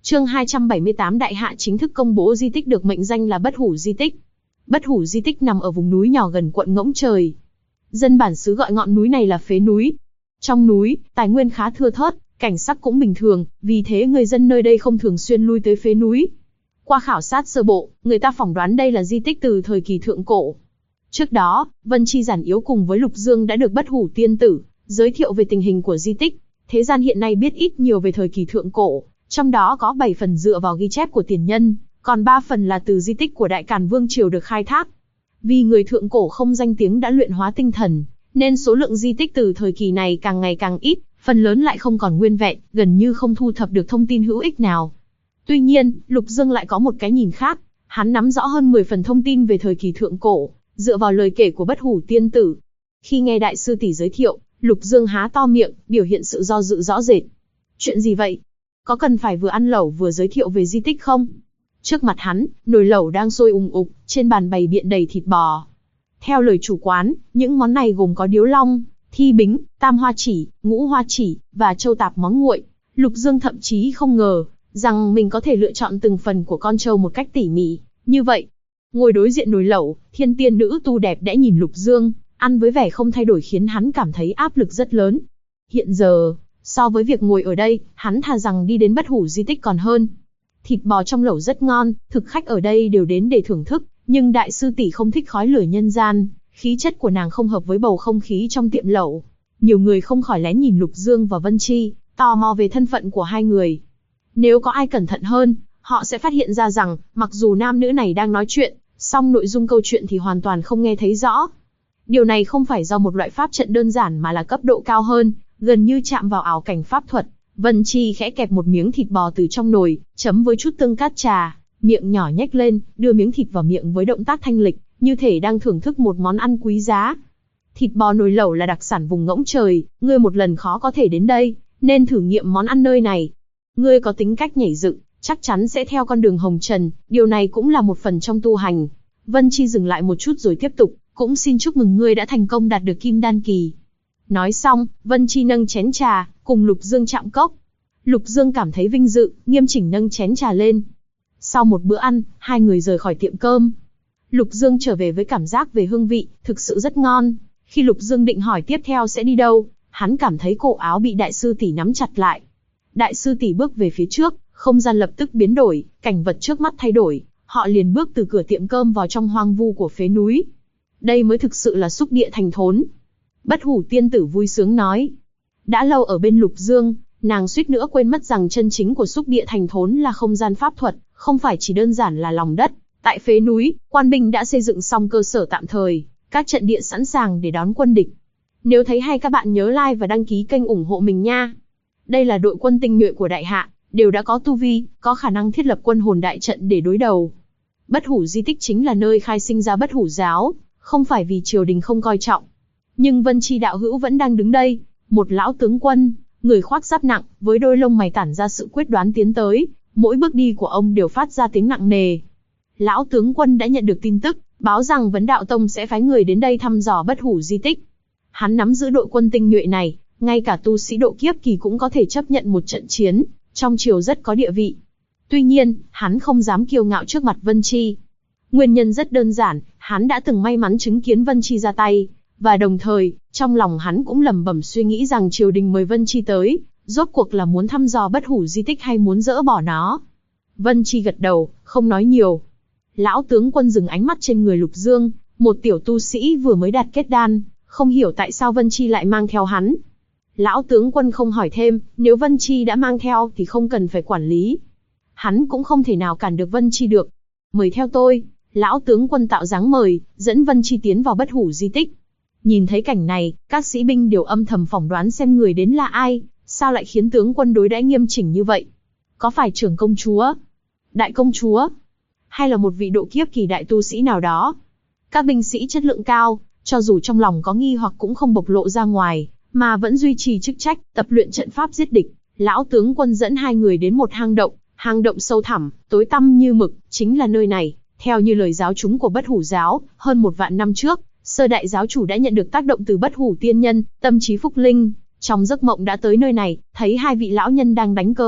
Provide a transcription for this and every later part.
Chương 278 Đại hạ chính thức công bố di tích được mệnh danh là Bất Hủ di tích. Bất Hủ di tích nằm ở vùng núi nhỏ gần quận Ngỗng Trời. Dân bản xứ gọi ngọn núi này là Phế núi. Trong núi, tài nguyên khá thưa thớt, cảnh sắc cũng bình thường, vì thế người dân nơi đây không thường xuyên lui tới Phế núi. Qua khảo sát sơ bộ, người ta phỏng đoán đây là di tích từ thời kỳ thượng cổ. Trước đó, Vân Chi Giản Yếu cùng với Lục Dương đã được Bất Hủ tiên tử giới thiệu về tình hình của di tích. Thế gian hiện nay biết ít nhiều về thời kỳ thượng cổ, trong đó có 7 phần dựa vào ghi chép của tiền nhân, còn 3 phần là từ di tích của Đại Càn Vương Triều được khai thác. Vì người thượng cổ không danh tiếng đã luyện hóa tinh thần, nên số lượng di tích từ thời kỳ này càng ngày càng ít, phần lớn lại không còn nguyên vẹn, gần như không thu thập được thông tin hữu ích nào. Tuy nhiên, Lục Dương lại có một cái nhìn khác, hắn nắm rõ hơn 10 phần thông tin về thời kỳ thượng cổ, dựa vào lời kể của Bất Hủ tiên tử. Khi nghe đại sư tỷ giới thiệu, Lục Dương há to miệng, biểu hiện sự do dự rõ rệt. Chuyện gì vậy? Có cần phải vừa ăn lẩu vừa giới thiệu về di tích không? Trước mặt hắn, nồi lẩu đang sôi ùng ục, trên bàn bày biện đầy thịt bò. Theo lời chủ quán, những món này gồm có điếu long, thi bính, tam hoa chỉ, ngũ hoa chỉ, và châu tạp món nguội. Lục Dương thậm chí không ngờ rằng mình có thể lựa chọn từng phần của con trâu một cách tỉ mỉ, như vậy. Ngồi đối diện nồi lẩu, thiên tiên nữ tu đẹp đẽ nhìn Lục Dương, ăn với vẻ không thay đổi khiến hắn cảm thấy áp lực rất lớn. Hiện giờ, so với việc ngồi ở đây, hắn thà rằng đi đến Bất Hủ di tích còn hơn. Thịt bò trong lẩu rất ngon, thực khách ở đây đều đến để thưởng thức, nhưng đại sư tỷ không thích khói lửa nhân gian, khí chất của nàng không hợp với bầu không khí trong tiệm lẩu. Nhiều người không khỏi lén nhìn Lục Dương và Vân Chi, tò mò về thân phận của hai người. Nếu có ai cẩn thận hơn, họ sẽ phát hiện ra rằng, mặc dù nam nữ này đang nói chuyện, song nội dung câu chuyện thì hoàn toàn không nghe thấy rõ. Điều này không phải do một loại pháp trận đơn giản mà là cấp độ cao hơn, gần như chạm vào ảo cảnh pháp thuật. Vân Chi khẽ kẹp một miếng thịt bò từ trong nồi, chấm với chút tương cát trà, miệng nhỏ nhếch lên, đưa miếng thịt vào miệng với động tác thanh lịch, như thể đang thưởng thức một món ăn quý giá. Thịt bò nồi lẩu là đặc sản vùng Ngỗng Trời, ngươi một lần khó có thể đến đây, nên thử nghiệm món ăn nơi này. Ngươi có tính cách nhảy dựng, chắc chắn sẽ theo con đường hồng trần, điều này cũng là một phần trong tu hành. Vân Chi dừng lại một chút rồi tiếp tục, cũng xin chúc mừng ngươi đã thành công đạt được Kim Đan kỳ. Nói xong, Vân Chi nâng chén trà, cùng Lục Dương chạm cốc. Lục Dương cảm thấy vinh dự, nghiêm chỉnh nâng chén trà lên. Sau một bữa ăn, hai người rời khỏi tiệm cơm. Lục Dương trở về với cảm giác về hương vị, thực sự rất ngon. Khi Lục Dương định hỏi tiếp theo sẽ đi đâu, hắn cảm thấy cổ áo bị đại sư tỷ nắm chặt lại. Đại sư tỷ bước về phía trước, không gian lập tức biến đổi, cảnh vật trước mắt thay đổi. Họ liền bước từ cửa tiệm cơm vào trong hoang vu của Phế núi. Đây mới thực sự là xúc địa thành thốn. Bất Hủ tiên tử vui sướng nói. Đã lâu ở bên Lục Dương, nàng suýt nữa quên mất rằng chân chính của xúc địa thành thốn là không gian pháp thuật, không phải chỉ đơn giản là lòng đất. Tại Phế núi, quan binh đã xây dựng xong cơ sở tạm thời, các trận địa sẵn sàng để đón quân địch. Nếu thấy hay các bạn nhớ like và đăng ký kênh ủng hộ mình nha. Đây là đội quân tinh nhuệ của đại hạ, đều đã có tu vi, có khả năng thiết lập quân hồn đại trận để đối đầu. Bất Hủ di tích chính là nơi khai sinh ra Bất Hủ giáo, không phải vì triều đình không coi trọng. Nhưng Vân Chi đạo hữu vẫn đang đứng đây, một lão tướng quân, người khoác giáp nặng, với đôi lông mày tản ra sự quyết đoán tiến tới, mỗi bước đi của ông đều phát ra tiếng nặng nề. Lão tướng quân đã nhận được tin tức, báo rằng Vấn Đạo Tông sẽ phái người đến đây thăm dò Bất Hủ di tích. Hắn nắm giữ đội quân tinh nhuệ này, ngay cả tu sĩ độ kiếp kỳ cũng có thể chấp nhận một trận chiến, trong triều rất có địa vị. Tuy nhiên, hắn không dám kiêu ngạo trước mặt Vân Chi. Nguyên nhân rất đơn giản, hắn đã từng may mắn chứng kiến Vân Chi ra tay, và đồng thời, trong lòng hắn cũng lẩm bẩm suy nghĩ rằng triều đình mời Vân Chi tới, rốt cuộc là muốn thăm dò Bất Hủ di tích hay muốn dỡ bỏ nó. Vân Chi gật đầu, không nói nhiều. Lão tướng quân dừng ánh mắt trên người Lục Dương, một tiểu tu sĩ vừa mới đạt kết đan, không hiểu tại sao Vân Chi lại mang theo hắn. Lão tướng quân không hỏi thêm, nếu Vân Chi đã mang theo thì không cần phải quản lý. Hắn cũng không thể nào cản được Vân Chi được. Mời theo tôi. Lão tướng quân tạo dáng mời, dẫn Vân Chi tiến vào Bất Hủ di tích. Nhìn thấy cảnh này, các sĩ binh đều âm thầm phỏng đoán xem người đến là ai, sao lại khiến tướng quân đối đãi nghiêm chỉnh như vậy? Có phải trưởng công chúa, đại công chúa, hay là một vị độ kiếp kỳ đại tu sĩ nào đó? Các binh sĩ chất lượng cao, cho dù trong lòng có nghi hoặc cũng không bộc lộ ra ngoài, mà vẫn duy trì chức trách, tập luyện trận pháp giết địch. Lão tướng quân dẫn hai người đến một hang động sâu thẳm, tối tăm như mực, chính là nơi này. Theo như lời giáo chúng của Bất Hủ giáo, hơn 1 vạn năm trước, sơ đại giáo chủ đã nhận được tác động từ Bất Hủ tiên nhân, tâm trí phúc linh, trong giấc mộng đã tới nơi này, thấy hai vị lão nhân đang đánh cờ,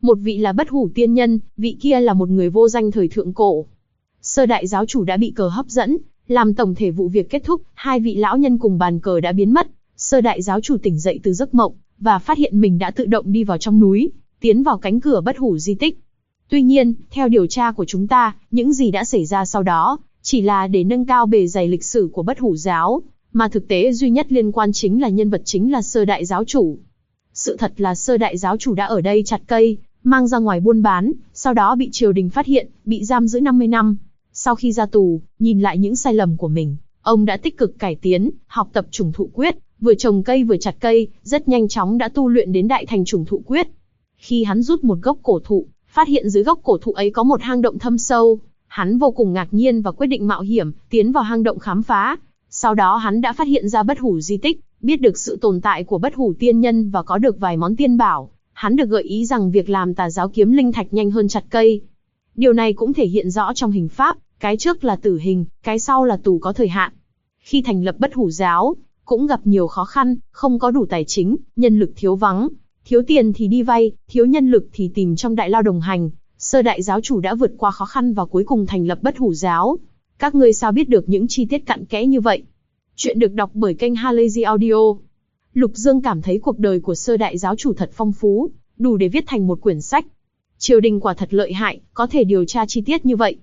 Một vị là Bất Hủ Tiên Nhân, vị kia là một người vô danh thời thượng cổ. Sơ đại giáo chủ đã bị cờ hấp dẫn, làm tổng thể vụ việc kết thúc, hai vị lão nhân cùng bàn cờ đã biến mất. Sơ đại giáo chủ tỉnh dậy từ giấc mộng, và phát hiện mình đã tự động đi vào trong núi, tiến vào cánh cửa bất hủ di tích. Tuy nhiên, theo điều tra của chúng ta, những gì đã xảy ra sau đó, chỉ là để nâng cao bề dày lịch sử của bất hủ giáo, mà thực tế duy nhất liên quan chính là nhân vật chính là sơ đại giáo chủ. Sự thật là sơ đại giáo chủ đã ở đây chặt cây, mang ra ngoài buôn bán, sau đó bị triều đình phát hiện, bị giam giữ 50 năm. Sau khi ra tù, nhìn lại những sai lầm của mình, ông đã tích cực cải tiến, học tập trùng thụ quyết, vừa trồng cây vừa chặt cây, rất nhanh chóng đã tu luyện đến đại thành trùng thụ quyết. Khi hắn rút một gốc cổ thụ, phát hiện dưới gốc cổ thụ ấy có một hang động thâm sâu, hắn vô cùng ngạc nhiên và quyết định mạo hiểm, tiến vào hang động khám phá. Sau đó hắn đã phát hiện ra bất hủ di tích, biết được sự tồn tại của bất hủ tiên nhân và có được vài món tiên bảo. Hắn được gợi ý rằng việc làm tà giáo kiếm linh thạch nhanh hơn chặt cây. Điều này cũng thể hiện rõ trong hình pháp, cái trước là tử hình, cái sau là tù có thời hạn. Khi thành lập bất hủ giáo, cũng gặp nhiều khó khăn, không có đủ tài chính, nhân lực thiếu vắng, thiếu tiền thì đi vay, thiếu nhân lực thì tìm trong đại lao đồng hành. Sơ đại giáo chủ đã vượt qua khó khăn và cuối cùng thành lập bất hủ giáo. Các ngươi sao biết được những chi tiết cặn kẽ như vậy? Chuyện được đọc bởi kênh Halazy Audio. Lục Dương cảm thấy cuộc đời của sơ đại giáo chủ thật phong phú, đủ để viết thành một quyển sách. Triều đình quả thật lợi hại, có thể điều tra chi tiết như vậy.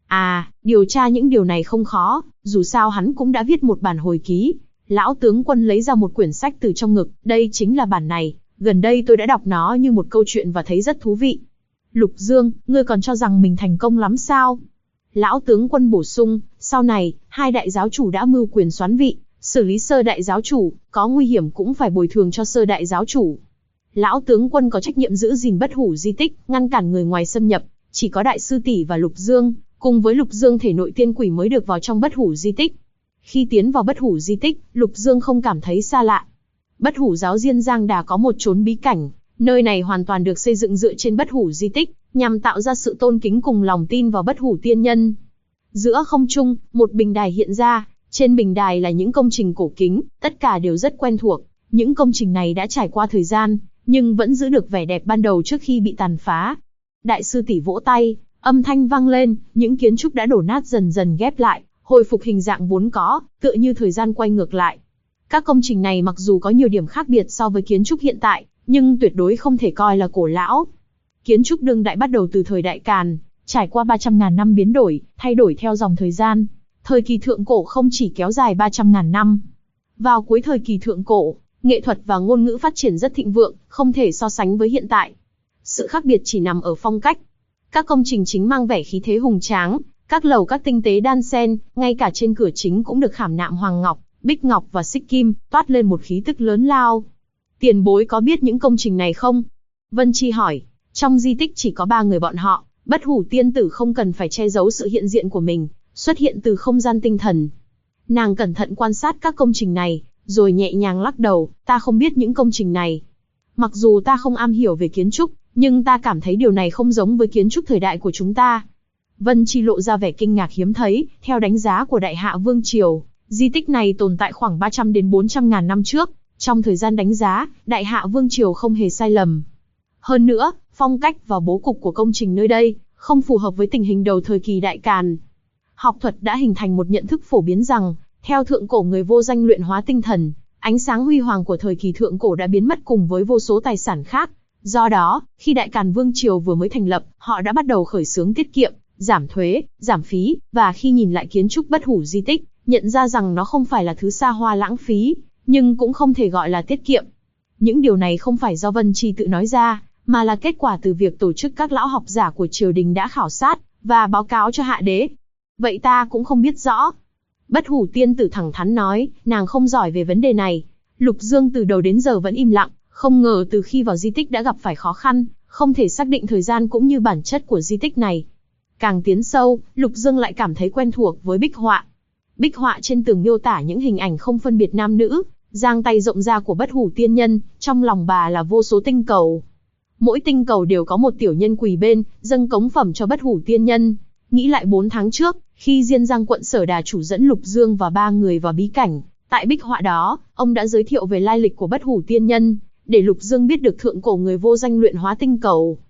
Điều tra những điều này không khó, dù sao hắn cũng đã viết một bản hồi ký. Lão tướng quân lấy ra một quyển sách từ trong ngực, đây chính là bản này, gần đây tôi đã đọc nó như một câu chuyện và thấy rất thú vị. Lục Dương, ngươi còn cho rằng mình thành công lắm sao? Lão tướng quân bổ sung, sau này, hai đại giáo chủ đã mưu quyền soán vị, xử lý sơ đại giáo chủ, có nguy hiểm cũng phải bồi thường cho sơ đại giáo chủ. Lão tướng quân có trách nhiệm giữ gìn bất hủ di tích, ngăn cản người ngoài xâm nhập, chỉ có đại sư tỷ và Lục Dương, cùng với Lục Dương thể nội tiên quỷ mới được vào trong bất hủ di tích. Khi tiến vào bất hủ di tích, Lục Dương không cảm thấy xa lạ. Bất hủ giáo Diên Giang Đà có một chốn bí cảnh, nơi này hoàn toàn được xây dựng dựa trên bất hủ di tích, nhằm tạo ra sự tôn kính cùng lòng tin vào bất hủ tiên nhân. Giữa không trung, một bình đài hiện ra, trên bình đài là những công trình cổ kính, tất cả đều rất quen thuộc. Những công trình này đã trải qua thời gian, nhưng vẫn giữ được vẻ đẹp ban đầu trước khi bị tàn phá. Đại sư tỷ vỗ tay, âm thanh vang lên, những kiến trúc đã đổ nát dần dần ghép lại, hồi phục hình dạng vốn có, tựa như thời gian quay ngược lại. Các công trình này mặc dù có nhiều điểm khác biệt so với kiến trúc hiện tại, nhưng tuyệt đối không thể coi là cổ lão. Kiến trúc đương đại bắt đầu từ thời Đại Càn, trải qua 300.000 năm biến đổi, thay đổi theo dòng thời gian. Thời kỳ thượng cổ không chỉ kéo dài 300.000 năm. Vào cuối thời kỳ thượng cổ, nghệ thuật và ngôn ngữ phát triển rất thịnh vượng, không thể so sánh với hiện tại. Sự khác biệt chỉ nằm ở phong cách. Các công trình chính mang vẻ khí thế hùng tráng, các lầu các tinh tế đan xen, ngay cả trên cửa chính cũng được khảm nạm hoàng ngọc, bích ngọc và xích kim, toát lên một khí tức lớn lao. Tiền bối có biết những công trình này không? Vân Chi hỏi. Trong di tích chỉ có 3 người bọn họ, bất hủ tiên tử không cần phải che giấu sự hiện diện của mình, xuất hiện từ không gian tinh thần. Nàng cẩn thận quan sát các công trình này, rồi nhẹ nhàng lắc đầu, ta không biết những công trình này. Mặc dù ta không am hiểu về kiến trúc, nhưng ta cảm thấy điều này không giống với kiến trúc thời đại của chúng ta. Vân Chi lộ ra vẻ kinh ngạc hiếm thấy, theo đánh giá của Đại Hạ Vương Triều, di tích này tồn tại khoảng 300 đến 400 ngàn năm trước. Trong thời gian đánh giá, Đại Hạ Vương Triều không hề sai lầm. Hơn nữa, phong cách và bố cục của công trình nơi đây không phù hợp với tình hình đầu thời kỳ Đại Càn. Học thuật đã hình thành một nhận thức phổ biến rằng, theo thượng cổ người vô danh luyện hóa tinh thần, ánh sáng huy hoàng của thời kỳ thượng cổ đã biến mất cùng với vô số tài sản khác. Do đó, khi Đại Càn Vương Triều vừa mới thành lập, họ đã bắt đầu khởi xướng tiết kiệm, giảm thuế, giảm phí, và khi nhìn lại kiến trúc bất hủ di tích, nhận ra rằng nó không phải là thứ xa hoa lãng phí, nhưng cũng không thể gọi là tiết kiệm. Những điều này không phải do Vân Chi tự nói ra, mà là kết quả từ việc tổ chức các lão học giả của triều đình đã khảo sát và báo cáo cho hạ đế. Vậy ta cũng không biết rõ. Bất hủ tiên tử thẳng thắn nói, nàng không giỏi về vấn đề này. Lục Dương từ đầu đến giờ vẫn im lặng, không ngờ từ khi vào di tích đã gặp phải khó khăn, không thể xác định thời gian cũng như bản chất của di tích này. Càng tiến sâu, Lục Dương lại cảm thấy quen thuộc với bích họa. Bích họa trên tường miêu tả những hình ảnh không phân biệt nam nữ, giang tay rộng ra của bất hủ tiên nhân, trong lòng bà là vô số tinh cầu. Mỗi tinh cầu đều có một tiểu nhân quỳ bên, dâng cống phẩm cho bất hủ tiên nhân. Nghĩ lại 4 tháng trước, khi Diên Giang quận Sở Đà chủ dẫn Lục Dương và 3 người vào bí cảnh, tại bích họa đó, ông đã giới thiệu về lai lịch của bất hủ tiên nhân, để Lục Dương biết được thượng cổ người vô danh luyện hóa tinh cầu.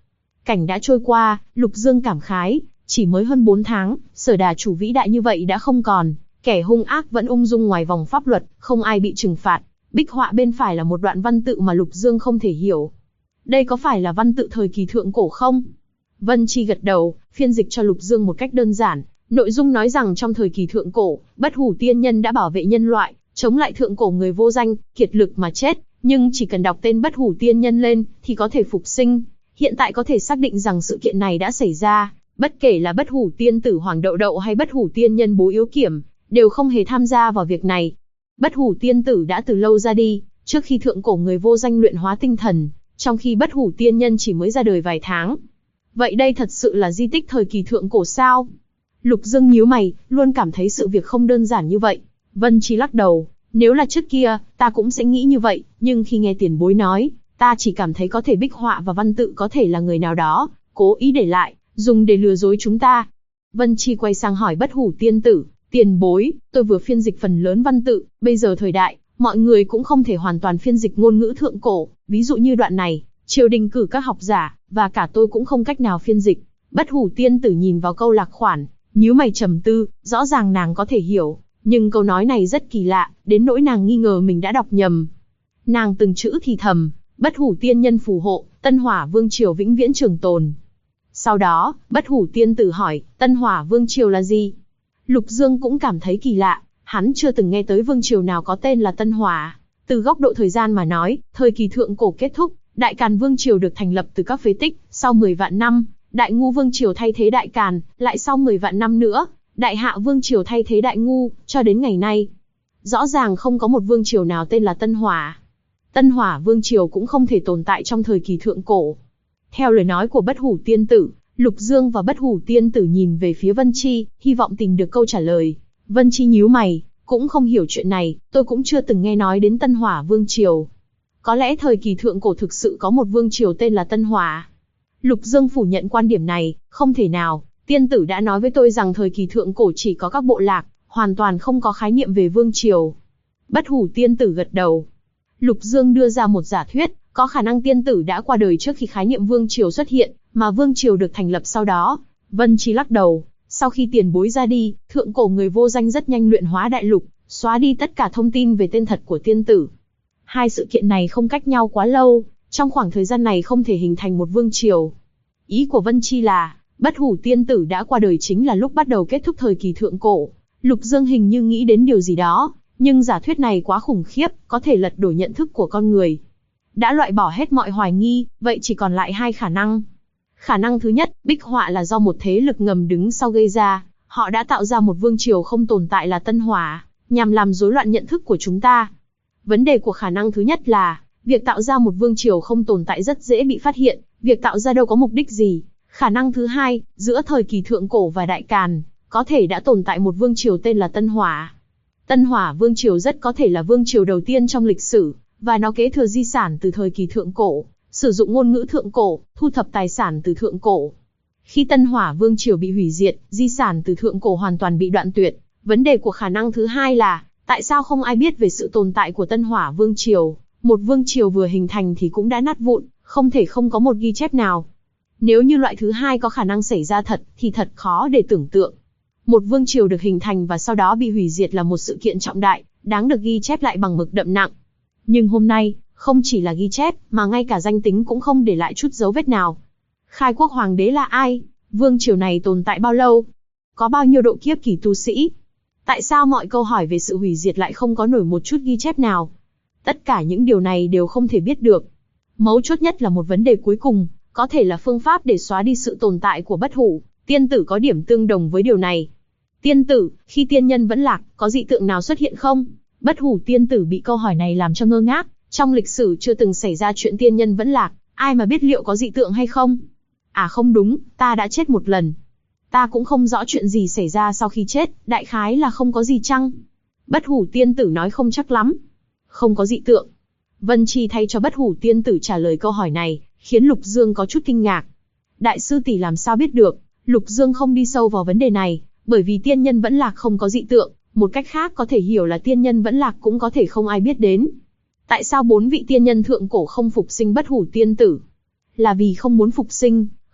Cảnh đã trôi qua, Lục Dương cảm khái, chỉ mới hơn 4 tháng, Sở Đà chủ vĩ đại như vậy đã không còn, kẻ hung ác vẫn ung dung ngoài vòng pháp luật, không ai bị trừng phạt. Bích họa bên phải là một đoạn văn tự mà Lục Dương không thể hiểu. Đây có phải là văn tự thời kỳ thượng cổ không? Vân Chi gật đầu, phiên dịch cho Lục Dương một cách đơn giản. Nội dung nói rằng trong thời kỳ thượng cổ, Bất Hủ Tiên Nhân đã bảo vệ nhân loại, chống lại thượng cổ người vô danh, kiệt lực mà chết, nhưng chỉ cần đọc tên Bất Hủ Tiên Nhân lên, thì có thể phục sinh. Hiện tại có thể xác định rằng sự kiện này đã xảy ra, bất kể là Bất Hủ Tiên Tử Hoàng Đậu Đậu hay Bất Hủ Tiên Nhân Bố Yếu Kiểm, đều không hề tham gia vào việc này. Bất Hủ Tiên Tử đã từ lâu ra đi, trước khi thượng cổ người vô danh luyện hóa tinh thần, trong khi Bất Hủ Tiên Nhân chỉ mới ra đời vài tháng. Vậy đây thật sự là di tích thời kỳ thượng cổ sao? Lục Dương nhíu mày, luôn cảm thấy sự việc không đơn giản như vậy. Vân Chi lắc đầu, nếu là trước kia, ta cũng sẽ nghĩ như vậy, nhưng khi nghe tiền bối nói, ta chỉ cảm thấy có thể bích họa và văn tự có thể là người nào đó, cố ý để lại, dùng để lừa dối chúng ta. Vân Chi quay sang hỏi Bất Hủ Tiên Tử, tiền bối, tôi vừa phiên dịch phần lớn văn tự, bây giờ thời đại, mọi người cũng không thể hoàn toàn phiên dịch ngôn ngữ thượng cổ, ví dụ như đoạn này, triều đình cử các học giả, và cả tôi cũng không cách nào phiên dịch. Bất Hủ Tiên Tử nhìn vào câu lạc khoản, nhíu mày trầm tư, rõ ràng nàng có thể hiểu, nhưng câu nói này rất kỳ lạ, đến nỗi nàng nghi ngờ mình đã đọc nhầm. Nàng từng chữ thì thầm, Bất Hủ Tiên Nhân phù hộ, Tân Hỏa Vương Triều vĩnh viễn trường tồn. Sau đó, Bất Hủ Tiên Tử hỏi, Tân Hỏa Vương Triều là gì? Lục Dương cũng cảm thấy kỳ lạ, hắn chưa từng nghe tới vương triều nào có tên là Tân Hỏa. Từ góc độ thời gian mà nói, thời kỳ thượng cổ kết thúc, Đại Càn Vương Triều được thành lập từ các phế tích, sau 10 vạn năm, Đại Ngu Vương Triều thay thế Đại Càn, lại sau 10 vạn năm nữa, Đại Hạ Vương Triều thay thế Đại Ngu, cho đến ngày nay. Rõ ràng không có một vương triều nào tên là Tân Hỏa. Tân Hỏa Vương Triều cũng không thể tồn tại trong thời kỳ thượng cổ. Theo lời nói của Bất Hủ Tiên Tử, Lục Dương và Bất Hủ Tiên Tử nhìn về phía Vân Chi, hy vọng tìm được câu trả lời. Vân Chi nhíu mày, cũng không hiểu chuyện này, tôi cũng chưa từng nghe nói đến Tân Hỏa Vương Triều. Có lẽ thời kỳ thượng cổ thực sự có một vương triều tên là Tân Hỏa. Lục Dương phủ nhận quan điểm này, không thể nào, tiên tử đã nói với tôi rằng thời kỳ thượng cổ chỉ có các bộ lạc, hoàn toàn không có khái niệm về vương triều. Bất Hủ Tiên Tử gật đầu. Lục Dương đưa ra một giả thuyết, có khả năng tiên tử đã qua đời trước khi khái niệm vương triều xuất hiện, mà vương triều được thành lập sau đó. Vân Chi lắc đầu, sau khi tiền bối ra đi, thượng cổ người vô danh rất nhanh luyện hóa đại lục, xóa đi tất cả thông tin về tên thật của tiên tử. Hai sự kiện này không cách nhau quá lâu, trong khoảng thời gian này không thể hình thành một vương triều. Ý của Vân Chi là, Bất Hủ Tiên Tử đã qua đời chính là lúc bắt đầu kết thúc thời kỳ thượng cổ. Lục Dương hình như nghĩ đến điều gì đó, nhưng giả thuyết này quá khủng khiếp, có thể lật đổ nhận thức của con người. Đã loại bỏ hết mọi hoài nghi, vậy chỉ còn lại hai khả năng. Khả năng thứ nhất, bích họa là do một thế lực ngầm đứng sau gây ra, họ đã tạo ra một vương triều không tồn tại là Tân Hỏa, nhằm làm rối loạn nhận thức của chúng ta. Vấn đề của khả năng thứ nhất là, việc tạo ra một vương triều không tồn tại rất dễ bị phát hiện, việc tạo ra đâu có mục đích gì. Khả năng thứ hai, giữa thời kỳ thượng cổ và Đại Càn, có thể đã tồn tại một vương triều tên là Tân Hỏa. Tân Hỏa Vương Triều rất có thể là vương triều đầu tiên trong lịch sử, và nó kế thừa di sản từ thời kỳ thượng cổ, sử dụng ngôn ngữ thượng cổ, thu thập tài sản từ thượng cổ. Khi Tân Hỏa Vương Triều bị hủy diệt, di sản từ thượng cổ hoàn toàn bị đoạn tuyệt. Vấn đề của khả năng thứ hai là, tại sao không ai biết về sự tồn tại của Tân Hỏa Vương Triều? Một vương triều vừa hình thành thì cũng đã nát vụn, không thể không có một ghi chép nào. Nếu như loại thứ hai có khả năng xảy ra thật, thì thật khó để tưởng tượng. Một vương triều được hình thành và sau đó bị hủy diệt là một sự kiện trọng đại, đáng được ghi chép lại bằng mực đậm nặng. Nhưng hôm nay, không chỉ là ghi chép, mà ngay cả danh tính cũng không để lại chút dấu vết nào. Khai quốc hoàng đế là ai? Vương triều này tồn tại bao lâu? Có bao nhiêu độ kiếp kỳ tu sĩ? Tại sao mọi câu hỏi về sự hủy diệt lại không có nổi một chút ghi chép nào? Tất cả những điều này đều không thể biết được. Mấu chốt nhất là một vấn đề cuối cùng, có thể là phương pháp để xóa đi sự tồn tại của Bất Hủ Tiên Tử có điểm tương đồng với điều này. Tiên tử, khi tiên nhân vẫn lạc, có dị tượng nào xuất hiện không? Bất Hủ Tiên Tử bị câu hỏi này làm cho ngơ ngác. Trong lịch sử chưa từng xảy ra chuyện tiên nhân vẫn lạc, ai mà biết liệu có dị tượng hay không? À không đúng, ta đã chết một lần. Ta cũng không rõ chuyện gì xảy ra sau khi chết, đại khái là không có gì chăng? Bất Hủ Tiên Tử nói không chắc lắm. Không có dị tượng. Vân Chi thay cho Bất Hủ Tiên Tử trả lời câu hỏi này, khiến Lục Dương có chút kinh ngạc. Đại sư tỷ làm sao biết được? Lục Dương không đi sâu vào vấn đề này, bởi vì tiên nhân vẫn lạc không có dị tượng, một cách khác có thể hiểu là tiên nhân vẫn lạc cũng có thể không ai biết đến. Tại sao 4 vị tiên nhân thượng cổ không phục sinh Bất Hủ Tiên Tử? Là vì không muốn phục sinh,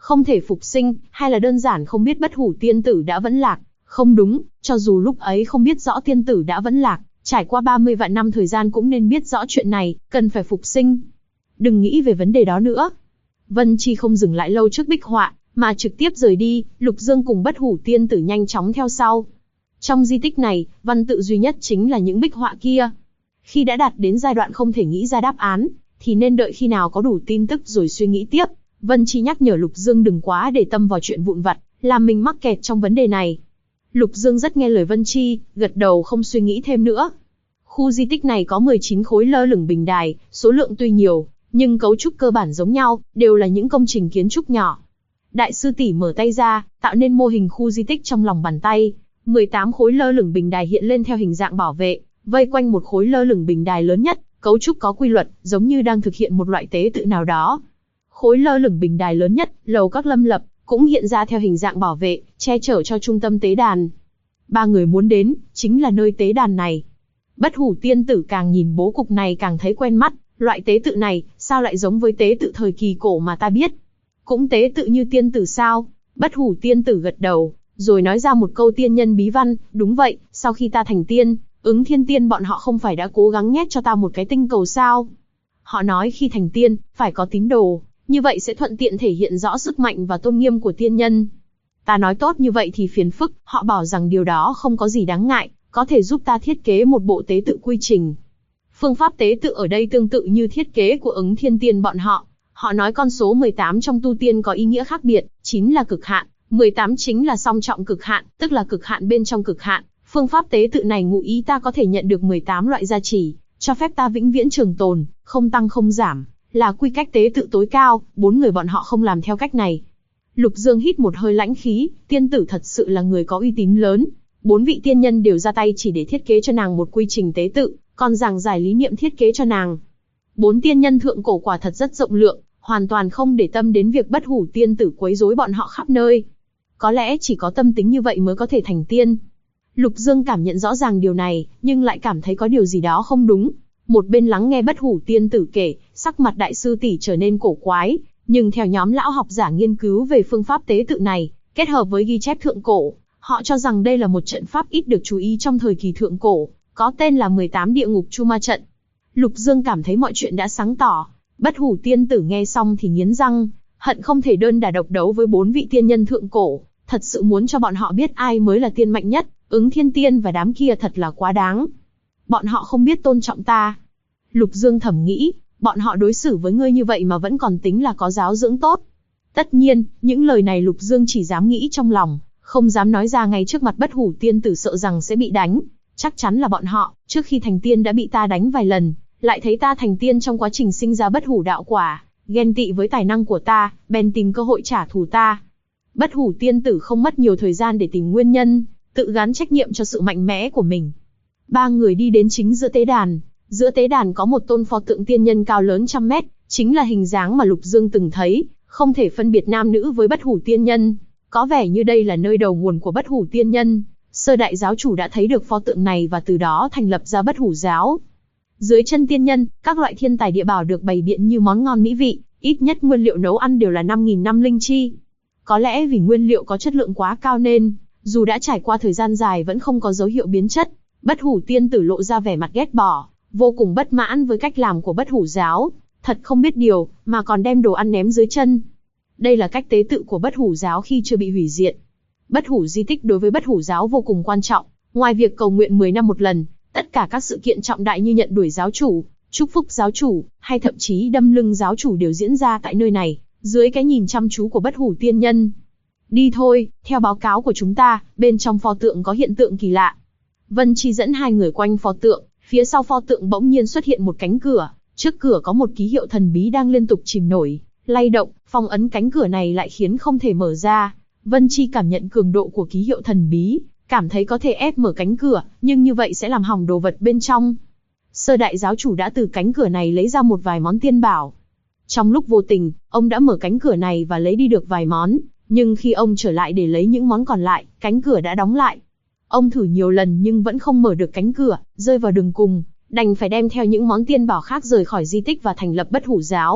Không thể phục sinh, hay là đơn giản không biết bất hủ tiên tử đã vẫn lạc? Không đúng, cho dù lúc ấy không biết rõ tiên tử đã vẫn lạc, trải qua 30 vạn năm thời gian cũng nên biết rõ chuyện này, cần phải phục sinh. Đừng nghĩ về vấn đề đó nữa. Vân Chi không dừng lại lâu trước bích họa, mà trực tiếp rời đi, Lục Dương cùng bất hủ tiên tử nhanh chóng theo sau. Trong di tích này, văn tự duy nhất chính là những bích họa kia. Khi đã đạt đến giai đoạn không thể nghĩ ra đáp án, thì nên đợi khi nào có đủ tin tức rồi suy nghĩ tiếp. Vân Chi nhắc nhở Lục Dương đừng quá để tâm vào chuyện vụn vặt, làm mình mắc kẹt trong vấn đề này. Lục Dương rất nghe lời Vân Chi, gật đầu không suy nghĩ thêm nữa. Khu di tích này có 19 khối lơ lửng bình đài, số lượng tuy nhiều, nhưng cấu trúc cơ bản giống nhau, đều là những công trình kiến trúc nhỏ. Đại sư tỷ mở tay ra, tạo nên mô hình khu di tích trong lòng bàn tay. 18 khối lơ lửng bình đài hiện lên theo hình dạng bảo vệ, vây quanh một khối lơ lửng bình đài lớn nhất, cấu trúc có quy luật, giống như đang thực hiện một loại tế tự nào đó. Khối lơ lửng bình đài lớn nhất, lầu các lâm lập, cũng hiện ra theo hình dạng bảo vệ, che chở cho trung tâm tế đàn. Ba người muốn đến, chính là nơi tế đàn này. Bất hủ tiên tử càng nhìn bố cục này càng thấy quen mắt, loại tế tự này, sao lại giống với tế tự thời kỳ cổ mà ta biết? Cũng tế tự như tiên tử sao? Bất hủ tiên tử gật đầu, rồi nói ra một câu tiên nhân bí văn, đúng vậy, sau khi ta thành tiên, Ứng Thiên Tiên bọn họ không phải đã cố gắng nhét cho ta một cái tinh cầu sao? Họ nói khi thành tiên, phải có tín đồ, như vậy sẽ thuận tiện thể hiện rõ sức mạnh và tôn nghiêm của tiên nhân. Ta nói tốt như vậy thì phiền phức, họ bảo rằng điều đó không có gì đáng ngại, có thể giúp ta thiết kế một bộ tế tự quy trình. Phương pháp tế tự ở đây tương tự như thiết kế của Ứng Thiên Tiên bọn họ. Họ nói con số 18 trong tu tiên có ý nghĩa khác biệt, 9 là cực hạn, 18 chính là song trọng cực hạn, tức là cực hạn bên trong cực hạn. Phương pháp tế tự này ngụ ý ta có thể nhận được 18 loại gia trì, cho phép ta vĩnh viễn trường tồn, không tăng không giảm, là quy cách tế tự tối cao, 4 người bọn họ không làm theo cách này. Lục Dương hít một hơi lãnh khí, tiên tử thật sự là người có uy tín lớn. 4 vị tiên nhân đều ra tay chỉ để thiết kế cho nàng một quy trình tế tự, còn giảng giải lý niệm thiết kế cho nàng. 4 tiên nhân thượng cổ quả thật rất rộng lượng, hoàn toàn không để tâm đến việc bất hủ tiên tử quấy rối bọn họ khắp nơi. Có lẽ chỉ có tâm tính như vậy mới có thể thành tiên. Lục Dương cảm nhận rõ ràng điều này, nhưng lại cảm thấy có điều gì đó không đúng. Một bên lắng nghe bất hủ tiên tử kể, sắc mặt đại sư tỷ trở nên cổ quái, nhưng theo nhóm lão học giả nghiên cứu về phương pháp tế tự này, kết hợp với ghi chép thượng cổ, họ cho rằng đây là một trận pháp ít được chú ý trong thời kỳ thượng cổ, có tên là 18 địa ngục chu ma trận. Lục Dương cảm thấy mọi chuyện đã sáng tỏ. Bất hủ tiên tử nghe xong thì nghiến răng, hận không thể đơn đả độc đấu với 4 vị tiên nhân thượng cổ, thật sự muốn cho bọn họ biết ai mới là tiên mạnh nhất. Ứng Thiên Tiên và đám kia thật là quá đáng. Bọn họ không biết tôn trọng ta. Lục Dương thầm nghĩ, bọn họ đối xử với ngươi như vậy mà vẫn còn tính là có giáo dưỡng tốt. Tất nhiên, những lời này Lục Dương chỉ dám nghĩ trong lòng, không dám nói ra ngay trước mặt bất hủ tiên tử, sợ rằng sẽ bị đánh. Chắc chắn là bọn họ, trước khi thành tiên đã bị ta đánh vài lần, lại thấy ta thành tiên trong quá trình sinh ra bất hủ đạo quả, ghen tị với tài năng của ta, bèn tìm cơ hội trả thù ta. Bất hủ tiên tử không mất nhiều thời gian để tìm nguyên nhân, tự gán trách nhiệm cho sự mạnh mẽ của mình. Ba người đi đến chính giữa tế đàn. Giữa tế đàn có một tôn pho tượng tiên nhân cao lớn trăm mét, chính là hình dáng mà Lục Dương từng thấy, không thể phân biệt nam nữ với bất hủ tiên nhân. Có vẻ như đây là nơi đầu nguồn của bất hủ tiên nhân. Sơ đại giáo chủ đã thấy được pho tượng này và từ đó thành lập ra bất hủ giáo. Dưới chân tiên nhân, các loại thiên tài địa bảo được bày biện như món ngon mỹ vị, ít nhất nguyên liệu nấu ăn đều là 5.000 năm linh chi. Có lẽ vì nguyên liệu có chất lượng quá cao nên, dù đã trải qua thời gian dài vẫn không có dấu hiệu biến chất. Bất hủ tiên tử lộ ra vẻ mặt ghét bỏ, vô cùng bất mãn với cách làm của bất hủ giáo, thật không biết điều, mà còn đem đồ ăn ném dưới chân. Đây là cách tế tự của bất hủ giáo khi chưa bị hủy diệt. Bất hủ di tích đối với bất hủ giáo vô cùng quan trọng, ngoài việc cầu nguyện 10 năm một lần, tất cả các sự kiện trọng đại như nhận đuổi giáo chủ, chúc phúc giáo chủ, hay thậm chí đâm lưng giáo chủ đều diễn ra tại nơi này, dưới cái nhìn chăm chú của bất hủ tiên nhân. Đi thôi, theo báo cáo của chúng ta, bên trong pho tượng có hiện tượng kỳ lạ. Vân Chi dẫn hai người quanh pho tượng, phía sau pho tượng bỗng nhiên xuất hiện một cánh cửa, trước cửa có một ký hiệu thần bí đang liên tục chìm nổi, lay động, phong ấn cánh cửa này lại khiến không thể mở ra. Vân Chi cảm nhận cường độ của ký hiệu thần bí, cảm thấy có thể ép mở cánh cửa, nhưng như vậy sẽ làm hỏng đồ vật bên trong. Sơ đại giáo chủ đã từ cánh cửa này lấy ra một vài món tiên bảo. Trong lúc vô tình, ông đã mở cánh cửa này và lấy đi được vài món, nhưng khi ông trở lại để lấy những món còn lại, cánh cửa đã đóng lại. Ông thử nhiều lần nhưng vẫn không mở được cánh cửa, rơi vào đường cùng, đành phải đem theo những món tiên bảo khác rời khỏi di tích và thành lập bất hủ giáo.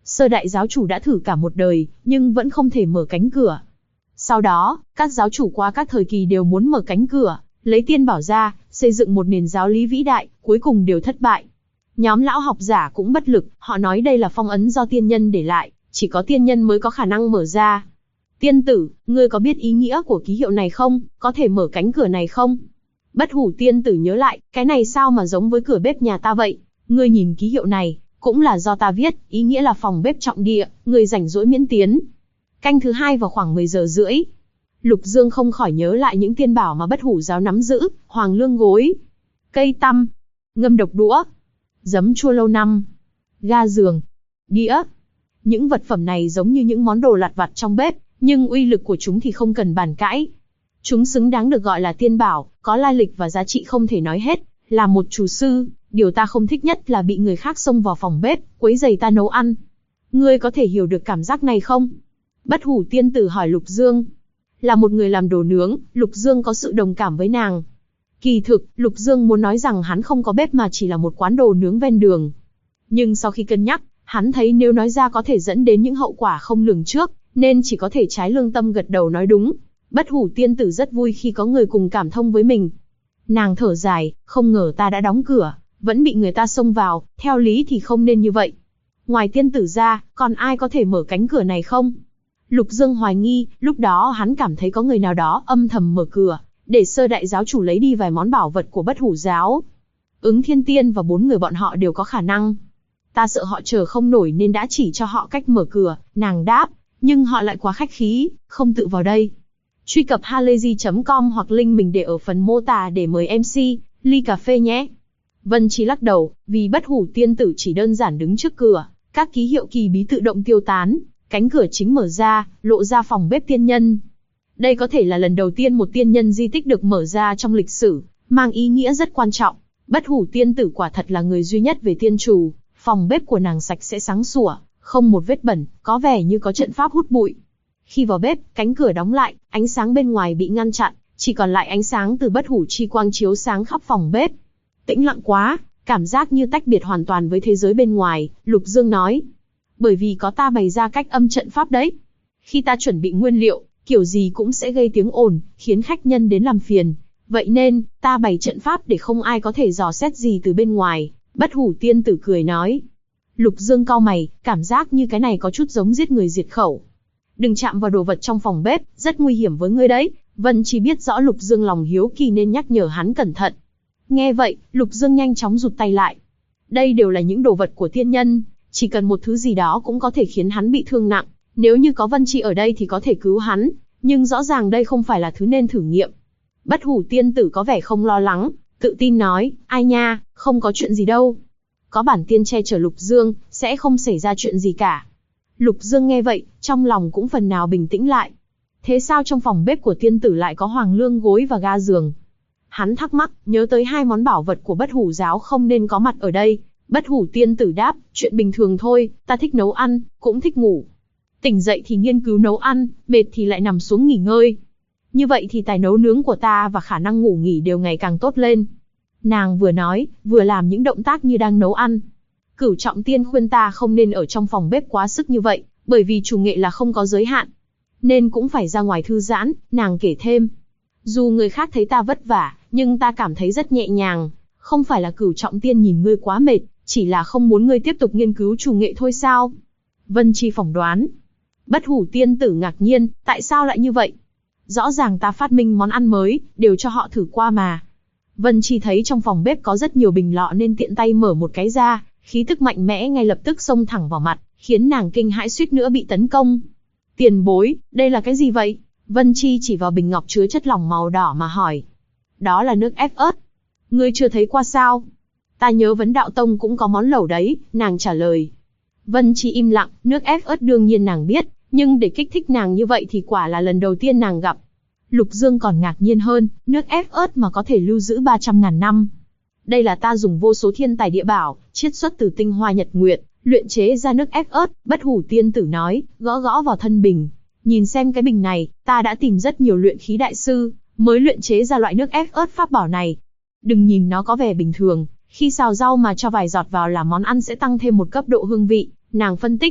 Sơ đại giáo chủ đã thử cả một đời, nhưng vẫn không thể mở cánh cửa. Sau đó, các giáo chủ qua các thời kỳ đều muốn mở cánh cửa, lấy tiên bảo ra, xây dựng một nền giáo lý vĩ đại, cuối cùng đều thất bại. Nhóm lão học giả cũng bất lực, họ nói đây là phong ấn do tiên nhân để lại, chỉ có tiên nhân mới có khả năng mở ra. Tiên tử, ngươi có biết ý nghĩa của ký hiệu này không? Có thể mở cánh cửa này không? Bất hủ tiên tử nhớ lại, cái này sao mà giống với cửa bếp nhà ta vậy? Ngươi nhìn ký hiệu này, cũng là do ta viết, ý nghĩa là phòng bếp trọng địa, ngươi rảnh rỗi miễn tiến. Canh thứ 2 vào khoảng 10 giờ rưỡi. Lục Dương không khỏi nhớ lại những tiên bảo mà bất hủ giáo nắm giữ, hoàng lương gối, cây tăm, ngâm độc đũa, giấm chua lâu năm, ga giường, đĩa. Những vật phẩm này giống như những món đồ lặt vặt trong bếp, nhưng uy lực của chúng thì không cần bàn cãi. Chúng xứng đáng được gọi là tiên bảo, có lai lịch và giá trị không thể nói hết. Là một chủ sư, điều ta không thích nhất là bị người khác xông vào phòng bếp, quấy rầy ta nấu ăn. Ngươi có thể hiểu được cảm giác này không? Bất hủ tiên tử hỏi Lục Dương. Là một người làm đồ nướng, Lục Dương có sự đồng cảm với nàng. Kỳ thực, Lục Dương muốn nói rằng hắn không có bếp mà chỉ là một quán đồ nướng ven đường. Nhưng sau khi cân nhắc, hắn thấy nếu nói ra có thể dẫn đến những hậu quả không lường trước, nên chỉ có thể trái lương tâm gật đầu nói đúng. Bất hủ tiên tử rất vui khi có người cùng cảm thông với mình. Nàng thở dài, không ngờ ta đã đóng cửa, vẫn bị người ta xông vào, theo lý thì không nên như vậy. Ngoài tiên tử ra, còn ai có thể mở cánh cửa này không? Lục Dương hoài nghi, lúc đó hắn cảm thấy có người nào đó âm thầm mở cửa, để sơ đại giáo chủ lấy đi vài món bảo vật của bất hủ giáo. Ứng Thiên Tiên và 4 người bọn họ đều có khả năng. Ta sợ họ chờ không nổi nên đã chỉ cho họ cách mở cửa, nàng đáp, nhưng họ lại quá khách khí, không tự vào đây. Truy cập halayzi.com hoặc link mình để ở phần mô tả để mời MC, ly cà phê nhé. Vân Chi lắc đầu, vì bất hủ tiên tử chỉ đơn giản đứng trước cửa, các ký hiệu kỳ bí tự động tiêu tán, cánh cửa chính mở ra, lộ ra phòng bếp tiên nhân. Đây có thể là lần đầu tiên một tiên nhân di tích được mở ra trong lịch sử, mang ý nghĩa rất quan trọng. Bất hủ tiên tử quả thật là người duy nhất về tiên trù, phòng bếp của nàng sạch sẽ sáng sủa, không một vết bẩn, có vẻ như có trận pháp hút bụi. Khi vào bếp, cánh cửa đóng lại, ánh sáng bên ngoài bị ngăn chặn, chỉ còn lại ánh sáng từ bất hủ chi quang chiếu sáng khắp phòng bếp. Tĩnh lặng quá, cảm giác như tách biệt hoàn toàn với thế giới bên ngoài, Lục Dương nói. Bởi vì có ta bày ra cách âm trận pháp đấy. Khi ta chuẩn bị nguyên liệu, kiểu gì cũng sẽ gây tiếng ồn, khiến khách nhân đến làm phiền. Vậy nên, ta bày trận pháp để không ai có thể dò xét gì từ bên ngoài. Bất hủ tiên tử cười nói. Lục Dương cau mày, cảm giác như cái này có chút giống giết người diệt khẩu. Đừng chạm vào đồ vật trong phòng bếp, rất nguy hiểm với ngươi đấy. Vân chỉ biết rõ Lục Dương lòng hiếu kỳ nên nhắc nhở hắn cẩn thận. Nghe vậy, Lục Dương nhanh chóng rụt tay lại. Đây đều là những đồ vật của tiên nhân, chỉ cần một thứ gì đó cũng có thể khiến hắn bị thương nặng. Nếu như có Vân Chi ở đây thì có thể cứu hắn, nhưng rõ ràng đây không phải là thứ nên thử nghiệm. Bất hủ tiên tử có vẻ không lo lắng, tự tin nói, ai nha, không có chuyện gì đâu. Có bản tiên che chở Lục Dương, sẽ không xảy ra chuyện gì cả. Lục Dương nghe vậy, trong lòng cũng phần nào bình tĩnh lại. Thế sao trong phòng bếp của tiên tử lại có hoàng lương gối và ga giường? Hắn thắc mắc, nhớ tới 2 món bảo vật của bất hủ giáo không nên có mặt ở đây. Bất hủ tiên tử đáp, chuyện bình thường thôi, ta thích nấu ăn, cũng thích ngủ. Tỉnh dậy thì nghiên cứu nấu ăn, mệt thì lại nằm xuống nghỉ ngơi. Như vậy thì tài nấu nướng của ta và khả năng ngủ nghỉ đều ngày càng tốt lên. Nàng vừa nói, vừa làm những động tác như đang nấu ăn. Cửu Trọng Tiên khuyên ta không nên ở trong phòng bếp quá sức như vậy, bởi vì chủ nghệ là không có giới hạn. Nên cũng phải ra ngoài thư giãn, nàng kể thêm. Dù người khác thấy ta vất vả, nhưng ta cảm thấy rất nhẹ nhàng. Không phải là Cửu Trọng Tiên nhìn ngươi quá mệt, chỉ là không muốn ngươi tiếp tục nghiên cứu chủ nghệ thôi sao? Vân Chi phỏng đoán. Bất hủ tiên tử ngạc nhiên, tại sao lại như vậy? Rõ ràng ta phát minh món ăn mới, đều cho họ thử qua mà. Vân Chi thấy trong phòng bếp có rất nhiều bình lọ nên tiện tay mở một cái ra, khí tức mạnh mẽ ngay lập tức xông thẳng vào mặt, khiến nàng kinh hãi suýt nữa bị tấn công. Tiền bối, đây là cái gì vậy? Vân Chi chỉ vào bình ngọc chứa chất lỏng màu đỏ mà hỏi. Đó là nước ép ớt. Ngươi chưa thấy qua sao? Ta nhớ Vấn Đạo Tông cũng có món lẩu đấy, nàng trả lời. Vân Chi im lặng, nước ép ớt đương nhiên nàng biết, nhưng để kích thích nàng như vậy thì quả là lần đầu tiên nàng gặp. Lục Dương còn ngạc nhiên hơn, nước ép ớt mà có thể lưu giữ 300.000 năm. Đây là ta dùng vô số thiên tài địa bảo, chiết xuất từ tinh hoa nhật nguyệt, luyện chế ra nước ép ớt, bất hủ tiên tử nói, gõ gõ vào thân bình. Nhìn xem cái bình này, ta đã tìm rất nhiều luyện khí đại sư, mới luyện chế ra loại nước ép ớt pháp bảo này. Đừng nhìn nó có vẻ bình thường, khi xào rau mà cho vài giọt vào là món ăn sẽ tăng thêm một cấp độ hương vị, nàng phân tích.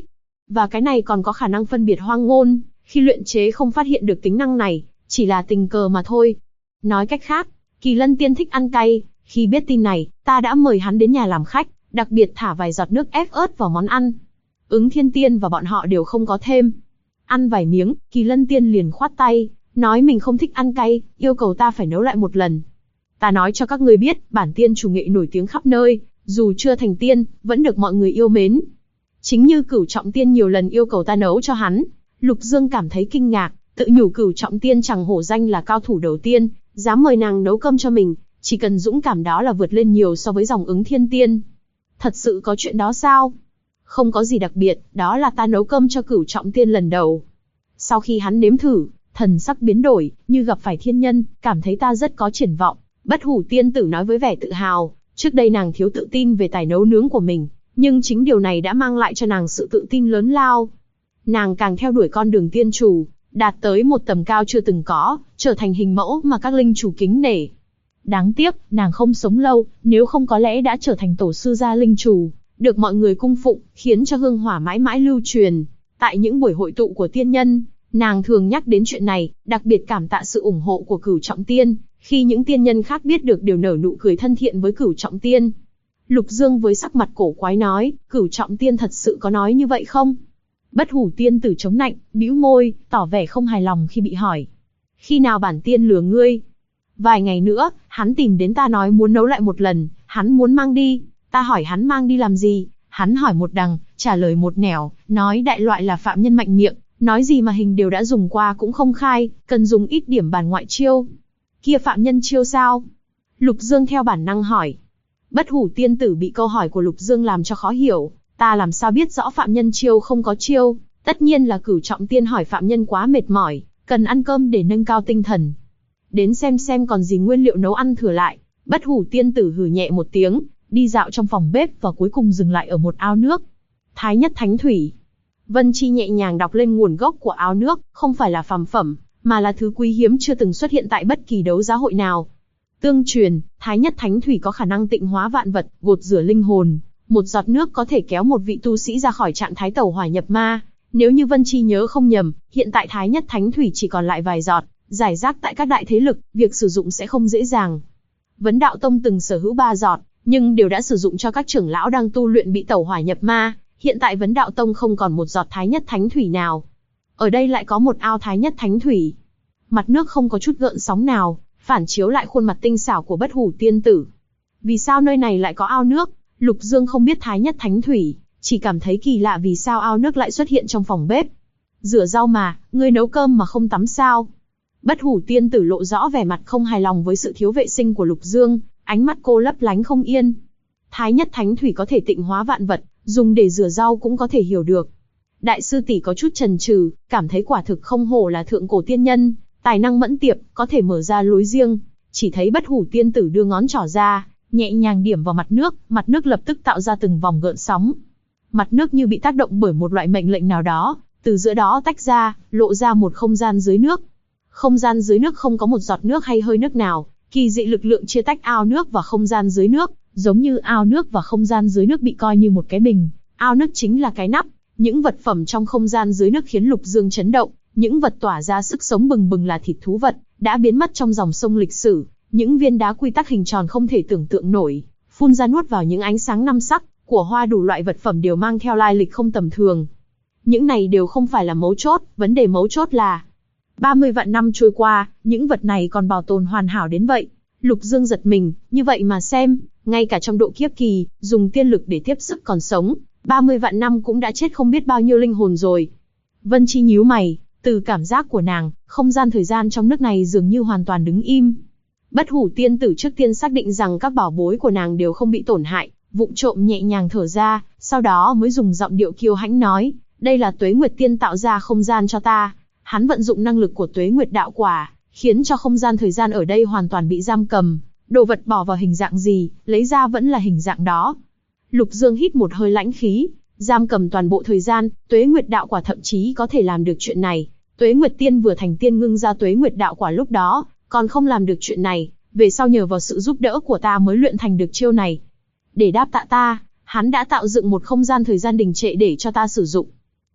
Và cái này còn có khả năng phân biệt hoang ngôn, khi luyện chế không phát hiện được tính năng này, chỉ là tình cờ mà thôi. Nói cách khác, Kỳ Lân Tiên thích ăn cay, khi biết tin này, ta đã mời hắn đến nhà làm khách, đặc biệt thả vài giọt nước ép ớt vào món ăn. Ứng Thiên Tiên và bọn họ đều không có thêm. Ăn vài miếng, Kỳ Lân Tiên liền khoát tay, nói mình không thích ăn cay, yêu cầu ta phải nấu lại một lần. Ta nói cho các ngươi biết, bản tiên chủ nghệ nổi tiếng khắp nơi, dù chưa thành tiên, vẫn được mọi người yêu mến. Chính như Cửu Trọng Tiên nhiều lần yêu cầu ta nấu cho hắn. Lục Dương cảm thấy kinh ngạc, tự nhủ Cửu Trọng Tiên chẳng hổ danh là cao thủ đầu tiên, dám mời nàng nấu cơm cho mình, chỉ cần dũng cảm đó là vượt lên nhiều so với dòng Ứng Thiên Tiên. Thật sự có chuyện đó sao? Không có gì đặc biệt, đó là ta nấu cơm cho Cửu Trọng Tiên lần đầu. Sau khi hắn nếm thử, thần sắc biến đổi, như gặp phải thiên nhân, cảm thấy ta rất có triển vọng. Bất Hủ Tiên tử nói với vẻ tự hào, trước đây nàng thiếu tự tin về tài nấu nướng của mình, nhưng chính điều này đã mang lại cho nàng sự tự tin lớn lao. Nàng càng theo đuổi con đường tiên chủ, đạt tới một tầm cao chưa từng có, trở thành hình mẫu mà các linh chủ kính nể. Đáng tiếc, nàng không sống lâu, nếu không có lẽ đã trở thành tổ sư gia linh chủ, được mọi người cung phụng, khiến cho hương hỏa mãi mãi lưu truyền. Tại những buổi hội tụ của tiên nhân, nàng thường nhắc đến chuyện này, đặc biệt cảm tạ sự ủng hộ của Cửu Trọng Tiên, khi những tiên nhân khác biết được đều nở nụ cười thân thiện với Cửu Trọng Tiên. Lục Dương với sắc mặt cổ quái nói, Cửu Trọng Tiên thật sự có nói như vậy không? Bất Hủ Tiên tử chống nạnh, bĩu môi, tỏ vẻ không hài lòng khi bị hỏi. Khi nào bản tiên lừa ngươi? Vài ngày nữa, hắn tìm đến ta nói muốn nấu lại một lần, hắn muốn mang đi. Ta hỏi hắn mang đi làm gì? Hắn hỏi một đằng, trả lời một nẻo, nói đại loại là phạm nhân mạnh miệng, nói gì mà hình đều đã dùng qua cũng không khai, cần dùng ít điểm bàn ngoại chiêu. Kia phạm nhân chiêu sao? Lục Dương theo bản năng hỏi. Bất Hủ Tiên tử bị câu hỏi của Lục Dương làm cho khó hiểu, ta làm sao biết rõ phạm nhân chiêu không có chiêu, tất nhiên là Cửu Trọng Tiên hỏi phạm nhân quá mệt mỏi, cần ăn cơm để nâng cao tinh thần. Đến xem còn gì nguyên liệu nấu ăn thừa lại. Bất Hủ Tiên tử hừ nhẹ một tiếng, đi dạo trong phòng bếp và cuối cùng dừng lại ở một ao nước. Thái Nhất Thánh Thủy. Vân Chi nhẹ nhàng đọc lên nguồn gốc của ao nước, không phải là phàm phẩm, mà là thứ quý hiếm chưa từng xuất hiện tại bất kỳ đấu giá hội nào. Tương truyền, Thái Nhất Thánh Thủy có khả năng tịnh hóa vạn vật, gột rửa linh hồn. Một giọt nước có thể kéo một vị tu sĩ ra khỏi trạng thái tẩu hỏa nhập ma. Nếu như Vân Chi nhớ không nhầm, hiện tại Thái Nhất Thánh Thủy chỉ còn lại vài giọt, rải rác tại các đại thế lực, việc sử dụng sẽ không dễ dàng. Vấn Đạo Tông từng sở hữu 3 giọt, nhưng đều đã sử dụng cho các trưởng lão đang tu luyện bị tẩu hỏa nhập ma. Hiện tại Vấn Đạo Tông không còn một giọt Thái Nhất Thánh Thủy nào. Ở đây lại có một ao Thái Nhất Thánh Thủy. Mặt nước không có chút gợn sóng nào, phản chiếu lại khuôn mặt tinh xảo của Bất Hủ Tiên tử. Vì sao nơi này lại có ao nước? Lục Dương không biết Thái Nhất Thánh Thủy, chỉ cảm thấy kỳ lạ vì sao ao nước lại xuất hiện trong phòng bếp. Rửa rau mà, ngươi nấu cơm mà không tắm sao? Bất Hủ Tiên tử lộ rõ vẻ mặt không hài lòng với sự thiếu vệ sinh của Lục Dương, ánh mắt cô lấp lánh không yên. Thái Nhất Thánh Thủy có thể tịnh hóa vạn vật, dùng để rửa rau cũng có thể hiểu được. Đại sư tỷ có chút chần chừ, cảm thấy quả thực không hổ là thượng cổ tiên nhân, tài năng mẫn tiệp, có thể mở ra lối riêng. Chỉ thấy Bất Hủ Tiên tử đưa ngón trỏ ra, nhẹ nhàng điểm vào mặt nước lập tức tạo ra từng vòng gợn sóng. Mặt nước như bị tác động bởi một loại mệnh lệnh nào đó, từ giữa đó tách ra, lộ ra một không gian dưới nước. Không gian dưới nước không có một giọt nước hay hơi nước nào, kỳ dị lực lượng chia tách ao nước và không gian dưới nước, giống như ao nước và không gian dưới nước bị coi như một cái bình, ao nước chính là cái nắp. Những vật phẩm trong không gian dưới nước khiến Lục Dương chấn động, những vật tỏa ra sức sống bừng bừng là thịt thú vật, đã biến mất trong dòng sông lịch sử, những viên đá quy tắc hình tròn không thể tưởng tượng nổi, phun ra nuốt vào những ánh sáng năm sắc của hoa, đủ loại vật phẩm đều mang theo lai lịch không tầm thường. Những này đều không phải là mấu chốt, vấn đề mấu chốt là 30 vạn năm trôi qua, những vật này còn bảo tồn hoàn hảo đến vậy. Lục Dương giật mình, như vậy mà xem, ngay cả trong độ kiếp kỳ, dùng tiên lực để tiếp sức còn sống, 30 vạn năm cũng đã chết không biết bao nhiêu linh hồn rồi. Vân Chi nhíu mày, từ cảm giác của nàng, không gian thời gian trong nước này dường như hoàn toàn đứng im. Bất Hủ Tiên tử trước tiên xác định rằng các bảo bối của nàng đều không bị tổn hại, vụng trộm nhẹ nhàng thở ra, sau đó mới dùng giọng điệu kiêu hãnh nói, đây là Tuế Nguyệt Tiên tạo ra không gian cho ta. Hắn vận dụng năng lực của Tuế Nguyệt đạo quả, khiến cho không gian thời gian ở đây hoàn toàn bị giam cầm. Đồ vật bỏ vào hình dạng gì, lấy ra vẫn là hình dạng đó. Lục Dương hít một hơi lãnh khí, giam cầm toàn bộ thời gian, Tuế Nguyệt đạo quả thậm chí có thể làm được chuyện này. Tuế Nguyệt Tiên vừa thành tiên ngưng ra Tuế Nguyệt đạo quả lúc đó, còn không làm được chuyện này, về sau nhờ vào sự giúp đỡ của ta mới luyện thành được chiêu này. Để đáp tạ ta, hắn đã tạo dựng một không gian thời gian đình trệ để cho ta sử dụng.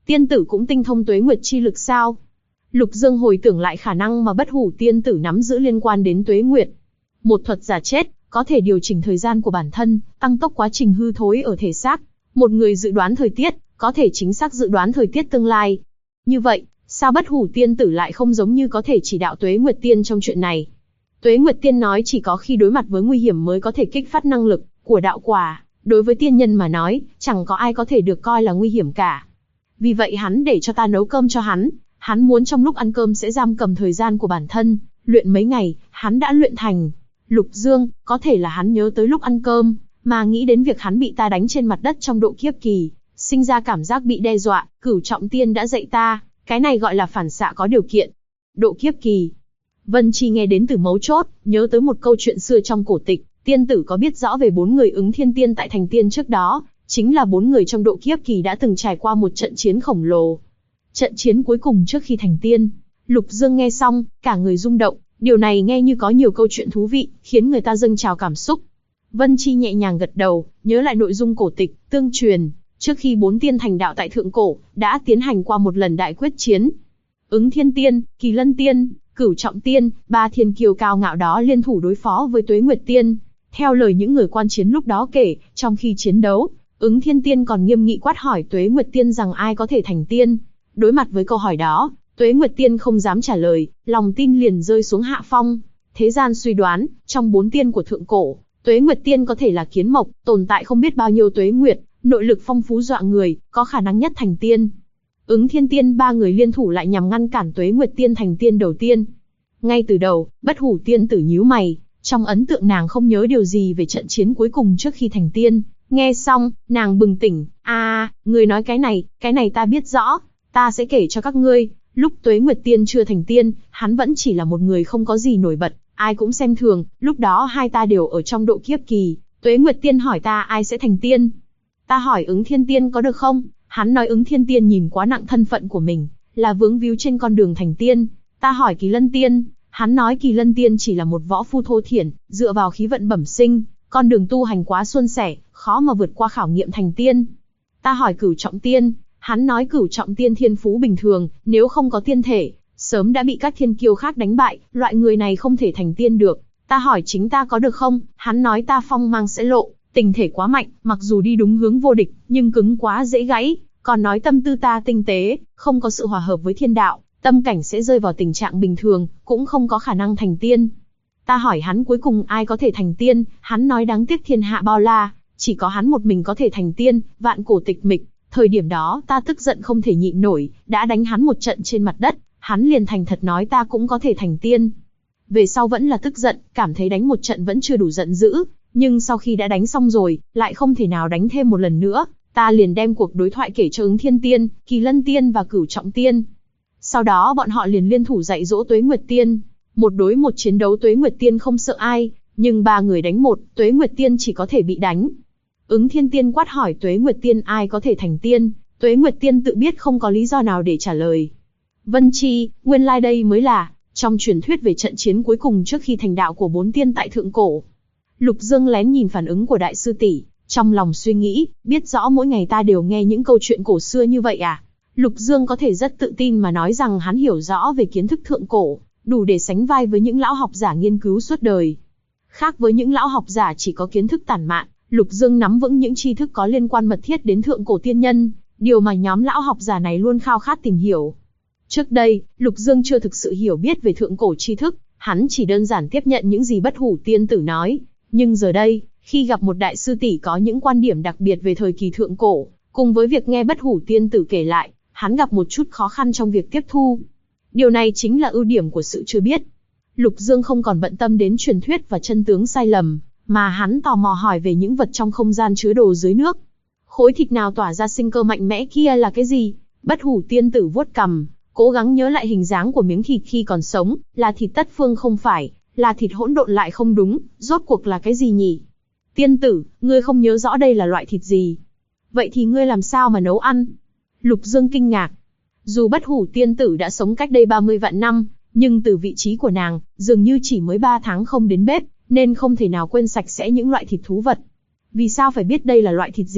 Tiên tử cũng tinh thông tuế nguyệt chi lực sao? Lục Dương hồi tưởng lại khả năng mà bất hủ tiên tử nắm giữ liên quan đến tuế nguyệt. Một thuật giả chết, có thể điều chỉnh thời gian của bản thân, tăng tốc quá trình hư thối ở thể xác. Một người dự đoán thời tiết, có thể chính xác dự đoán thời tiết tương lai. Như vậy, sao bất hủ tiên tử lại không giống như có thể chỉ đạo Tuế Nguyệt Tiên trong chuyện này? Tuế Nguyệt Tiên nói chỉ có khi đối mặt với nguy hiểm mới có thể kích phát năng lực của đạo quả. Đối với tiên nhân mà nói, chẳng có ai có thể được coi là nguy hiểm cả. Vì vậy hắn để cho ta nấu cơm cho hắn. Hắn muốn trong lúc ăn cơm sẽ giam cầm thời gian của bản thân, luyện mấy ngày, hắn đã luyện thành. Lục Dương, có thể là hắn nhớ tới lúc ăn cơm, mà nghĩ đến việc hắn bị ta đánh trên mặt đất trong độ kiếp kỳ, sinh ra cảm giác bị đe dọa. Cửu Trọng Tiên đã dạy ta, cái này gọi là phản xạ có điều kiện. Độ kiếp kỳ. Vân Chi nghe đến từ mấu chốt, nhớ tới một câu chuyện xưa trong cổ tịch, tiên tử có biết rõ về 4 người Ứng Thiên Tiên tại thành tiên trước đó, chính là 4 người trong độ kiếp kỳ đã từng trải qua một trận chiến khổng lồ. Trận chiến cuối cùng trước khi thành tiên. Lục Dương nghe xong, cả người rung động, điều này nghe như có nhiều câu chuyện thú vị, khiến người ta dâng trào cảm xúc. Vân Chi nhẹ nhàng gật đầu, nhớ lại nội dung cổ tịch, tương truyền, trước khi 4 tiên thành đạo tại thượng cổ, đã tiến hành qua một lần đại quyết chiến. Ứng Thiên Tiên, Kỳ Lân Tiên, Cửu Trọng Tiên, 3 thiên kiêu cao ngạo đó liên thủ đối phó với Tuế Nguyệt Tiên. Theo lời những người quan chiến lúc đó kể, trong khi chiến đấu, Ứng Thiên Tiên còn nghiêm nghị quát hỏi Tuế Nguyệt Tiên rằng ai có thể thành tiên. Đối mặt với câu hỏi đó, Tuế Nguyệt Tiên không dám trả lời, lòng tin liền rơi xuống hạ phong. Thế gian suy đoán, trong 4 tiên của thượng cổ, Tuế Nguyệt Tiên có thể là kiến mộc, tồn tại không biết bao nhiêu tuế nguyệt, nội lực phong phú dọa người, có khả năng nhất thành tiên. Ứng Thiên Tiên 3 người liên thủ lại nhằm ngăn cản Tuế Nguyệt Tiên thành tiên đầu tiên. Ngay từ đầu, bất hủ tiên tử nhíu mày, trong ấn tượng nàng không nhớ điều gì về trận chiến cuối cùng trước khi thành tiên. Nghe xong, nàng bừng tỉnh, người nói cái này ta biết rõ, ta sẽ kể cho các ngươi. Lúc Tuế Nguyệt Tiên chưa thành tiên, hắn vẫn chỉ là một người không có gì nổi bật, ai cũng xem thường, lúc đó hai ta đều ở trong độ kiếp kỳ. Tuế Nguyệt Tiên hỏi ta ai sẽ thành tiên. Ta hỏi Ứng Thiên Tiên có được không? Hắn nói Ứng Thiên Tiên nhìn quá nặng thân phận của mình, là vướng víu trên con đường thành tiên. Ta hỏi Kỳ Lân Tiên, hắn nói Kỳ Lân Tiên chỉ là một võ phu thô thiển, dựa vào khí vận bẩm sinh, con đường tu hành quá suôn sẻ, khó mà vượt qua khảo nghiệm thành tiên. Ta hỏi Cửu Trọng Tiên, hắn nói Cửu Trọng Tiên thiên phú bình thường, nếu không có tiên thể, sớm đã bị các thiên kiêu khác đánh bại, loại người này không thể thành tiên được. Ta hỏi chính ta có được không? Hắn nói ta phong mang sẽ lộ, tình thể quá mạnh, mặc dù đi đúng hướng vô địch, nhưng cứng quá dễ gãy, còn nói tâm tư ta tinh tế, không có sự hòa hợp với thiên đạo, tâm cảnh sẽ rơi vào tình trạng bình thường, cũng không có khả năng thành tiên. Ta hỏi hắn cuối cùng ai có thể thành tiên, hắn nói đáng tiếc thiên hạ bao la, chỉ có hắn một mình có thể thành tiên, vạn cổ tịch mịch. Thời điểm đó ta tức giận không thể nhịn nổi, đã đánh hắn một trận trên mặt đất, hắn liền thành thật nói ta cũng có thể thành tiên. Về sau vẫn là tức giận, cảm thấy đánh một trận vẫn chưa đủ giận dữ, nhưng sau khi đã đánh xong rồi, lại không thể nào đánh thêm một lần nữa, ta liền đem cuộc đối thoại kể cho Ứng Thiên Tiên, Kỳ Lân Tiên và Cửu Trọng Tiên. Sau đó bọn họ liền liên thủ dạy dỗ Tuế Nguyệt Tiên. Một đối một chiến đấu Tuế Nguyệt Tiên không sợ ai, nhưng 3 người đánh một, Tuế Nguyệt Tiên chỉ có thể bị đánh. Ứng Thiên Tiên quát hỏi Tuế Nguyệt Tiên ai có thể thành tiên, Tuế Nguyệt Tiên tự biết không có lý do nào để trả lời. Vân Chi, nguyên lai đây mới là trong truyền thuyết về trận chiến cuối cùng trước khi thành đạo của 4 tiên tại thượng cổ. Lục Dương lén nhìn phản ứng của đại sư tỷ, trong lòng suy nghĩ, biết rõ mỗi ngày ta đều nghe những câu chuyện cổ xưa như vậy à? Lục Dương có thể rất tự tin mà nói rằng hắn hiểu rõ về kiến thức thượng cổ, đủ để sánh vai với những lão học giả nghiên cứu suốt đời. Khác với những lão học giả chỉ có kiến thức tản mạn, Lục Dương nắm vững những tri thức có liên quan mật thiết đến thượng cổ tiên nhân, điều mà nhóm lão học giả này luôn khao khát tìm hiểu. Trước đây, Lục Dương chưa thực sự hiểu biết về thượng cổ tri thức, hắn chỉ đơn giản tiếp nhận những gì bất hủ tiên tử nói. Nhưng giờ đây, khi gặp một đại sư tỷ có những quan điểm đặc biệt về thời kỳ thượng cổ, cùng với việc nghe bất hủ tiên tử kể lại, hắn gặp một chút khó khăn trong việc tiếp thu. Điều này chính là ưu điểm của sự chưa biết. Lục Dương không còn bận tâm đến truyền thuyết và chân tướng sai lầm, mà hắn tò mò hỏi về những vật trong không gian chứa đồ dưới nước. Khối thịt nào tỏa ra sinh cơ mạnh mẽ kia là cái gì? Bất hủ tiên tử vuốt cằm, cố gắng nhớ lại hình dáng của miếng thịt khi còn sống, là thịt tất phương không phải, là thịt hỗn độn lại không đúng, rốt cuộc là cái gì nhỉ? Tiên tử, ngươi không nhớ rõ đây là loại thịt gì? Vậy thì ngươi làm sao mà nấu ăn? Lục Dương kinh ngạc. Dù bất hủ tiên tử đã sống cách đây 30 vạn năm, nhưng từ vị trí của nàng, dường như chỉ mới 3 tháng không đến bếp, nên không thể nào quên sạch sẽ những loại thịt thú vật. Vì sao phải biết đây là loại thịt gì?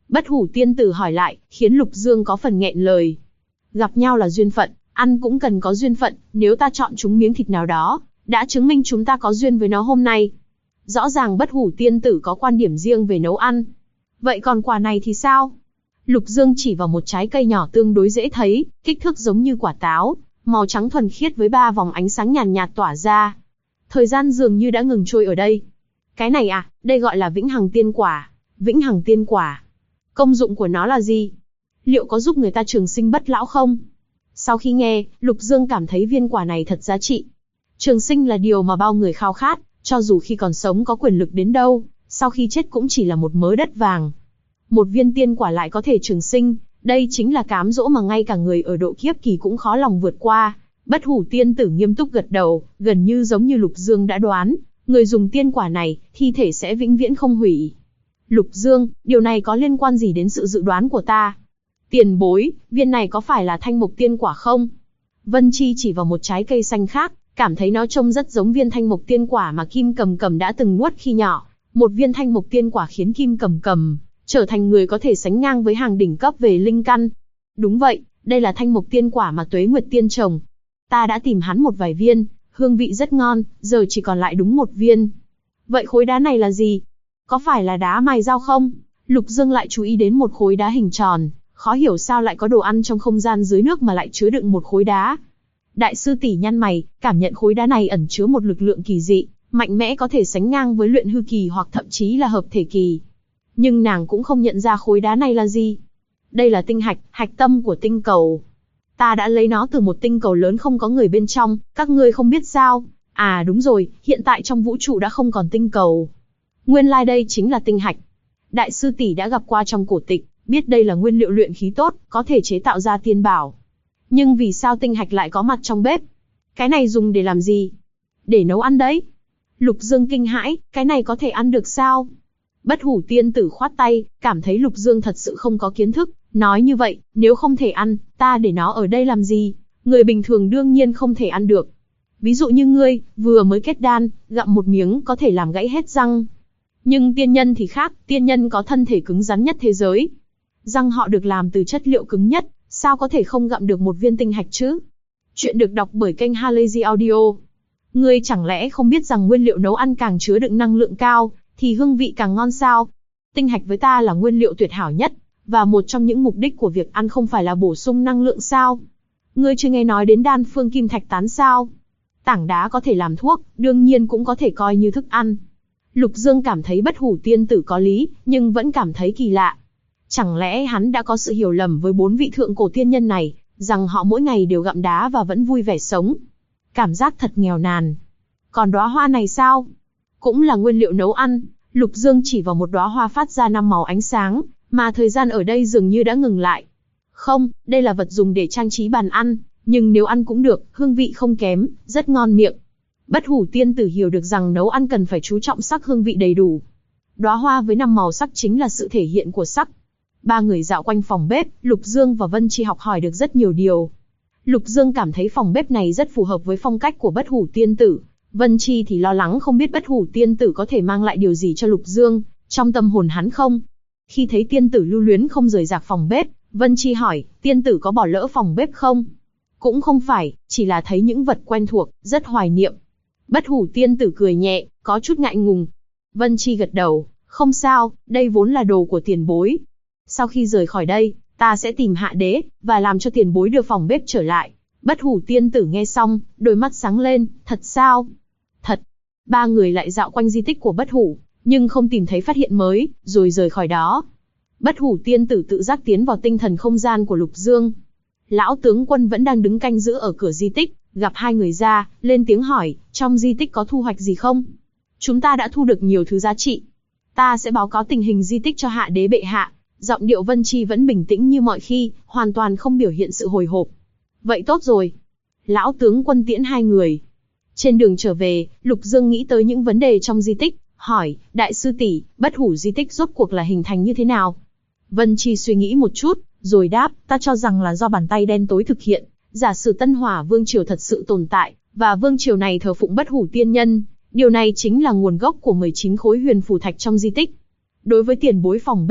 Bất hủ tiên tử hỏi lại, khiến Lục Dương có phần nghẹn lời. Gặp nhau là duyên phận, ăn cũng cần có duyên phận, nếu ta chọn chúng miếng thịt nào đó, đã chứng minh chúng ta có duyên với nó hôm nay. Rõ ràng bất hủ tiên tử có quan điểm riêng về nấu ăn. Vậy còn quả này thì sao? Lục Dương chỉ vào một trái cây nhỏ tương đối dễ thấy, kích thước giống như quả táo, màu trắng thuần khiết với 3 vòng ánh sáng nhàn nhạt tỏa ra. Thời gian dường như đã ngừng trôi ở đây. Cái này à, đây gọi là vĩnh hằng tiên quả. Vĩnh hằng tiên quả. Công dụng của nó là gì? Liệu có giúp người ta trường sinh bất lão không? Sau khi nghe, Lục Dương cảm thấy viên quả này thật giá trị. Trường sinh là điều mà bao người khao khát, cho dù khi còn sống có quyền lực đến đâu, sau khi chết cũng chỉ là một mớ đất vàng. Một viên tiên quả lại có thể trường sinh, đây chính là cám dỗ mà ngay cả người ở độ kiếp kỳ cũng khó lòng vượt qua. Bất hủ tiên tử nghiêm túc gật đầu, gần như giống như Lục Dương đã đoán, người dùng tiên quả này, thi thể sẽ vĩnh viễn không hủy. Lục Dương, điều này có liên quan gì đến sự dự đoán của ta? Tiền bối, viên này có phải là thanh mộc tiên quả không? Vân Chi chỉ vào một trái cây xanh khác, cảm thấy nó trông rất giống viên thanh mộc tiên quả mà Kim Cầm Cầm đã từng nuốt khi nhỏ. Một viên thanh mộc tiên quả khiến Kim Cầm Cầm trở thành người có thể sánh ngang với hàng đỉnh cấp về linh căn. Đúng vậy, đây là thanh mộc tiên quả mà Tuế Nguyệt Tiên trồng. Ta đã tìm hắn một vài viên, hương vị rất ngon, giờ chỉ còn lại đúng một viên. Vậy khối đá này là gì? Có phải là đá mài dao không? Lục Dương lại chú ý đến một khối đá hình tròn, khó hiểu sao lại có đồ ăn trong không gian dưới nước mà lại chứa đựng một khối đá. Đại sư tỷ nhăn mày, cảm nhận khối đá này ẩn chứa một lực lượng kỳ dị, mạnh mẽ có thể sánh ngang với luyện hư kỳ hoặc thậm chí là hợp thể kỳ. Nhưng nàng cũng không nhận ra khối đá này là gì. Đây là tinh hạch, hạch tâm của tinh cầu. Ta đã lấy nó từ một tinh cầu lớn không có người bên trong, các ngươi không biết sao? À đúng rồi, hiện tại trong vũ trụ đã không còn tinh cầu. Nguyên lai đây chính là tinh hạch. Đại sư tỷ đã gặp qua trong cổ tịch, biết đây là nguyên liệu luyện khí tốt, có thể chế tạo ra tiên bảo. Nhưng vì sao tinh hạch lại có mặt trong bếp? Cái này dùng để làm gì? Để nấu ăn đấy. Lục Dương kinh hãi, cái này có thể ăn được sao? Bất hủ tiên tử khoát tay, cảm thấy Lục Dương thật sự không có kiến thức, nói như vậy, nếu không thể ăn, ta để nó ở đây làm gì? Người bình thường đương nhiên không thể ăn được. Ví dụ như ngươi, vừa mới kết đan, gặm một miếng có thể làm gãy hết răng. Nhưng tiên nhân thì khác, tiên nhân có thân thể cứng rắn nhất thế giới. Răng họ được làm từ chất liệu cứng nhất, sao có thể không gặm được một viên tinh hạch chứ? Chuyện được đọc bởi kênh Halazy Audio. Ngươi chẳng lẽ không biết rằng nguyên liệu nấu ăn càng chứa đựng năng lượng cao, thì hương vị càng ngon sao? Tinh hạch với ta là nguyên liệu tuyệt hảo nhất, và một trong những mục đích của việc ăn không phải là bổ sung năng lượng sao? Ngươi chưa nghe nói đến đan phương kim thạch tán sao? Tảng đá có thể làm thuốc, đương nhiên cũng có thể coi như thức ăn. Lục Dương cảm thấy bất hủ tiên tử có lý, nhưng vẫn cảm thấy kỳ lạ. Chẳng lẽ hắn đã có sự hiểu lầm với 4 vị thượng cổ tiên nhân này, rằng họ mỗi ngày đều gặm đá và vẫn vui vẻ sống? Cảm giác thật nghèo nàn. Còn đóa hoa này sao? Cũng là nguyên liệu nấu ăn. Lục Dương chỉ vào một đóa hoa phát ra 5 màu ánh sáng, mà thời gian ở đây dường như đã ngừng lại. Không, đây là vật dùng để trang trí bàn ăn, nhưng nếu ăn cũng được, hương vị không kém, rất ngon miệng. Bất hủ tiên tử hiểu được rằng nấu ăn cần phải chú trọng sắc hương vị đầy đủ. Đóa hoa với 5 màu sắc chính là sự thể hiện của sắc. Ba người dạo quanh phòng bếp, Lục Dương và Vân Chi học hỏi được rất nhiều điều. Lục Dương cảm thấy phòng bếp này rất phù hợp với phong cách của bất hủ tiên tử. Vân Chi thì lo lắng không biết bất hủ tiên tử có thể mang lại điều gì cho Lục Dương, trong tâm hồn hắn không. Khi thấy tiên tử lưu luyến không rời rạc phòng bếp, Vân Chi hỏi, tiên tử có bỏ lỡ phòng bếp không? Cũng không phải, chỉ là thấy những vật quen thuộc, rất hoài niệm. Bất hủ tiên tử cười nhẹ, có chút ngại ngùng. Vân Chi gật đầu, không sao, đây vốn là đồ của tiền bối. Sau khi rời khỏi đây, ta sẽ tìm hạ đế, và làm cho tiền bối đưa phòng bếp trở lại. Bất hủ tiên tử nghe xong, đôi mắt sáng lên, thật sao? Thật. Ba người lại dạo quanh di tích của bất hủ, nhưng không tìm thấy phát hiện mới, rồi rời khỏi đó. Bất hủ tiên tử tự giác tiến vào tinh thần không gian của Lục Dương. Lão tướng quân vẫn đang đứng canh giữ ở cửa di tích, gặp hai người ra, lên tiếng hỏi, trong di tích có thu hoạch gì không? Chúng ta đã thu được nhiều thứ giá trị. Ta sẽ báo cáo tình hình di tích cho hạ đế bệ hạ. Giọng điệu Vân Chi vẫn bình tĩnh như mọi khi, hoàn toàn không biểu hiện sự hồi hộp. Vậy tốt rồi. Lão tướng quân tiễn hai người. Trên đường trở về, Lục Dương nghĩ tới những vấn đề trong di tích, hỏi, đại sư tỷ, bất hủ di tích rốt cuộc là hình thành như thế nào? Vân Chi suy nghĩ một chút, rồi đáp, ta cho rằng là do bàn tay đen tối thực hiện. Giả sử Tân Hỏa Vương Triều thật sự tồn tại, và Vương Triều này thờ phụng bất hủ tiên nhân, điều này chính là nguồn gốc của 19 khối huyền phù thạch trong di tích. Đối với tiền bối phòng bếp,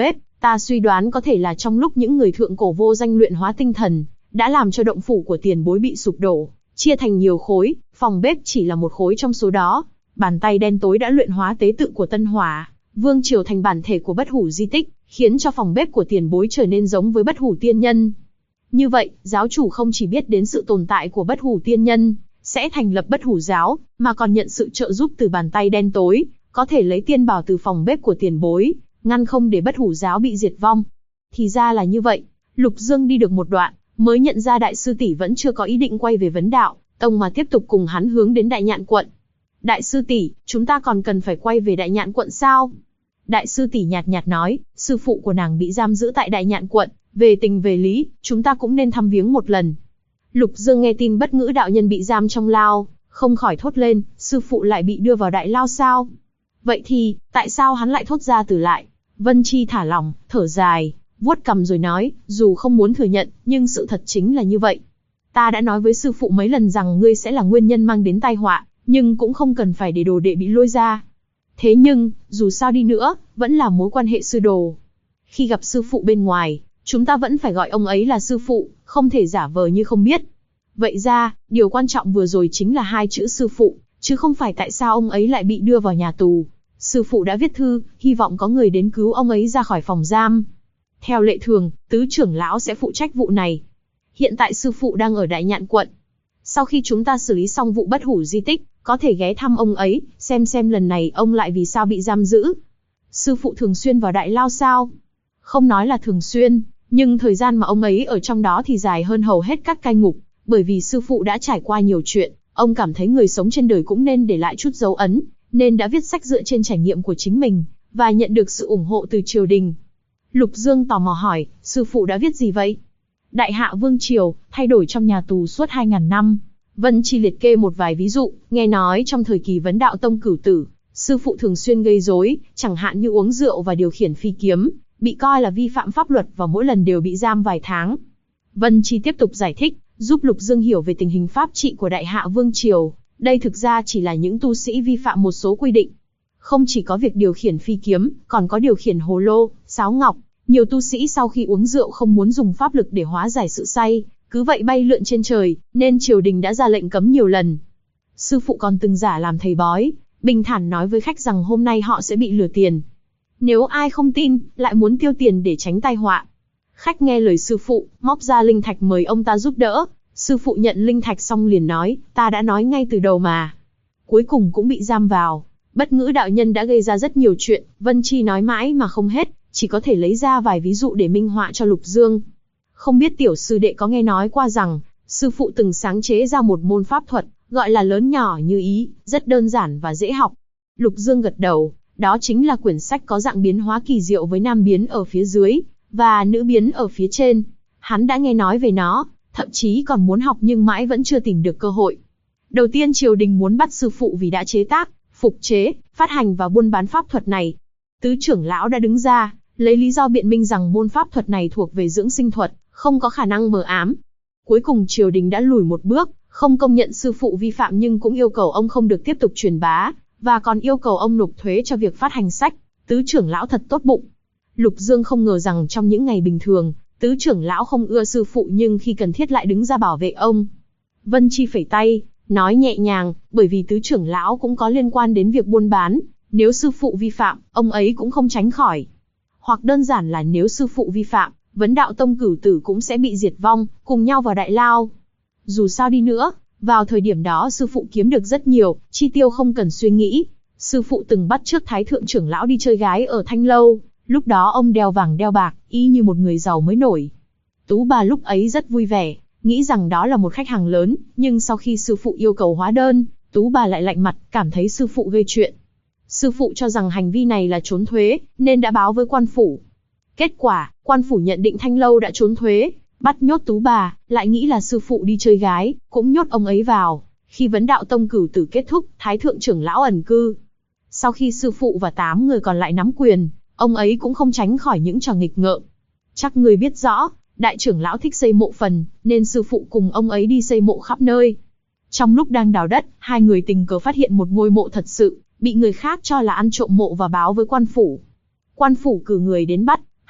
Ta suy đoán có thể là trong lúc những người thượng cổ vô danh luyện hóa tinh thần, đã làm cho động phủ của tiền bối bị sụp đổ, chia thành nhiều khối, phòng bếp chỉ là một khối trong số đó. Bàn tay đen tối đã luyện hóa tế tự của Tân Hỏa Vương Triều thành bản thể của bất hủ di tích, khiến cho phòng bếp của tiền bối trở nên giống với bất hủ tiên nhân. Như vậy, giáo chủ không chỉ biết đến sự tồn tại của bất hủ tiên nhân, sẽ thành lập bất hủ giáo, mà còn nhận sự trợ giúp từ bàn tay đen tối, có thể lấy tiên bảo từ phòng bếp của tiền bối, ngăn không để bất hủ giáo bị diệt vong. Thì ra là như vậy, Lục Dương đi được một đoạn, mới nhận ra đại sư tỷ vẫn chưa có ý định quay về vấn đạo tông mà tiếp tục cùng hắn hướng đến Đại Nhạn quận. Đại sư tỷ, chúng ta còn cần phải quay về Đại Nhạn quận sao? Đại sư tỷ nhạt nhạt nói, sư phụ của nàng bị giam giữ tại Đại Nhạn quận, về tình về lý, chúng ta cũng nên thăm viếng một lần. Lục Dương nghe tin Bất Ngữ đạo nhân bị giam trong lao, không khỏi thốt lên, sư phụ lại bị đưa vào đại lao sao? Vậy thì, tại sao hắn lại thốt ra từ lại? Vân Chi thả lỏng, thở dài, vuốt cằm rồi nói, dù không muốn thừa nhận, nhưng sự thật chính là như vậy. Ta đã nói với sư phụ mấy lần rằng ngươi sẽ là nguyên nhân mang đến tai họa, nhưng cũng không cần phải để đồ đệ bị lôi ra. Thế nhưng, dù sao đi nữa, vẫn là mối quan hệ sư đồ. Khi gặp sư phụ bên ngoài, chúng ta vẫn phải gọi ông ấy là sư phụ, không thể giả vờ như không biết. Vậy ra, điều quan trọng vừa rồi chính là hai chữ sư phụ, chứ không phải tại sao ông ấy lại bị đưa vào nhà tù. Sư phụ đã viết thư, hy vọng có người đến cứu ông ấy ra khỏi phòng giam. Theo lệ thường, tứ trưởng lão sẽ phụ trách vụ này. Hiện tại sư phụ đang ở Đại Nhạn quận. Sau khi chúng ta xử lý xong vụ bất hủ di tích, có thể ghé thăm ông ấy, xem lần này ông lại vì sao bị giam giữ. Sư phụ thường xuyên vào đại lao sao? Không nói là thường xuyên, nhưng thời gian mà ông ấy ở trong đó thì dài hơn hầu hết các cai ngục, bởi vì sư phụ đã trải qua nhiều chuyện, ông cảm thấy người sống trên đời cũng nên để lại chút dấu ấn, nên đã viết sách dựa trên trải nghiệm của chính mình, và nhận được sự ủng hộ từ triều đình. Lục Dương tò mò hỏi, sư phụ đã viết gì vậy? Đại Hạ Vương Triều, thay đổi trong nhà tù suốt 2000 năm. Vân Chi liệt kê một vài ví dụ, nghe nói trong thời kỳ Vấn Đạo Tông cửu tử, sư phụ thường xuyên gây rối, chẳng hạn như uống rượu và điều khiển phi kiếm, bị coi là vi phạm pháp luật và mỗi lần đều bị giam vài tháng. Vân Chi tiếp tục giải thích, giúp Lục Dương hiểu về tình hình pháp trị của Đại Hạ Vương Triều. Đây thực ra chỉ là những tu sĩ vi phạm một số quy định. Không chỉ có việc điều khiển phi kiếm, còn có điều khiển hồ lô, sáo ngọc. Nhiều tu sĩ sau khi uống rượu không muốn dùng pháp lực để hóa giải sự say, cứ vậy bay lượn trên trời, nên triều đình đã ra lệnh cấm nhiều lần. Sư phụ còn từng giả làm thầy bói, bình thản nói với khách rằng hôm nay họ sẽ bị lừa tiền. Nếu ai không tin, lại muốn tiêu tiền để tránh tai họa. Khách nghe lời sư phụ, móc ra linh thạch mời ông ta giúp đỡ. Sư phụ nhận linh thạch xong liền nói, ta đã nói ngay từ đầu mà. Cuối cùng cũng bị giam vào. Bất Ngữ đạo nhân đã gây ra rất nhiều chuyện, Vân Chi nói mãi mà không hết, chỉ có thể lấy ra vài ví dụ để minh họa cho Lục Dương. Không biết tiểu sư đệ có nghe nói qua rằng, sư phụ từng sáng chế ra một môn pháp thuật, gọi là lớn nhỏ như ý, rất đơn giản và dễ học. Lục Dương gật đầu, đó chính là quyển sách có dạng biến hóa kỳ diệu với nam biến ở phía dưới, và nữ biến ở phía trên. Hắn đã nghe nói về nó, thậm chí còn muốn học nhưng mãi vẫn chưa tìm được cơ hội. Đầu tiên triều đình muốn bắt sư phụ vì đã chế tác, phục chế, phát hành và buôn bán pháp thuật này. Tứ trưởng lão đã đứng ra, lấy lý do biện minh rằng môn pháp thuật này thuộc về dưỡng sinh thuật, không có khả năng mờ ám. Cuối cùng triều đình đã lùi một bước, không công nhận sư phụ vi phạm nhưng cũng yêu cầu ông không được tiếp tục truyền bá, và còn yêu cầu ông nộp thuế cho việc phát hành sách. Tứ trưởng lão thật tốt bụng. Lục Dương không ngờ rằng trong những ngày bình thường, tứ trưởng lão không ưa sư phụ nhưng khi cần thiết lại đứng ra bảo vệ ông. Vân Chi phẩy tay, nói nhẹ nhàng, bởi vì tứ trưởng lão cũng có liên quan đến việc buôn bán, nếu sư phụ vi phạm, ông ấy cũng không tránh khỏi. Hoặc đơn giản là nếu sư phụ vi phạm, Vấn Đạo Tông cửu tử cũng sẽ bị diệt vong, cùng nhau vào đại lao. Dù sao đi nữa, vào thời điểm đó sư phụ kiếm được rất nhiều, chi tiêu không cần suy nghĩ. Sư phụ từng bắt chước thái thượng trưởng lão đi chơi gái ở Thanh Lâu, lúc đó ông đeo vàng đeo bạc, y như một người giàu mới nổi. Tú bà lúc ấy rất vui vẻ, nghĩ rằng đó là một khách hàng lớn, nhưng sau khi sư phụ yêu cầu hóa đơn, Tú bà lại lạnh mặt, cảm thấy sư phụ gây chuyện. Sư phụ cho rằng hành vi này là trốn thuế, nên đã báo với quan phủ. Kết quả, quan phủ nhận định Thanh Lâu đã trốn thuế, bắt nhốt Tú bà, lại nghĩ là sư phụ đi chơi gái, cũng nhốt ông ấy vào. Khi Vấn Đạo Tông cửu tử kết thúc, thái thượng trưởng lão ẩn cư. Sau khi sư phụ và 8 người còn lại nắm quyền, ông ấy cũng không tránh khỏi những trò nghịch ngợm. Chắc người biết rõ, đại trưởng lão thích xây mộ phần, nên sư phụ cùng ông ấy đi xây mộ khắp nơi. Trong lúc đang đào đất, hai người tình cờ phát hiện một ngôi mộ thật sự, bị người khác cho là ăn trộm mộ và báo với quan phủ. Quan phủ cử người đến bắt,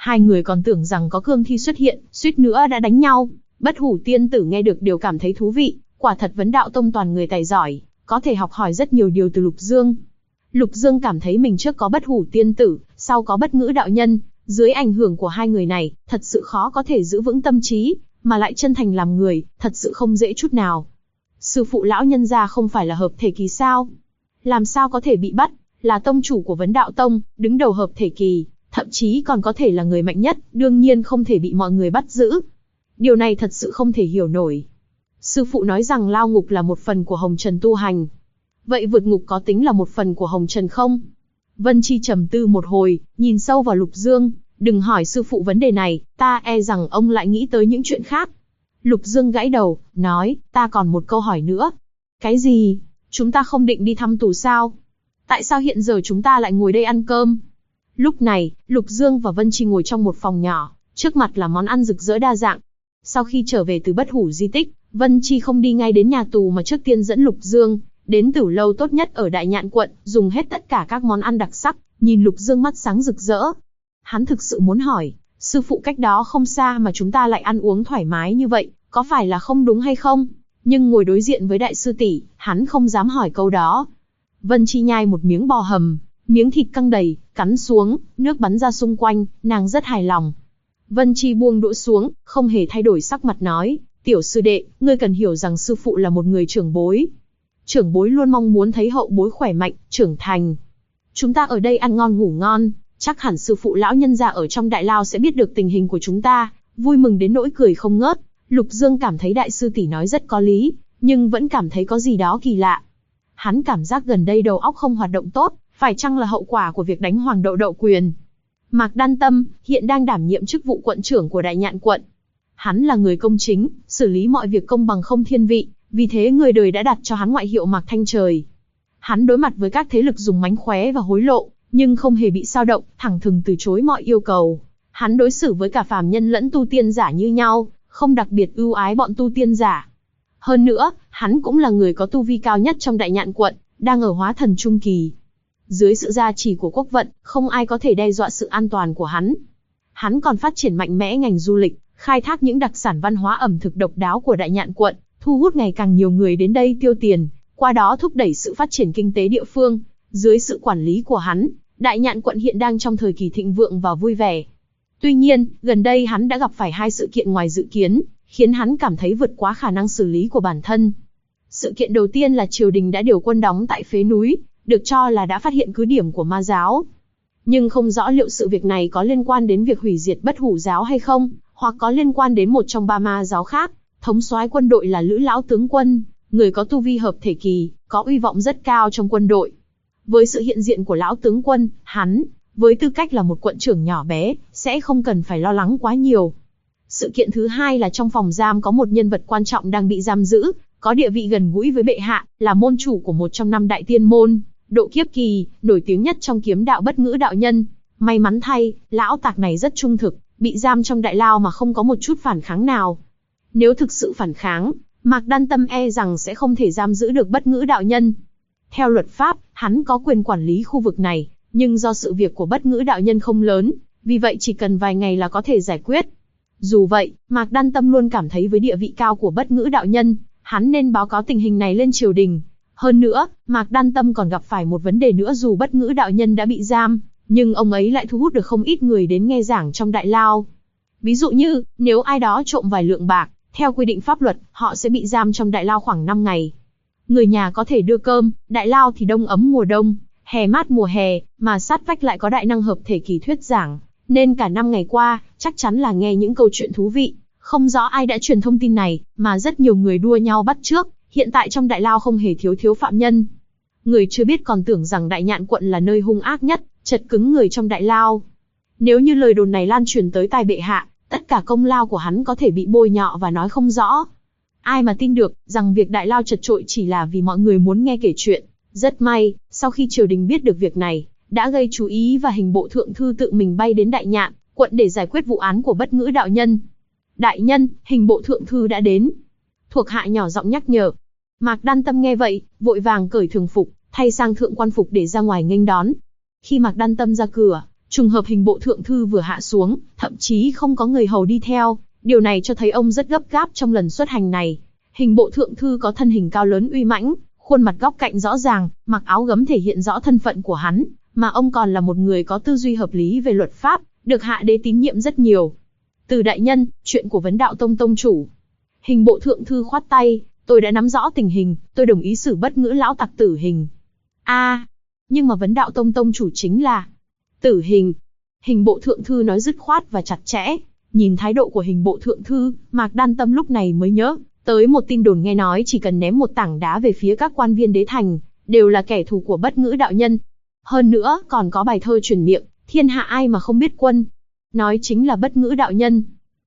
Hai người còn tưởng rằng có cương thi xuất hiện, suýt nữa đã đánh nhau. Bất hủ tiên tử nghe được đều cảm thấy thú vị, quả thật Vấn Đạo Tông toàn người tài giỏi, có thể học hỏi rất nhiều điều từ Lục Dương. Lục Dương cảm thấy mình trước có bất hủ tiên tử, sau có bất ngữ đạo nhân, dưới ảnh hưởng của hai người này, thật sự khó có thể giữ vững tâm trí, mà lại chân thành làm người, thật sự không dễ chút nào. Sư phụ lão nhân gia không phải là hợp thể kỳ sao? Làm sao có thể bị bắt, là tông chủ của Vấn Đạo Tông, đứng đầu hợp thể kỳ, thậm chí còn có thể là người mạnh nhất, đương nhiên không thể bị mọi người bắt giữ. Điều này thật sự không thể hiểu nổi. Sư phụ nói rằng lao ngục là một phần của hồng trần tu hành. Vậy vượt ngục có tính là một phần của hồng trần không? Vân Chi trầm tư một hồi, nhìn sâu vào Lục Dương, đừng hỏi sư phụ vấn đề này, ta e rằng ông lại nghĩ tới những chuyện khác. Lục Dương gãi đầu, nói, ta còn một câu hỏi nữa. Cái gì? Chúng ta không định đi thăm tù sao? Tại sao hiện giờ chúng ta lại ngồi đây ăn cơm? Lúc này, Lục Dương và Vân Chi ngồi trong một phòng nhỏ, trước mặt là món ăn rực rỡ đa dạng. Sau khi trở về từ bất hủ di tích, Vân Chi không đi ngay đến nhà tù mà trước tiên dẫn Lục Dương đến tử lâu tốt nhất ở Đại Nhạn quận, dùng hết tất cả các món ăn đặc sắc, nhìn Lục Dương mắt sáng rực rỡ. Hắn thực sự muốn hỏi, sư phụ cách đó không xa mà chúng ta lại ăn uống thoải mái như vậy, có phải là không đúng hay không? Nhưng ngồi đối diện với đại sư tỷ, hắn không dám hỏi câu đó. Vân Chi nhai một miếng bò hầm, miếng thịt căng đầy, cắn xuống, nước bắn ra xung quanh, nàng rất hài lòng. Vân Chi buông đũa xuống, không hề thay đổi sắc mặt nói, tiểu sư đệ, ngươi cần hiểu rằng sư phụ là một người trưởng bối. Trưởng bối luôn mong muốn thấy hậu bối khỏe mạnh, trưởng thành. Chúng ta ở đây ăn ngon ngủ ngon, chắc hẳn sư phụ lão nhân già ở trong đại lao sẽ biết được tình hình của chúng ta, vui mừng đến nỗi cười không ngớt. Lục Dương cảm thấy đại sư tỷ nói rất có lý, nhưng vẫn cảm thấy có gì đó kỳ lạ. Hắn cảm giác gần đây đầu óc không hoạt động tốt, phải chăng là hậu quả của việc đánh Hoàng Đậu Đậu quyền. Mạc Đan Tâm hiện đang đảm nhiệm chức vụ quận trưởng của Đại Nhạn quận. Hắn là người công chính, xử lý mọi việc công bằng không thiên vị, vì thế người đời đã đặt cho hắn ngoại hiệu Mạc Thanh Trời. Hắn đối mặt với các thế lực dùng mánh khóe và hối lộ, nhưng không hề bị sao động, thẳng thừng từ chối mọi yêu cầu. Hắn đối xử với cả phàm nhân lẫn tu tiên giả như nhau, không đặc biệt ưu ái bọn tu tiên giả. Hơn nữa, hắn cũng là người có tu vi cao nhất trong Đại Nhạn quận, đang ở hóa thần trung kỳ. Dưới sự gia trì của quốc vận, không ai có thể đe dọa sự an toàn của hắn. Hắn còn phát triển mạnh mẽ ngành du lịch, khai thác những đặc sản văn hóa ẩm thực độc đáo của Đại Nhạn quận, thu hút ngày càng nhiều người đến đây tiêu tiền, qua đó thúc đẩy sự phát triển kinh tế địa phương. Dưới sự quản lý của hắn, Đại Nhạn quận hiện đang trong thời kỳ thịnh vượng và vui vẻ. Tuy nhiên, gần đây hắn đã gặp phải hai sự kiện ngoài dự kiến, khiến hắn cảm thấy vượt quá khả năng xử lý của bản thân. Sự kiện đầu tiên là triều đình đã điều quân đóng tại phế núi, được cho là đã phát hiện cứ điểm của ma giáo. Nhưng không rõ liệu sự việc này có liên quan đến việc hủy diệt bất hủ giáo hay không, hoặc có liên quan đến một trong ba ma giáo khác. Thống soái quân đội là Lữ lão tướng quân, người có tu vi hợp thể kỳ, có uy vọng rất cao trong quân đội. Với sự hiện diện của lão tướng quân, hắn, với tư cách là một quận trưởng nhỏ bé, sẽ không cần phải lo lắng quá nhiều. Sự kiện thứ hai là trong phòng giam có một nhân vật quan trọng đang bị giam giữ, có địa vị gần gũi với bệ hạ, là môn chủ của một trong 5 đại tiên môn, độ kiếp kỳ, nổi tiếng nhất trong kiếm đạo bất ngữ đạo nhân. May mắn thay, lão tạc này rất trung thực, bị giam trong đại lao mà không có một chút phản kháng nào. Nếu thực sự phản kháng, Mạc Đan Tâm e rằng sẽ không thể giam giữ được bất ngữ đạo nhân. Theo luật pháp, hắn có quyền quản lý khu vực này, nhưng do sự việc của bất ngữ đạo nhân không lớn, vì vậy chỉ cần vài ngày là có thể giải quyết. Dù vậy, Mạc Đan Tâm luôn cảm thấy với địa vị cao của bất ngữ đạo nhân, hắn nên báo cáo tình hình này lên triều đình. Hơn nữa, Mạc Đan Tâm còn gặp phải một vấn đề nữa, dù bất ngữ đạo nhân đã bị giam, nhưng ông ấy lại thu hút được không ít người đến nghe giảng trong đại lao. Ví dụ như, nếu ai đó trộm vài lượng bạc, theo quy định pháp luật, họ sẽ bị giam trong đại lao khoảng 5 ngày. Người nhà có thể đưa cơm, đại lao thì đông ấm mùa đông, hè mát mùa hè, mà sát vách lại có đại năng hợp thể kỳ thuyết giảng, nên cả 5 ngày qua, chắc chắn là nghe những câu chuyện thú vị. Không rõ ai đã truyền thông tin này, mà rất nhiều người đua nhau bắt chước, hiện tại trong đại lao không hề thiếu phạm nhân. Người chưa biết còn tưởng rằng Đại Nhạn quận là nơi hung ác nhất, chật cứng người trong đại lao. Nếu như lời đồn này lan truyền tới tai bệ hạ, tất cả công lao của hắn có thể bị bôi nhọ và nói không rõ. Ai mà tin được rằng việc đại lao chật chội chỉ là vì mọi người muốn nghe kể chuyện. Rất may, sau khi triều đình biết được việc này, đã gây chú ý và hình bộ thượng thư tự mình bay đến Đại Nhạn quận để giải quyết vụ án của bất ngữ đạo nhân. Đại nhân, hình bộ thượng thư đã đến. Thuộc hạ nhỏ giọng nhắc nhở. Mạc Đan Tâm nghe vậy, vội vàng cởi thường phục, thay sang thượng quan phục để ra ngoài nghênh đón. Khi Mạc Đan Tâm ra cửa, Trùng hợp hình bộ thượng thư vừa hạ xuống, thậm chí không có người hầu đi theo, điều này cho thấy ông rất gấp gáp trong lần xuất hành này. Hình bộ thượng thư có thân hình cao lớn uy mãnh, khuôn mặt góc cạnh rõ ràng, mặc áo gấm thể hiện rõ thân phận của hắn, mà ông còn là một người có tư duy hợp lý về luật pháp, được hạ đế tín nhiệm rất nhiều. Từ đại nhân, chuyện của Vấn Đạo Tông tông chủ. Hình bộ thượng thư khoát tay, tôi đã nắm rõ tình hình, tôi đồng ý xử Bất Ngữ lão tặc tử hình. Nhưng mà Vấn Đạo Tông tông chủ chính là tử hình. Hình bộ thượng thư nói dứt khoát và chặt chẽ. Nhìn thái độ của hình bộ thượng thư, Mạc Đan Tâm lúc này mới nhớ tới một tin đồn nghe nói chỉ cần ném một tảng đá về phía các quan viên đế thành, đều là kẻ thù của Bất Ngữ đạo nhân. Hơn nữa, còn có bài thơ truyền miệng, thiên hạ ai mà không biết quân. Nói chính là Bất Ngữ đạo nhân.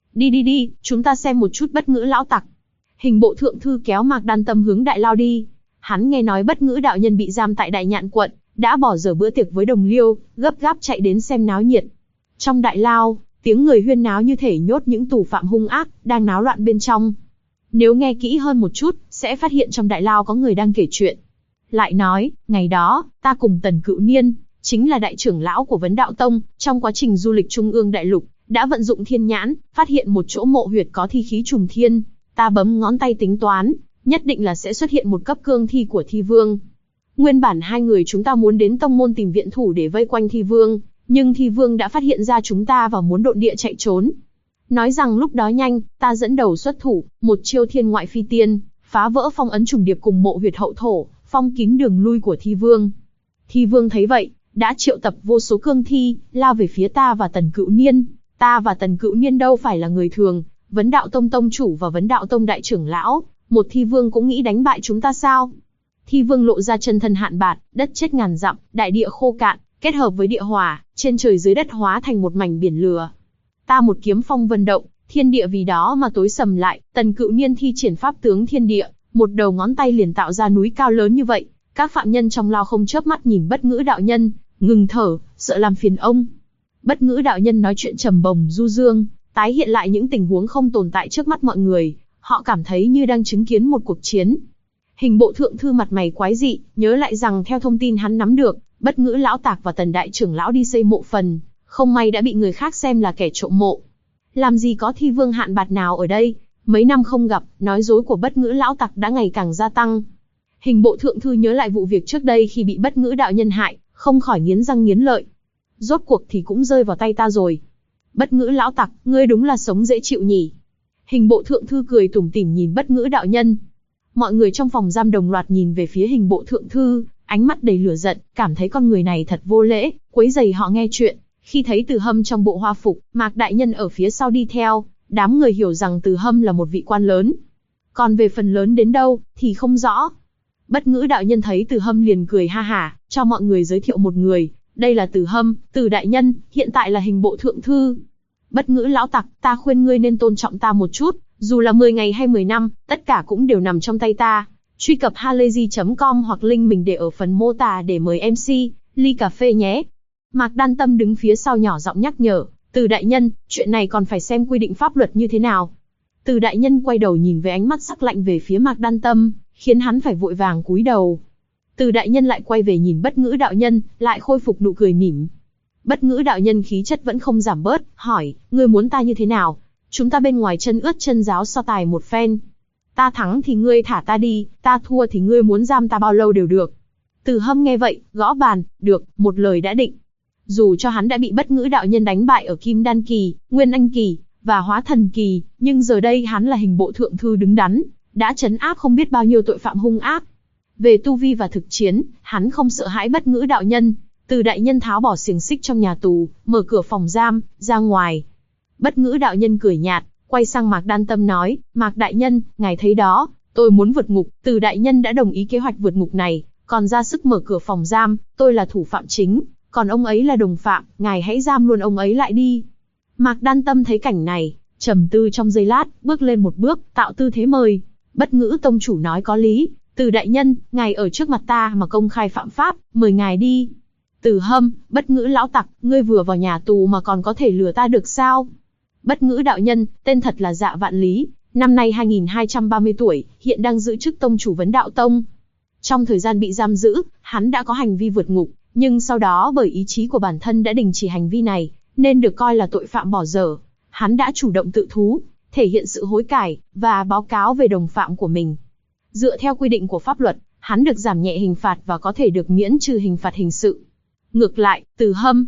Đi, chúng ta xem một chút Bất Ngữ lão tặc. Hình bộ thượng thư kéo Mạc Đan Tâm hướng đại lao đi. Hắn nghe nói Bất Ngữ đạo nhân bị giam tại Đại Nhạn quận, đã bỏ dở bữa tiệc với đồng liêu, gấp gáp chạy đến xem náo nhiệt. Trong đại lao, tiếng người huyên náo như thể nhốt những tù phạm hung ác, đang náo loạn bên trong. Nếu nghe kỹ hơn một chút, sẽ phát hiện trong đại lao có người đang kể chuyện. Lại nói, ngày đó, ta cùng Tần Cựu Niên, chính là đại trưởng lão của Vấn Đạo Tông, trong quá trình du lịch Trung ương đại lục, đã vận dụng thiên nhãn, phát hiện một chỗ mộ huyệt có thi khí trùng thiên. Ta bấm ngón tay tính toán, nhất định là sẽ xuất hiện một cấp cương thi của thi vương. Nguyên bản hai người chúng ta muốn đến tông môn tìm viện thủ để vây quanh thi vương, nhưng thi vương đã phát hiện ra chúng ta và muốn độn địa chạy trốn. Nói rằng lúc đó nhanh, ta dẫn đầu xuất thủ, một chiêu thiên ngoại phi tiên, phá vỡ phong ấn trùng điệp cùng mộ huyệt hậu thổ, phong kín đường lui của thi vương. Thi vương thấy vậy, đã triệu tập vô số cương thi, lao về phía ta và Tần Cựu Niên. Ta và Tần Cựu Niên đâu phải là người thường, Vấn Đạo Tông tông chủ và Vấn Đạo Tông đại trưởng lão, một thi vương cũng nghĩ đánh bại chúng ta sao? Thi vương lộ ra chân thân hạn bạt, đất chết ngàn dặm, đại địa khô cạn, kết hợp với địa hỏa, trên trời dưới đất hóa thành một mảnh biển lửa. Ta một kiếm phong vân động, thiên địa vì đó mà tối sầm lại. Tần Cựu Niên thi triển pháp tướng thiên địa, một đầu ngón tay liền tạo ra núi cao lớn như vậy. Các phạm nhân trong lao không chớp mắt nhìn Bất Ngữ đạo nhân, ngừng thở, sợ làm phiền ông. Bất Ngữ đạo nhân nói chuyện trầm bồng du dương, tái hiện lại những tình huống không tồn tại trước mắt mọi người. Họ cảm thấy như đang chứng kiến một cuộc chiến. Hình bộ thượng thư mặt mày quái dị, nhớ lại rằng theo thông tin hắn nắm được, Bất Ngữ lão tạc và Tần đại trưởng lão đi xây mộ phần, không may đã bị người khác xem là kẻ trộm mộ. Làm gì có thi vương hạn bạt nào ở đây, mấy năm không gặp, nói dối của Bất Ngữ lão tặc đã ngày càng gia tăng. Hình bộ thượng thư nhớ lại vụ việc trước đây khi bị Bất Ngữ đạo nhân hại, không khỏi nghiến răng nghiến lợi. Rốt cuộc thì cũng rơi vào tay ta rồi. Bất Ngữ lão tặc, ngươi đúng là sống dễ chịu nhỉ? Hình bộ thượng thư cười tủm tỉm nhìn Bất Ngữ đạo nhân. Mọi người trong phòng giam đồng loạt nhìn về phía hình bộ thượng thư, ánh mắt đầy lửa giận, cảm thấy con người này thật vô lễ, quấy rầy họ nghe chuyện. Khi thấy Từ Hâm trong bộ hoa phục, Mạc đại nhân ở phía sau đi theo, đám người hiểu rằng Từ Hâm là một vị quan lớn. Còn về phần lớn đến đâu, thì không rõ. Bất Ngữ đạo nhân thấy Từ Hâm liền cười ha hả, cho mọi người giới thiệu một người. Đây là Từ Hâm, Từ đại nhân, hiện tại là hình bộ thượng thư. Bất Ngữ lão tặc, ta khuyên ngươi nên tôn trọng ta một chút, dù là 10 ngày hay 10 năm, tất cả cũng đều nằm trong tay ta. Truy cập halayzi.com hoặc link mình để ở phần mô tả để mời MC, ly cà phê nhé. Mạc Đan Tâm đứng phía sau nhỏ giọng nhắc nhở, Từ đại nhân, chuyện này còn phải xem quy định pháp luật như thế nào. Từ đại nhân quay đầu nhìn với ánh mắt sắc lạnh về phía Mạc Đan Tâm, khiến hắn phải vội vàng cúi đầu. Từ đại nhân lại quay về nhìn Bất Ngữ đạo nhân, lại khôi phục nụ cười mỉm. Bất Ngữ đạo nhân khí chất vẫn không giảm bớt, hỏi, ngươi muốn ta như thế nào? Chúng ta bên ngoài chân ướt chân ráo so tài một phen. Ta thắng thì ngươi thả ta đi, ta thua thì ngươi muốn giam ta bao lâu đều được. Từ Hâm nghe vậy, gõ bàn, được, một lời đã định. Dù cho hắn đã bị Bất Ngữ đạo nhân đánh bại ở Kim Đan Kỳ, Nguyên Anh Kỳ, và Hóa Thần Kỳ, nhưng giờ đây hắn là hình bộ thượng thư đứng đắn, đã trấn áp không biết bao nhiêu tội phạm hung ác. Về tu vi và thực chiến, hắn không sợ hãi Bất Ngữ đạo nhân. Từ đại nhân tháo bỏ xiềng xích trong nhà tù, mở cửa phòng giam, ra ngoài. Bất Ngữ đạo nhân cười nhạt, quay sang Mạc Đan Tâm nói, Mạc đại nhân, ngài thấy đó, tôi muốn vượt ngục, Từ đại nhân đã đồng ý kế hoạch vượt ngục này, còn ra sức mở cửa phòng giam, tôi là thủ phạm chính, còn ông ấy là đồng phạm, ngài hãy giam luôn ông ấy lại đi. Mạc Đan Tâm thấy cảnh này, trầm tư trong giây lát, bước lên một bước, tạo tư thế mời. Bất Ngữ tông chủ nói có lý, Từ đại nhân, ngài ở trước mặt ta mà công khai phạm pháp, mời ngài đi. Từ Hâm, Bất Ngữ lão tặc, ngươi vừa vào nhà tù mà còn có thể lừa ta được sao? Bất Ngữ đạo nhân, tên thật là Dạ Vạn Lý, năm nay 2230 tuổi, hiện đang giữ chức tông chủ Vấn Đạo Tông. Trong thời gian bị giam giữ, hắn đã có hành vi vượt ngục, nhưng sau đó bởi ý chí của bản thân đã đình chỉ hành vi này, nên được coi là tội phạm bỏ dở. Hắn đã chủ động tự thú, thể hiện sự hối cải, và báo cáo về đồng phạm của mình. Dựa theo quy định của pháp luật, hắn được giảm nhẹ hình phạt và có thể được miễn trừ hình phạt hình sự. Ngược lại, Từ Hâm,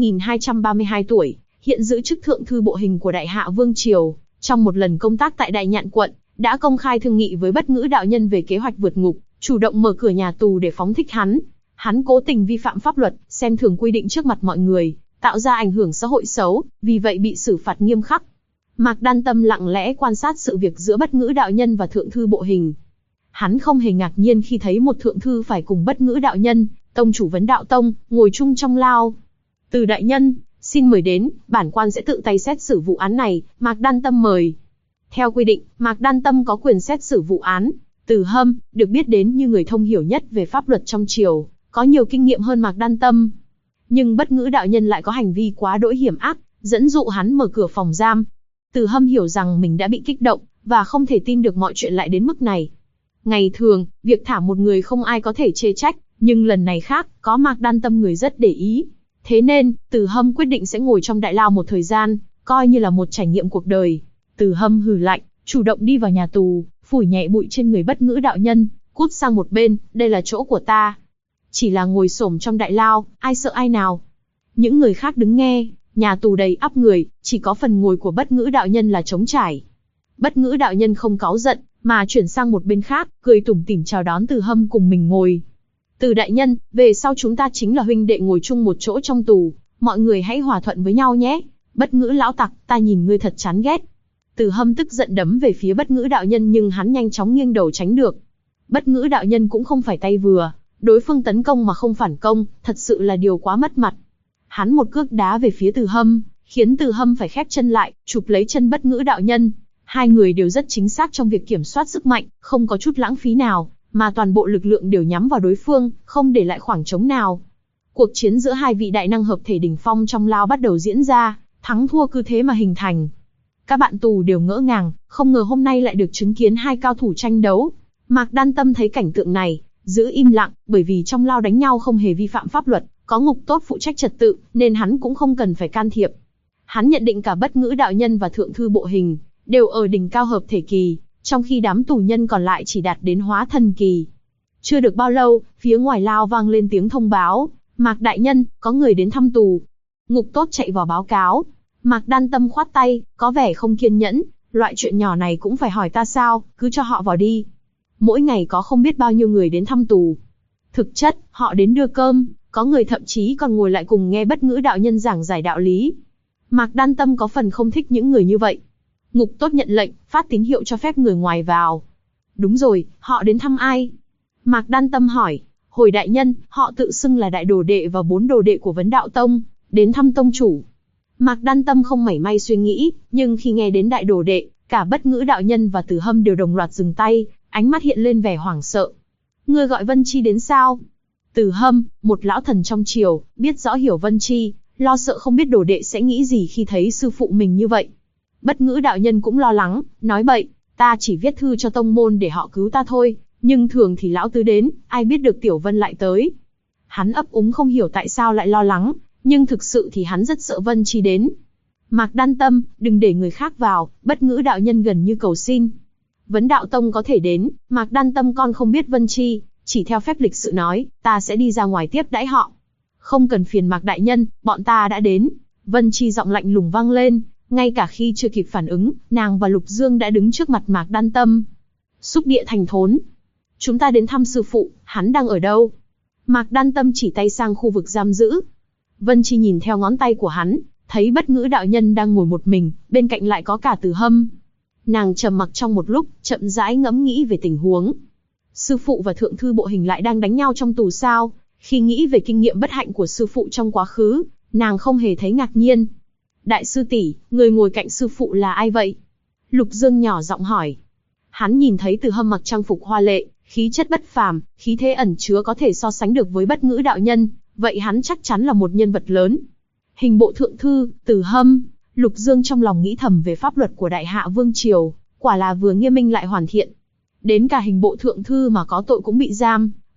2232 tuổi, hiện giữ chức thượng thư bộ hình của Đại Hạ Vương Triều, trong một lần công tác tại Đại Nhạn quận, đã công khai thương nghị với Bất Ngữ đạo nhân về kế hoạch vượt ngục, chủ động mở cửa nhà tù để phóng thích hắn. Hắn cố tình vi phạm pháp luật, xem thường quy định trước mặt mọi người, tạo ra ảnh hưởng xã hội xấu, vì vậy bị xử phạt nghiêm khắc. Mạc Đan Tâm lặng lẽ quan sát sự việc giữa Bất Ngữ đạo nhân và thượng thư bộ hình. Hắn không hề ngạc nhiên khi thấy một thượng thư phải cùng Bất Ngữ đạo nhân, tông chủ Vấn Đạo Tông, ngồi chung trong lao. Từ đại nhân, xin mời đến, bản quan sẽ tự tay xét xử vụ án này, Mạc Đan Tâm mời. Theo quy định, Mạc Đan Tâm có quyền xét xử vụ án. Từ Hâm, được biết đến như người thông hiểu nhất về pháp luật trong triều, có nhiều kinh nghiệm hơn Mạc Đan Tâm. Nhưng Bất Ngữ đạo nhân lại có hành vi quá đỗi hiểm ác, dẫn dụ hắn mở cửa phòng giam. Từ Hâm hiểu rằng mình đã bị kích động, và không thể tin được mọi chuyện lại đến mức này. Ngày thường, việc thả một người không ai có thể chê trách, nhưng lần này khác, có Mạc Đan Tâm người rất để ý. Thế nên, Từ Hâm quyết định sẽ ngồi trong đại lao một thời gian, coi như là một trải nghiệm cuộc đời. Từ Hâm hừ lạnh, chủ động đi vào nhà tù, phủi nhẹ bụi trên người Bất Ngữ đạo nhân, cút sang một bên, đây là chỗ của ta. Chỉ là ngồi xổm trong đại lao, ai sợ ai nào. Những người khác đứng nghe, nhà tù đầy ắp người, chỉ có phần ngồi của Bất Ngữ đạo nhân là trống trải. Bất Ngữ đạo nhân không cáu giận, mà chuyển sang một bên khác, cười tủm tỉm chào đón Từ Hâm cùng mình ngồi. Từ đại nhân, về sau chúng ta chính là huynh đệ ngồi chung một chỗ trong tù, mọi người hãy hòa thuận với nhau nhé. Bất Ngữ lão tặc, ta nhìn ngươi thật chán ghét. Từ Hâm tức giận đấm về phía Bất Ngữ đạo nhân nhưng hắn nhanh chóng nghiêng đầu tránh được. Bất Ngữ đạo nhân cũng không phải tay vừa, đối phương tấn công mà không phản công, thật sự là điều quá mất mặt. Hắn một cước đá về phía Từ Hâm, khiến Từ Hâm phải khép chân lại, chụp lấy chân Bất Ngữ đạo nhân. Hai người đều rất chính xác trong việc kiểm soát sức mạnh, không có chút lãng phí nào, mà toàn bộ lực lượng đều nhắm vào đối phương, không để lại khoảng trống nào. Cuộc chiến giữa hai vị đại năng hợp thể đỉnh phong trong lao bắt đầu diễn ra, thắng thua cứ thế mà hình thành. Các bạn tù đều ngỡ ngàng, không ngờ hôm nay lại được chứng kiến hai cao thủ tranh đấu. Mạc Đan Tâm thấy cảnh tượng này, giữ im lặng, bởi vì trong lao đánh nhau không hề vi phạm pháp luật, có ngục tốt phụ trách trật tự, nên hắn cũng không cần phải can thiệp. Hắn nhận định cả Bất Ngữ đạo nhân và thượng thư bộ hình đều ở đỉnh cao hợp thể kỳ, trong khi đám tù nhân còn lại chỉ đạt đến hóa thần kỳ. Chưa được bao lâu, phía ngoài lao vang lên tiếng thông báo, Mạc đại nhân, có người đến thăm tù. Ngục tốt chạy vào báo cáo. Mạc Đan Tâm khoát tay, có vẻ không kiên nhẫn, loại chuyện nhỏ này cũng phải hỏi ta sao, cứ cho họ vào đi. Mỗi ngày có không biết bao nhiêu người đến thăm tù. Thực chất, họ đến đưa cơm, có người thậm chí còn ngồi lại cùng nghe Bất Ngữ đạo nhân giảng giải đạo lý. Mạc Đan Tâm có phần không thích những người như vậy. Ngục tốt nhận lệnh, phát tín hiệu cho phép người ngoài vào. Đúng rồi, họ đến thăm ai? Mạc Đan Tâm hỏi. Hồi đại nhân, họ tự xưng là đại đồ đệ và 4 đồ đệ của Vấn Đạo Tông, đến thăm tông chủ. Mạc Đan Tâm không mảy may suy nghĩ, nhưng khi nghe đến đại đồ đệ, cả Bất Ngữ đạo nhân và Từ Hâm đều đồng loạt dừng tay, ánh mắt hiện lên vẻ hoảng sợ. Ngươi gọi Vân Chi đến sao? Từ Hâm, một lão thần trong triều, biết rõ hiểu Vân Chi, lo sợ không biết đồ đệ sẽ nghĩ gì khi thấy sư phụ mình như vậy. Bất Ngữ đạo nhân cũng lo lắng, nói bậy, ta chỉ viết thư cho tông môn để họ cứu ta thôi, nhưng thường thì lão tứ đến, ai biết được Tiểu Vân lại tới. Hắn ấp úng không hiểu tại sao lại lo lắng, nhưng thực sự thì hắn rất sợ Vân Chi đến. Mạc Đan Tâm, đừng để người khác vào, Bất Ngữ đạo nhân gần như cầu xin. Vấn Đạo Tông có thể đến, Mạc Đan Tâm con không biết Vân Chi, chỉ theo phép lịch sự nói, ta sẽ đi ra ngoài tiếp đãi họ. Không cần phiền Mạc đại nhân, bọn ta đã đến. Vân Chi giọng lạnh lùng vang lên, ngay cả khi chưa kịp phản ứng, nàng và Lục Dương đã đứng trước mặt Mạc Đan Tâm. Xúc địa thành thốn. Chúng ta đến thăm sư phụ, hắn đang ở đâu? Mạc Đan Tâm chỉ tay sang khu vực giam giữ. Vân Chi nhìn theo ngón tay của hắn, thấy Bất Ngữ đạo nhân đang ngồi một mình, bên cạnh lại có cả Từ Hâm. Nàng trầm mặc trong một lúc, chậm rãi ngẫm nghĩ về tình huống. Sư phụ và thượng thư bộ hình lại đang đánh nhau trong tù sao? Khi nghĩ về kinh nghiệm bất hạnh của sư phụ trong quá khứ, nàng không hề thấy ngạc nhiên. Đại sư tỷ, người ngồi cạnh sư phụ là ai vậy? Lục Dương nhỏ giọng hỏi. Hắn nhìn thấy Từ Hâm mặc trang phục hoa lệ, khí chất bất phàm, khí thế ẩn chứa có thể so sánh được với Bất Ngữ đạo nhân, vậy hắn chắc chắn là một nhân vật lớn. Hình bộ thượng thư, Từ Hâm. Lục Dương trong lòng nghĩ thầm về pháp luật của Đại Hạ Vương Triều, quả là vừa nghiêm minh lại hoàn thiện. Đến cả hình bộ thượng thư mà có tội cũng bị giam,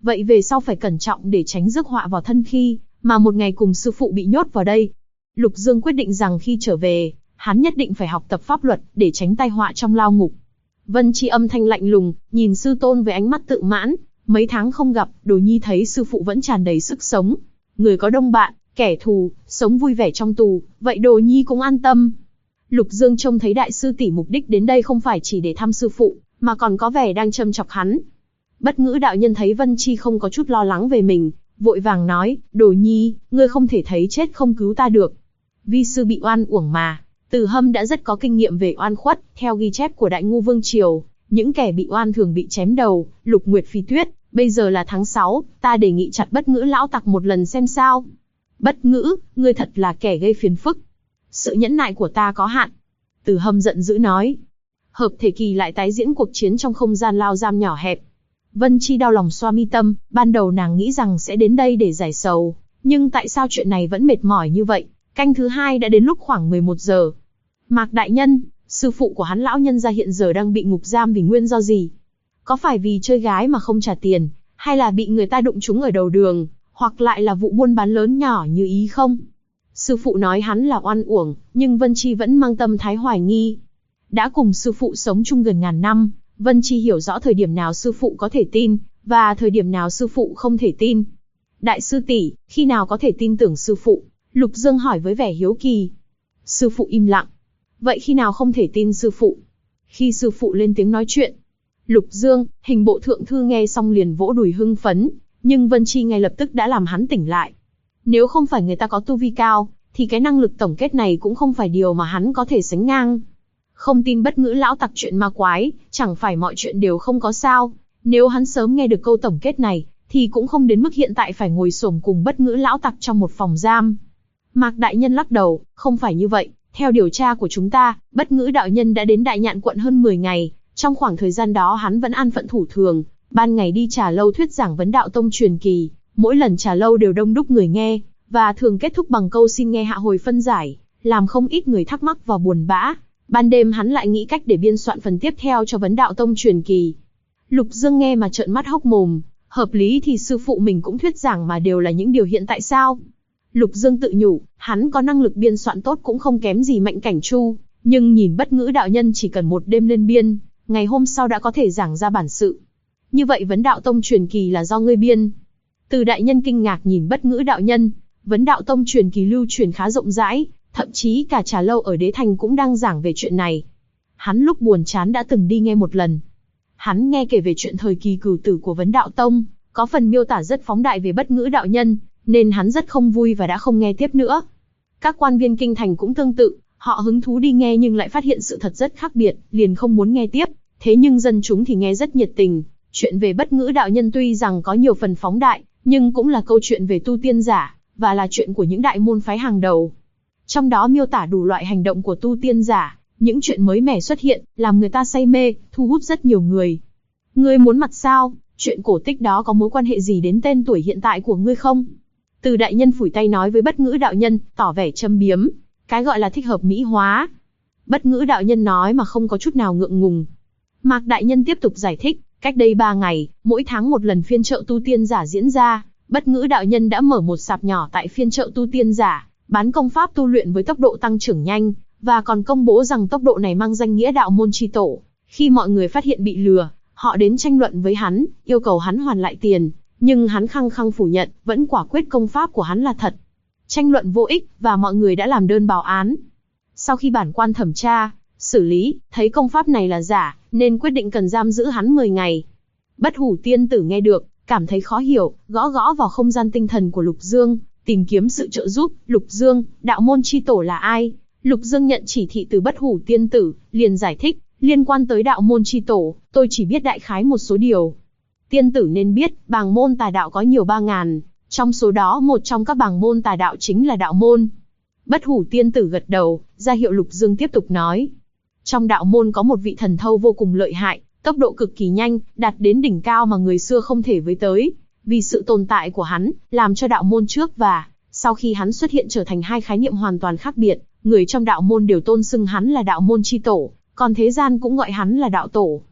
vậy về sau phải cẩn trọng để tránh rước họa vào thân khi mà một ngày cùng sư phụ bị nhốt vào đây. Lục Dương quyết định rằng khi trở về, hắn nhất định phải học tập pháp luật để tránh tai họa trong lao ngục. Vân Chi âm thanh lạnh lùng, nhìn sư tôn với ánh mắt tự mãn. Mấy tháng không gặp, Đồ Nhi thấy sư phụ vẫn tràn đầy sức sống. Người có đông bạn, kẻ thù, sống vui vẻ trong tù, vậy Đồ Nhi cũng an tâm. Lục Dương trông thấy đại sư tỷ mục đích đến đây không phải chỉ để thăm sư phụ, mà còn có vẻ đang châm chọc hắn. Bất Ngữ đạo nhân thấy Vân Chi không có chút lo lắng về mình, vội vàng nói, Đồ Nhi, ngươi không thể thấy chết không cứu ta được. Vi sư bị oan uổng mà. Từ Hâm đã rất có kinh nghiệm về oan khuất, theo ghi chép của Đại Ngu Vương Triều, những kẻ bị oan thường bị chém đầu. Lục Nguyệt Phi Tuyết, bây giờ là tháng 6, ta đề nghị chặt Bất Ngữ lão tặc một lần xem sao. Bất Ngữ, ngươi thật là kẻ gây phiền phức. Sự nhẫn nại của ta có hạn. Từ Hâm giận dữ nói. Hợp thể kỳ lại tái diễn cuộc chiến trong không gian lao giam nhỏ hẹp. Vân Chi đau lòng xoa mi tâm, ban đầu nàng nghĩ rằng sẽ đến đây để giải sầu, nhưng tại sao chuyện này vẫn mệt mỏi như vậy? Canh thứ 2 đã đến lúc khoảng 11 giờ. Mạc đại nhân, sư phụ của hắn lão nhân gia hiện giờ đang bị ngục giam vì nguyên do gì? Có phải vì chơi gái mà không trả tiền, hay là bị người ta đụng trúng ở đầu đường, hoặc lại là vụ buôn bán lớn nhỏ như ý không? Sư phụ nói hắn là oan uổng, nhưng Vân Chi vẫn mang tâm thái hoài nghi. Đã cùng sư phụ sống chung gần ngàn năm, Vân Chi hiểu rõ thời điểm nào sư phụ có thể tin, và thời điểm nào sư phụ không thể tin. Đại sư tỷ, khi nào có thể tin tưởng sư phụ? Lục Dương hỏi với vẻ hiếu kỳ. Sư phụ im lặng. Vậy khi nào không thể tin sư phụ? Khi sư phụ lên tiếng nói chuyện. Lục Dương, hình bộ thượng thư nghe xong liền vỗ đùi hưng phấn, nhưng Vân Chi ngay lập tức đã làm hắn tỉnh lại. Nếu không phải người ta có tu vi cao, thì cái năng lực tổng kết này cũng không phải điều mà hắn có thể sánh ngang. Không tin Bất Ngữ lão tặc chuyện ma quái, chẳng phải mọi chuyện đều không có sao. Nếu hắn sớm nghe được câu tổng kết này, thì cũng không đến mức hiện tại phải ngồi xổm cùng Bất Ngữ lão tặc trong một phòng giam. Mạc đại nhân lắc đầu, không phải như vậy. Theo điều tra của chúng ta, Bất Ngữ đạo nhân đã đến Đại Nhạn quận hơn 10 ngày. Trong khoảng thời gian đó hắn vẫn an phận thủ thường, ban ngày đi trà lâu thuyết giảng vấn đạo tông truyền kỳ. Mỗi lần trà lâu đều đông đúc người nghe, và thường kết thúc bằng câu xin nghe hạ hồi phân giải, làm không ít người thắc mắc và buồn bã. Ban đêm hắn lại nghĩ cách để biên soạn phần tiếp theo cho vấn đạo tông truyền kỳ. Lục Dương nghe mà trợn mắt hốc mồm, hợp lý thì sư phụ mình cũng thuyết giảng mà đều là những điều hiện tại sao? Lục Dương tự nhủ, hắn có năng lực biên soạn tốt cũng không kém gì Mạnh Cảnh Chu, nhưng nhìn Bất Ngữ đạo nhân chỉ cần một đêm lên biên, ngày hôm sau đã có thể giảng ra bản sự. Như vậy vấn đạo tông truyền kỳ là do ngươi biên? Từ đại nhân kinh ngạc nhìn Bất Ngữ đạo nhân, vấn đạo tông truyền kỳ lưu truyền khá rộng rãi, thậm chí cả trà lâu ở Đế Thành cũng đang giảng về chuyện này. Hắn lúc buồn chán đã từng đi nghe một lần. Hắn nghe kể về chuyện thời kỳ cửu tử của vấn đạo tông, có phần miêu tả rất phóng đại về Bất Ngữ đạo nhân, nên hắn rất không vui và đã không nghe tiếp nữa. Các quan viên kinh thành cũng tương tự, họ hứng thú đi nghe nhưng lại phát hiện sự thật rất khác biệt, liền không muốn nghe tiếp. Thế nhưng dân chúng thì nghe rất nhiệt tình. Chuyện về Bất Ngữ đạo nhân tuy rằng có nhiều phần phóng đại, nhưng cũng là câu chuyện về tu tiên giả, và là chuyện của những đại môn phái hàng đầu. Trong đó miêu tả đủ loại hành động của tu tiên giả, những chuyện mới mẻ xuất hiện, làm người ta say mê, thu hút rất nhiều người. Ngươi muốn mặt sao? Chuyện cổ tích đó có mối quan hệ gì đến tên tuổi hiện tại của ngươi không? Từ đại nhân phủi tay nói với Bất Ngữ đạo nhân, tỏ vẻ châm biếm. Cái gọi là thích hợp mỹ hóa. Bất Ngữ đạo nhân nói mà không có chút nào ngượng ngùng. Mạc đại nhân tiếp tục giải thích, cách đây 3 ngày, mỗi tháng một lần phiên chợ tu tiên giả diễn ra, Bất Ngữ đạo nhân đã mở một sạp nhỏ tại phiên chợ tu tiên giả, bán công pháp tu luyện với tốc độ tăng trưởng nhanh, và còn công bố rằng tốc độ này mang danh nghĩa đạo môn chi tổ. Khi mọi người phát hiện bị lừa, họ đến tranh luận với hắn, yêu cầu hắn hoàn lại tiền, nhưng hắn khăng khăng phủ nhận, vẫn quả quyết công pháp của hắn là thật. Tranh luận vô ích, và mọi người đã làm đơn báo án. Sau khi bản quan thẩm tra, xử lý, thấy công pháp này là giả, nên quyết định cần giam giữ hắn 10 ngày. Bất Hủ tiên tử nghe được, cảm thấy khó hiểu, gõ gõ vào không gian tinh thần của Lục Dương, tìm kiếm sự trợ giúp. Lục Dương, đạo môn chi tổ là ai? Lục Dương nhận chỉ thị từ Bất Hủ tiên tử, liền giải thích, liên quan tới đạo môn chi tổ, tôi chỉ biết đại khái một số điều. Tiên tử nên biết, bàng môn tà đạo có nhiều 3.000, trong số đó một trong các bàng môn tà đạo chính là đạo môn. Bất Hủ tiên tử gật đầu, ra hiệu Lục Dương tiếp tục nói. Trong đạo môn có một vị thần thâu vô cùng lợi hại, tốc độ cực kỳ nhanh, đạt đến đỉnh cao mà người xưa không thể với tới. Vì sự tồn tại của hắn, làm cho đạo môn trước và sau khi hắn xuất hiện trở thành hai khái niệm hoàn toàn khác biệt, người trong đạo môn đều tôn xưng hắn là đạo môn chi tổ, còn thế gian cũng gọi hắn là đạo tổ.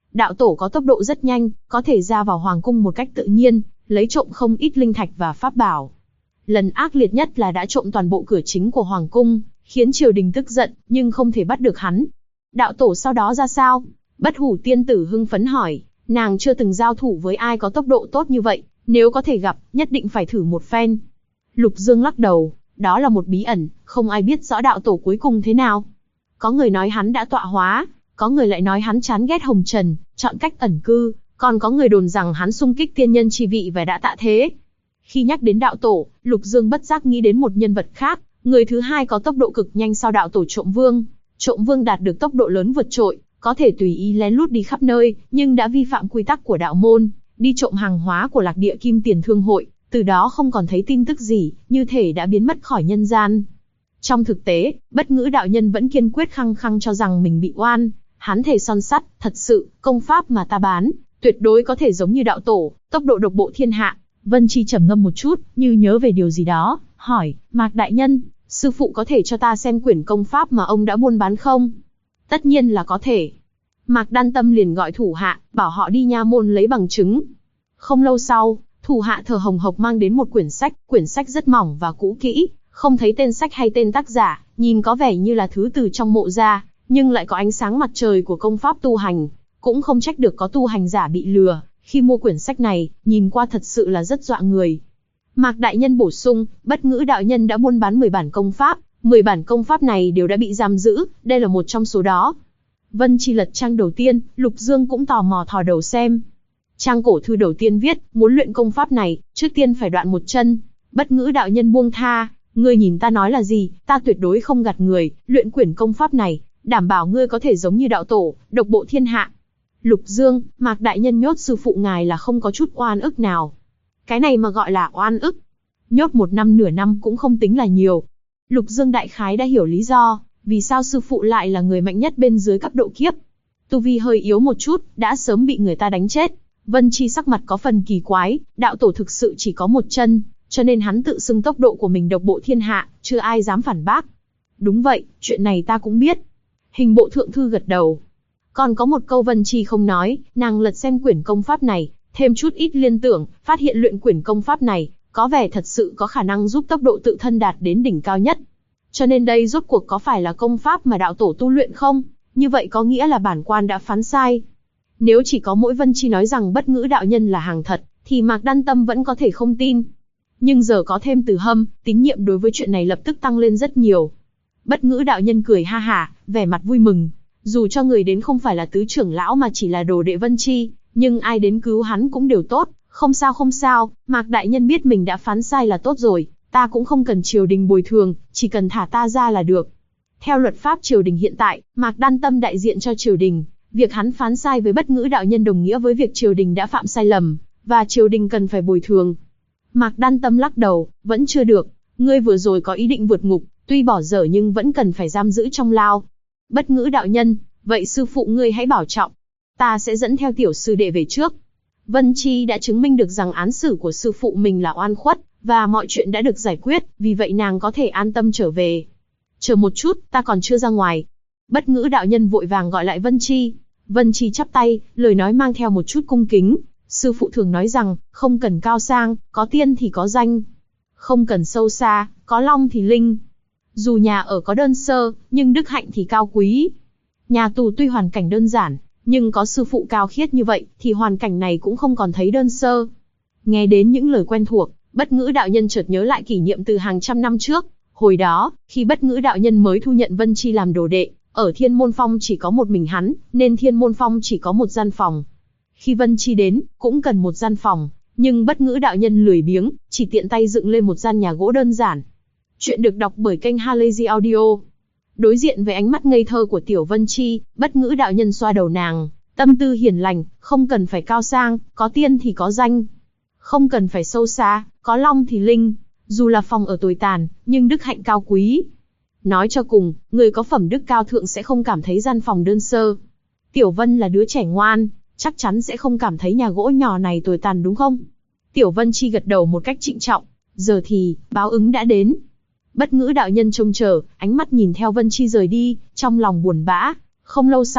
đạo tổ có tốc độ rất nhanh, có thể ra vào hoàng cung một cách tự nhiên, lấy trộm không ít linh thạch và pháp bảo. Lần ác liệt nhất là đã trộm toàn bộ cửa chính của hoàng cung, khiến triều đình tức giận, nhưng không thể bắt được hắn. Đạo tổ sau đó ra sao? Bất Hủ tiên tử hưng phấn hỏi, nàng chưa từng giao thủ với ai có tốc độ tốt như vậy, nếu có thể gặp, nhất định phải thử một phen. Lục Dương lắc đầu, đó là một bí ẩn, không ai biết rõ đạo tổ cuối cùng thế nào. Có người nói hắn đã tọa hóa, có người lại nói hắn chán ghét hồng trần, chọn cách ẩn cư, còn có người đồn rằng hắn xung kích tiên nhân chi vị và đã tạ thế. Khi nhắc đến đạo tổ, Lục Dương bất giác nghĩ đến một nhân vật khác, người thứ hai có tốc độ cực nhanh sau đạo tổ Trộm Vương. Trộm Vương đạt được tốc độ lớn vượt trội, có thể tùy ý lén lút đi khắp nơi, nhưng đã vi phạm quy tắc của đạo môn, đi trộm hàng hóa của Lạc Địa Kim Tiền Thương hội, từ đó không còn thấy tin tức gì, như thể đã biến mất khỏi nhân gian. Trong thực tế, Bất Ngữ đạo nhân vẫn kiên quyết khăng khăng cho rằng mình bị oan, hắn thề son sắt, thật sự, công pháp mà ta bán, tuyệt đối có thể giống như đạo tổ, tốc độ độc bộ thiên hạ. Vân Chi trầm ngâm một chút, như nhớ về điều gì đó, hỏi, Mạc đại nhân, sư phụ có thể cho ta xem quyển công pháp mà ông đã buôn bán không? Tất nhiên là có thể. Mạc Đan Tâm liền gọi thủ hạ, bảo họ đi nha môn lấy bằng chứng. Không lâu sau, thủ hạ thở hồng hộc mang đến một quyển sách rất mỏng và cũ kỹ, không thấy tên sách hay tên tác giả, nhìn có vẻ như là thứ từ trong mộ ra, nhưng lại có ánh sáng mặt trời của công pháp tu hành, cũng không trách được có tu hành giả bị lừa, khi mua quyển sách này, nhìn qua thật sự là rất dọa người. Mạc đại nhân bổ sung, Bất Ngữ đạo nhân đã buôn bán 10 bản công pháp, 10 bản công pháp này đều đã bị giam giữ, đây là một trong số đó. Vân Chi lật trang đầu tiên, Lục Dương cũng tò mò thò đầu xem. Trang cổ thư đầu tiên viết, muốn luyện công pháp này, trước tiên phải đoạn một chân. Bất Ngữ đạo nhân buông tha, ngươi nhìn ta nói là gì, ta tuyệt đối không gạt người, luyện quyển công pháp này, đảm bảo ngươi có thể giống như đạo tổ, độc bộ thiên hạ. Lục Dương, Mạc đại nhân nhốt sư phụ ngài là không có chút oan ức nào. Cái này mà gọi là oan ức. Nhốt 1 năm nửa năm cũng không tính là nhiều. Lục Dương đại khái đã hiểu lý do, vì sao sư phụ lại là người mạnh nhất bên dưới cấp độ kiếp. Tu vi hơi yếu một chút, đã sớm bị người ta đánh chết. Vân Chi sắc mặt có phần kỳ quái, đạo tổ thực sự chỉ có một chân, cho nên hắn tự xưng tốc độ của mình độc bộ thiên hạ, chưa ai dám phản bác. Đúng vậy, chuyện này ta cũng biết. Hình bộ thượng thư gật đầu. Còn có một câu Vân Chi không nói, nàng lật xem quyển công pháp này, thêm chút ít liên tưởng, phát hiện luyện quyển công pháp này, có vẻ thật sự có khả năng giúp tốc độ tự thân đạt đến đỉnh cao nhất. Cho nên đây rốt cuộc có phải là công pháp mà đạo tổ tu luyện không? Như vậy có nghĩa là bản quan đã phán sai. Nếu chỉ có mỗi Vân Chi nói rằng Bất Ngữ đạo nhân là hàng thật, thì Mạc Đan Tâm vẫn có thể không tin. Nhưng giờ có thêm Từ Hâm, tín nhiệm đối với chuyện này lập tức tăng lên rất nhiều. Bất Ngữ đạo nhân cười ha hả, vẻ mặt vui mừng. Dù cho người đến không phải là tứ trưởng lão mà chỉ là đồ đệ Vân Chi, nhưng ai đến cứu hắn cũng đều tốt. Không sao không sao, Mạc đại nhân biết mình đã phán sai là tốt rồi, ta cũng không cần triều đình bồi thường, chỉ cần thả ta ra là được. Theo luật pháp triều đình hiện tại, Mạc Đan Tâm đại diện cho triều đình, việc hắn phán sai với Bất Ngữ đạo nhân đồng nghĩa với việc triều đình đã phạm sai lầm, và triều đình cần phải bồi thường. Mạc Đan Tâm lắc đầu, vẫn chưa được, ngươi vừa rồi có ý định vượt ngục, tuy bỏ dở nhưng vẫn cần phải giam giữ trong lao. Bất Ngữ đạo nhân, vậy sư phụ ngươi hãy bảo trọng, ta sẽ dẫn theo tiểu sư đệ về trước. Vân Chi đã chứng minh được rằng án xử của sư phụ mình là oan khuất, và mọi chuyện đã được giải quyết, vì vậy nàng có thể an tâm trở về. Chờ một chút, ta còn chưa ra ngoài. Bất Ngữ đạo nhân vội vàng gọi lại Vân Chi. Vân Chi chắp tay, lời nói mang theo một chút cung kính. Sư phụ thường nói rằng, không cần cao sang, có tiên thì có danh. Không cần sâu xa, có long thì linh. Dù nhà ở có đơn sơ, nhưng đức hạnh thì cao quý. Nhà tù tuy hoàn cảnh đơn giản, nhưng có sư phụ cao khiết như vậy, thì hoàn cảnh này cũng không còn thấy đơn sơ. Nghe đến những lời quen thuộc, Bất Ngữ đạo nhân chợt nhớ lại kỷ niệm từ hàng trăm năm trước. Hồi đó, khi Bất Ngữ đạo nhân mới thu nhận Vân Chi làm đồ đệ, ở Thiên Môn Phong chỉ có một mình hắn, nên Thiên Môn Phong chỉ có một gian phòng. Khi Vân Chi đến, cũng cần một gian phòng, nhưng Bất Ngữ đạo nhân lười biếng, chỉ tiện tay dựng lên một gian nhà gỗ đơn giản. Chuyện được đọc bởi kênh Halazy Audio. Đối diện với ánh mắt ngây thơ của tiểu Vân Chi, Bất Ngữ đạo nhân xoa đầu nàng, tâm tư hiền lành, không cần phải cao sang, có tiên thì có danh. Không cần phải sâu xa, có long thì linh. Dù là phòng ở tồi tàn, nhưng đức hạnh cao quý. Nói cho cùng, người có phẩm đức cao thượng sẽ không cảm thấy gian phòng đơn sơ. Tiểu Vân là đứa trẻ ngoan, chắc chắn sẽ không cảm thấy nhà gỗ nhỏ này tồi tàn đúng không? Tiểu Vân Chi gật đầu một cách trịnh trọng. Giờ thì, báo ứng đã đến. Bất Ngữ đạo nhân trông chờ, ánh mắt nhìn theo Vân Chi rời đi, trong lòng buồn bã. Không lâu sau,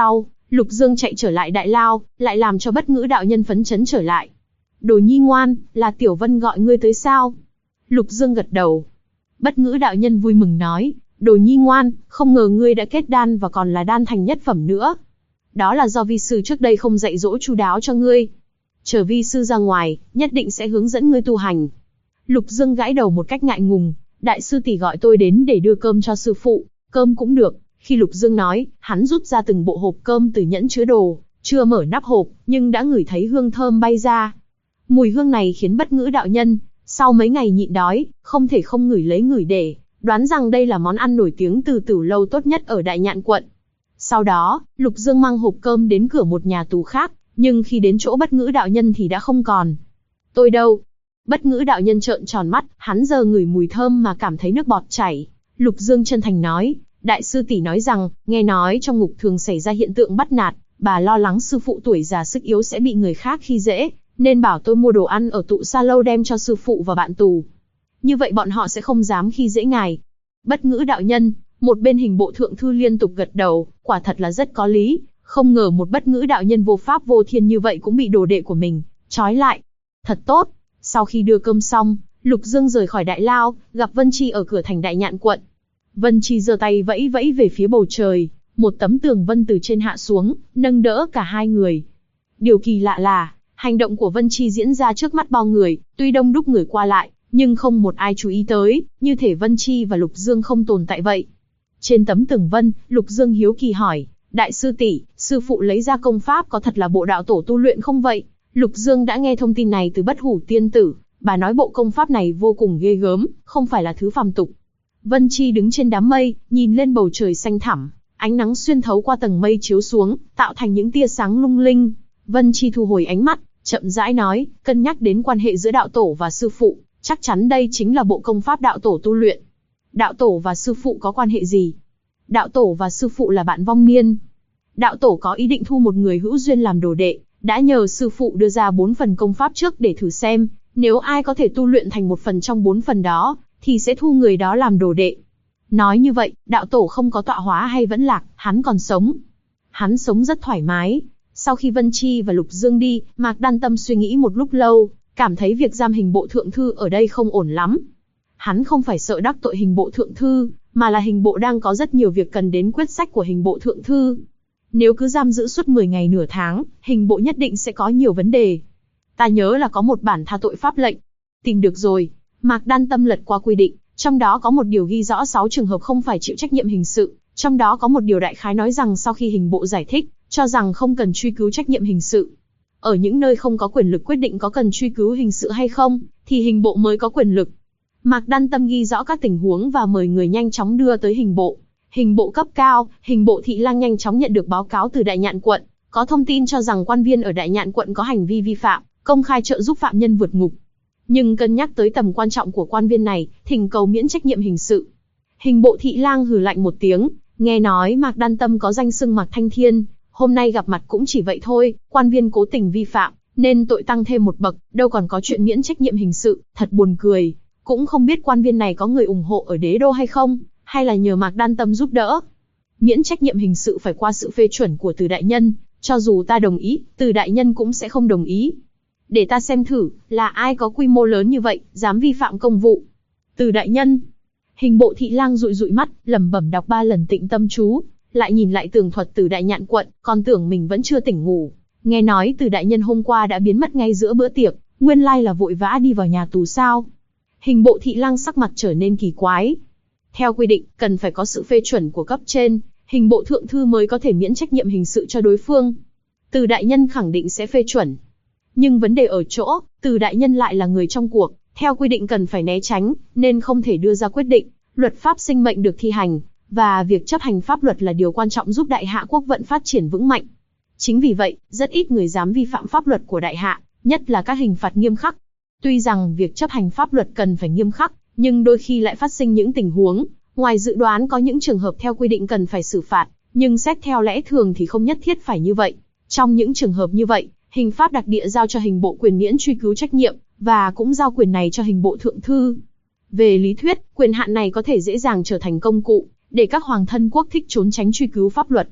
Lục Dương chạy trở lại đại lao, lại làm cho Bất Ngữ đạo nhân phấn chấn trở lại. Đồ nhi ngoan, là Tiểu Vân gọi ngươi tới sao? Lục Dương gật đầu. Bất Ngữ đạo nhân vui mừng nói, Đồ nhi ngoan, không ngờ ngươi đã kết đan và còn là đan thành nhất phẩm nữa. Đó là do vi sư trước đây không dạy dỗ chu đáo cho ngươi. Chờ vi sư ra ngoài, nhất định sẽ hướng dẫn ngươi tu hành. Lục Dương gãi đầu một cách ngại ngùng, đại sư tỷ gọi tôi đến để đưa cơm cho sư phụ, cơm cũng được. Khi Lục Dương nói, hắn rút ra từng bộ hộp cơm từ nhẫn chứa đồ, chưa mở nắp hộp, nhưng đã ngửi thấy hương thơm bay ra. Mùi hương này khiến Bất Ngữ đạo nhân, sau mấy ngày nhịn đói, không thể không ngửi lấy ngửi để, đoán rằng đây là món ăn nổi tiếng từ Tửu lâu tốt nhất ở Đại Nhạn quận. Sau đó, Lục Dương mang hộp cơm đến cửa một nhà tù khác, nhưng khi đến chỗ Bất Ngữ đạo nhân thì đã không còn. Tôi đâu? Bất Ngữ đạo nhân trợn tròn mắt, hắn giờ ngửi mùi thơm mà cảm thấy nước bọt chảy. Lục Dương chân thành nói, đại sư tỷ nói rằng, nghe nói trong ngục thường xảy ra hiện tượng bắt nạt, bà lo lắng sư phụ tuổi già sức yếu sẽ bị người khác khi dễ, nên bảo tôi mua đồ ăn ở tụ sa lâu đem cho sư phụ và bạn tù. Như vậy bọn họ sẽ không dám khi dễ ngài. Bất Ngữ đạo nhân, một bên Hình Bộ thượng thư liên tục gật đầu, quả thật là rất có lý, không ngờ một Bất Ngữ đạo nhân vô pháp vô thiên như vậy cũng bị đồ đệ của mình trói lại. Thật tốt. Sau khi đưa cơm xong, Lục Dương rời khỏi đại lao, gặp Vân Chi ở cửa thành Đại Nhạn quận. Vân Chi giơ tay vẫy vẫy về phía bầu trời, một tấm tường vân từ trên hạ xuống, nâng đỡ cả hai người. Điều kỳ lạ là, hành động của Vân Chi diễn ra trước mắt bao người, tuy đông đúc người qua lại, nhưng không một ai chú ý tới, như thể Vân Chi và Lục Dương không tồn tại vậy. Trên tấm tường vân, Lục Dương hiếu kỳ hỏi, đại sư tỷ, sư phụ lấy ra công pháp có thật là bộ đạo tổ tu luyện không vậy? Lục Dương đã nghe thông tin này từ Bất Hủ tiên tử, bà nói bộ công pháp này vô cùng ghê gớm, không phải là thứ phàm tục. Vân Chi đứng trên đám mây, nhìn lên bầu trời xanh thẳm, ánh nắng xuyên thấu qua tầng mây chiếu xuống, tạo thành những tia sáng lung linh. Vân Chi thu hồi ánh mắt, chậm rãi nói, cân nhắc đến quan hệ giữa đạo tổ và sư phụ, chắc chắn đây chính là bộ công pháp đạo tổ tu luyện. Đạo tổ và sư phụ có quan hệ gì? Đạo tổ và sư phụ là bạn vong niên. Đạo tổ có ý định thu một người hữu duyên làm đồ đệ, đã nhờ sư phụ đưa ra 4 phần công pháp trước để thử xem, nếu ai có thể tu luyện thành một phần trong 4 phần đó, thì sẽ thu người đó làm đồ đệ. Nói như vậy, đạo tổ không có tọa hóa hay vẫn lạc, hắn còn sống. Hắn sống rất thoải mái. Sau khi Vân Chi và Lục Dương đi, Mạc Đan Tâm suy nghĩ một lúc lâu, cảm thấy việc giam Hình Bộ thượng thư ở đây không ổn lắm. Hắn không phải sợ đắc tội Hình Bộ thượng thư, mà là Hình Bộ đang có rất nhiều việc cần đến quyết sách của Hình Bộ thượng thư. Nếu cứ giam giữ suốt 10 ngày nửa tháng, Hình Bộ nhất định sẽ có nhiều vấn đề. Ta nhớ là có một bản tha tội pháp lệnh. Tìm được rồi. Mạc Đan Tâm lật qua quy định, trong đó có một điều ghi rõ 6 trường hợp không phải chịu trách nhiệm hình sự, trong đó có một điều đại khái nói rằng sau khi Hình Bộ giải thích, cho rằng không cần truy cứu trách nhiệm hình sự. Ở những nơi không có quyền lực quyết định có cần truy cứu hình sự hay không, thì Hình Bộ mới có quyền lực. Mạc Đan Tâm ghi rõ các tình huống và mời người nhanh chóng đưa tới Hình Bộ. Hình Bộ cấp cao, Hình Bộ Thị Lang nhanh chóng nhận được báo cáo từ Đại Nhạn quận, có thông tin cho rằng quan viên ở Đại Nhạn quận có hành vi vi phạm, công khai trợ giúp phạm nhân vượt ngục. Nhưng cân nhắc tới tầm quan trọng của quan viên này, thỉnh cầu miễn trách nhiệm hình sự. Hình Bộ Thị Lang hừ lạnh một tiếng, nghe nói Mạc Đan Tâm có danh xưng Mạc Thanh Thiên, hôm nay gặp mặt cũng chỉ vậy thôi, quan viên cố tình vi phạm, nên tội tăng thêm một bậc, đâu còn có chuyện miễn trách nhiệm hình sự, thật buồn cười. Cũng không biết quan viên này có người ủng hộ ở đế đô hay không, hay là nhờ Mạc Đan Tâm giúp đỡ. Miễn trách nhiệm hình sự phải qua sự phê chuẩn của Từ đại nhân, cho dù ta đồng ý, Từ đại nhân cũng sẽ không đồng ý. Để ta xem thử, là ai có quy mô lớn như vậy, dám vi phạm công vụ. Từ đại nhân. Hình Bộ Thị Lang dụi dụi mắt, lẩm bẩm đọc 3 lần tịnh tâm chú, lại nhìn lại tường thuật Từ Đại Nhạn quận, còn tưởng mình vẫn chưa tỉnh ngủ. Nghe nói Từ đại nhân hôm qua đã biến mất ngay giữa bữa tiệc, nguyên lai là vội vã đi vào nhà tù sao? Hình Bộ Thị Lang sắc mặt trở nên kỳ quái. Theo quy định, cần phải có sự phê chuẩn của cấp trên, Hình Bộ thượng thư mới có thể miễn trách nhiệm hình sự cho đối phương. Từ đại nhân khẳng định sẽ phê chuẩn. Nhưng vấn đề ở chỗ, Từ đại nhân lại là người trong cuộc, theo quy định cần phải né tránh, nên không thể đưa ra quyết định. Luật pháp sinh mệnh được thi hành, và việc chấp hành pháp luật là điều quan trọng giúp Đại Hạ quốc vận phát triển vững mạnh. Chính vì vậy, rất ít người dám vi phạm pháp luật của Đại Hạ, nhất là các hình phạt nghiêm khắc. Tuy rằng việc chấp hành pháp luật cần phải nghiêm khắc, nhưng đôi khi lại phát sinh những tình huống, ngoài dự đoán có những trường hợp theo quy định cần phải xử phạt, nhưng xét theo lẽ thường thì không nhất thiết phải như vậy. Trong những trường hợp như vậy, hình pháp đặc địa giao cho Hình Bộ quyền miễn truy cứu trách nhiệm, và cũng giao quyền này cho Hình Bộ thượng thư. Về lý thuyết, quyền hạn này có thể dễ dàng trở thành công cụ, để các hoàng thân quốc thích trốn tránh truy cứu pháp luật.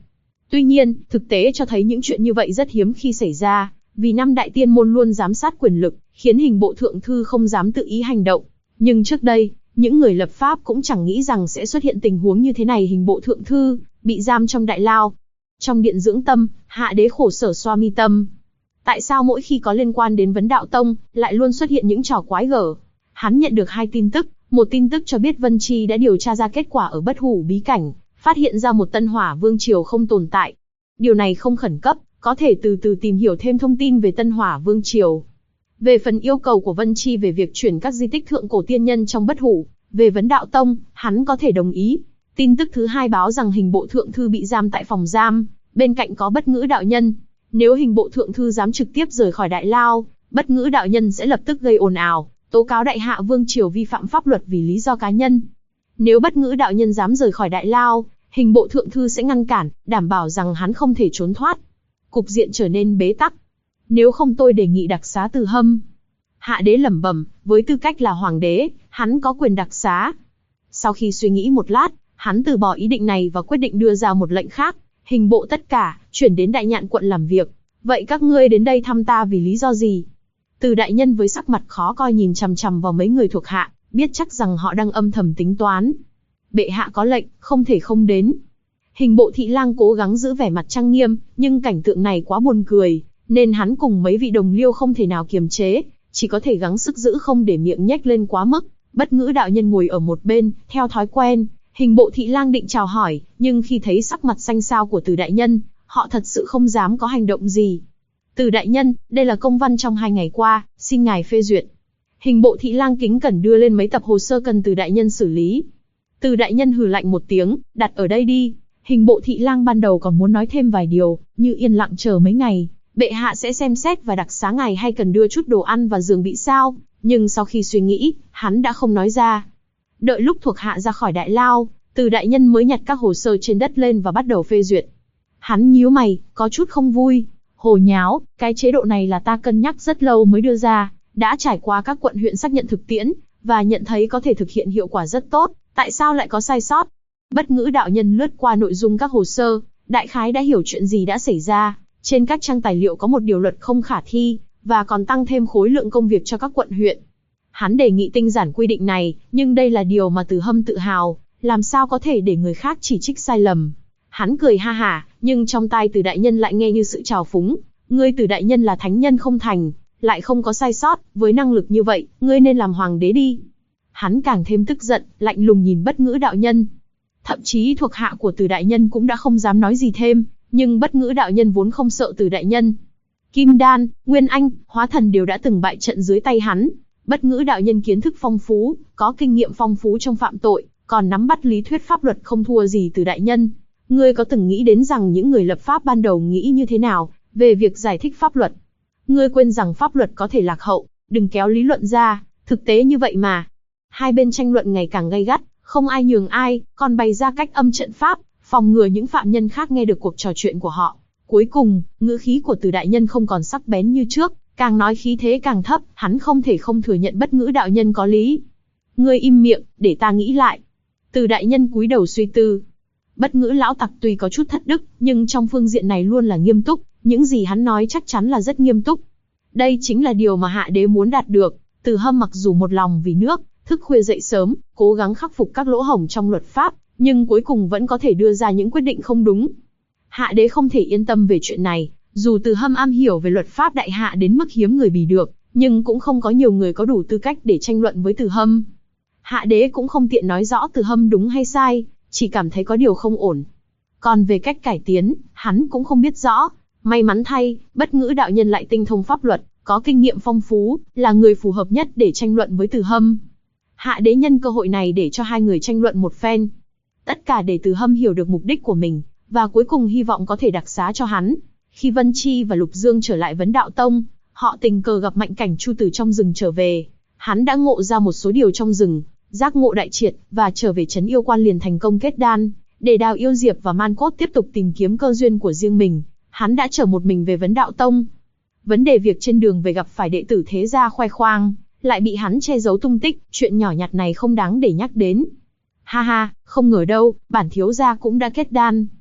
Tuy nhiên, thực tế cho thấy những chuyện như vậy rất hiếm khi xảy ra, vì năm đại tiên môn luôn giám sát quyền lực, khiến hình bộ thượng thư không dám tự ý hành động. Nhưng trước đây, những người lập pháp cũng chẳng nghĩ rằng sẽ xuất hiện tình huống như thế này. Hình bộ thượng thư bị giam trong đại lao. Trong điện dưỡng tâm, Hạ đế khổ sở xoa mi tâm. Tại sao mỗi khi có liên quan đến Vấn Đạo Tông, lại luôn xuất hiện những trò quái gở? Hắn nhận được hai tin tức, một tin tức cho biết Vân Chi đã điều tra ra kết quả ở Bất Hủ bí cảnh, phát hiện ra một Tân Hỏa Vương triều không tồn tại. Điều này không khẩn cấp, có thể từ từ tìm hiểu thêm thông tin về Tân Hỏa Vương triều. Về phần yêu cầu của Vân Chi về việc chuyển các di tích thượng cổ tiên nhân trong Bất Hủ về Vấn Đạo Tông, hắn có thể đồng ý. Tin tức thứ hai báo rằng hình bộ thượng thư bị giam tại phòng giam, bên cạnh có Bất Ngữ đạo nhân. Nếu hình bộ thượng thư dám trực tiếp rời khỏi đại lao, Bất Ngữ đạo nhân sẽ lập tức gây ồn ào, tố cáo Đại Hạ Vương triều vi phạm pháp luật vì lý do cá nhân. Nếu Bất Ngữ đạo nhân dám rời khỏi đại lao, hình bộ thượng thư sẽ ngăn cản, đảm bảo rằng hắn không thể trốn thoát. Cục diện trở nên bế tắc. Nếu không tôi đề nghị đặc xá Từ Hâm. Hạ đế lẩm bẩm, với tư cách là hoàng đế, hắn có quyền đặc xá. Sau khi suy nghĩ một lát, hắn từ bỏ ý định này và quyết định đưa ra một lệnh khác. Hình bộ tất cả, chuyển đến Đại Nhạn quận làm việc. Vậy các ngươi đến đây thăm ta vì lý do gì? Từ đại nhân với sắc mặt khó coi nhìn chằm chằm vào mấy người thuộc hạ, biết chắc rằng họ đang âm thầm tính toán. Bệ hạ có lệnh, không thể không đến. Hình bộ thị lang cố gắng giữ vẻ mặt trang nghiêm, nhưng cảnh tượng này quá buồn cười, nên hắn cùng mấy vị đồng liêu không thể nào kiềm chế, chỉ có thể gắng sức giữ không để miệng nhếch lên quá mức. Bất Ngữ đạo nhân ngồi ở một bên, theo thói quen, hình bộ thị lang định chào hỏi, nhưng khi thấy sắc mặt xanh xao của Từ đại nhân, họ thật sự không dám có hành động gì. Từ đại nhân, đây là công văn trong 2 ngày qua, xin ngài phê duyệt. Hình bộ thị lang kính cẩn đưa lên mấy tập hồ sơ cần Từ đại nhân xử lý. Từ đại nhân hừ lạnh một tiếng, đặt ở đây đi. Hình bộ thị lang ban đầu còn muốn nói thêm vài điều, như yên lặng chờ mấy ngày, bệ hạ sẽ xem xét và đặc xá ngài hay cần đưa chút đồ ăn và giường bị sao. Nhưng sau khi suy nghĩ, hắn đã không nói ra. Đợi lúc thuộc hạ ra khỏi đại lao, Từ đại nhân mới nhặt các hồ sơ trên đất lên và bắt đầu phê duyệt. Hắn nhíu mày, có chút không vui. Hồ nháo, cái chế độ này là ta cân nhắc rất lâu mới đưa ra, đã trải qua các quận huyện xác nhận thực tiễn, và nhận thấy có thể thực hiện hiệu quả rất tốt, tại sao lại có sai sót? Bất Ngữ đạo nhân lướt qua nội dung các hồ sơ, đại khái đã hiểu chuyện gì đã xảy ra. Trên các trang tài liệu có một điều luật không khả thi, và còn tăng thêm khối lượng công việc cho các quận huyện. Hắn đề nghị tinh giản quy định này, nhưng đây là điều mà Từ Hâm tự hào, làm sao có thể để người khác chỉ trích sai lầm. Hắn cười ha hả, nhưng trong tai Từ đại nhân lại nghe như sự trào phúng. Ngươi Từ đại nhân là thánh nhân không thành, lại không có sai sót, với năng lực như vậy, ngươi nên làm hoàng đế đi. Hắn càng thêm tức giận, lạnh lùng nhìn Bất Ngữ đạo nhân. Thậm chí thuộc hạ của Từ đại nhân cũng đã không dám nói gì thêm, nhưng Bất Ngữ đạo nhân vốn không sợ Từ đại nhân. Kim Đan, Nguyên Anh, Hóa Thần đều đã từng bại trận dưới tay hắn. Bất Ngữ đạo nhân kiến thức phong phú, có kinh nghiệm phong phú trong phạm tội, còn nắm bắt lý thuyết pháp luật không thua gì Từ đại nhân. Ngươi có từng nghĩ đến rằng những người lập pháp ban đầu nghĩ như thế nào về việc giải thích pháp luật? Ngươi quên rằng pháp luật có thể lạc hậu, đừng kéo lý luận ra, thực tế như vậy mà. Hai bên tranh luận ngày càng gay gắt, không ai nhường ai, còn bày ra cách âm trận pháp, phòng ngừa những phạm nhân khác nghe được cuộc trò chuyện của họ. Cuối cùng, ngữ khí của Từ đại nhân không còn sắc bén như trước, càng nói khí thế càng thấp, hắn không thể không thừa nhận Bất Ngữ đạo nhân có lý. Ngươi im miệng, để ta nghĩ lại. Từ đại nhân cúi đầu suy tư. Bất Ngữ lão tặc tuy có chút thất đức, nhưng trong phương diện này luôn là nghiêm túc, những gì hắn nói chắc chắn là rất nghiêm túc. Đây chính là điều mà hạ đế muốn đạt được. Từ Hâm mặc dù một lòng vì nước, thức khuya dậy sớm, cố gắng khắc phục các lỗ hổng trong luật pháp, nhưng cuối cùng vẫn có thể đưa ra những quyết định không đúng. Hạ đế không thể yên tâm về chuyện này, dù Từ Hâm am hiểu về luật pháp đại hạ đến mức hiếm người bì được, nhưng cũng không có nhiều người có đủ tư cách để tranh luận với Từ Hâm. Hạ đế cũng không tiện nói rõ Từ Hâm đúng hay sai, chỉ cảm thấy có điều không ổn. Còn về cách cải tiến, hắn cũng không biết rõ. May mắn thay, Bất Ngữ đạo nhân lại tinh thông pháp luật, có kinh nghiệm phong phú, là người phù hợp nhất để tranh luận với Từ Hâm. Hạ đế nhân cơ hội này để cho hai người tranh luận một phen. Tất cả để Từ Hâm hiểu được mục đích của mình, và cuối cùng hy vọng có thể đặc xá cho hắn. Khi Vân Chi và Lục Dương trở lại Vấn Đạo Tông, họ tình cờ gặp Mạnh Cảnh Chu từ trong rừng trở về. Hắn đã ngộ ra một số điều trong rừng, giác ngộ đại triệt, và trở về trấn Yêu Quan liền thành công kết đan. Để Đào Yêu Diệp và Man Cốt tiếp tục tìm kiếm cơ duyên của riêng mình, hắn đã chở một mình về Vấn Đạo Tông. Vấn đề việc trên đường về gặp phải đệ tử thế gia khoe khoang, lại bị hắn che giấu tung tích, chuyện nhỏ nhặt này không đáng để nhắc đến. Ha ha, không ngờ đâu, bản thiếu gia cũng đã kết đan.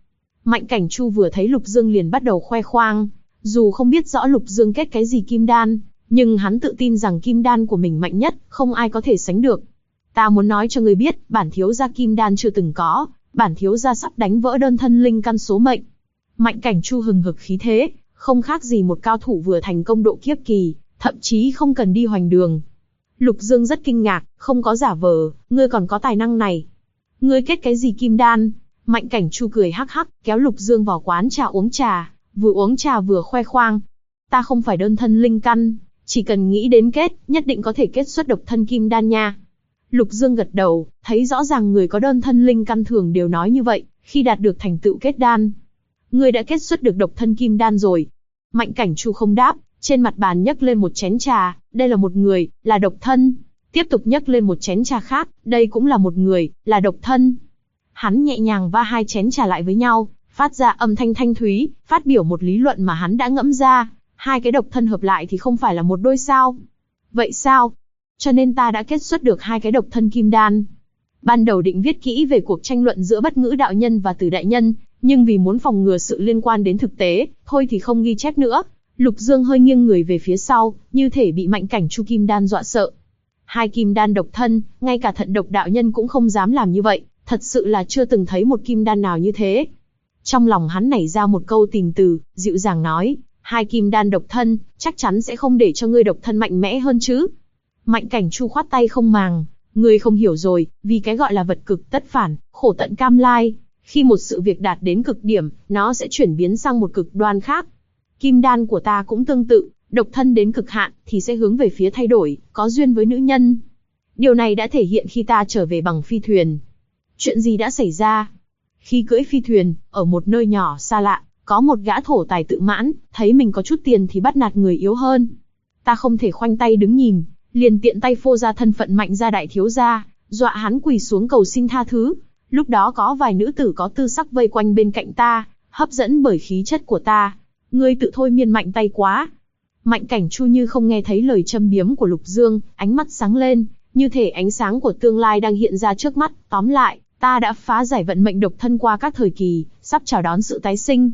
Mạnh Cảnh Chu vừa thấy Lục Dương liền bắt đầu khoe khoang. Dù không biết rõ Lục Dương kết cái gì kim đan, nhưng hắn tự tin rằng kim đan của mình mạnh nhất, không ai có thể sánh được. Ta muốn nói cho ngươi biết, bản thiếu gia kim đan chưa từng có, bản thiếu gia sắp đánh vỡ đơn thân linh căn số mệnh. Mạnh Cảnh Chu hừng hực khí thế, không khác gì một cao thủ vừa thành công độ kiếp kỳ, thậm chí không cần đi hoành đường. Lục Dương rất kinh ngạc, không có giả vờ, ngươi còn có tài năng này. Ngươi kết cái gì kim đan? Mạnh Cảnh Chu cười hắc hắc, kéo Lục Dương vào quán trà vừa uống trà vừa khoe khoang. Ta không phải đơn thân linh căn, chỉ cần nghĩ đến kết, nhất định có thể kết xuất độc thân kim đan nha. Lục Dương gật đầu, thấy rõ ràng người có đơn thân linh căn thường đều nói như vậy, khi đạt được thành tựu kết đan. Ngươi đã kết xuất được độc thân kim đan rồi. Mạnh Cảnh Chu không đáp, trên mặt bàn nhấc lên một chén trà, đây là một người, là độc thân. Tiếp tục nhấc lên một chén trà khác, đây cũng là một người, là độc thân. Hắn nhẹ nhàng va hai chén trà lại với nhau, phát ra âm thanh thanh thúy, phát biểu một lý luận mà hắn đã ngẫm ra. Hai cái độc thân hợp lại thì không phải là một đôi sao? Vậy sao? Cho nên ta đã kết xuất được hai cái độc thân kim đan. Ban đầu định viết kỹ về cuộc tranh luận giữa Bất Ngữ đạo nhân và Từ đại nhân, nhưng vì muốn phòng ngừa sự liên quan đến thực tế, thôi thì không ghi chép nữa. Lục Dương hơi nghiêng người về phía sau, như thể bị Mạnh Cảnh Chu kim đan dọa sợ. Hai kim đan độc thân, ngay cả Thận Độc đạo nhân cũng không dám làm như vậy, thật sự là chưa từng thấy một kim đan nào như thế. Trong lòng hắn nảy ra một câu tình từ, dịu dàng nói, hai kim đan độc thân, chắc chắn sẽ không để cho ngươi độc thân mạnh mẽ hơn chứ. Mạnh Cảnh Chu khoát tay không màng, ngươi không hiểu rồi, vì cái gọi là vật cực tất phản, khổ tận cam lai. Khi một sự việc đạt đến cực điểm, nó sẽ chuyển biến sang một cực đoan khác. Kim đan của ta cũng tương tự, độc thân đến cực hạn thì sẽ hướng về phía thay đổi, có duyên với nữ nhân. Điều này đã thể hiện khi ta trở về bằng phi thuyền. Chuyện gì đã xảy ra? Khi cưỡi phi thuyền, ở một nơi nhỏ xa lạ, có một gã thổ tài tự mãn, thấy mình có chút tiền thì bắt nạt người yếu hơn. Ta không thể khoanh tay đứng nhìn, liền tiện tay phô ra thân phận Mạnh gia đại thiếu gia, dọa hắn quỳ xuống cầu xin tha thứ. Lúc đó có vài nữ tử có tư sắc vây quanh bên cạnh ta, hấp dẫn bởi khí chất của ta. Ngươi tự thôi miên mạnh tay quá. Mạnh Cảnh Chu như không nghe thấy lời châm biếm của Lục Dương, ánh mắt sáng lên, như thể ánh sáng của tương lai đang hiện ra trước mắt. Tóm lại, ta đã phá giải vận mệnh độc thân qua các thời kỳ, sắp chào đón sự tái sinh.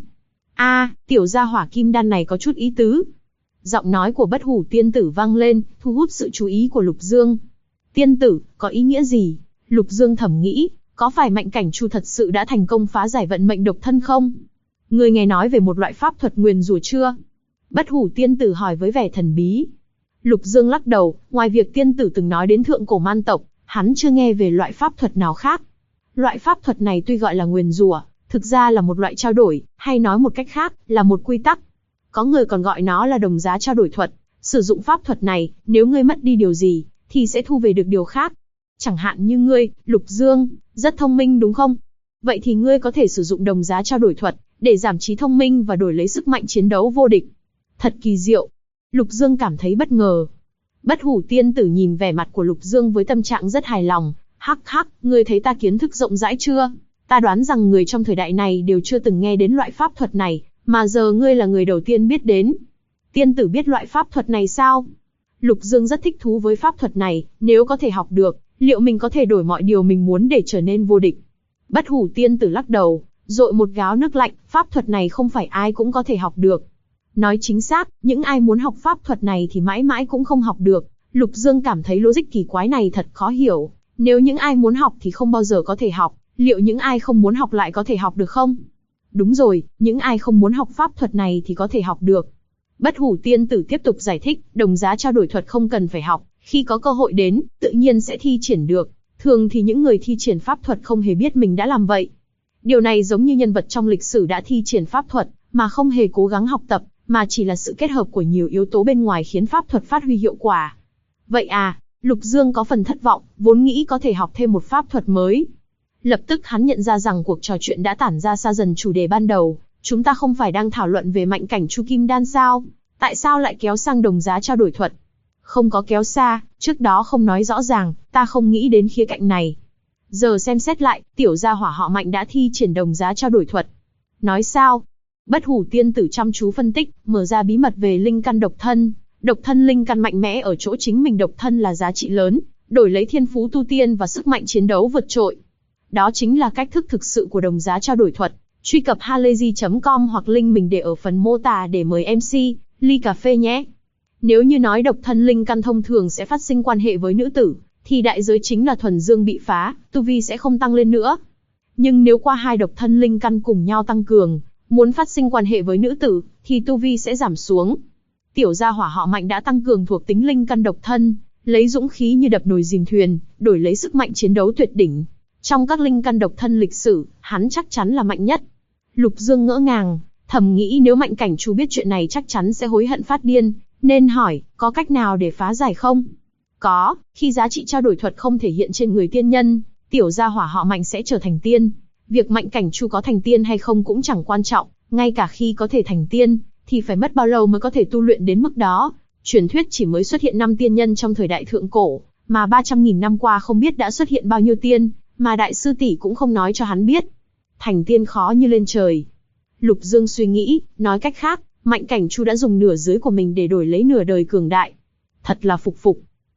Tiểu gia hỏa kim đan này có chút ý tứ. Giọng nói của Bất Hủ tiên tử vang lên, thu hút sự chú ý của Lục Dương. Tiên tử, có ý nghĩa gì? Lục Dương thầm nghĩ, có phải Mạnh Cảnh Chu thật sự đã thành công phá giải vận mệnh độc thân không? Ngươi nghe nói về một loại pháp thuật nguyền rủa chưa? Bất Hủ tiên tử hỏi với vẻ thần bí. Lục Dương lắc đầu, ngoài việc tiên tử từng nói đến thượng cổ man tộc, hắn chưa nghe về loại pháp thuật nào khác. Loại pháp thuật này tuy gọi là nguyền rủa, thực ra là một loại trao đổi, hay nói một cách khác, là một quy tắc. Có người còn gọi nó là đồng giá trao đổi thuật. Sử dụng pháp thuật này, nếu ngươi mất đi điều gì, thì sẽ thu về được điều khác. Chẳng hạn như ngươi, Lục Dương, rất thông minh đúng không? Vậy thì ngươi có thể sử dụng đồng giá trao đổi thuật, để giảm trí thông minh và đổi lấy sức mạnh chiến đấu vô địch. Thật kỳ diệu. Lục Dương cảm thấy bất ngờ. Bất Hủ tiên tử nhìn vẻ mặt của Lục Dương với tâm trạng rất hài lòng. Hắc hắc, ngươi thấy ta kiến thức rộng rãi chưa? Ta đoán rằng người trong thời đại này đều chưa từng nghe đến loại pháp thuật này, mà giờ ngươi là người đầu tiên biết đến. Tiên tử biết loại pháp thuật này sao? Lục Dương rất thích thú với pháp thuật này, nếu có thể học được, liệu mình có thể đổi mọi điều mình muốn để trở nên vô địch? Bất Hủ tiên tử lắc đầu, dội một gáo nước lạnh, pháp thuật này không phải ai cũng có thể học được. Nói chính xác, những ai muốn học pháp thuật này thì mãi mãi cũng không học được. Lục Dương cảm thấy logic kỳ quái này thật khó hiểu. Nếu những ai muốn học thì không bao giờ có thể học, liệu những ai không muốn học lại có thể học được không? Đúng rồi, những ai không muốn học pháp thuật này thì có thể học được. Bất Hủ tiên tử tiếp tục giải thích, đồng giá trao đổi thuật không cần phải học, khi có cơ hội đến, tự nhiên sẽ thi triển được. Thường thì những người thi triển pháp thuật không hề biết mình đã làm vậy. Điều này giống như nhân vật trong lịch sử đã thi triển pháp thuật, mà không hề cố gắng học tập, mà chỉ là sự kết hợp của nhiều yếu tố bên ngoài khiến pháp thuật phát huy hiệu quả. Vậy à, Lục Dương có phần thất vọng, vốn nghĩ có thể học thêm một pháp thuật mới. Lập tức hắn nhận ra rằng cuộc trò chuyện đã tản ra xa dần chủ đề ban đầu. Chúng ta không phải đang thảo luận về Mạnh Cảnh Chu kim đan sao? Tại sao lại kéo sang đồng giá trao đổi thuật? Không có kéo xa, trước đó không nói rõ ràng, ta không nghĩ đến khía cạnh này. Giờ xem xét lại, tiểu gia hỏa họ Mạnh đã thi triển đồng giá trao đổi thuật. Nói sao? Bất Hủ tiên tử chăm chú phân tích, mở ra bí mật về linh căn độc thân. Độc thân linh căn mạnh mẽ ở chỗ chính mình độc thân là giá trị lớn, đổi lấy thiên phú tu tiên và sức mạnh chiến đấu vượt trội. Đó chính là cách thức thực sự của đồng giá trao đổi thuật. Truy cập halayzi.com hoặc link mình để ở phần mô tả để mời MC ly cà phê nhé. Nếu như nói độc thân linh căn thông thường sẽ phát sinh quan hệ với nữ tử, thì đại giới chính là thuần dương bị phá, tu vi sẽ không tăng lên nữa. Nhưng nếu qua hai độc thân linh căn cùng nhau tăng cường, muốn phát sinh quan hệ với nữ tử, thì tu vi sẽ giảm xuống. Tiểu gia hỏa họ Mạnh đã tăng cường thuộc tính linh căn độc thân, lấy dũng khí như đập nồi dìm thuyền, đổi lấy sức mạnh chiến đấu tuyệt đỉnh. Trong các linh căn độc thân lịch sử, hắn chắc chắn là mạnh nhất. Lục Dương ngỡ ngàng, thầm nghĩ nếu Mạnh Cảnh Chu biết chuyện này chắc chắn sẽ hối hận phát điên, nên hỏi, có cách nào để phá giải không? Có, khi giá trị trao đổi thuật không thể hiện trên người tiên nhân, tiểu gia hỏa họ Mạnh sẽ trở thành tiên. Việc Mạnh Cảnh Chu có thành tiên hay không cũng chẳng quan trọng, ngay cả khi có thể thành tiên, thì phải mất bao lâu mới có thể tu luyện đến mức đó. Truyền thuyết chỉ mới xuất hiện 5 tiên nhân trong thời đại thượng cổ, mà 300.000 năm qua không biết đã xuất hiện bao nhiêu tiên, mà đại sư tỷ cũng không nói cho hắn biết. Thành tiên khó như lên trời. Lục Dương suy nghĩ, nói cách khác, Mạnh Cảnh Chu đã dùng nửa dưới của mình để đổi lấy nửa đời cường đại. Thật là phục.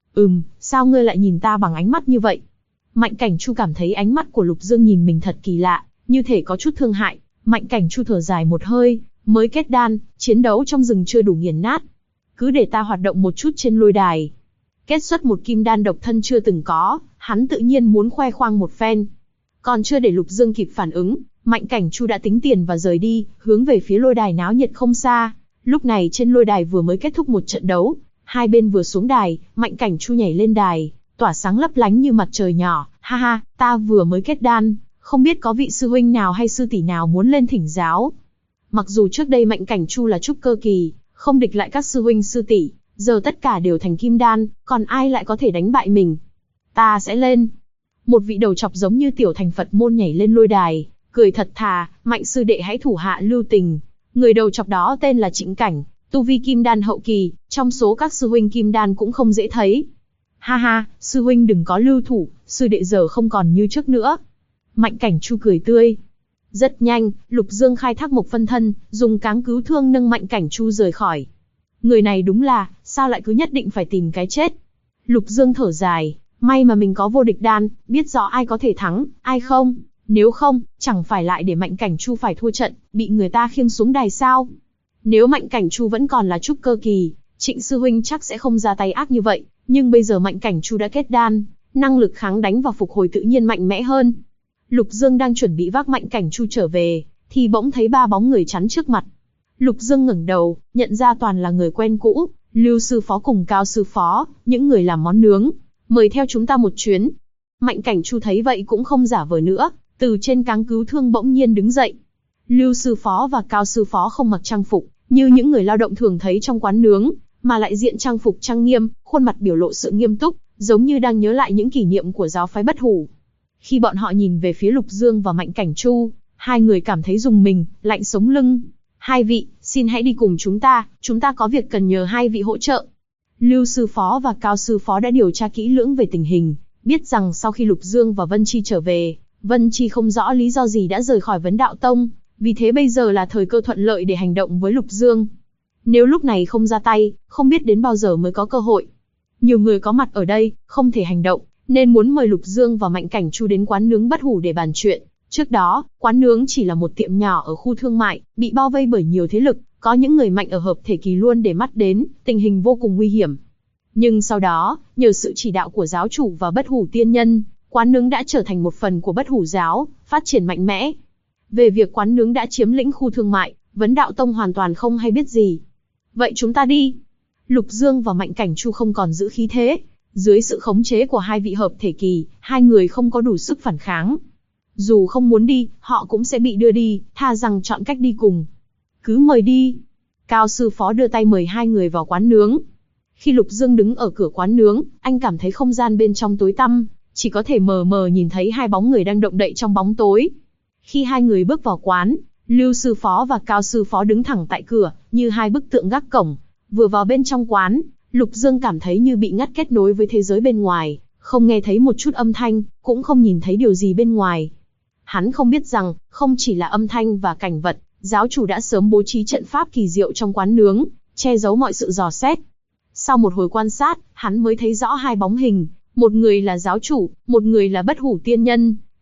Sao ngươi lại nhìn ta bằng ánh mắt như vậy? Mạnh Cảnh Chu cảm thấy ánh mắt của Lục Dương nhìn mình thật kỳ lạ, như thể có chút thương hại. Mạnh Cảnh Chu thở dài một hơi, mới kết đan, chiến đấu trong rừng chưa đủ nghiền nát. Cứ để ta hoạt động một chút trên lôi đài. Kết xuất một kim đan độc thân chưa từng có, hắn tự nhiên muốn khoe khoang một phen. Còn chưa để Lục Dương kịp phản ứng, Mạnh Cảnh Chu đã tính tiền và rời đi, hướng về phía lôi đài náo nhiệt không xa. Lúc này trên lôi đài vừa mới kết thúc một trận đấu, hai bên vừa xuống đài, Mạnh Cảnh Chu nhảy lên đài, tỏa sáng lấp lánh như mặt trời nhỏ. Ha ha, ta vừa mới kết đan, không biết có vị sư huynh nào hay sư tỷ nào muốn lên thỉnh giáo. Mặc dù trước đây Mạnh Cảnh Chu là trúc cơ kỳ, không địch lại các sư huynh sư tỷ, giờ tất cả đều thành kim đan, còn ai lại có thể đánh bại mình? Ta sẽ lên. Một vị đầu chọc giống như tiểu thành Phật môn nhảy lên lôi đài, cười thật thà, Mạnh sư đệ hãy thủ hạ lưu tình. Người đầu chọc đó tên là Trịnh Cảnh, tu vi kim đan hậu kỳ, trong số các sư huynh kim đan cũng không dễ thấy. Ha ha, sư huynh đừng có lưu thủ, sư đệ giờ không còn như trước nữa. Mạnh Cảnh Chu cười tươi. Rất nhanh, Lục Dương khai thác một phân thân, dùng cáng cứu thương nâng Mạnh Cảnh Chu rời khỏi. Người này đúng là, sao lại cứ nhất định phải tìm cái chết? Lục Dương thở dài, may mà mình có vô địch đan, biết rõ ai có thể thắng, ai không. Nếu không, chẳng phải lại để Mạnh Cảnh Chu phải thua trận, bị người ta khiêng xuống đài sao? Nếu Mạnh Cảnh Chu vẫn còn là trúc cơ kỳ, Trịnh sư huynh chắc sẽ không ra tay ác như vậy. Nhưng bây giờ Mạnh Cảnh Chu đã kết đan, năng lực kháng đánh và phục hồi tự nhiên mạnh mẽ hơn. Lục Dương đang chuẩn bị vác Mạnh Cảnh Chu trở về, thì bỗng thấy 3 bóng người chắn trước mặt. Lục Dương ngẩng đầu, nhận ra toàn là người quen cũ, Lưu sư phó cùng Cao sư phó, những người làm món nướng, mời theo chúng ta một chuyến. Mạnh Cảnh Chu thấy vậy cũng không giả vờ nữa, từ trên cáng cứu thương bỗng nhiên đứng dậy. Lưu sư phó và Cao sư phó không mặc trang phục, như những người lao động thường thấy trong quán nướng, mà lại diện trang phục trang nghiêm, khuôn mặt biểu lộ sự nghiêm túc, giống như đang nhớ lại những kỷ niệm của giáo phái Bất Hủ. Khi bọn họ nhìn về phía Lục Dương và Mạnh Cảnh Chu, hai người cảm thấy rùng mình, lạnh sống lưng. Hai vị, xin hãy đi cùng chúng ta có việc cần nhờ hai vị hỗ trợ. Lưu sư phó và Cao sư phó đã điều tra kỹ lưỡng về tình hình, biết rằng sau khi Lục Dương và Vân Chi trở về, Vân Chi không rõ lý do gì đã rời khỏi Vấn Đạo Tông, vì thế bây giờ là thời cơ thuận lợi để hành động với Lục Dương. Nếu lúc này không ra tay, không biết đến bao giờ mới có cơ hội. Nhiều người có mặt ở đây, không thể hành động, nên muốn mời Lục Dương và Mạnh Cảnh Chu đến quán nướng Bất Hủ để bàn chuyện. Trước đó, quán nướng chỉ là một tiệm nhỏ ở khu thương mại, bị bao vây bởi nhiều thế lực, có những người mạnh ở hợp thể kỳ luôn để mắt đến, tình hình vô cùng nguy hiểm. Nhưng sau đó, nhờ sự chỉ đạo của giáo chủ và Bất Hủ tiên nhân, quán nướng đã trở thành một phần của Bất Hủ giáo, phát triển mạnh mẽ. Về việc quán nướng đã chiếm lĩnh khu thương mại, Vấn Đạo Tông hoàn toàn không hay biết gì. Vậy chúng ta đi. Lục Dương và Mạnh Cảnh Chu không còn giữ khí thế. Dưới sự khống chế của hai vị hợp thể kỳ, hai người không có đủ sức phản kháng. Dù không muốn đi, họ cũng sẽ bị đưa đi, thà rằng chọn cách đi cùng. Cứ mời đi. Cao sư phó đưa tay mời hai người vào quán nướng. Khi Lục Dương đứng ở cửa quán nướng, anh cảm thấy không gian bên trong tối tăm, chỉ có thể mờ mờ nhìn thấy hai bóng người đang động đậy trong bóng tối. Khi hai người bước vào quán, Lưu sư phó và Cao sư phó đứng thẳng tại cửa, như hai bức tượng gác cổng. Vừa vào bên trong quán, Lục Dương cảm thấy như bị ngắt kết nối với thế giới bên ngoài, không nghe thấy một chút âm thanh, cũng không nhìn thấy điều gì bên ngoài. Hắn không biết rằng, không chỉ là âm thanh và cảnh vật, giáo chủ đã sớm bố trí trận pháp kỳ diệu trong quán nướng, che giấu mọi sự dò xét. Sau một hồi quan sát, hắn mới thấy rõ hai bóng hình, một người là giáo chủ, một người là Bất Hủ tiên nhân.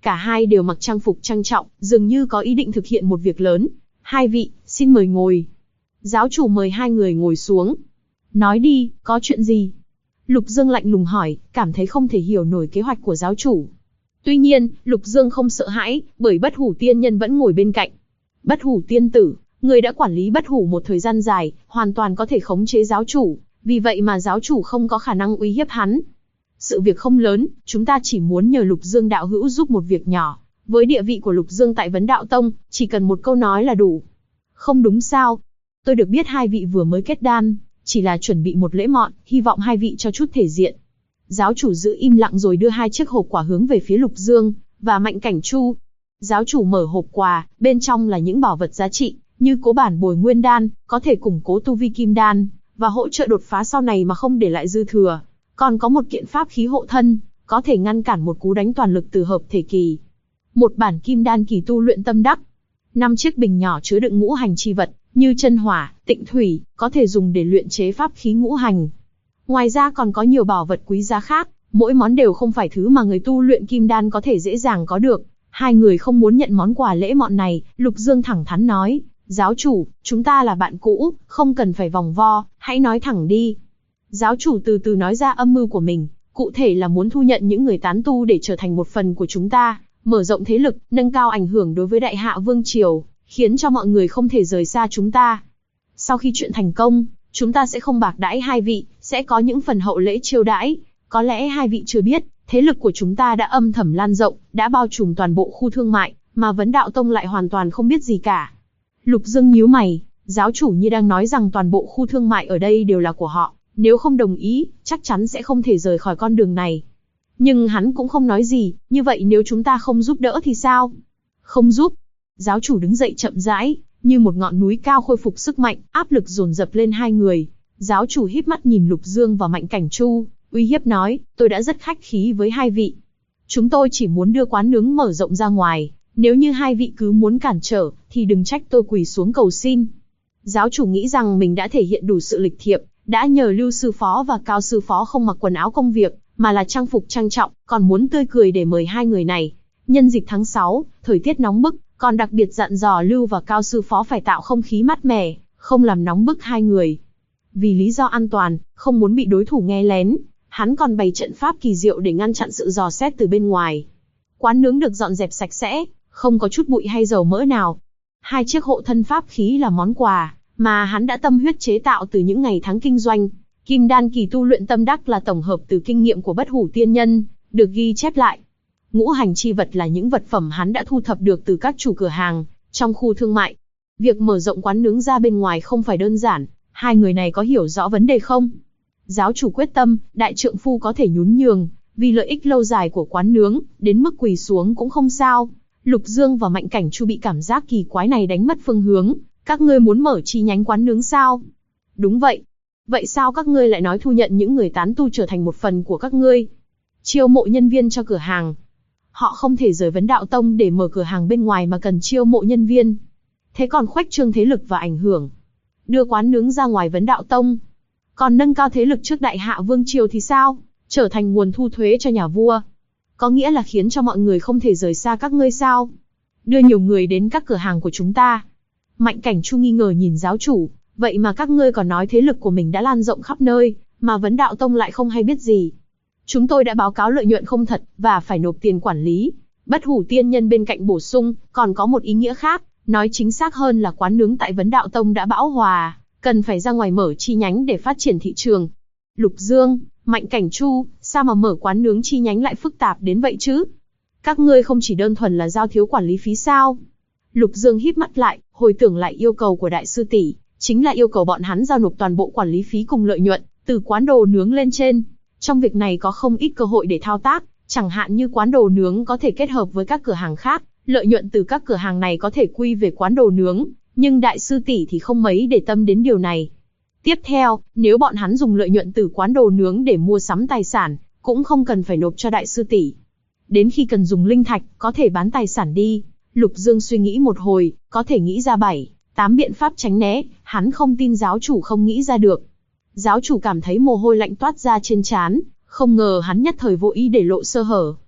Cả hai đều mặc trang phục trang trọng, dường như có ý định thực hiện một việc lớn. Hai vị, xin mời ngồi. Giáo chủ mời hai người ngồi xuống. Nói đi, có chuyện gì? Lục Dương lạnh lùng hỏi, cảm thấy không thể hiểu nổi kế hoạch của giáo chủ. Tuy nhiên, Lục Dương không sợ hãi, bởi Bất Hủ tiên nhân vẫn ngồi bên cạnh. Bất Hủ tiên tử, người đã quản lý Bất Hủ một thời gian dài, hoàn toàn có thể khống chế giáo chủ, vì vậy mà giáo chủ không có khả năng uy hiếp hắn. Sự việc không lớn, chúng ta chỉ muốn nhờ Lục Dương đạo hữu giúp một việc nhỏ. Với địa vị của Lục Dương tại Vấn Đạo Tông, chỉ cần một câu nói là đủ. Không đúng sao? Tôi được biết hai vị vừa mới kết đan, chỉ là chuẩn bị một lễ mọn, hy vọng hai vị cho chút thể diện. Giáo chủ giữ im lặng rồi đưa hai chiếc hộp quà hướng về phía Lục Dương và Mạnh Cảnh Chu. Giáo chủ mở hộp quà, bên trong là những bảo vật giá trị, như cố bản bồi nguyên đan, có thể củng cố tu vi kim đan, và hỗ trợ đột phá sau này mà không để lại dư thừa. Còn có một kiện pháp khí hộ thân, có thể ngăn cản một cú đánh toàn lực từ hợp thể kỳ. Một bản kim đan kỳ tu luyện tâm đắc. 5 chiếc bình nhỏ chứa đựng ngũ hành chi vật, như chân hỏa, tịnh thủy, có thể dùng để luyện chế pháp khí ngũ hành. Ngoài ra còn có nhiều bảo vật quý giá khác, mỗi món đều không phải thứ mà người tu luyện kim đan có thể dễ dàng có được. Hai người không muốn nhận món quà lễ mọn này, Lục Dương thẳng thắn nói, giáo chủ, chúng ta là bạn cũ, không cần phải vòng vo, hãy nói thẳng đi. Giáo chủ từ từ nói ra âm mưu của mình, cụ thể là muốn thu nhận những người tán tu để trở thành một phần của chúng ta, mở rộng thế lực, nâng cao ảnh hưởng đối với Đại Hạ Vương Triều, khiến cho mọi người không thể rời xa chúng ta. Sau khi chuyện thành công, chúng ta sẽ không bạc đãi hai vị, sẽ có những phần hậu lễ chiêu đãi. Có lẽ hai vị chưa biết, thế lực của chúng ta đã âm thầm lan rộng, đã bao trùm toàn bộ khu thương mại, mà Vấn Đạo Tông lại hoàn toàn không biết gì cả. Lục Dương nhíu mày, giáo chủ như đang nói rằng toàn bộ khu thương mại ở đây đều là của họ, nếu không đồng ý, chắc chắn sẽ không thể rời khỏi con đường này. Nhưng hắn cũng không nói gì, như vậy nếu chúng ta không giúp đỡ thì sao? Không giúp. Giáo chủ đứng dậy chậm rãi, như một ngọn núi cao khôi phục sức mạnh, áp lực dồn dập lên hai người. Giáo chủ híp mắt nhìn Lục Dương và Mạnh Cảnh Chu, uy hiếp nói, tôi đã rất khách khí với hai vị. Chúng tôi chỉ muốn đưa quán nướng mở rộng ra ngoài, nếu như hai vị cứ muốn cản trở, thì đừng trách tôi quỳ xuống cầu xin. Giáo chủ nghĩ rằng mình đã thể hiện đủ sự lịch thiệp, đã nhờ Lưu sư phó và Cao sư phó không mặc quần áo công việc, mà là trang phục trang trọng, còn muốn tươi cười để mời hai người này. Nhân dịp tháng 6, thời tiết nóng bức, còn đặc biệt dặn dò Lưu và Cao sư phó phải tạo không khí mát mẻ, không làm nóng bức hai người. Vì lý do an toàn, không muốn bị đối thủ nghe lén, hắn còn bày trận pháp kỳ diệu để ngăn chặn sự dò xét từ bên ngoài. Quán nướng được dọn dẹp sạch sẽ, không có chút bụi hay dầu mỡ nào. Hai chiếc hộ thân pháp khí là món quà mà hắn đã tâm huyết chế tạo từ những ngày tháng kinh doanh. Kim đan kỳ tu luyện tâm đắc là tổng hợp từ kinh nghiệm của Bất Hủ tiên nhân, được ghi chép lại. Ngũ hành chi vật là những vật phẩm hắn đã thu thập được từ các chủ cửa hàng trong khu thương mại. Việc mở rộng quán nướng ra bên ngoài không phải đơn giản, hai người này có hiểu rõ vấn đề không? Giáo chủ quyết tâm, đại trượng phu có thể nhún nhường, vì lợi ích lâu dài của quán nướng, đến mức quỳ xuống cũng không sao. Lục Dương và Mạnh Cảnh Chu bị cảm giác kỳ quái này đánh mất phương hướng. Các ngươi muốn mở chi nhánh quán nướng sao? Đúng vậy. Vậy sao các ngươi lại nói thu nhận những người tán tu trở thành một phần của các ngươi? Chiêu mộ nhân viên cho cửa hàng. Họ không thể rời Vấn Đạo Tông để mở cửa hàng bên ngoài mà cần chiêu mộ nhân viên. Thế còn khuếch trương thế lực và ảnh hưởng. Đưa quán nướng ra ngoài Vấn Đạo Tông. Còn nâng cao thế lực trước Đại Hạ Vương Triều thì sao? Trở thành nguồn thu thuế cho nhà vua. Có nghĩa là khiến cho mọi người không thể rời xa các ngươi sao? Đưa nhiều người đến các cửa hàng của chúng ta. Mạnh Cảnh Chu nghi ngờ nhìn giáo chủ, vậy mà các ngươi còn nói thế lực của mình đã lan rộng khắp nơi, mà Vấn Đạo Tông lại không hay biết gì. Chúng tôi đã báo cáo lợi nhuận không thật, và phải nộp tiền quản lý. Bất Hủ tiên nhân bên cạnh bổ sung, còn có một ý nghĩa khác, nói chính xác hơn là quán nướng tại Vấn Đạo Tông đã bão hòa, cần phải ra ngoài mở chi nhánh để phát triển thị trường. Lục Dương, Mạnh Cảnh Chu, sao mà mở quán nướng chi nhánh lại phức tạp đến vậy chứ? Các ngươi không chỉ đơn thuần là giao thiếu quản lý phí sao? Lục Dương híp mắt lại, hồi tưởng lại yêu cầu của đại sư tỷ, chính là yêu cầu bọn hắn giao nộp toàn bộ quản lý phí cùng lợi nhuận, từ quán đồ nướng lên trên. Trong việc này có không ít cơ hội để thao tác, chẳng hạn như quán đồ nướng có thể kết hợp với các cửa hàng khác, lợi nhuận từ các cửa hàng này có thể quy về quán đồ nướng, nhưng đại sư tỷ thì không mấy để tâm đến điều này. Tiếp theo, nếu bọn hắn dùng lợi nhuận từ quán đồ nướng để mua sắm tài sản, cũng không cần phải nộp cho đại sư tỷ. Đến khi cần dùng linh thạch, có thể bán tài sản đi. Lục Dương suy nghĩ một hồi, có thể nghĩ ra 7-8 biện pháp tránh né, hắn không tin giáo chủ không nghĩ ra được. Giáo chủ cảm thấy mồ hôi lạnh toát ra trên trán, không ngờ hắn nhất thời vô ý để lộ sơ hở.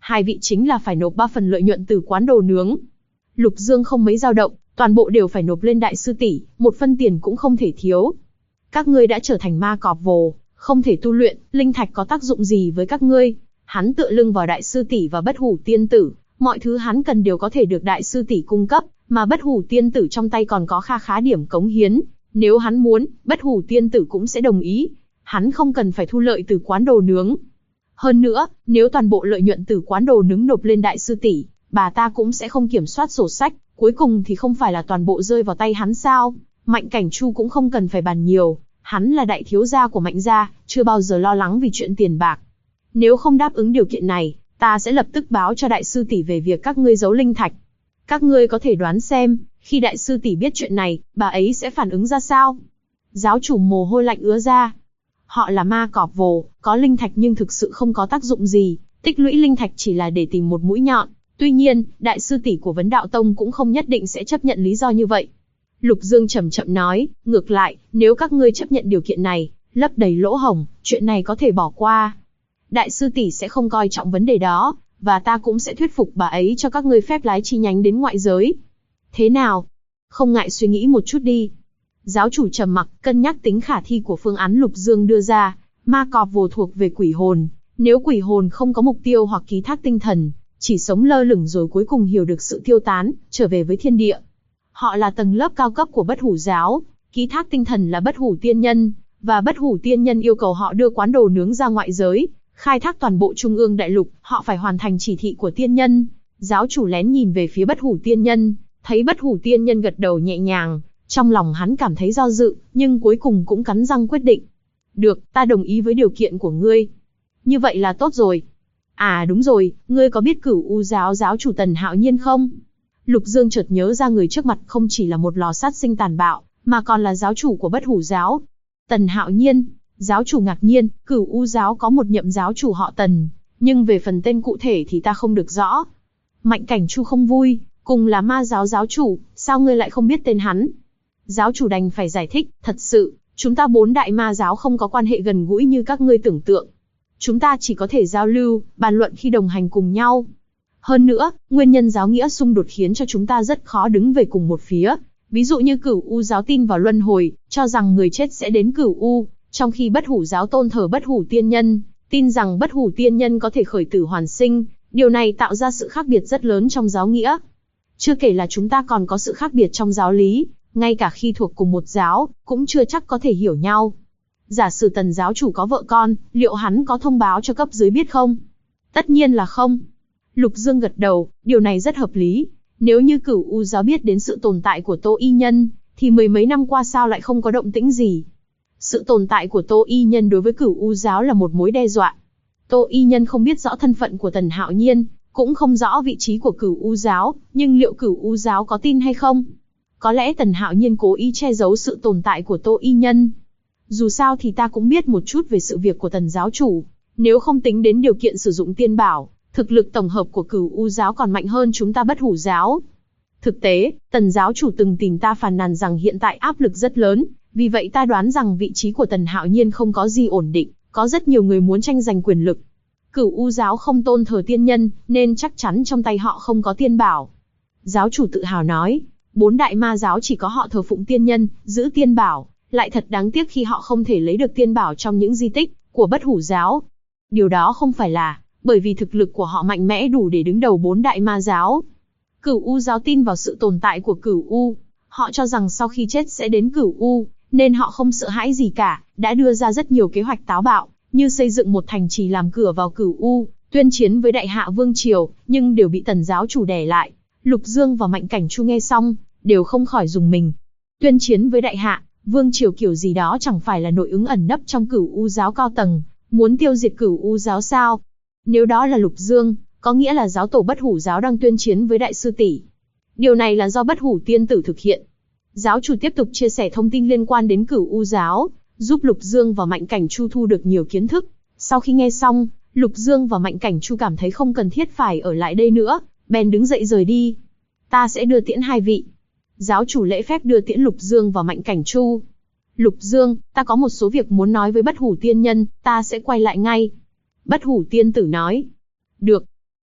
Hai vị chính là phải nộp 3 phần lợi nhuận từ quán đồ nướng. Lục Dương không mấy dao động, toàn bộ đều phải nộp lên đại sư tỷ, 1 phân tiền cũng không thể thiếu. Các ngươi đã trở thành ma cọp vồ, không thể tu luyện, linh thạch có tác dụng gì với các ngươi? Hắn tựa lưng vào đại sư tỷ và bất hủ tiên tử, mọi thứ hắn cần đều có thể được đại sư tỷ cung cấp, mà bất hủ tiên tử trong tay còn có kha khá điểm cống hiến. Nếu hắn muốn, bất hủ tiên tử cũng sẽ đồng ý. Hắn không cần phải thu lợi từ quán đồ nướng. Hơn nữa, nếu toàn bộ lợi nhuận từ quán đồ nướng nộp lên đại sư tỷ, bà ta cũng sẽ không kiểm soát sổ sách, cuối cùng thì không phải là toàn bộ rơi vào tay hắn sao? Mạnh Cảnh Chu cũng không cần phải bàn nhiều, hắn là đại thiếu gia của Mạnh gia, chưa bao giờ lo lắng vì chuyện tiền bạc. Nếu không đáp ứng điều kiện này, ta sẽ lập tức báo cho đại sư tỷ về việc các ngươi giấu linh thạch. Các ngươi có thể đoán xem, khi đại sư tỷ biết chuyện này, bà ấy sẽ phản ứng ra sao? Giáo chủ mồ hôi lạnh ứa ra. Họ là ma cọp vồ, có linh thạch nhưng thực sự không có tác dụng gì, tích lũy linh thạch chỉ là để tìm một mũi nhọn. Tuy nhiên, đại sư tỷ của Vấn Đạo Tông cũng không nhất định sẽ chấp nhận lý do như vậy. Lục Dương chậm chậm nói, ngược lại, nếu các ngươi chấp nhận điều kiện này, lấp đầy lỗ hổng, chuyện này có thể bỏ qua. Đại sư tỷ sẽ không coi trọng vấn đề đó, và ta cũng sẽ thuyết phục bà ấy cho các ngươi phép lái chi nhánh đến ngoại giới. Thế nào? Không ngại suy nghĩ một chút đi. Giáo chủ trầm mặc, cân nhắc tính khả thi của phương án Lục Dương đưa ra. Ma cọp vồ thuộc về quỷ hồn, nếu quỷ hồn không có mục tiêu hoặc ký thác tinh thần, chỉ sống lơ lửng rồi cuối cùng hiểu được sự tiêu tán, trở về với thiên địa. Họ là tầng lớp cao cấp của bất hủ giáo, ký thác tinh thần là bất hủ tiên nhân, và bất hủ tiên nhân yêu cầu họ đưa quán đồ nướng ra ngoại giới, khai thác toàn bộ trung ương đại lục, họ phải hoàn thành chỉ thị của tiên nhân. Giáo chủ lén nhìn về phía bất hủ tiên nhân, thấy bất hủ tiên nhân gật đầu nhẹ nhàng, trong lòng hắn cảm thấy do dự, nhưng cuối cùng cũng cắn răng quyết định. Được, ta đồng ý với điều kiện của ngươi. Như vậy là tốt rồi. À đúng rồi, ngươi có biết Cửu U giáo giáo chủ Tần Hạo Nhiên không? Lục Dương chợt nhớ ra người trước mặt không chỉ là một lò sát sinh tàn bạo, mà còn là giáo chủ của bất hủ giáo. Tần Hạo Nhiên, giáo chủ ngạc nhiên, Cửu U giáo có một nhậm giáo chủ họ Tần, nhưng về phần tên cụ thể thì ta không được rõ. Mạnh Cảnh Chu không vui, cùng là ma giáo giáo chủ, sao ngươi lại không biết tên hắn? Giáo chủ đành phải giải thích, thật sự, chúng ta 4 đại ma giáo không có quan hệ gần gũi như các ngươi tưởng tượng. Chúng ta chỉ có thể giao lưu, bàn luận khi đồng hành cùng nhau. Hơn nữa, nguyên nhân giáo nghĩa xung đột khiến cho chúng ta rất khó đứng về cùng một phía. Ví dụ như Cửu U giáo tin vào luân hồi, cho rằng người chết sẽ đến Cửu U, trong khi bất hủ giáo tôn thờ bất hủ tiên nhân, tin rằng bất hủ tiên nhân có thể khởi tử hoàn sinh. Điều này tạo ra sự khác biệt rất lớn trong giáo nghĩa. Chưa kể là chúng ta còn có sự khác biệt trong giáo lý, ngay cả khi thuộc cùng một giáo, cũng chưa chắc có thể hiểu nhau. Giả sử Tần giáo chủ có vợ con, liệu hắn có thông báo cho cấp dưới biết không? Tất nhiên là không. Lục Dương gật đầu, điều này rất hợp lý. Nếu như Cửu U giáo biết đến sự tồn tại của Tô Y Nhân, thì mười mấy năm qua sao lại không có động tĩnh gì? Sự tồn tại của Tô Y Nhân đối với Cửu U giáo là một mối đe dọa. Tô Y Nhân không biết rõ thân phận của Tần Hạo Nhiên, cũng không rõ vị trí của Cửu U giáo, nhưng liệu Cửu U giáo có tin hay không? Có lẽ Tần Hạo Nhiên cố ý che giấu sự tồn tại của Tô Y Nhân. Dù sao thì ta cũng biết một chút về sự việc của Tần giáo chủ. Nếu không tính đến điều kiện sử dụng tiên bảo, thực lực tổng hợp của Cửu U giáo còn mạnh hơn chúng ta bất hủ giáo. Thực tế, Tần giáo chủ từng tìm ta phàn nàn rằng hiện tại áp lực rất lớn, vì vậy ta đoán rằng vị trí của Tần Hạo Nhiên không có gì ổn định, có rất nhiều người muốn tranh giành quyền lực. Cửu U giáo không tôn thờ tiên nhân, nên chắc chắn trong tay họ không có tiên bảo. Giáo chủ tự hào nói, 4 đại ma giáo chỉ có họ thờ phụng tiên nhân, giữ tiên bảo, lại thật đáng tiếc khi họ không thể lấy được tiên bảo trong những di tích của bất hủ giáo. Điều đó không phải là bởi vì thực lực của họ mạnh mẽ đủ để đứng đầu 4 đại ma giáo. Cửu U giáo tin vào sự tồn tại của Cửu U, họ cho rằng sau khi chết sẽ đến Cửu U, nên họ không sợ hãi gì cả, đã đưa ra rất nhiều kế hoạch táo bạo, như xây dựng một thành trì làm cửa vào Cửu U, tuyên chiến với Đại Hạ Vương triều, nhưng đều bị Tần giáo chủ đè lại. Lục Dương và Mạnh Cảnh Chu nghe xong, đều không khỏi rùng mình. Tuyên chiến với Đại Hạ Vương triều kiểu gì đó chẳng phải là nội ứng ẩn nấp trong Cửu U giáo cao tầng, muốn tiêu diệt Cửu U giáo sao? Nếu đó là Lục Dương, có nghĩa là giáo tổ bất hủ giáo đang tuyên chiến với đại sư tỷ. Điều này là do bất hủ tiên tử thực hiện. Giáo chủ tiếp tục chia sẻ thông tin liên quan đến Cửu U giáo, giúp Lục Dương và Mạnh Cảnh Chu thu được nhiều kiến thức. Sau khi nghe xong, Lục Dương và Mạnh Cảnh Chu cảm thấy không cần thiết phải ở lại đây nữa, bèn đứng dậy rời đi. Ta sẽ đưa tiễn hai vị. Giáo chủ lễ phép đưa tiễn Lục Dương và Mạnh Cảnh Chu. Lục Dương, ta có một số việc muốn nói với bất hủ tiên nhân, ta sẽ quay lại ngay. Bất hủ tiên tử nói. Được.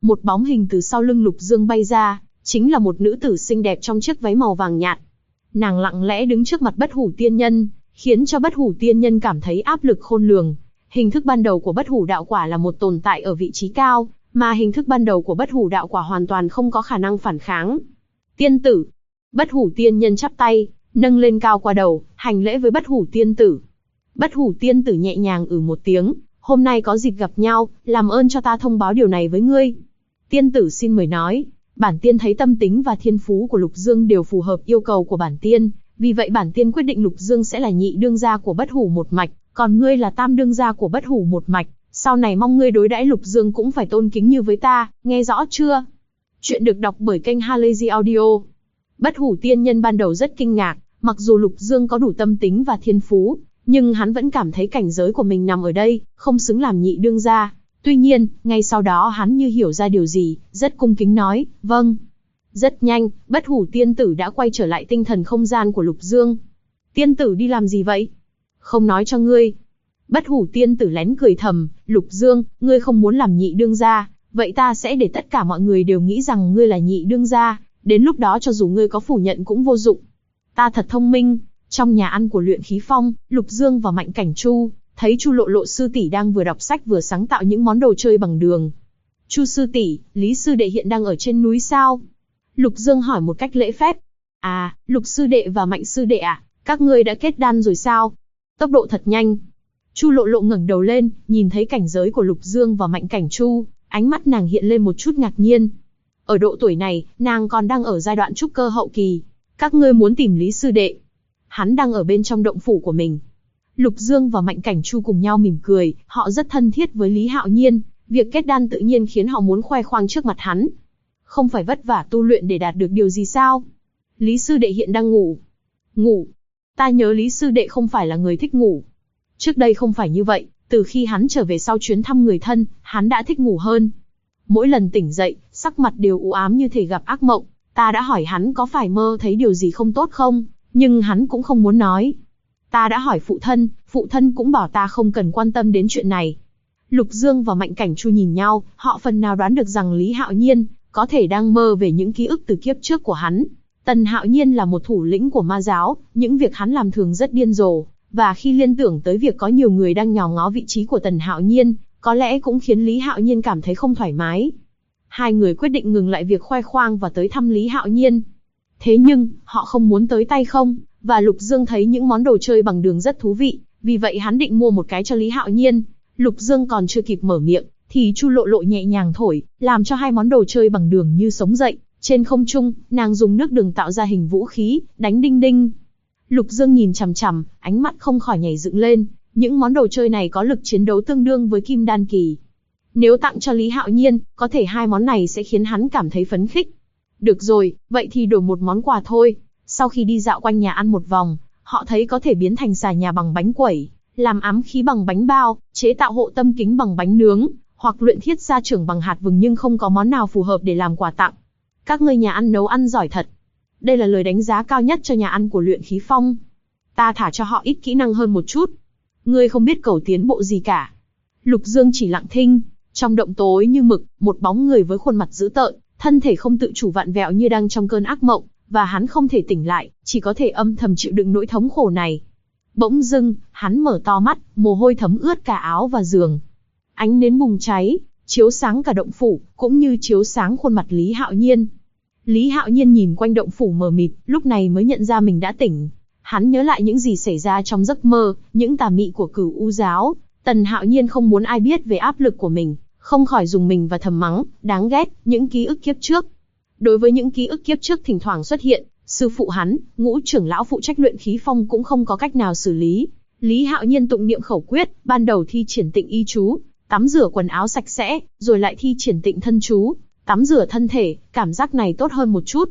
một bóng hình từ sau lưng Lục Dương bay ra, chính là một nữ tử xinh đẹp trong chiếc váy màu vàng nhạt. Nàng lặng lẽ đứng trước mặt Bất Hủ Tiên Nhân, khiến cho Bất Hủ Tiên Nhân cảm thấy áp lực khôn lường. Hình thức ban đầu của Bất Hủ Đạo Quả là một tồn tại ở vị trí cao, mà hình thức ban đầu của Bất Hủ Đạo Quả hoàn toàn không có khả năng phản kháng. Tiên tử. Bất Hủ Tiên Nhân chắp tay, nâng lên cao qua đầu, hành lễ với Bất Hủ Tiên tử. Bất Hủ Tiên tử nhẹ nhàng một tiếng, hôm nay có dịp gặp nhau, làm ơn cho ta thông báo điều này với ngươi. Tiên tử xin mời nói, bản tiên thấy tâm tính và thiên phú của Lục Dương đều phù hợp yêu cầu của bản tiên, vì vậy bản tiên quyết định Lục Dương sẽ là nhị đương gia của Bất Hủ một mạch, còn ngươi là tam đương gia của Bất Hủ một mạch, sau này mong ngươi đối đãi Lục Dương cũng phải tôn kính như với ta, nghe rõ chưa? Chuyện được đọc bởi kênh Halazy Audio. Bất Hủ Tiên Nhân ban đầu rất kinh ngạc, mặc dù Lục Dương có đủ tâm tính và thiên phú, nhưng hắn vẫn cảm thấy cảnh giới của mình nằm ở đây, không xứng làm nhị đương gia. Tuy nhiên, ngay sau đó hắn như hiểu ra điều gì, rất cung kính nói, vâng. Rất nhanh, Bất Hủ Tiên tử đã quay trở lại tinh thần không gian của Lục Dương. Tiên tử đi làm gì vậy? Không nói cho ngươi. Bất Hủ Tiên tử lén cười thầm, Lục Dương, ngươi không muốn làm nhị đương gia, vậy ta sẽ để tất cả mọi người đều nghĩ rằng ngươi là nhị đương gia, đến lúc đó cho dù ngươi có phủ nhận cũng vô dụng. Ta thật thông minh. Trong nhà ăn của Luyện Khí Phong, Lục Dương và Mạnh Cảnh Chu thấy Chu Lộ Lộ sư tỷ đang vừa đọc sách vừa sáng tạo những món đồ chơi bằng đường. Chu sư tỷ, Lý sư đệ hiện đang ở trên núi sao? Lục Dương hỏi một cách lễ phép. À, Lục sư đệ và Mạnh sư đệ à, các ngươi đã kết đan rồi sao? Tốc độ thật nhanh. Chu Lộ Lộ ngẩng đầu lên, nhìn thấy cảnh giới của Lục Dương và Mạnh Cảnh Chu, ánh mắt nàng hiện lên một chút ngạc nhiên. Ở độ tuổi này, nàng còn đang ở giai đoạn trúc cơ hậu kỳ. Các ngươi muốn tìm Lý sư đệ? Hắn đang ở bên trong động phủ của mình. Lục Dương và Mạnh Cảnh Chu cùng nhau mỉm cười, họ rất thân thiết với Lý Hạo Nhiên, việc kết đan tự nhiên khiến họ muốn khoe khoang trước mặt hắn. Không phải vất vả tu luyện để đạt được điều gì sao? Lý sư đệ hiện đang ngủ. Ngủ? Ta nhớ Lý sư đệ không phải là người thích ngủ. Trước đây không phải như vậy, từ khi hắn trở về sau chuyến thăm người thân, hắn đã thích ngủ hơn. Mỗi lần tỉnh dậy, sắc mặt đều u ám như thể gặp ác mộng. Ta đã hỏi hắn có phải mơ thấy điều gì không tốt không, nhưng hắn cũng không muốn nói. Ta đã hỏi phụ thân cũng bảo ta không cần quan tâm đến chuyện này. Lục Dương và Mạnh Cảnh Chu nhìn nhau, họ phần nào đoán được rằng Lý Hạo Nhiên có thể đang mơ về những ký ức từ kiếp trước của hắn. Tần Hạo Nhiên là một thủ lĩnh của ma giáo, những việc hắn làm thường rất điên rồ, và khi liên tưởng tới việc có nhiều người đang nhòm ngó vị trí của Tần Hạo Nhiên, có lẽ cũng khiến Lý Hạo Nhiên cảm thấy không thoải mái. Hai người quyết định ngừng lại việc khoe khoang và tới thăm Lý Hạo Nhiên. Thế nhưng, họ không muốn tới tay không, và Lục Dương thấy những món đồ chơi bằng đường rất thú vị, vì vậy hắn định mua một cái cho Lý Hạo Nhiên. Lục Dương còn chưa kịp mở miệng, thì Chu Lộ Lộ nhẹ nhàng thổi, làm cho hai món đồ chơi bằng đường như sống dậy. Trên không trung, nàng dùng nước đường tạo ra hình vũ khí, đánh đinh đinh. Lục Dương nhìn chằm chằm, ánh mắt không khỏi nhảy dựng lên. Những món đồ chơi này có lực chiến đấu tương đương với kim đan kỳ. Nếu tặng cho Lý Hạo Nhiên, có thể hai món này sẽ khiến hắn cảm thấy phấn khích. Được rồi, vậy thì đổi một món quà thôi. Sau khi đi dạo quanh nhà ăn một vòng, họ thấy có thể biến thành xà nhà bằng bánh quẩy, làm ám khí bằng bánh bao, chế tạo hộ tâm kính bằng bánh nướng, hoặc luyện thiết gia trưởng bằng hạt vừng, nhưng không có món nào phù hợp để làm quà tặng. Các ngươi nhà ăn nấu ăn giỏi thật. Đây là lời đánh giá cao nhất cho nhà ăn của Luyện Khí Phong. Ta thả cho họ ít kỹ năng hơn một chút. Ngươi không biết cầu tiến bộ gì cả. Lục Dương chỉ lặng thinh. Trong động tối như mực, một bóng người với khuôn mặt dữ tợn, thân thể không tự chủ vặn vẹo như đang trong cơn ác mộng, và hắn không thể tỉnh lại, chỉ có thể âm thầm chịu đựng nỗi thống khổ này. Bỗng dưng, hắn mở to mắt, mồ hôi thấm ướt cả áo và giường. Ánh nến bùng cháy, chiếu sáng cả động phủ, cũng như chiếu sáng khuôn mặt Lý Hạo Nhiên. Lý Hạo Nhiên nhìn quanh động phủ mờ mịt, lúc này mới nhận ra mình đã tỉnh. Hắn nhớ lại những gì xảy ra trong giấc mơ, những tà mị của Cửu U giáo. Tần Hạo Nhiên không muốn ai biết về áp lực của mình, không khỏi dùng mình và thầm mắng, đáng ghét, những ký ức kiếp trước. Đối với những ký ức kiếp trước thỉnh thoảng xuất hiện, sư phụ hắn, Ngũ trưởng lão phụ trách Luyện Khí Phong cũng không có cách nào xử lý. Lý Hạo Nhiên tụng niệm khẩu quyết, ban đầu thi triển tịnh y chú, tắm rửa quần áo sạch sẽ, rồi lại thi triển tịnh thân chú, tắm rửa thân thể, cảm giác này tốt hơn một chút.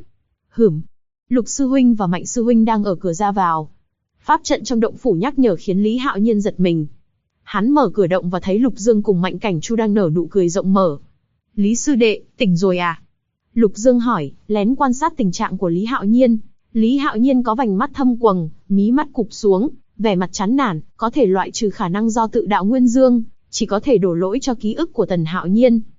Lục sư huynh và Mạnh sư huynh đang ở cửa ra vào. Pháp trận trong động phủ nhắc nhở khiến Lý Hạo Nhiên giật mình. Hắn mở cửa động và thấy Lục Dương cùng Mạnh Cảnh Chu đang nở nụ cười rộng mở. Lý sư đệ, tỉnh rồi à? Lục Dương hỏi, lén quan sát tình trạng của Lý Hạo Nhiên. Lý Hạo Nhiên có vành mắt thâm quầng, mí mắt cụp xuống, vẻ mặt chán nản, có thể loại trừ khả năng do tự đạo nguyên dương, chỉ có thể đổ lỗi cho ký ức của Tần Hạo Nhiên.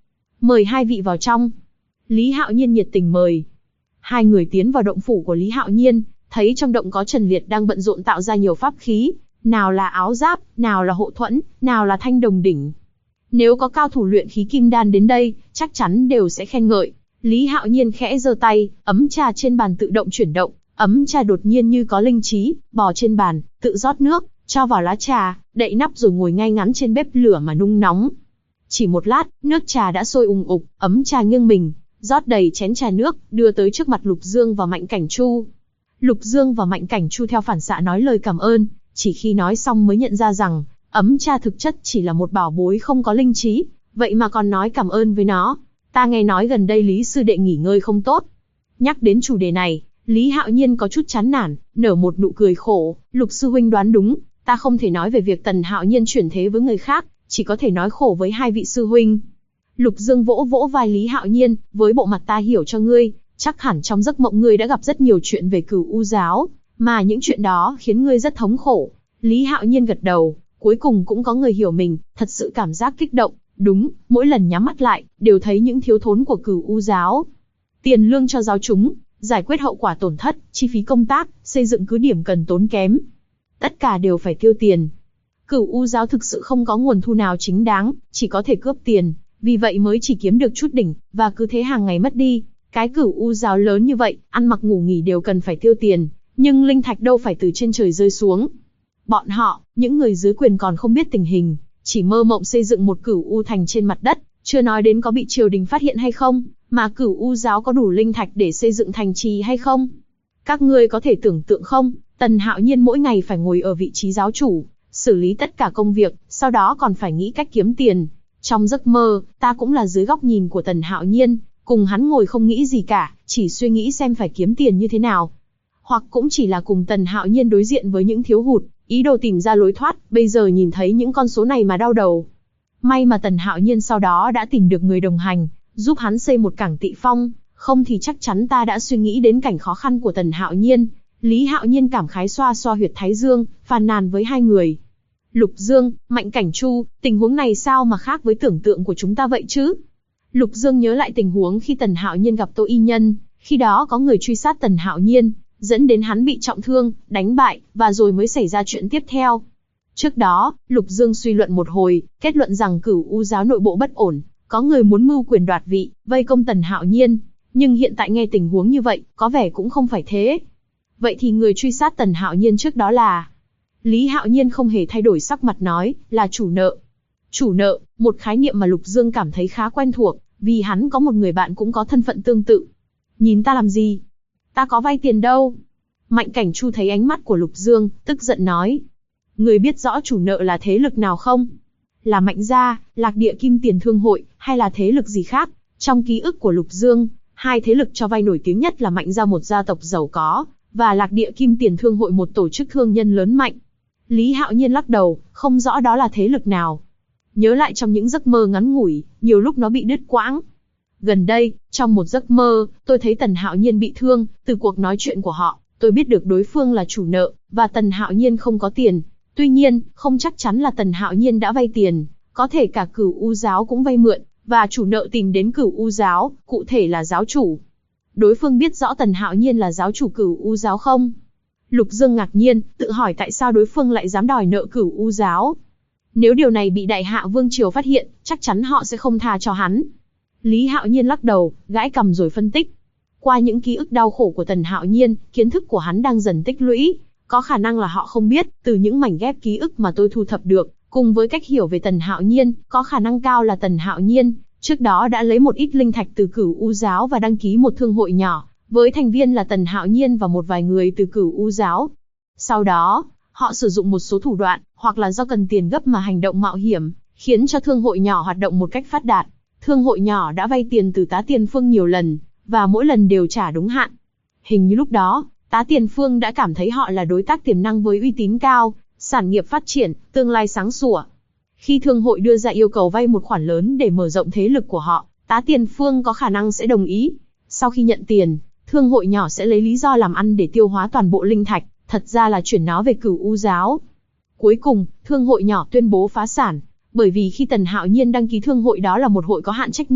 mời hai vị vào trong. Lý Hạo Nhiên nhiệt tình mời. Hai người tiến vào động phủ của Lý Hạo Nhiên, thấy trong động có Trần Liệt đang bận rộn tạo ra nhiều pháp khí, nào là áo giáp, nào là hộ thuẫn, nào là thanh đồng đỉnh. Nếu có cao thủ luyện khí kim đan đến đây, chắc chắn đều sẽ khen ngợi. Lý Hạo Nhiên khẽ giơ tay, ấm trà trên bàn tự động chuyển động, ấm trà đột nhiên như có linh trí, bò trên bàn, tự rót nước, cho vào lá trà, đậy nắp rồi ngồi ngay ngắn trên bếp lửa mà nung nóng. Chỉ một lát, nước trà đã sôi ùng ục, ấm trà nghiêng mình, rót đầy chén trà nước, đưa tới trước mặt Lục Dương và Mạnh Cảnh Chu. Lục Dương và Mạnh Cảnh Chu theo phản xạ nói lời cảm ơn, chỉ khi nói xong mới nhận ra rằng, ấm trà thực chất chỉ là một bảo bối không có linh trí, vậy mà còn nói cảm ơn với nó. Ta nghe nói gần đây Lý sư đệ nghỉ ngơi không tốt. Nhắc đến chủ đề này, Lý Hạo Nhiên có chút chán nản, nở một nụ cười khổ. Lục sư huynh đoán đúng, ta không thể nói về việc Tần Hạo Nhiên chuyển thế với người khác, chỉ có thể nói khổ với hai vị sư huynh. Lục Dương vỗ vỗ vai Lý Hạo Nhiên, với bộ mặt ta hiểu cho ngươi, chắc hẳn trong giấc mộng ngươi đã gặp rất nhiều chuyện về Cửu U giáo, mà những chuyện đó khiến ngươi rất thống khổ. Lý Hạo Nhiên gật đầu, cuối cùng cũng có người hiểu mình, thật sự cảm giác kích động. Đúng, mỗi lần nhắm mắt lại, đều thấy những thiếu thốn của Cửu U giáo. Tiền lương cho giáo chúng, giải quyết hậu quả tổn thất, chi phí công tác, xây dựng cứ điểm cần tốn kém. Tất cả đều phải tiêu tiền. Cửu U giáo thực sự không có nguồn thu nào chính đáng, chỉ có thể cướp tiền, vì vậy mới chỉ kiếm được chút đỉnh, và cứ thế hàng ngày mất đi. Cái Cửu U giáo lớn như vậy, ăn mặc ngủ nghỉ đều cần phải tiêu tiền, nhưng linh thạch đâu phải từ trên trời rơi xuống. Bọn họ, những người dưới quyền còn không biết tình hình, chỉ mơ mộng xây dựng một Cửu U thành trên mặt đất, chưa nói đến có bị triều đình phát hiện hay không, mà Cửu U giáo có đủ linh thạch để xây dựng thành trì hay không. Các ngươi có thể tưởng tượng không, Tần Hạo Nhiên mỗi ngày phải ngồi ở vị trí giáo chủ, xử lý tất cả công việc, sau đó còn phải nghĩ cách kiếm tiền. Trong giấc mơ, ta cũng là dưới góc nhìn của Tần Hạo Nhiên, cùng hắn ngồi không nghĩ gì cả, chỉ suy nghĩ xem phải kiếm tiền như thế nào. Hoặc cũng chỉ là cùng Tần Hạo Nhiên đối diện với những thiếu hụt, ý đồ tìm ra lối thoát, bây giờ nhìn thấy những con số này mà đau đầu. May mà Tần Hạo Nhiên sau đó đã tìm được người đồng hành, giúp hắn xây một cảng Tị Phong, không thì chắc chắn ta đã suy nghĩ đến cảnh khó khăn của Tần Hạo Nhiên. Lý Hạo Nhiên cảm khái xoa xoa huyệt thái dương, phàn nàn với hai người. Lục Dương, Mạnh Cảnh Chu, tình huống này sao mà khác với tưởng tượng của chúng ta vậy chứ? Lục Dương nhớ lại tình huống khi Tần Hạo Nhiên gặp Tô Y Nhân, khi đó có người truy sát Tần Hạo Nhiên, dẫn đến hắn bị trọng thương, đánh bại, và rồi mới xảy ra chuyện tiếp theo. Trước đó, Lục Dương suy luận một hồi, kết luận rằng Cửu U giáo nội bộ bất ổn, có người muốn mưu quyền đoạt vị, vây công Tần Hạo Nhiên. Nhưng hiện tại nghe tình huống như vậy, có vẻ cũng không phải thế. Vậy thì người truy sát Tần Hạo Nhiên trước đó là... Lý Hạo Nhiên không hề thay đổi sắc mặt nói, là chủ nợ. Chủ nợ, một khái niệm mà Lục Dương cảm thấy khá quen thuộc, vì hắn có một người bạn cũng có thân phận tương tự. Nhìn ta làm gì? Ta có vay tiền đâu. Mạnh Cảnh Chu thấy ánh mắt của Lục Dương, tức giận nói. Người biết rõ chủ nợ là thế lực nào không? Là Mạnh gia, Lạc Địa Kim Tiền Thương hội, hay là thế lực gì khác? Trong ký ức của Lục Dương, hai thế lực cho vay nổi tiếng nhất là Mạnh gia, một gia tộc giàu có, và Lạc Địa Kim Tiền Thương hội, một tổ chức thương nhân lớn mạnh. Lý Hạo Nhiên lắc đầu, không rõ đó là thế lực nào. Nhớ lại trong những giấc mơ ngắn ngủi, nhiều lúc nó bị đứt quãng. Gần đây, trong một giấc mơ, tôi thấy Tần Hạo Nhiên bị thương, từ cuộc nói chuyện của họ, tôi biết được đối phương là chủ nợ, và Tần Hạo Nhiên không có tiền. Tuy nhiên, không chắc chắn là Tần Hạo Nhiên đã vay tiền, có thể cả Cửu U giáo cũng vay mượn, và chủ nợ tìm đến Cửu U giáo, cụ thể là giáo chủ. Đối phương biết rõ Tần Hạo Nhiên là giáo chủ Cửu U giáo không? Lục Dương ngạc nhiên, tự hỏi tại sao đối phương lại dám đòi nợ Cửu U giáo. Nếu điều này bị Đại Hạ Vương Triều phát hiện, chắc chắn họ sẽ không tha cho hắn. Lý Hạo Nhiên lắc đầu, gãi cằm rồi phân tích. Qua những ký ức đau khổ của Tần Hạo Nhiên, kiến thức của hắn đang dần tích lũy. Có khả năng là họ không biết, từ những mảnh ghép ký ức mà tôi thu thập được, cùng với cách hiểu về Tần Hạo Nhiên, có khả năng cao là Tần Hạo Nhiên trước đó đã lấy một ít linh thạch từ Cửu U giáo và đăng ký một thương hội nhỏ, với thành viên là Tần Hạo Nhiên và một vài người từ Cửu U giáo. Sau đó, họ sử dụng một số thủ đoạn, hoặc là do cần tiền gấp mà hành động mạo hiểm, khiến cho thương hội nhỏ hoạt động một cách phát đạt. Thương hội nhỏ đã vay tiền từ Tá Tiền Phương nhiều lần, và mỗi lần đều trả đúng hạn. Hình như lúc đó, Tá Tiền Phương đã cảm thấy họ là đối tác tiềm năng với uy tín cao, sản nghiệp phát triển, tương lai sáng sủa. Khi thương hội đưa ra yêu cầu vay một khoản lớn để mở rộng thế lực của họ, Tá Tiền Phương có khả năng sẽ đồng ý. Sau khi nhận tiền, thương hội nhỏ sẽ lấy lý do làm ăn để tiêu hóa toàn bộ linh thạch, thật ra là chuyển nó về Cửu U giáo. Cuối cùng, thương hội nhỏ tuyên bố phá sản, bởi vì khi Tần Hạo Nhiên đăng ký thương hội đó là một hội có hạn trách nhiệm,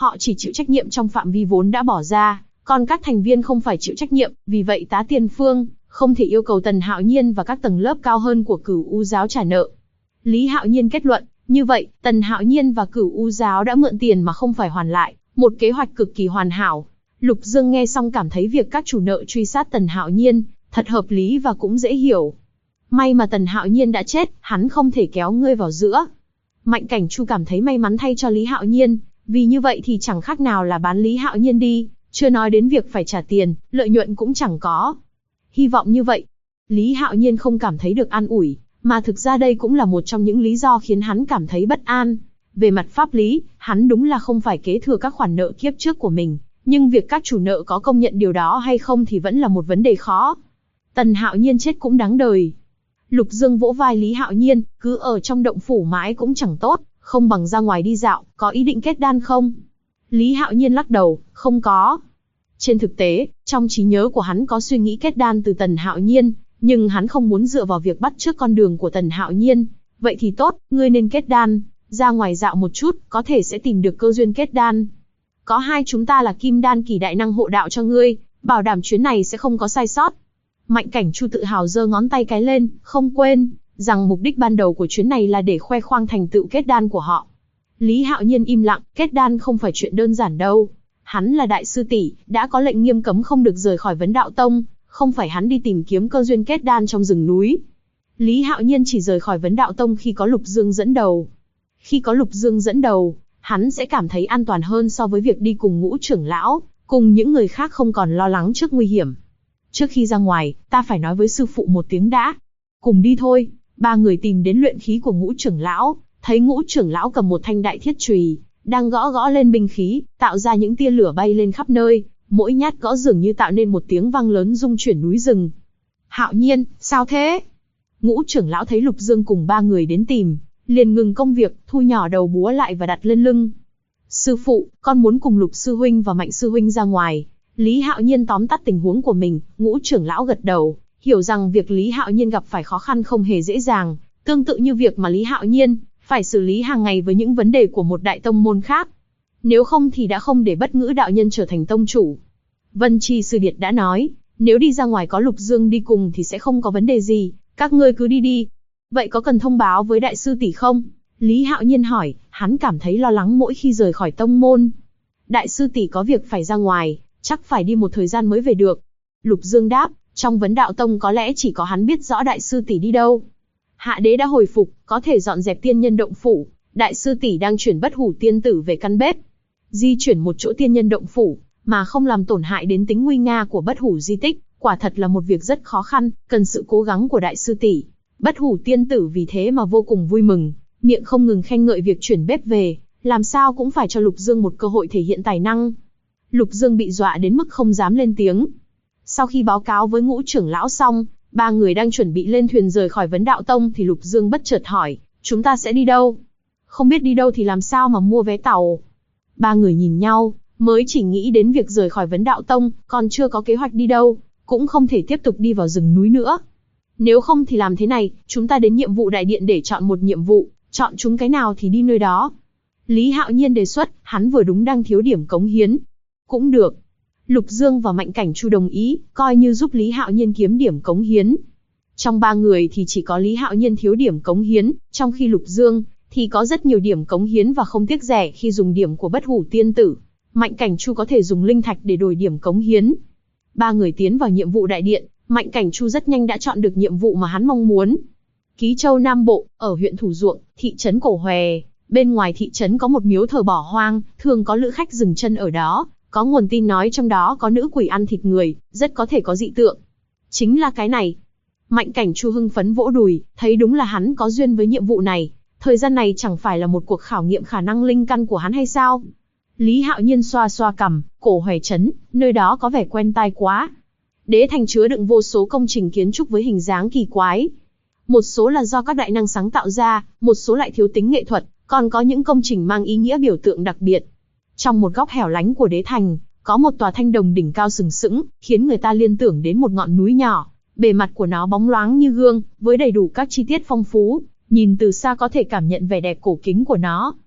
Họ chỉ chịu trách nhiệm trong phạm vi vốn đã bỏ ra, còn các thành viên không phải chịu trách nhiệm, vì vậy Tá Tiên Phương không thể yêu cầu Tần Hạo Nhiên và các tầng lớp cao hơn của Cửu U giáo trả nợ. Lý Hạo Nhiên kết luận, như vậy, Tần Hạo Nhiên và Cửu U giáo đã mượn tiền mà không phải hoàn lại, một kế hoạch cực kỳ hoàn hảo. Lục Dương nghe xong cảm thấy việc các chủ nợ truy sát Tần Hạo Nhiên thật hợp lý và cũng dễ hiểu. May mà Tần Hạo Nhiên đã chết, hắn không thể kéo ngươi vào giữa. Mạnh Cảnh Chu cảm thấy may mắn thay cho Lý Hạo Nhiên, vì như vậy thì chẳng khác nào là bán Lý Hạo Nhiên đi, chưa nói đến việc phải trả tiền, lợi nhuận cũng chẳng có. Hy vọng như vậy, Lý Hạo Nhiên không cảm thấy được an ủi, mà thực ra đây cũng là một trong những lý do khiến hắn cảm thấy bất an. Về mặt pháp lý, hắn đúng là không phải kế thừa các khoản nợ kiếp trước của mình, nhưng việc các chủ nợ có công nhận điều đó hay không thì vẫn là một vấn đề khó. Tần Hạo Nhiên chết cũng đáng đời. Lục Dương vỗ vai Lý Hạo Nhiên, cứ ở trong động phủ mãi cũng chẳng tốt, không bằng ra ngoài đi dạo, có ý định kết đan không? Lý Hạo Nhiên lắc đầu, không có. Trên thực tế, trong trí nhớ của hắn có suy nghĩ kết đan từ Tần Hạo Nhiên, nhưng hắn không muốn dựa vào việc bắt chước con đường của Tần Hạo Nhiên. Vậy thì tốt, ngươi nên kết đan, ra ngoài dạo một chút, có thể sẽ tìm được cơ duyên kết đan. Có hai chúng ta là Kim Đan kỳ đại năng hộ đạo cho ngươi, bảo đảm chuyến này sẽ không có sai sót. Mạnh Cảnh Chu tự hào giơ ngón tay cái lên, không quên rằng mục đích ban đầu của chuyến này là để khoe khoang thành tựu kết đan của họ. Lý Hạo Nhiên im lặng, kết đan không phải chuyện đơn giản đâu. Hắn là đại sư tỷ, đã có lệnh nghiêm cấm không được rời khỏi Vấn Đạo Tông, không phải hắn đi tìm kiếm cơ duyên kết đan trong rừng núi. Lý Hạo Nhiên chỉ rời khỏi Vấn Đạo Tông khi có Lục Dương dẫn đầu. Khi có Lục Dương dẫn đầu, hắn sẽ cảm thấy an toàn hơn so với việc đi cùng Ngũ trưởng lão, cùng những người khác không còn lo lắng trước nguy hiểm. Trước khi ra ngoài, ta phải nói với sư phụ một tiếng đã. Cùng đi thôi. Ba người tìm đến luyện khí của Ngũ trưởng lão, thấy Ngũ trưởng lão cầm một thanh đại thiết chùy, đang gõ gõ lên binh khí, tạo ra những tia lửa bay lên khắp nơi, mỗi nhát gõ dường như tạo nên một tiếng vang lớn rung chuyển núi rừng. Hạo Nhiên, sao thế? Ngũ trưởng lão thấy Lục Dương cùng ba người đến tìm, liền ngừng công việc, thu nhỏ đầu búa lại và đặt lên lưng. Sư phụ, con muốn cùng Lục sư huynh và Mạnh sư huynh ra ngoài. Lý Hạo Nhiên tóm tắt tình huống của mình, Ngũ trưởng lão gật đầu, hiểu rằng việc Lý Hạo Nhiên gặp phải khó khăn không hề dễ dàng, tương tự như việc mà Lý Hạo Nhiên phải xử lý hàng ngày với những vấn đề của một đại tông môn khác. Nếu không thì đã không để Bất Ngữ đạo nhân trở thành tông chủ. Vân Chi sư điệt đã nói, nếu đi ra ngoài có Lục Dương đi cùng thì sẽ không có vấn đề gì, các ngươi cứ đi đi. Vậy có cần thông báo với đại sư tỷ không? Lý Hạo Nhiên hỏi, hắn cảm thấy lo lắng mỗi khi rời khỏi tông môn. Đại sư tỷ có việc phải ra ngoài, chắc phải đi một thời gian mới về được. Lục Dương đáp, trong Vấn Đạo Tông có lẽ chỉ có hắn biết rõ đại sư tỷ đi đâu. Hạ đế đã hồi phục, có thể dọn dẹp tiên nhân động phủ, đại sư tỷ đang chuyển Bất Hủ tiên tử về căn bếp. Di chuyển một chỗ tiên nhân động phủ, mà không làm tổn hại đến tính nguy nga của Bất Hủ di tích, quả thật là một việc rất khó khăn, cần sự cố gắng của đại sư tỷ. Bất Hủ tiên tử vì thế mà vô cùng vui mừng, miệng không ngừng khen ngợi việc chuyển bếp về, làm sao cũng phải cho Lục Dương một cơ hội thể hiện tài năng. Lục Dương bị dọa đến mức không dám lên tiếng. Sau khi báo cáo với Ngũ trưởng lão xong, ba người đang chuẩn bị lên thuyền rời khỏi Vấn Đạo Tông thì Lục Dương bất chợt hỏi, chúng ta sẽ đi đâu? Không biết đi đâu thì làm sao mà mua vé tàu? Ba người nhìn nhau, mới chỉ nghĩ đến việc rời khỏi Vấn Đạo Tông, còn chưa có kế hoạch đi đâu, cũng không thể tiếp tục đi vào rừng núi nữa. Nếu không thì làm thế này, chúng ta đến nhiệm vụ đại điện để chọn một nhiệm vụ, chọn chúng cái nào thì đi nơi đó. Lý Hạo Nhiên đề xuất, hắn vừa đúng đang thiếu điểm cống hiến. Cũng được. Lục Dương và Mạnh Cảnh Chu đồng ý, coi như giúp Lý Hạo Nhiên kiếm điểm cống hiến. Trong ba người thì chỉ có Lý Hạo Nhiên thiếu điểm cống hiến, trong khi Lục Dương thì có rất nhiều điểm cống hiến và không tiếc rẻ khi dùng điểm của Bất Hủ tiên tử. Mạnh Cảnh Chu có thể dùng linh thạch để đổi điểm cống hiến. Ba người tiến vào nhiệm vụ đại điện, Mạnh Cảnh Chu rất nhanh đã chọn được nhiệm vụ mà hắn mong muốn. Ký Châu Nam Bộ, ở huyện Thủ Ruộng, thị trấn Cổ Hòe. Bên ngoài thị trấn có một miếu thờ bỏ hoang, thường có lữ khách dừng chân ở đó. Có nguồn tin nói trong đó có nữ quỷ ăn thịt người, rất có thể có dị tượng. Chính là cái này. Mạnh Cảnh Chu hưng phấn vỗ đùi, thấy đúng là hắn có duyên với nhiệm vụ này. Thời gian này chẳng phải là một cuộc khảo nghiệm khả năng linh căn của hắn hay sao? Lý Hạo Nhiên xoa xoa cằm, Cổ Hòe trấn, nơi đó có vẻ quen tai quá. Đế thành chứa đựng vô số công trình kiến trúc với hình dáng kỳ quái. Một số là do các đại năng sáng tạo ra, một số lại thiếu tính nghệ thuật, còn có những công trình mang ý nghĩa biểu tượng đặc biệt. Trong một góc hẻo lánh của đế thành, có một tòa thanh đồng đỉnh cao sừng sững, khiến người ta liên tưởng đến một ngọn núi nhỏ. Bề mặt của nó bóng loáng như gương, với đầy đủ các chi tiết phong phú, nhìn từ xa có thể cảm nhận vẻ đẹp cổ kính của nó.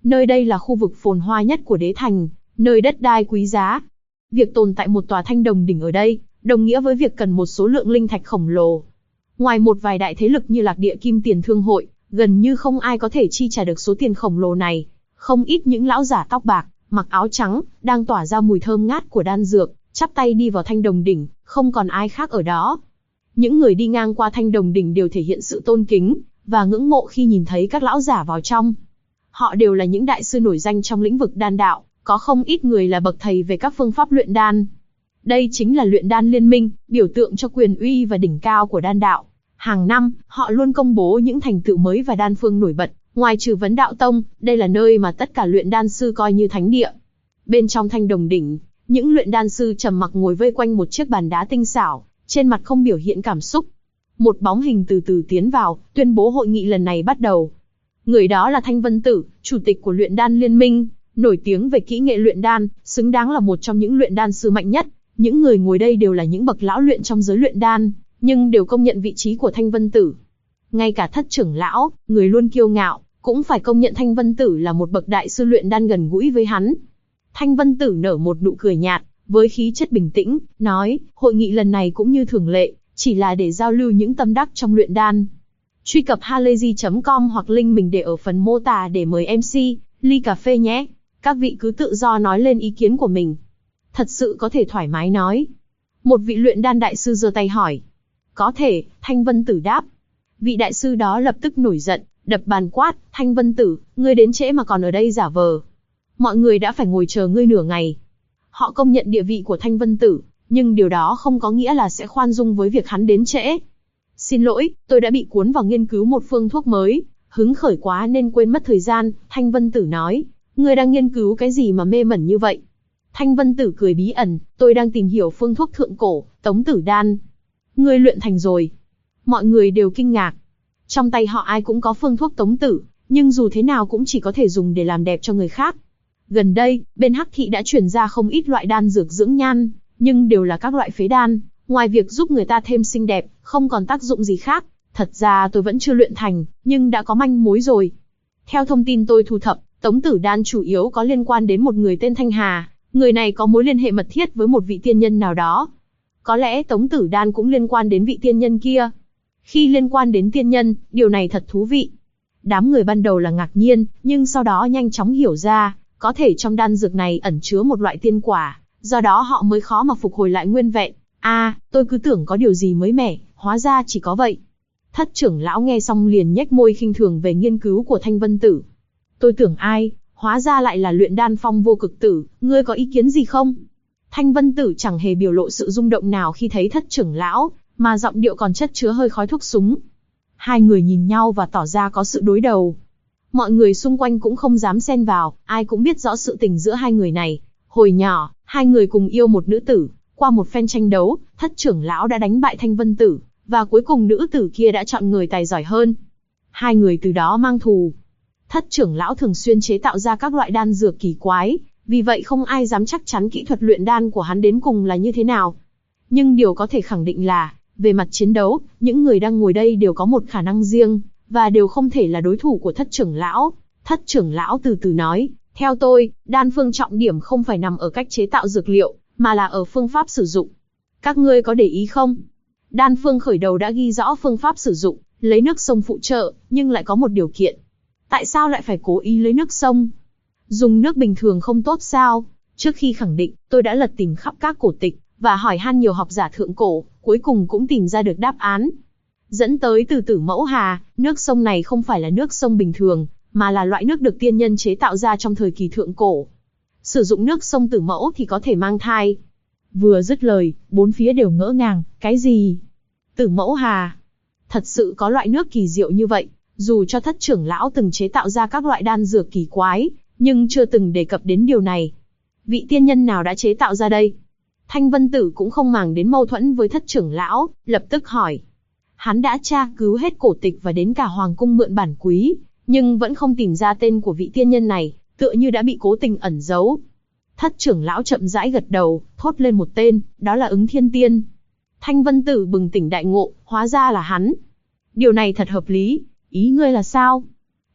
Nơi đây là khu vực phồn hoa nhất của đế thành, nơi đất đai quý giá. Việc tồn tại một tòa thanh đồng đỉnh ở đây, đồng nghĩa với việc cần một số lượng linh thạch khổng lồ. Ngoài một vài đại thế lực như Lạc Địa Kim Tiền Thương hội, gần như không ai có thể chi trả được số tiền khổng lồ này. Không ít những lão giả tóc bạc, mặc áo trắng, đang tỏa ra mùi thơm ngát của đan dược, chắp tay đi vào thanh đồng đỉnh, không còn ai khác ở đó. Những người đi ngang qua thanh đồng đỉnh đều thể hiện sự tôn kính và ngưỡng mộ khi nhìn thấy các lão giả vào trong. Họ đều là những đại sư nổi danh trong lĩnh vực đan đạo, có không ít người là bậc thầy về các phương pháp luyện đan. Đây chính là luyện đan liên minh, biểu tượng cho quyền uy và đỉnh cao của đan đạo. Hàng năm, họ luôn công bố những thành tựu mới và đan phương nổi bật. Ngoài trừ Vấn Đạo Tông, đây là nơi mà tất cả luyện đan sư coi như thánh địa. Bên trong thanh đồng đỉnh, những luyện đan sư trầm mặc ngồi vây quanh một chiếc bàn đá tinh xảo, trên mặt không biểu hiện cảm xúc. Một bóng hình từ từ tiến vào, tuyên bố hội nghị lần này bắt đầu. Người đó là Thanh Vân Tử, chủ tịch của luyện đan liên minh, nổi tiếng về kỹ nghệ luyện đan, xứng đáng là một trong những luyện đan sư mạnh nhất. Những người ngồi đây đều là những bậc lão luyện trong giới luyện đan, nhưng đều công nhận vị trí của Thanh Vân Tử. Ngay cả Thất trưởng lão, người luôn kiêu ngạo, cũng phải công nhận Thanh Vân Tử là một bậc đại sư luyện đan gần gũi với hắn. Thanh Vân Tử nở một nụ cười nhạt, với khí chất bình tĩnh, nói, hội nghị lần này cũng như thường lệ, chỉ là để giao lưu những tâm đắc trong luyện đan. Truy cập halayzi.com hoặc link mình để ở phần mô tả để mời MC, ly cà phê nhé. Các vị cứ tự do nói lên ý kiến của mình. Thật sự có thể thoải mái nói. Một vị luyện đan đại sư giơ tay hỏi. Có thể, Thanh Vân Tử đáp. Vị đại sư đó lập tức nổi giận, đập bàn quát, Thanh Vân Tử, ngươi đến trễ mà còn ở đây giả vờ. Mọi người đã phải ngồi chờ ngươi nửa ngày. Họ công nhận địa vị của Thanh Vân Tử, nhưng điều đó không có nghĩa là sẽ khoan dung với việc hắn đến trễ. Xin lỗi, tôi đã bị cuốn vào nghiên cứu một phương thuốc mới, hứng khởi quá nên quên mất thời gian, Thanh Vân Tử nói. Ngươi đang nghiên cứu cái gì mà mê mẩn như vậy? Thanh Vân Tử cười bí ẩn, tôi đang tìm hiểu phương thuốc thượng cổ, Tống Tử Đan. Ngươi luyện thành rồi. Mọi người đều kinh ngạc. Trong tay họ ai cũng có phương thuốc Tống Tử, nhưng dù thế nào cũng chỉ có thể dùng để làm đẹp cho người khác. Gần đây, bên Hắc Thị đã truyền ra không ít loại đan dược dưỡng nhan, nhưng đều là các loại phế đan, ngoài việc giúp người ta thêm xinh đẹp, không còn tác dụng gì khác. Thật ra tôi vẫn chưa luyện thành, nhưng đã có manh mối rồi. Theo thông tin tôi thu thập, Tống Tử Đan chủ yếu có liên quan đến một người tên Thanh Hà, người này có mối liên hệ mật thiết với một vị tiên nhân nào đó. Có lẽ Tống Tử Đan cũng liên quan đến vị tiên nhân kia. Khi liên quan đến tiên nhân, điều này thật thú vị. Đám người ban đầu là ngạc nhiên, nhưng sau đó nhanh chóng hiểu ra, có thể trong đan dược này ẩn chứa một loại tiên quả, do đó họ mới khó mà phục hồi lại nguyên vẹn. Tôi cứ tưởng có điều gì mới mẻ, hóa ra chỉ có vậy. Thất trưởng lão nghe xong liền nhếch môi khinh thường về nghiên cứu của Thanh Vân Tử. Tôi tưởng ai, hóa ra lại là luyện đan Phong Vô Cực Tử, ngươi có ý kiến gì không? Thanh Vân Tử chẳng hề biểu lộ sự rung động nào khi thấy thất trưởng lão, mà giọng điệu còn chất chứa hơi khói thuốc súng. Hai người nhìn nhau và tỏ ra có sự đối đầu. Mọi người xung quanh cũng không dám xen vào, ai cũng biết rõ sự tình giữa hai người này. Hồi nhỏ, hai người cùng yêu một nữ tử, qua một phen tranh đấu, thất trưởng lão đã đánh bại Thanh Vân Tử, và cuối cùng nữ tử kia đã chọn người tài giỏi hơn. Hai người từ đó mang thù. Thất trưởng lão thường xuyên chế tạo ra các loại đan dược kỳ quái, vì vậy không ai dám chắc chắn kỹ thuật luyện đan của hắn đến cùng là như thế nào. Nhưng điều có thể khẳng định là, về mặt chiến đấu, những người đang ngồi đây đều có một khả năng riêng, và đều không thể là đối thủ của thất trưởng lão. Thất trưởng lão từ từ nói, theo tôi, đan phương trọng điểm không phải nằm ở cách chế tạo dược liệu, mà là ở phương pháp sử dụng. Các ngươi có để ý không? Đan phương khởi đầu đã ghi rõ phương pháp sử dụng, lấy nước sông phụ trợ, nhưng lại có một điều kiện. Tại sao lại phải cố ý lấy nước sông? Dùng nước bình thường không tốt sao? Trước khi khẳng định, tôi đã lật tìm khắp các cổ tịch, và hỏi han nhiều học giả thượng cổ, cuối cùng cũng tìm ra được đáp án. Dẫn tới từ Tử Mẫu Hà, nước sông này không phải là nước sông bình thường, mà là loại nước được tiên nhân chế tạo ra trong thời kỳ thượng cổ. Sử dụng nước sông Tử Mẫu thì có thể mang thai. Vừa dứt lời, bốn phía đều ngỡ ngàng, cái gì? Tử Mẫu Hà? Thật sự có loại nước kỳ diệu như vậy, dù cho thất trưởng lão từng chế tạo ra các loại đan dược kỳ quái, nhưng chưa từng đề cập đến điều này. Vị tiên nhân nào đã chế tạo ra đây? Thanh Vân Tử cũng không màng đến mâu thuẫn với thất trưởng lão, lập tức hỏi. Hắn đã tra cứu hết cổ tịch và đến cả hoàng cung mượn bản quý, nhưng vẫn không tìm ra tên của vị tiên nhân này, tựa như đã bị cố tình ẩn giấu. Thất trưởng lão chậm rãi gật đầu, thốt lên một tên, đó là Ứng Thiên Tiên. Thanh Vân Tử bừng tỉnh đại ngộ, hóa ra là hắn. Điều này thật hợp lý, ý ngươi là sao?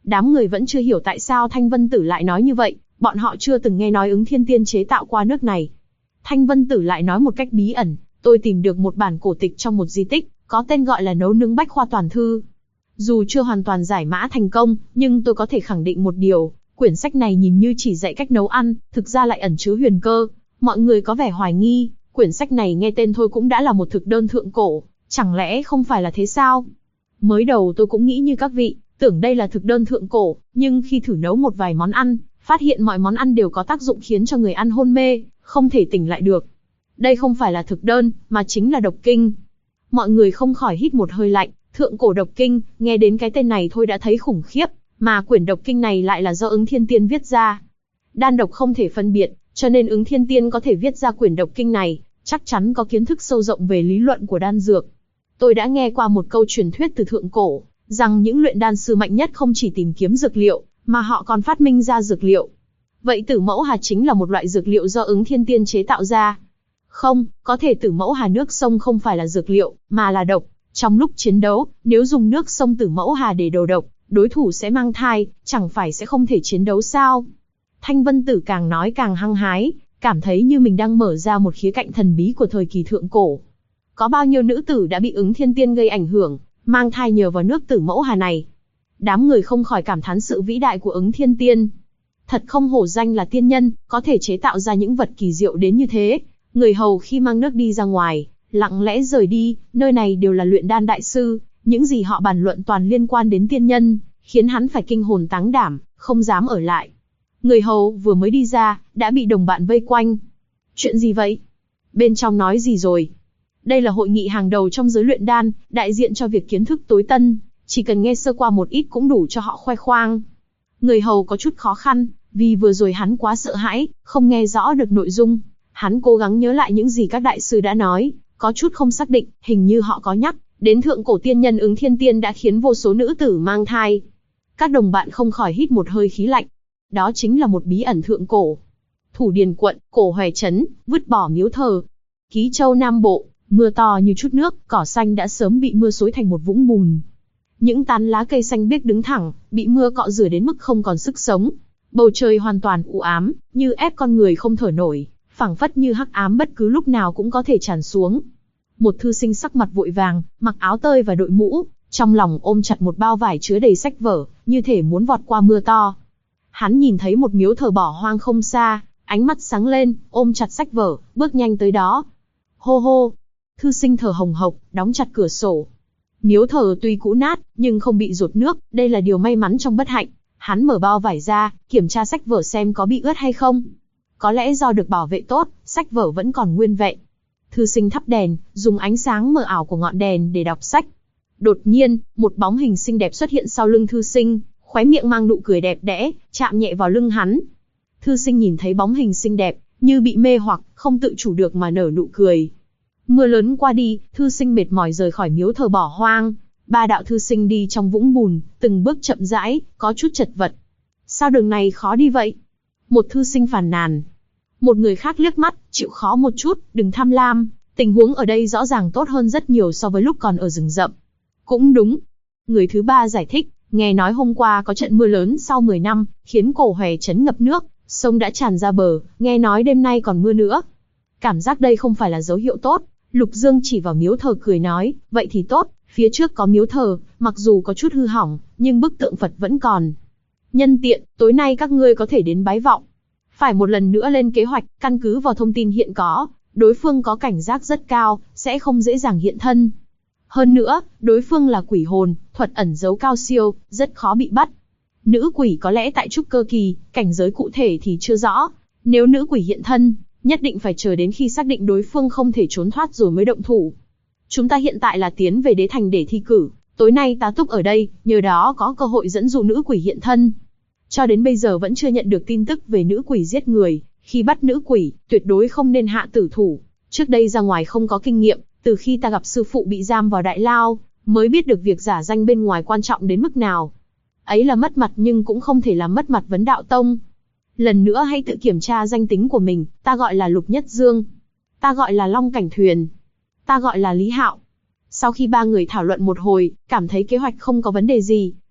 Đám người vẫn chưa hiểu tại sao Thanh Vân Tử lại nói như vậy, bọn họ chưa từng nghe nói Ứng Thiên Tiên chế tạo qua nước này. Thanh Vân Tử lại nói một cách bí ẩn, tôi tìm được một bản cổ tịch trong một di tích, có tên gọi là Nấu nướng Bách Khoa Toàn Thư. Dù chưa hoàn toàn giải mã thành công, nhưng tôi có thể khẳng định một điều, quyển sách này nhìn như chỉ dạy cách nấu ăn, thực ra lại ẩn chứa huyền cơ. Mọi người có vẻ hoài nghi, quyển sách này nghe tên thôi cũng đã là một thực đơn thượng cổ, chẳng lẽ không phải là thế sao? Mới đầu tôi cũng nghĩ như các vị, tưởng đây là thực đơn thượng cổ, nhưng khi thử nấu một vài món ăn, phát hiện mọi món ăn đều có tác dụng khiến cho người ăn hôn mê, không thể tỉnh lại được. Đây không phải là thực đơn, mà chính là độc kinh. Mọi người không khỏi hít một hơi lạnh, thượng cổ độc kinh, nghe đến cái tên này thôi đã thấy khủng khiếp, mà quyển độc kinh này lại là do Ứng Thiên Tiên viết ra. Đan độc không thể phân biệt, cho nên Ứng Thiên Tiên có thể viết ra quyển độc kinh này, chắc chắn có kiến thức sâu rộng về lý luận của đan dược. Tôi đã nghe qua một câu truyền thuyết từ thượng cổ, rằng những luyện đan sư mạnh nhất không chỉ tìm kiếm dược liệu, mà họ còn phát minh ra dược liệu. Vậy Tử Mẫu Hà chính là một loại dược liệu do Ứng Thiên Tiên chế tạo ra. Không, có thể Tử Mẫu Hà nước sông không phải là dược liệu, mà là độc. Trong lúc chiến đấu, nếu dùng nước sông Tử Mẫu Hà để đầu độc, đối thủ sẽ mang thai, chẳng phải sẽ không thể chiến đấu sao? Thanh Vân Tử càng nói càng hăng hái, cảm thấy như mình đang mở ra một khía cạnh thần bí của thời kỳ thượng cổ. Có bao nhiêu nữ tử đã bị Ứng Thiên Tiên gây ảnh hưởng, mang thai nhờ vào nước Tử Mẫu Hà này. Đám người không khỏi cảm thán sự vĩ đại của Ứng Thiên Tiên. Thật không hổ danh là tiên nhân, có thể chế tạo ra những vật kỳ diệu đến như thế. Người hầu khi mang nước đi ra ngoài, lặng lẽ rời đi, nơi này đều là luyện đan đại sư, những gì họ bàn luận toàn liên quan đến tiên nhân, khiến hắn phải kinh hồn táng đảm, không dám ở lại. Người hầu vừa mới đi ra, đã bị đồng bạn vây quanh. Chuyện gì vậy? Bên trong nói gì rồi? Đây là hội nghị hàng đầu trong giới luyện đan, đại diện cho việc kiến thức tối tân, chỉ cần nghe sơ qua một ít cũng đủ cho họ khoe khoang. Người hầu có chút khó khăn, vì vừa rồi hắn quá sợ hãi, không nghe rõ được nội dung. Hắn cố gắng nhớ lại những gì các đại sư đã nói, có chút không xác định, hình như họ có nhắc đến thượng cổ tiên nhân Ứng Thiên Tiên đã khiến vô số nữ tử mang thai. Các đồng bạn không khỏi hít một hơi khí lạnh. Đó chính là một bí ẩn thượng cổ. Thủ Điền quận, Cổ Hòe trấn, vứt bỏ miếu thờ. Ký Châu Nam Bộ, mưa to như chút nước, cỏ xanh đã sớm bị mưa xối thành một vũng bùn. Những tán lá cây xanh biếc đứng thẳng, bị mưa cọ rửa đến mức không còn sức sống. Bầu trời hoàn toàn u ám, như ép con người không thở nổi, phảng phất như hắc ám bất cứ lúc nào cũng có thể tràn xuống. Một thư sinh sắc mặt vội vàng, mặc áo tơi và đội mũ, trong lòng ôm chặt một bao vải chứa đầy sách vở, như thể muốn vọt qua mưa to. Hắn nhìn thấy một miếu thờ bỏ hoang không xa, ánh mắt sáng lên, ôm chặt sách vở, bước nhanh tới đó. Hô hô! Thư sinh thở hồng hộc, đóng chặt cửa sổ. Miếu thờ tuy cũ nát, nhưng không bị dột nước, đây là điều may mắn trong bất hạnh. Hắn mở bao vải ra, kiểm tra sách vở xem có bị ướt hay không. Có lẽ do được bảo vệ tốt, sách vở vẫn còn nguyên vẹn. Thư sinh thắp đèn, dùng ánh sáng mờ ảo của ngọn đèn để đọc sách. Đột nhiên, một bóng hình xinh đẹp xuất hiện sau lưng thư sinh, khóe miệng mang nụ cười đẹp đẽ, chạm nhẹ vào lưng hắn. Thư sinh nhìn thấy bóng hình xinh đẹp, như bị mê hoặc, không tự chủ được mà nở nụ cười. Mưa lớn qua đi, thư sinh mệt mỏi rời khỏi miếu thờ bỏ hoang. Ba đạo thư sinh đi trong vũng bùn, từng bước chậm rãi, có chút chật vật. Sao đường này khó đi vậy? Một thư sinh phàn nàn. Một người khác liếc mắt, chịu khó một chút, đừng tham lam. Tình huống ở đây rõ ràng tốt hơn rất nhiều so với lúc còn ở rừng rậm. Cũng đúng. Người thứ ba giải thích, nghe nói hôm qua có trận mưa lớn sau 10 năm, khiến Cổ Hòe trấn ngập nước, sông đã tràn ra bờ, nghe nói đêm nay còn mưa nữa. Cảm giác đây không phải là dấu hiệu tốt. Lục Dương chỉ vào miếu thờ cười nói, vậy thì tốt, phía trước có miếu thờ, mặc dù có chút hư hỏng, nhưng bức tượng Phật vẫn còn. Nhân tiện, tối nay các ngươi có thể đến bái vọng. Phải một lần nữa lên kế hoạch, căn cứ vào thông tin hiện có, đối phương có cảnh giác rất cao, sẽ không dễ dàng hiện thân. Hơn nữa, đối phương là quỷ hồn, thuật ẩn giấu cao siêu, rất khó bị bắt. Nữ quỷ có lẽ tại trúc cơ kỳ, cảnh giới cụ thể thì chưa rõ. Nếu nữ quỷ hiện thân, nhất định phải chờ đến khi xác định đối phương không thể trốn thoát rồi mới động thủ. Chúng ta hiện tại là tiến về đế thành để thi cử, tối nay tá túc ở đây, nhờ đó có cơ hội dẫn dụ nữ quỷ hiện thân. Cho đến bây giờ vẫn chưa nhận được tin tức về nữ quỷ giết người, khi bắt nữ quỷ, tuyệt đối không nên hạ tử thủ. Trước đây ra ngoài không có kinh nghiệm, từ khi ta gặp sư phụ bị giam vào đại lao, mới biết được việc giả danh bên ngoài quan trọng đến mức nào. Ấy là mất mặt nhưng cũng không thể làm mất mặt vấn đạo tông. Lần nữa hãy tự kiểm tra danh tính của mình, ta gọi là Lục Nhất Dương. Ta gọi là Long Cảnh Thuyền. Ta gọi là Lý Hạo. Sau khi ba người thảo luận một hồi, cảm thấy kế hoạch không có vấn đề gì,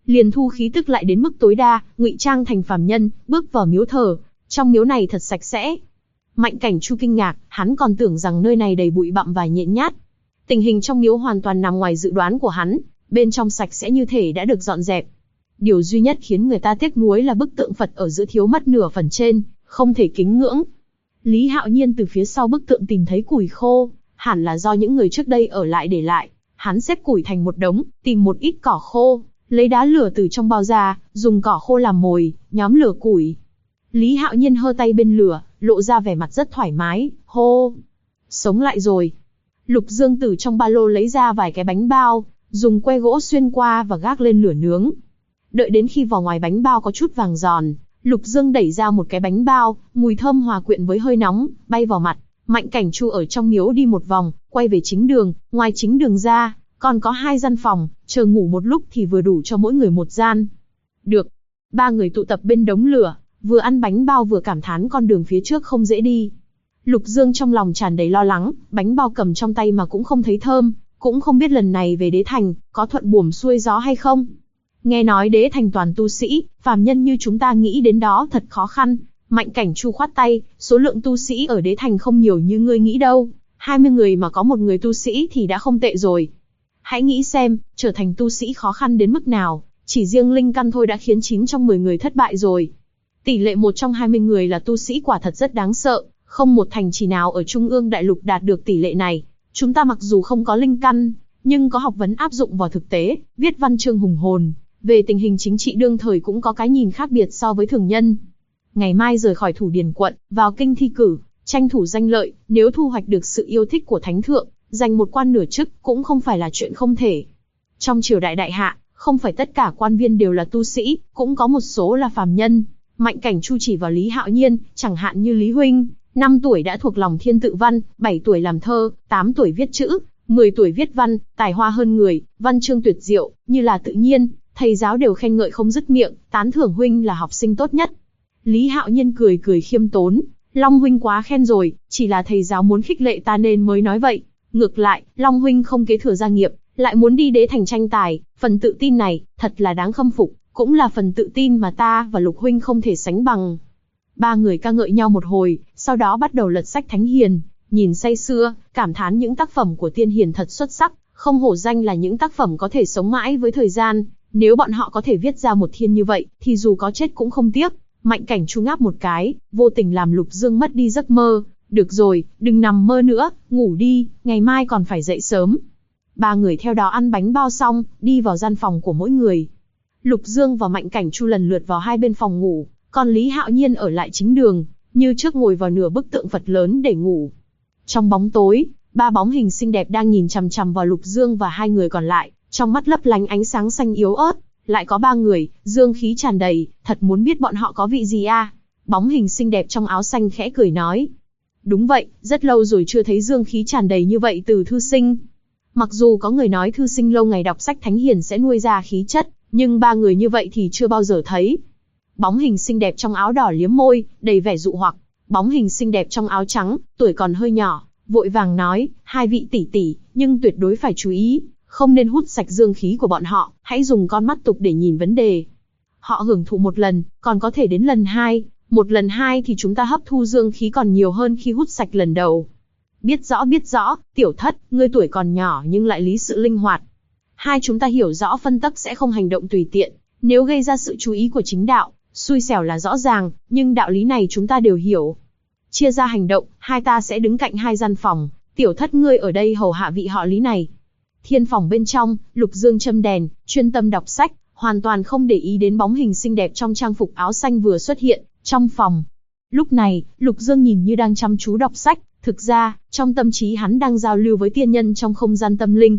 liền thu khí tức lại đến mức tối đa, ngụy trang thành phàm nhân, bước vào miếu thờ. Trong miếu này thật sạch sẽ. Mạnh Cảnh Chu kinh ngạc, hắn còn tưởng rằng nơi này đầy bụi bặm và nhện nhát. Tình hình trong miếu hoàn toàn nằm ngoài dự đoán của hắn, bên trong sạch sẽ như thể đã được dọn dẹp. Điều duy nhất khiến người ta tiếc nuối là bức tượng Phật ở giữa thiếu mất nửa phần trên, không thể kính ngưỡng. Lý Hạo Nhiên từ phía sau bức tượng tìm thấy củi khô, hẳn là do những người trước đây ở lại để lại. Hắn xếp củi thành một đống, tìm một ít cỏ khô, lấy đá lửa từ trong bao ra, dùng cỏ khô làm mồi, nhóm lửa củi. Lý Hạo Nhiên hơ tay bên lửa, lộ ra vẻ mặt rất thoải mái, hô. Sống lại rồi. Lục Dương từ trong ba lô lấy ra vài cái bánh bao, dùng que gỗ xuyên qua và gác lên lửa nướng. Đợi đến khi vỏ ngoài bánh bao có chút vàng giòn, Lục Dương đẩy ra một cái bánh bao, mùi thơm hòa quyện với hơi nóng, bay vào mặt. Mạnh Cảnh Chu ở trong miếu đi một vòng, quay về chính đường, ngoài chính đường ra, còn có 2 gian phòng, chờ ngủ một lúc thì vừa đủ cho mỗi người một gian. Được. 3 người tụ tập bên đống lửa, vừa ăn bánh bao vừa cảm thán con đường phía trước không dễ đi. Lục Dương trong lòng tràn đầy lo lắng, bánh bao cầm trong tay mà cũng không thấy thơm, cũng không biết lần này về Đế Thành, có thuận buồm xuôi gió hay không. Nghe nói Đế Thành toàn tu sĩ, phàm nhân như chúng ta nghĩ đến đó thật khó khăn. Mạnh Cảnh Chu khoát tay, số lượng tu sĩ ở Đế Thành không nhiều như ngươi nghĩ đâu. 20 người mà có một người tu sĩ thì đã không tệ rồi. Hãy nghĩ xem, trở thành tu sĩ khó khăn đến mức nào, chỉ riêng linh căn thôi đã khiến 9 trong 10 người thất bại rồi. Tỷ lệ 1 trong 20 người là tu sĩ quả thật rất đáng sợ, không một thành trì nào ở Trung ương Đại Lục đạt được tỷ lệ này. Chúng ta mặc dù không có linh căn, nhưng có học vấn áp dụng vào thực tế, viết văn chương hùng hồn, về tình hình chính trị đương thời cũng có cái nhìn khác biệt so với thường nhân. Ngày mai rời khỏi Thủ Điền quận, vào kinh thi cử, tranh thủ danh lợi, nếu thu hoạch được sự yêu thích của thánh thượng, giành một quan nửa chức cũng không phải là chuyện không thể. Trong triều đại đại hạ, không phải tất cả quan viên đều là tu sĩ, cũng có một số là phàm nhân. Mạnh Cảnh Chu chỉ vào Lý Hạo Nhiên, chẳng hạn như Lý huynh, 5 tuổi đã thuộc lòng thiên tự văn, 7 tuổi làm thơ, 8 tuổi viết chữ, 10 tuổi viết văn, tài hoa hơn người, văn chương tuyệt diệu, như là tự nhiên, thầy giáo đều khen ngợi không dứt miệng, tán thưởng huynh là học sinh tốt nhất. Lý Hạo Nhiên cười cười khiêm tốn, Long huynh quá khen rồi, chỉ là thầy giáo muốn khích lệ ta nên mới nói vậy. Ngược lại, Long huynh không kế thừa gia nghiệp, lại muốn đi Đế Thành tranh tài, phần tự tin này, thật là đáng khâm phục, cũng là phần tự tin mà ta và Lục huynh không thể sánh bằng. 3 người ca ngợi nhau một hồi, sau đó bắt đầu lật sách thánh hiền, nhìn say sưa, cảm thán những tác phẩm của tiên hiền thật xuất sắc, không hổ danh là những tác phẩm có thể sống mãi với thời gian. Nếu bọn họ có thể viết ra một thiên như vậy, thì dù có chết cũng không tiếc. Mạnh Cảnh Chu ngáp một cái, vô tình làm Lục Dương mất đi giấc mơ. Được rồi, đừng nằm mơ nữa, ngủ đi, ngày mai còn phải dậy sớm. 3 người theo đó ăn bánh bao xong, đi vào gian phòng của mỗi người. Lục Dương và Mạnh Cảnh Chu lần lượt vào 2 bên phòng ngủ, còn Lý Hạo Nhiên ở lại chính đường, như trước ngồi vào nửa bức tượng Phật lớn để ngủ. Trong bóng tối, 3 bóng hình xinh đẹp đang nhìn chằm chằm vào Lục Dương và 2 người còn lại, trong mắt lấp lánh ánh sáng xanh yếu ớt. Lại có 3 người, dương khí tràn đầy, thật muốn biết bọn họ có vị gì a? Bóng hình xinh đẹp trong áo xanh khẽ cười nói. Đúng vậy, rất lâu rồi chưa thấy dương khí tràn đầy như vậy từ thư sinh. Mặc dù có người nói thư sinh lâu ngày đọc sách thánh hiền sẽ nuôi ra khí chất, nhưng 3 người như vậy thì chưa bao giờ thấy. Bóng hình xinh đẹp trong áo đỏ liếm môi, đầy vẻ dụ hoặc. Bóng hình xinh đẹp trong áo trắng, tuổi còn hơi nhỏ, vội vàng nói, 2 vị tỷ tỷ, nhưng tuyệt đối phải chú ý, không nên hút sạch dương khí của bọn họ, hãy dùng con mắt tục để nhìn vấn đề. Họ hưởng thụ một lần, còn có thể đến lần 2, một lần 2 thì chúng ta hấp thu dương khí còn nhiều hơn khi hút sạch lần đầu. Biết rõ, tiểu thất, ngươi tuổi còn nhỏ nhưng lại lý sự linh hoạt. 2 chúng ta hiểu rõ phân tắc sẽ không hành động tùy tiện, nếu gây ra sự chú ý của chính đạo, xui xẻo là rõ ràng, nhưng đạo lý này chúng ta đều hiểu. Chia ra hành động, 2 ta sẽ đứng cạnh 2 gian phòng, tiểu thất ngươi ở đây hầu hạ vị họ Lý này. Thiên phòng bên trong, Lục Dương châm đèn, chuyên tâm đọc sách, hoàn toàn không để ý đến bóng hình xinh đẹp trong trang phục áo xanh vừa xuất hiện trong phòng. Lúc này, Lục Dương nhìn như đang chăm chú đọc sách, thực ra, trong tâm trí hắn đang giao lưu với tiên nhân trong không gian tâm linh.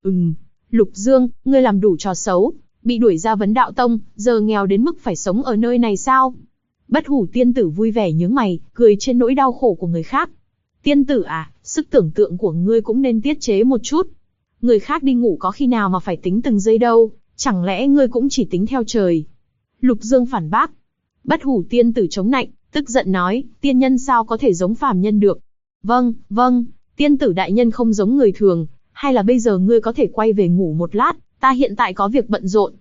Lục Dương, ngươi làm đủ trò xấu, bị đuổi ra Vấn Đạo Tông, giờ nghèo đến mức phải sống ở nơi này sao? Bất Hủ tiên tử vui vẻ nhướng mày, cười trên nỗi đau khổ của người khác. Tiên tử à, sức tưởng tượng của ngươi cũng nên tiết chế một chút. Người khác đi ngủ có khi nào mà phải tính từng giây đâu, chẳng lẽ ngươi cũng chỉ tính theo trời? Lục Dương phản bác. Bất Hủ tiên tử chống nạnh, tức giận nói, tiên nhân sao có thể giống phàm nhân được? Vâng, tiên tử đại nhân không giống người thường, hay là bây giờ ngươi có thể quay về ngủ một lát, ta hiện tại có việc bận rộn.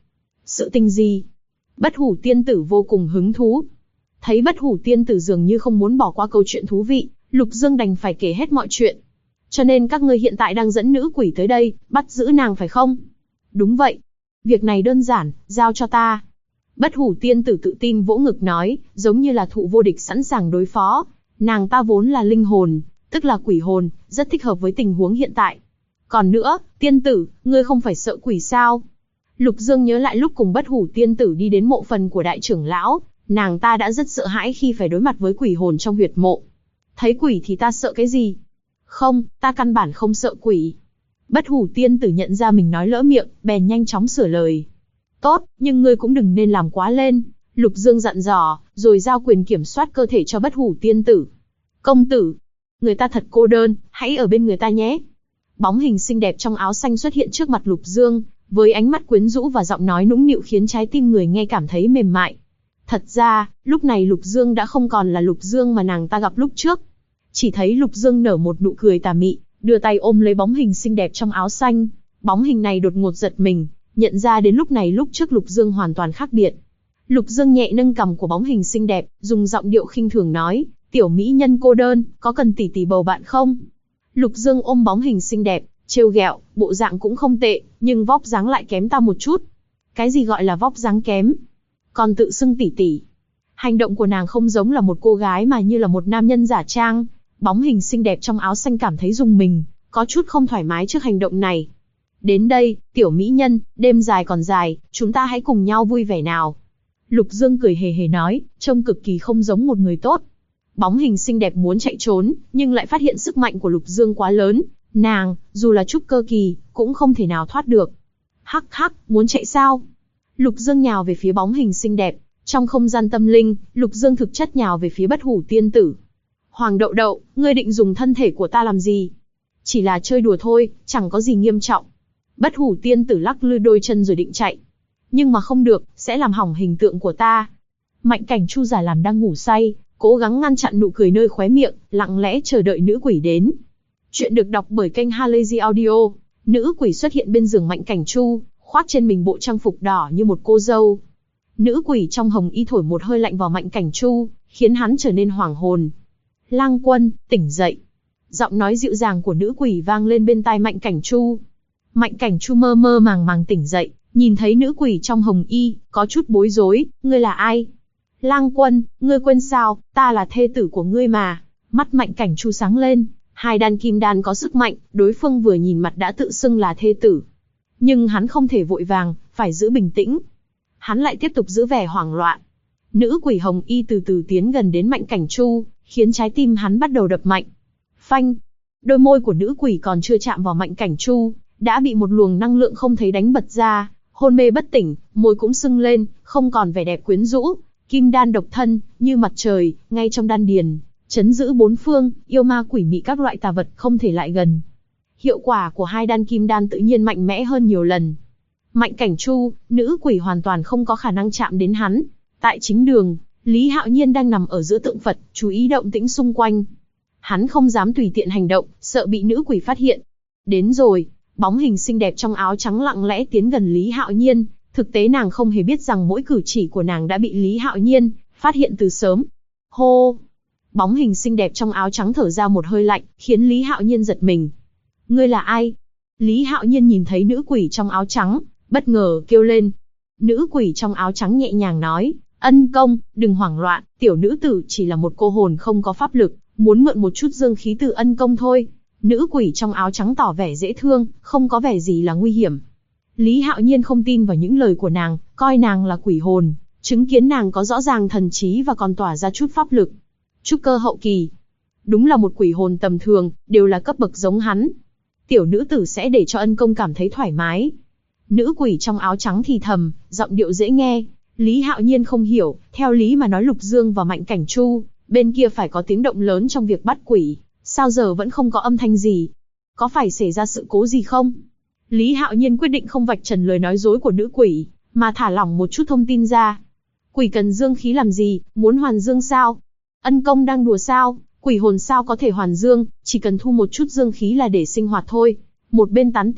Sự tình gì? Bất hủ tiên tử vô cùng hứng thú. Thấy bất hủ tiên tử dường như không muốn bỏ qua câu chuyện thú vị, Lục Dương đành phải kể hết mọi chuyện. Cho nên các ngươi hiện tại đang dẫn nữ quỷ tới đây, bắt giữ nàng phải không? Đúng vậy. Việc này đơn giản, giao cho ta. Bất hủ tiên tử tự tin vỗ ngực nói, giống như là thụ vô địch sẵn sàng đối phó. Nàng ta vốn là linh hồn, tức là quỷ hồn, rất thích hợp với tình huống hiện tại. Còn nữa, tiên tử, ngươi không phải sợ quỷ sao? Lục Dương nhớ lại lúc cùng bất hủ tiên tử đi đến mộ phần của đại trưởng lão, nàng ta đã rất sợ hãi khi phải đối mặt với quỷ hồn trong huyệt mộ. Thấy quỷ thì ta sợ cái gì? Không, ta căn bản không sợ quỷ. Bất hủ tiên tử nhận ra mình nói lỡ miệng, bèn nhanh chóng sửa lời. Tốt, nhưng ngươi cũng đừng nên làm quá lên. Lục Dương dặn dò, rồi giao quyền kiểm soát cơ thể cho bất hủ tiên tử. Công tử, người ta thật cô đơn, hãy ở bên người ta nhé. Bóng hình xinh đẹp trong áo xanh xuất hiện trước mặt Lục Dương, với ánh mắt quyến rũ và giọng nói nũng nịu khiến trái tim người nghe cảm thấy mềm mại. Thật ra, lúc này Lục Dương đã không còn là Lục Dương mà nàng ta gặp lúc trước. Chỉ thấy Lục Dương nở một nụ cười tà mị, đưa tay ôm lấy bóng hình xinh đẹp trong áo xanh. Bóng hình này đột ngột giật mình, nhận ra đến lúc này lúc trước Lục Dương hoàn toàn khác biệt. Lục Dương nhẹ nâng cằm của bóng hình xinh đẹp, dùng giọng điệu khinh thường nói, tiểu mỹ nhân cô đơn, có cần tỷ tỷ bầu bạn không? Lục Dương ôm bóng hình xinh đẹp, trêu ghẹo, bộ dạng cũng không tệ, nhưng vóc dáng lại kém ta một chút. Cái gì gọi là vóc dáng kém? Còn tự xưng tỷ tỷ. Hành động của nàng không giống là một cô gái mà như là một nam nhân giả trang. Bóng hình xinh đẹp trong áo xanh cảm thấy rùng mình, có chút không thoải mái trước hành động này. Đến đây, tiểu mỹ nhân, đêm dài còn dài, chúng ta hãy cùng nhau vui vẻ nào. Lục Dương cười hề hề nói, trông cực kỳ không giống một người tốt. Bóng hình xinh đẹp muốn chạy trốn, nhưng lại phát hiện sức mạnh của Lục Dương quá lớn. Nàng, dù là trúc cơ kỳ, cũng không thể nào thoát được. Hắc hắc, muốn chạy sao? Lục Dương nhào về phía bóng hình xinh đẹp. Trong không gian tâm linh, Lục Dương thực chất nhào về phía bất hủ tiên tử. Hoàng đậu đậu, ngươi định dùng thân thể của ta làm gì? Chỉ là chơi đùa thôi, chẳng có gì nghiêm trọng. Bất hủ tiên tử lắc lư đôi chân rồi định chạy. Nhưng mà không được, sẽ làm hỏng hình tượng của ta. Mạnh Cảnh Chu giả làm đang ngủ say, cố gắng ngăn chặn nụ cười nơi khóe miệng, lặng lẽ chờ đợi nữ quỷ đến. Chuyện được đọc bởi kênh Halazy Audio. Nữ quỷ xuất hiện bên giường Mạnh Cảnh Chu, khoác trên mình bộ trang phục đỏ như một cô dâu. Nữ quỷ trong hồng y thổi một hơi lạnh vào Mạnh Cảnh Chu, khiến hắn trở nên hoảng hồn. Lang Quân, tỉnh dậy. Giọng nói dịu dàng của nữ quỷ vang lên bên tai Mạnh Cảnh Chu. Mạnh Cảnh Chu mơ mơ màng màng tỉnh dậy, nhìn thấy nữ quỷ trong hồng y, có chút bối rối, ngươi là ai? Lang Quân, ngươi quên sao, ta là thê tử của ngươi mà. Mắt Mạnh Cảnh Chu sáng lên, hai đan kim đan có sức mạnh, đối phương vừa nhìn mặt đã tự xưng là thê tử. Nhưng hắn không thể vội vàng, phải giữ bình tĩnh. Hắn lại tiếp tục giữ vẻ hoảng loạn. Nữ quỷ hồng y từ từ tiến gần đến Mạnh Cảnh Chu, khiến trái tim hắn bắt đầu đập mạnh. Phanh! Đôi môi của nữ quỷ còn chưa chạm vào Mạnh Cảnh Chu, đã bị một luồng năng lượng không thấy đánh bật ra, hôn mê bất tỉnh, môi cũng sưng lên, không còn vẻ đẹp quyến rũ. Kim đan độc thân, như mặt trời, ngay trong đan điền, chấn giữ bốn phương, yêu ma quỷ mị các loại tà vật không thể lại gần. Hiệu quả của hai đan kim đan tự nhiên mạnh mẽ hơn nhiều lần. Mạnh Cảnh Chu, nữ quỷ hoàn toàn không có khả năng chạm đến hắn. Tại chính đường, Lý Hạo Nhiên đang nằm ở giữa tượng Phật, chú ý động tĩnh xung quanh. Hắn không dám tùy tiện hành động, sợ bị nữ quỷ phát hiện. Đến rồi, bóng hình xinh đẹp trong áo trắng lặng lẽ tiến gần Lý Hạo Nhiên. Thực tế nàng không hề biết rằng mỗi cử chỉ của nàng đã bị Lý Hạo Nhiên phát hiện từ sớm. Hô! Bóng hình xinh đẹp trong áo trắng thở ra một hơi lạnh, khiến Lý Hạo Nhiên giật mình. Ngươi là ai? Lý Hạo Nhiên nhìn thấy nữ quỷ trong áo trắng, bất ngờ kêu lên. Nữ quỷ trong áo trắng nhẹ nhàng nói, Ân công, đừng hoảng loạn, tiểu nữ tử chỉ là một cô hồn không có pháp lực, muốn mượn một chút dương khí từ Ân công thôi. Nữ quỷ trong áo trắng tỏ vẻ dễ thương, không có vẻ gì là nguy hiểm. Lý Hạo Nhiên không tin vào những lời của nàng, coi nàng là quỷ hồn, chứng kiến nàng có rõ ràng thần trí và còn tỏa ra chút pháp lực. Trúc cơ hậu kỳ. Đúng là một quỷ hồn tầm thường, đều là cấp bậc giống hắn. Tiểu nữ tử sẽ để cho Ân công cảm thấy thoải mái. Nữ quỷ trong áo trắng thì thầm, giọng điệu dễ nghe. Lý Hạo Nhiên không hiểu, theo lý mà nói Lục Dương và Mạnh Cảnh Chu, bên kia phải có tiếng động lớn trong việc bắt quỷ, sao giờ vẫn không có âm thanh gì? Có phải xảy ra sự cố gì không? Lý Hạo Nhiên quyết định không vạch trần lời nói dối của nữ quỷ, mà thả lỏng một chút thông tin ra. Quỷ cần dương khí làm gì, muốn hoàn dương sao? Ân công đang đùa sao? Quỷ hồn sao có thể hoàn dương, chỉ cần thu một chút dương khí là để sinh hoạt thôi. Một bên tán tỉnh,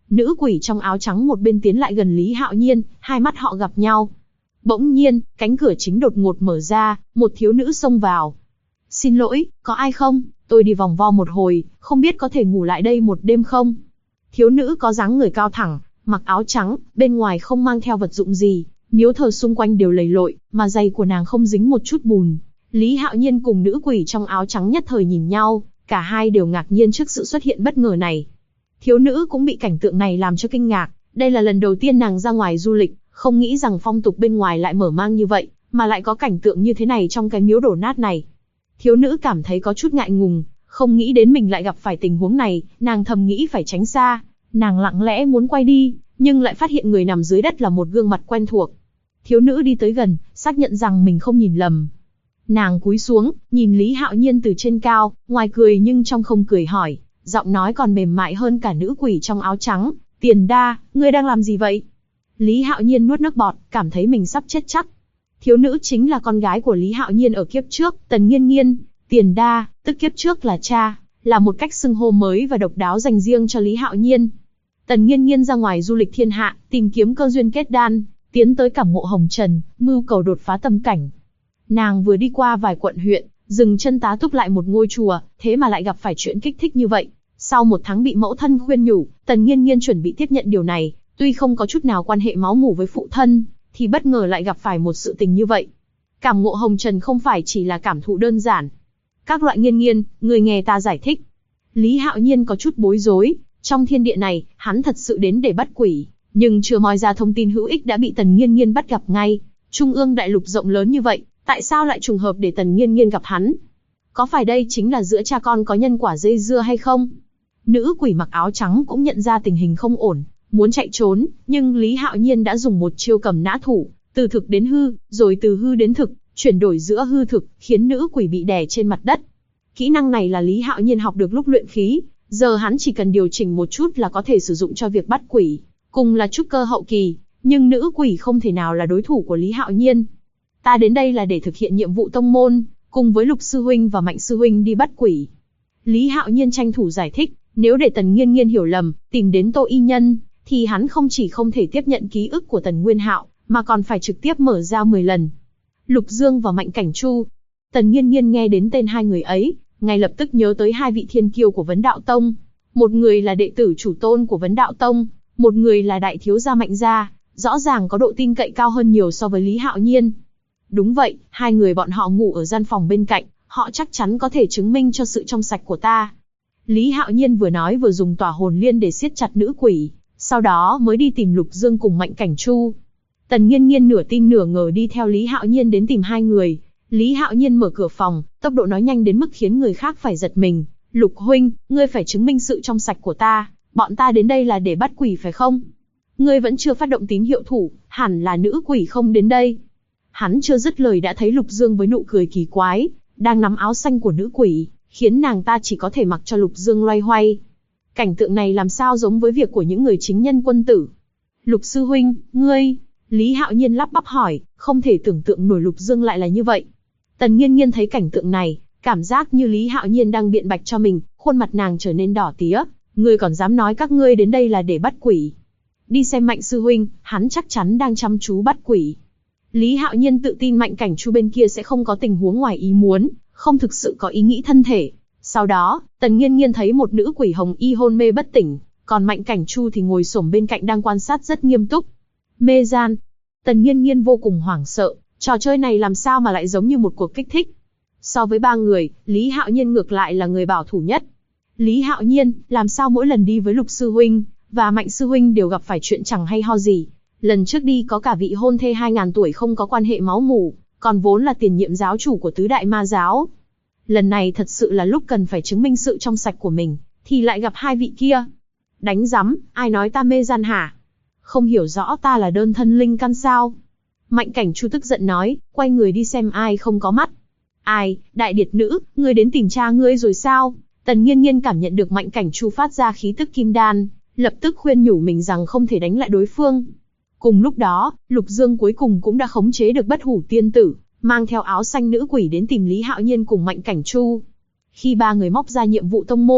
Nữ quỷ trong áo trắng một bên tiến lại gần Lý Hạo Nhiên, hai mắt họ gặp nhau. Bỗng nhiên, cánh cửa chính đột ngột mở ra, một thiếu nữ xông vào. Xin lỗi, có ai không? Tôi đi vòng vo một hồi, không biết có thể ngủ lại đây một đêm không? Thiếu nữ có dáng người cao thẳng, mặc áo trắng, bên ngoài không mang theo vật dụng gì, miếu thờ xung quanh đều lầy lội, mà giày của nàng không dính một chút bùn. Lý Hạo Nhiên cùng nữ quỷ trong áo trắng nhất thời nhìn nhau, cả hai đều ngạc nhiên trước sự xuất hiện bất ngờ này. Thiếu nữ cũng bị cảnh tượng này làm cho kinh ngạc, đây là lần đầu tiên nàng ra ngoài du lịch, không nghĩ rằng phong tục bên ngoài lại mở mang như vậy, mà lại có cảnh tượng như thế này trong cái miếu đổ nát này. Thiếu nữ cảm thấy có chút ngại ngùng, không nghĩ đến mình lại gặp phải tình huống này, nàng thầm nghĩ phải tránh xa. Nàng lặng lẽ muốn quay đi, nhưng lại phát hiện người nằm dưới đất là một gương mặt quen thuộc. Thiếu nữ đi tới gần, xác nhận rằng mình không nhìn lầm. Nàng cúi xuống, nhìn Lý Hạo Nhiên từ trên cao, ngoài cười nhưng trong không cười hỏi, giọng nói còn mềm mại hơn cả nữ quỷ trong áo trắng. Tiền Đa, ngươi đang làm gì vậy? Lý Hạo Nhiên nuốt nước bọt, cảm thấy mình sắp chết chắc. Thiếu nữ chính là con gái của Lý Hạo Nhiên ở kiếp trước, Tần Nghiên Nghiên. Tiền Đa, tức kiếp trước là cha, là một cách xưng hô mới và độc đáo dành riêng cho Lý Hạo Nhiên. Tần Nghiên Nghiên ra ngoài du lịch thiên hạ, tìm kiếm cơ duyên kết đan, tiến tới cảm ngộ hồng trần, mưu cầu đột phá tâm cảnh. Nàng vừa đi qua vài quận huyện, dừng chân tá túc lại một ngôi chùa, thế mà lại gặp phải chuyện kích thích như vậy. Sau một tháng bị mẫu thân khuyên nhủ, Tần Nghiên Nghiên chuẩn bị tiếp nhận điều này, tuy không có chút nào quan hệ máu mủ với phụ thân, thì bất ngờ lại gặp phải một sự tình như vậy. Cảm ngộ hồng trần không phải chỉ là cảm thụ đơn giản. Các loại Nghiên Nghiên, người nghe ta giải thích. Lý Hạo Nhiên có chút bối rối, trong thiên địa này, hắn thật sự đến để bắt quỷ, nhưng chưa moi ra thông tin hữu ích đã bị Tần Nghiên Nghiên bắt gặp ngay. Trung ương đại lục rộng lớn như vậy, tại sao lại trùng hợp để Tần Nghiên Nghiên gặp hắn? Có phải đây chính là giữa cha con có nhân quả dây dưa hay không? Nữ quỷ mặc áo trắng cũng nhận ra tình hình không ổn, muốn chạy trốn, nhưng Lý Hạo Nhiên đã dùng một chiêu cầm nã thủ, từ thực đến hư, rồi từ hư đến thực, chuyển đổi giữa hư thực, khiến nữ quỷ bị đè trên mặt đất. Kỹ năng này là Lý Hạo Nhiên học được lúc luyện khí, giờ hắn chỉ cần điều chỉnh một chút là có thể sử dụng cho việc bắt quỷ. Cùng là trúc cơ hậu kỳ, nhưng nữ quỷ không thể nào là đối thủ của Lý Hạo Nhiên. Ta đến đây là để thực hiện nhiệm vụ tông môn, cùng với Lục sư huynh và Mạnh sư huynh đi bắt quỷ. Lý Hạo Nhiên tranh thủ giải thích, nếu để Tần Nghiên Nghiên hiểu lầm, tìm đến Tô Y Nhân, thì hắn không chỉ không thể tiếp nhận ký ức của Tần Nguyên Hạo, mà còn phải trực tiếp mở ra 10 lần. Lục Dương và Mạnh Cảnh Chu. Tần Nghiên Nghiên nghe đến tên hai người ấy, ngay lập tức nhớ tới hai vị thiên kiêu của Vấn Đạo Tông. Một người là đệ tử chủ tôn của Vấn Đạo Tông, một người là đại thiếu gia Mạnh gia, rõ ràng có độ tin cậy cao hơn nhiều so với Lý Hạo Nhiên. Đúng vậy, hai người bọn họ ngủ ở gian phòng bên cạnh, họ chắc chắn có thể chứng minh cho sự trong sạch của ta. Lý Hạo Nhiên vừa nói vừa dùng tỏa hồn liên để siết chặt nữ quỷ, sau đó mới đi tìm Lục Dương cùng Mạnh Cảnh Chu. Tần Nghiên Nghiên nửa tin nửa ngờ đi theo Lý Hạo Nhiên đến tìm hai người. Lý Hạo Nhiên mở cửa phòng, tốc độ nói nhanh đến mức khiến người khác phải giật mình. Lục huynh, ngươi phải chứng minh sự trong sạch của ta, bọn ta đến đây là để bắt quỷ phải không? Ngươi vẫn chưa phát động tín hiệu thủ, hẳn là nữ quỷ không đến đây. Hắn chưa dứt lời đã thấy Lục Dương với nụ cười kỳ quái, đang nắm áo xanh của nữ quỷ, khiến nàng ta chỉ có thể mặc cho Lục Dương loay hoay. Cảnh tượng này làm sao giống với việc của những người chính nhân quân tử. Lục sư huynh, ngươi... Lý Hạo Nhiên lắp bắp hỏi, không thể tưởng tượng nổi Lục Dương lại là như vậy. Tần Nghiên Nghiên thấy cảnh tượng này, cảm giác như Lý Hạo Nhiên đang biện bạch cho mình, khuôn mặt nàng trở nên đỏ tía. Ngươi còn dám nói các ngươi đến đây là để bắt quỷ? Đi xem Mạnh sư huynh, hắn chắc chắn đang chăm chú bắt quỷ. Lý Hạo Nhiên tự tin Mạnh Cảnh Chu bên kia sẽ không có tình huống ngoài ý muốn, không thực sự có ý nghĩ thân thể. Sau đó, Tần Nghiên Nghiên thấy một nữ quỷ hồng y hôn mê bất tỉnh, còn Mạnh Cảnh Chu thì ngồi xổm bên cạnh đang quan sát rất nghiêm túc. Mê gian. Tần Nghiên Nghiên vô cùng hoảng sợ, trò chơi này làm sao mà lại giống như một cuộc kích thích. So với ba người, Lý Hạo Nhiên ngược lại là người bảo thủ nhất. Lý Hạo Nhiên, làm sao mỗi lần đi với Lục sư huynh và Mạnh sư huynh đều gặp phải chuyện chẳng hay ho gì. Lần trước đi có cả vị hôn thê 2000 tuổi không có quan hệ máu mủ, còn vốn là tiền nhiệm giáo chủ của tứ đại ma giáo. Lần này thật sự là lúc cần phải chứng minh sự trong sạch của mình, thì lại gặp hai vị kia. Đánh rắm, ai nói ta mê gian hả? Không hiểu rõ ta là đơn thân linh căn sao? Mạnh Cảnh Chu tức giận nói, quay người đi xem ai không có mắt. Ai, đại điệt nữ, ngươi đến tìm cha ngươi rồi sao? Tần Nghiên Nghiên cảm nhận được Mạnh Cảnh Chu phát ra khí tức kim đan, lập tức khuyên nhủ mình rằng không thể đánh lại đối phương. Cùng lúc đó, Lục Dương cuối cùng cũng đã khống chế được Bất Hủ tiên tử, mang theo áo xanh nữ quỷ đến tìm Lý Hạo Nhiên cùng Mạnh Cảnh Chu. Khi ba người móc ra nhiệm vụ tông môn,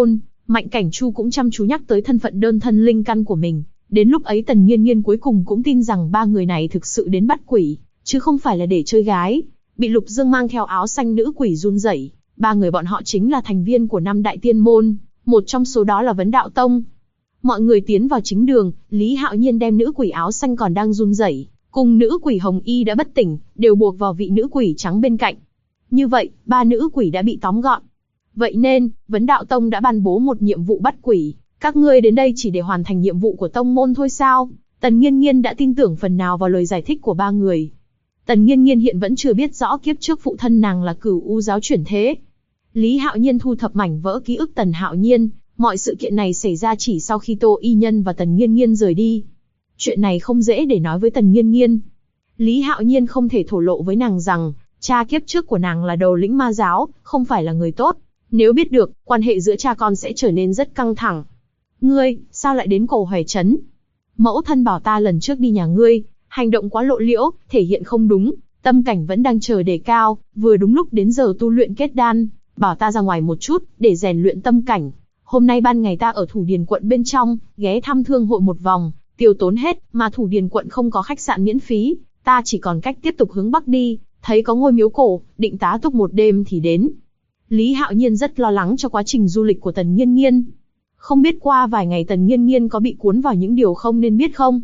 Mạnh Cảnh Chu cũng chăm chú nhắc tới thân phận đơn thân linh căn của mình. Đến lúc ấy Tần Nghiên Nghiên cuối cùng cũng tin rằng ba người này thực sự đến bắt quỷ, chứ không phải là để chơi gái. Bị Lục Dương mang theo áo xanh nữ quỷ run rẩy. Ba người bọn họ chính là thành viên của 5 đại tiên môn, một trong số đó là Vấn Đạo Tông. Mọi người tiến vào chính đường, Lý Hạo Nhiên đem nữ quỷ áo xanh còn đang run rẩy, cùng nữ quỷ hồng y đã bất tỉnh, đều buộc vào vị nữ quỷ trắng bên cạnh. Như vậy, 3 nữ quỷ đã bị tóm gọn. Vậy nên, Vấn Đạo Tông đã ban bố một nhiệm vụ bắt quỷ. Các ngươi đến đây chỉ để hoàn thành nhiệm vụ của tông môn thôi sao? Tần Nghiên Nghiên đã tin tưởng phần nào vào lời giải thích của ba người. Tần Nghiên Nghiên hiện vẫn chưa biết rõ kiếp trước phụ thân nàng là Cửu U giáo chuyển thế. Lý Hạo Nhiên thu thập mảnh vỡ ký ức Tần Hạo Nhiên, mọi sự kiện này xảy ra chỉ sau khi Tô Y Nhân và Tần Nghiên Nghiên rời đi. Chuyện này không dễ để nói với Tần Nghiên Nghiên. Lý Hạo Nhiên không thể thổ lộ với nàng rằng, cha kiếp trước của nàng là đầu lĩnh ma giáo, không phải là người tốt. Nếu biết được, quan hệ giữa cha con sẽ trở nên rất căng thẳng. Ngươi, sao lại đến Cổ Hoè Trấn? Mẫu thân bảo ta lần trước đi nhà ngươi, hành động quá lộ liễu, thể hiện không đúng, tâm cảnh vẫn đang chờ đề cao, vừa đúng lúc đến giờ tu luyện kết đan, bảo ta ra ngoài một chút, để rèn luyện tâm cảnh. Hôm nay ban ngày ta ở Thủ Điền quận bên trong, ghé thăm thương hội một vòng, tiêu tốn hết, mà Thủ Điền quận không có khách sạn miễn phí, ta chỉ còn cách tiếp tục hướng bắc đi, thấy có ngôi miếu cổ, định tá túc một đêm thì đến. Lý Hạo Nhiên rất lo lắng cho quá trình du lịch của Tần Nghiên Nghiên. Không biết qua vài ngày Tần Nghiên Nghiên có bị cuốn vào những điều không nên biết không?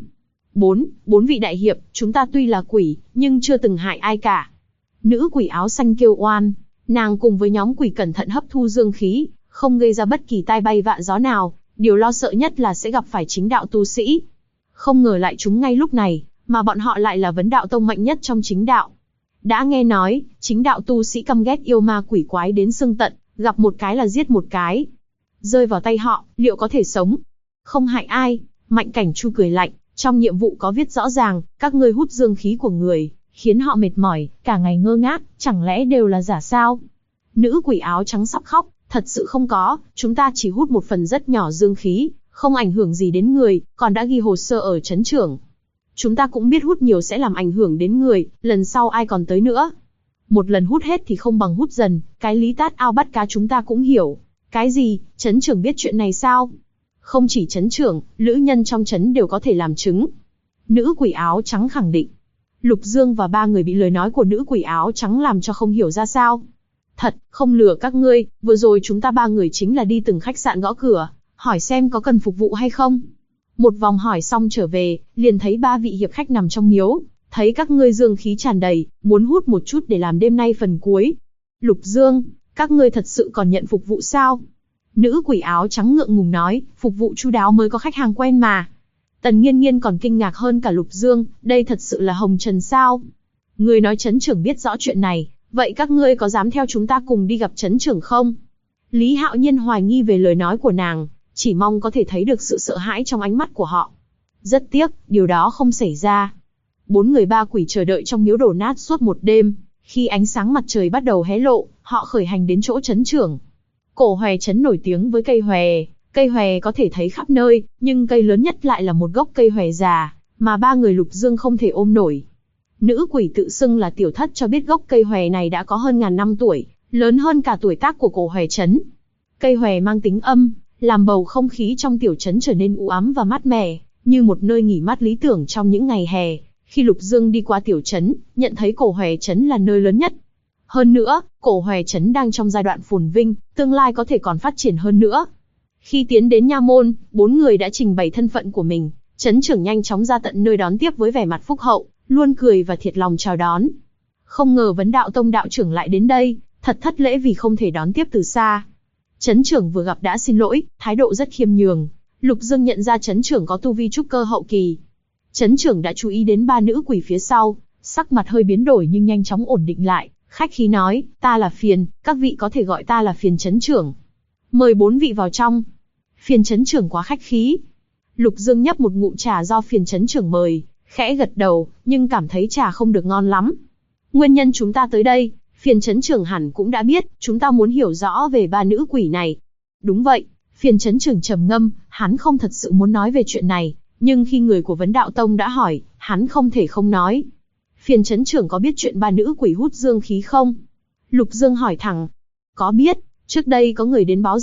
Bốn vị đại hiệp, chúng ta tuy là quỷ, nhưng chưa từng hại ai cả. Nữ quỷ áo xanh kêu oan, nàng cùng với nhóm quỷ cẩn thận hấp thu dương khí, không gây ra bất kỳ tai bay vạ gió nào, điều lo sợ nhất là sẽ gặp phải chính đạo tu sĩ. Không ngờ lại chúng ngay lúc này, mà bọn họ lại là Vấn Đạo Tông mạnh nhất trong chính đạo. Đã nghe nói, chính đạo tu sĩ căm ghét yêu ma quỷ quái đến xương tận, gặp một cái là giết một cái. Rơi vào tay họ, liệu có thể sống? Không hại ai. Mạnh Cảnh Chu cười lạnh, trong nhiệm vụ có viết rõ ràng, các ngươi hút dương khí của người, khiến họ mệt mỏi, cả ngày ngơ ngác, chẳng lẽ đều là giả sao? Nữ quỷ áo trắng sắp khóc, thật sự không có, chúng ta chỉ hút một phần rất nhỏ dương khí, không ảnh hưởng gì đến người, còn đã ghi hồ sơ ở trấn trưởng. Chúng ta cũng biết hút nhiều sẽ làm ảnh hưởng đến người, lần sau ai còn tới nữa. Một lần hút hết thì không bằng hút dần, cái lý tát ao bắt cá chúng ta cũng hiểu. Cái gì, trấn trưởng biết chuyện này sao? Không chỉ trấn trưởng, lữ nhân trong trấn đều có thể làm chứng. Nữ quỷ áo trắng khẳng định. Lục Dương và ba người bị lời nói của nữ quỷ áo trắng làm cho không hiểu ra sao. Thật, không lừa các ngươi, vừa rồi chúng ta ba người chính là đi từng khách sạn gõ cửa, hỏi xem có cần phục vụ hay không. Một vòng hỏi xong trở về, liền thấy ba vị hiệp khách nằm trong miếu, thấy các ngươi dương khí tràn đầy, muốn hút một chút để làm đêm nay phần cuối. Lục Dương, các ngươi thật sự còn nhận phục vụ sao? Nữ quỷ áo trắng ngượng ngùng nói, phục vụ chu đáo mới có khách hàng quen mà. Tần Nghiên Nghiên còn kinh ngạc hơn cả Lục Dương, đây thật sự là hồng trần sao? Người nói trấn trưởng biết rõ chuyện này, vậy các ngươi có dám theo chúng ta cùng đi gặp trấn trưởng không? Lý Hạo Nhiên hoài nghi về lời nói của nàng, chỉ mong có thể thấy được sự sợ hãi trong ánh mắt của họ. Rất tiếc, điều đó không xảy ra. 4 người ba quỷ chờ đợi trong miếu đổ nát suốt một đêm, khi ánh sáng mặt trời bắt đầu hé lộ, họ khởi hành đến chỗ trấn trưởng. Cổ Hoè Trấn nổi tiếng với cây hòe có thể thấy khắp nơi, nhưng cây lớn nhất lại là một gốc cây hòe già, mà ba người Lục Dương không thể ôm nổi. Nữ quỷ tự xưng là tiểu thất cho biết gốc cây hòe này đã có hơn ngàn năm tuổi, lớn hơn cả tuổi tác của Cổ Hoè Trấn. Cây hòe mang tính âm, làm bầu không khí trong tiểu trấn trở nên u ám và mát mẻ, như một nơi nghỉ mát lý tưởng trong những ngày hè. Khi Lục Dương đi qua tiểu trấn, nhận thấy Cổ Hoè Trấn là nơi lớn nhất. Hơn nữa, Cổ Hoè Trấn đang trong giai đoạn phồn vinh, tương lai có thể còn phát triển hơn nữa. Khi tiến đến nha môn, 4 người đã trình bày thân phận của mình, trấn trưởng nhanh chóng ra tận nơi đón tiếp với vẻ mặt phúc hậu, luôn cười và thiệt lòng chào đón. Không ngờ Vấn Đạo Tông đạo trưởng lại đến đây, thật thất lễ vì không thể đón tiếp từ xa. Trấn trưởng vừa gặp đã xin lỗi, thái độ rất khiêm nhường. Lục Dương nhận ra trấn trưởng có tu vi trúc cơ hậu kỳ. Trấn trưởng đã chú ý đến ba nữ quỷ phía sau, sắc mặt hơi biến đổi nhưng nhanh chóng ổn định lại, khách khí nói, ta là Phiền, các vị có thể gọi ta là Phiền trấn trưởng. Mời 4 vị vào trong. Phiền trấn trưởng quá khách khí. Lục Dương nhấp một ngụm trà do Phiền trấn trưởng mời, khẽ gật đầu, nhưng cảm thấy trà không được ngon lắm. Nguyên nhân chúng ta tới đây, Phiền trấn trưởng hẳn cũng đã biết, chúng ta muốn hiểu rõ về ba nữ quỷ này. Đúng vậy, Phiền trấn trưởng trầm ngâm, hắn không thật sự muốn nói về chuyện này, nhưng khi người của Vấn Đạo Tông đã hỏi, hắn không thể không nói. Phiền trấn trưởng có biết chuyện ba nữ quỷ hút dương khí không? Lục Dương hỏi thẳng. Có biết, trước đây có người đến báo rằng,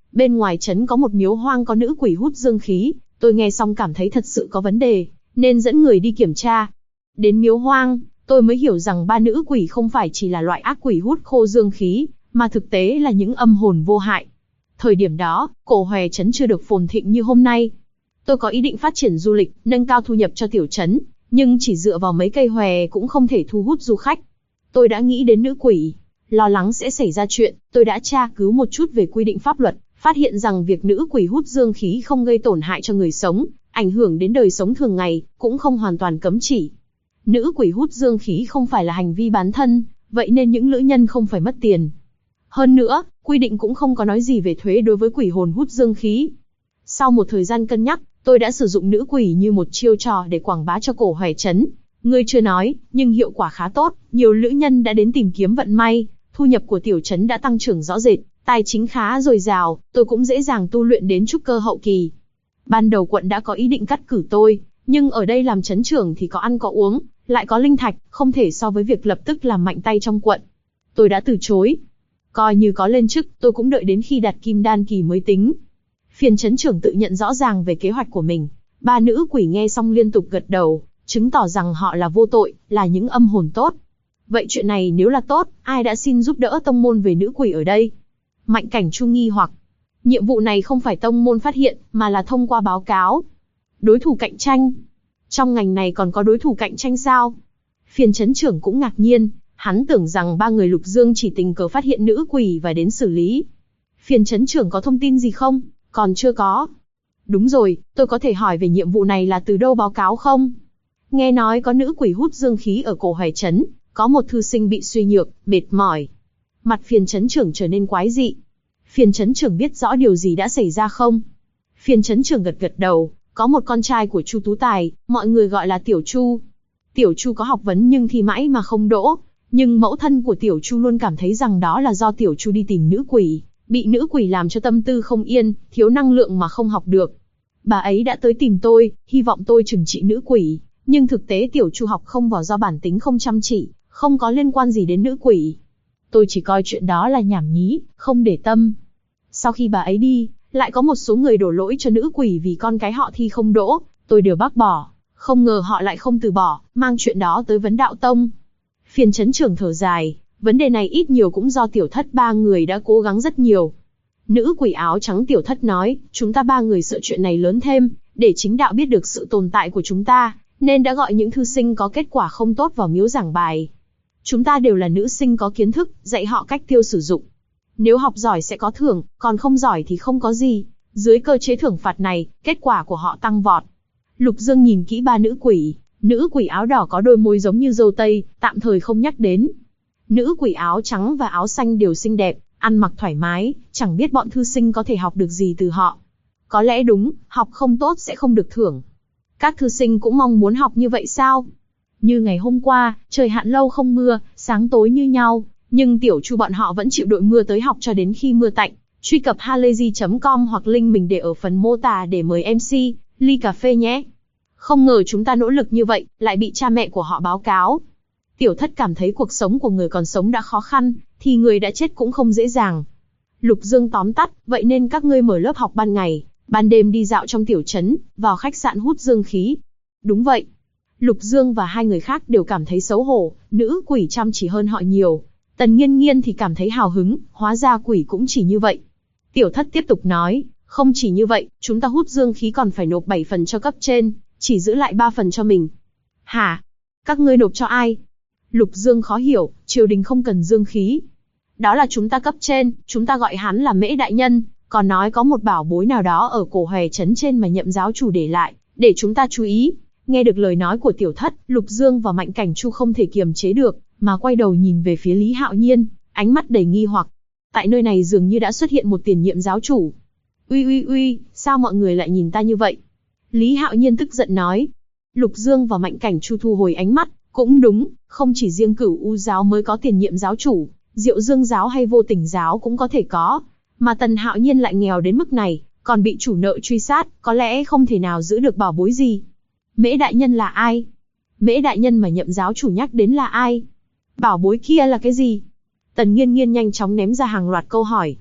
Bên ngoài trấn có một miếu hoang có nữ quỷ hút dương khí, tôi nghe xong cảm thấy thật sự có vấn đề, nên dẫn người đi kiểm tra. Đến miếu hoang, tôi mới hiểu rằng ba nữ quỷ không phải chỉ là loại ác quỷ hút khô dương khí, mà thực tế là những âm hồn vô hại. Thời điểm đó, Cổ Hòe trấn chưa được phồn thịnh như hôm nay. Tôi có ý định phát triển du lịch, nâng cao thu nhập cho tiểu trấn, nhưng chỉ dựa vào mấy cây hòe cũng không thể thu hút du khách. Tôi đã nghĩ đến nữ quỷ, lo lắng sẽ xảy ra chuyện, tôi đã tra cứu một chút về quy định pháp luật, phát hiện rằng việc nữ quỷ hút dương khí không gây tổn hại cho người sống, ảnh hưởng đến đời sống thường ngày, cũng không hoàn toàn cấm chỉ. Nữ quỷ hút dương khí không phải là hành vi bán thân, vậy nên những nữ nhân không phải mất tiền. Hơn nữa, quy định cũng không có nói gì về thuế đối với quỷ hồn hút dương khí. Sau một thời gian cân nhắc, tôi đã sử dụng nữ quỷ như một chiêu trò để quảng bá cho Cổ Hòe trấn. Ngươi chưa nói, nhưng hiệu quả khá tốt, nhiều nữ nhân đã đến tìm kiếm vận may, thu nhập của tiểu trấn đã tăng trưởng rõ rệt, tài chính khá dồi dào, tôi cũng dễ dàng tu luyện đến trúc cơ hậu kỳ. Ban đầu quận đã có ý định cắt cử tôi, nhưng ở đây làm trấn trưởng thì có ăn có uống, lại có linh thạch, không thể so với việc lập tức làm mạnh tay trong quận. Tôi đã từ chối. Coi như có lên chức, tôi cũng đợi đến khi đạt kim đan kỳ mới tính. Phiền trấn trưởng tự nhận rõ ràng về kế hoạch của mình. Ba nữ quỷ nghe xong liên tục gật đầu, chứng tỏ rằng họ là vô tội, là những âm hồn tốt. Vậy chuyện này nếu là tốt, ai đã xin giúp đỡ tông môn về nữ quỷ ở đây? Mạnh Cảnh Chu nghi hoặc. Nhiệm vụ này không phải tông môn phát hiện, mà là thông qua báo cáo. Đối thủ cạnh tranh. Trong ngành này còn có đối thủ cạnh tranh sao? Phiền trấn trưởng cũng ngạc nhiên, hắn tưởng rằng ba người Lục Dương chỉ tình cờ phát hiện nữ quỷ và đến xử lý. Phiền trấn trưởng có thông tin gì không? Còn chưa có. Đúng rồi, tôi có thể hỏi về nhiệm vụ này là từ đâu báo cáo không? Nghe nói có nữ quỷ hút dương khí ở Cổ Hòe trấn, có một thư sinh bị suy nhược, mệt mỏi. Mặt phiền trấn trưởng trở nên quái dị. Phiền trấn trưởng biết rõ điều gì đã xảy ra không? Phiền trấn trưởng gật gật đầu, có một con trai của Chu Tú Tài, mọi người gọi là Tiểu Chu. Tiểu Chu có học vấn nhưng thi mãi mà không đỗ, nhưng mẫu thân của Tiểu Chu luôn cảm thấy rằng đó là do Tiểu Chu đi tìm nữ quỷ, bị nữ quỷ làm cho tâm tư không yên, thiếu năng lượng mà không học được. Bà ấy đã tới tìm tôi, hy vọng tôi trừng trị nữ quỷ, nhưng thực tế Tiểu Chu học không vào do bản tính không chăm chỉ, không có liên quan gì đến nữ quỷ. Tôi chỉ coi chuyện đó là nhảm nhí, không để tâm. Sau khi bà ấy đi, lại có một số người đổ lỗi cho nữ quỷ vì con cái họ thi không đỗ, tôi đều bác bỏ. Không ngờ họ lại không từ bỏ, mang chuyện đó tới vấn đạo tông. Phiền trấn trưởng thở dài, vấn đề này ít nhiều cũng do tiểu thất ba người đã cố gắng rất nhiều. Nữ quỷ áo trắng tiểu thất nói, chúng ta ba người sợ chuyện này lớn thêm, để chính đạo biết được sự tồn tại của chúng ta, nên đã gọi những thư sinh có kết quả không tốt vào miếu giảng bài. Chúng ta đều là nữ sinh có kiến thức, dạy họ cách tiêu sử dụng. Nếu học giỏi sẽ có thưởng, còn không giỏi thì không có gì. Dưới cơ chế thưởng phạt này, kết quả của họ tăng vọt. Lục Dương nhìn kỹ ba nữ quỷ áo đỏ có đôi môi giống như dâu tây, tạm thời không nhắc đến. Nữ quỷ áo trắng và áo xanh đều xinh đẹp, ăn mặc thoải mái, chẳng biết bọn thư sinh có thể học được gì từ họ. Có lẽ đúng, học không tốt sẽ không được thưởng. Các thư sinh cũng mong muốn học như vậy sao? Như ngày hôm qua, trời hạn lâu không mưa, sáng tối như nhau, nhưng Tiểu Chu bọn họ vẫn chịu đội mưa tới học cho đến khi mưa tạnh. Truy cập halayzi.com hoặc link mình để ở phần mô tả để mời MC, ly cà phê nhé. Không ngờ chúng ta nỗ lực như vậy, lại bị cha mẹ của họ báo cáo. Tiểu thất cảm thấy cuộc sống của người còn sống đã khó khăn, thì người đã chết cũng không dễ dàng. Lục Dương tóm tắt, vậy nên các ngươi mở lớp học ban ngày, ban đêm đi dạo trong tiểu trấn, vào khách sạn hút dương khí. Đúng vậy. Lục Dương và hai người khác đều cảm thấy xấu hổ, nữ quỷ chăm chỉ hơn họ nhiều. Tần Nghiên Nghiên thì cảm thấy hào hứng, hóa ra quỷ cũng chỉ như vậy. Tiểu thất tiếp tục nói, không chỉ như vậy, chúng ta hút dương khí còn phải nộp 7 phần cho cấp trên, chỉ giữ lại 3 phần cho mình. Hả? Các ngươi nộp cho ai? Lục Dương khó hiểu, triều đình không cần dương khí. Đó là chúng ta cấp trên, chúng ta gọi hắn là Mễ đại nhân, còn nói có một bảo bối nào đó ở Cổ Hòe trấn trên mà Nhậm giáo chủ để lại, để chúng ta chú ý. Nghe được lời nói của tiểu thất, Lục Dương và Mạnh Cảnh Chu không thể kiềm chế được, mà quay đầu nhìn về phía Lý Hạo Nhiên, ánh mắt đầy nghi hoặc. Tại nơi này dường như đã xuất hiện một tiền nhiệm giáo chủ. Uy, sao mọi người lại nhìn ta như vậy? Lý Hạo Nhiên tức giận nói. Lục Dương và Mạnh Cảnh Chu thu hồi ánh mắt, cũng đúng, không chỉ riêng Cửu U giáo mới có tiền nhiệm giáo chủ, Diệu Dương giáo hay Vô Tình giáo cũng có thể có, mà Tần Hạo Nhiên lại nghèo đến mức này, còn bị chủ nợ truy sát, có lẽ không thể nào giữ được bảo bối gì. Mễ đại nhân là ai? Mễ đại nhân mà Nhậm giáo chủ nhắc đến là ai? Bảo bối kia là cái gì? Tần Nghiên Nghiên nhanh chóng ném ra hàng loạt câu hỏi.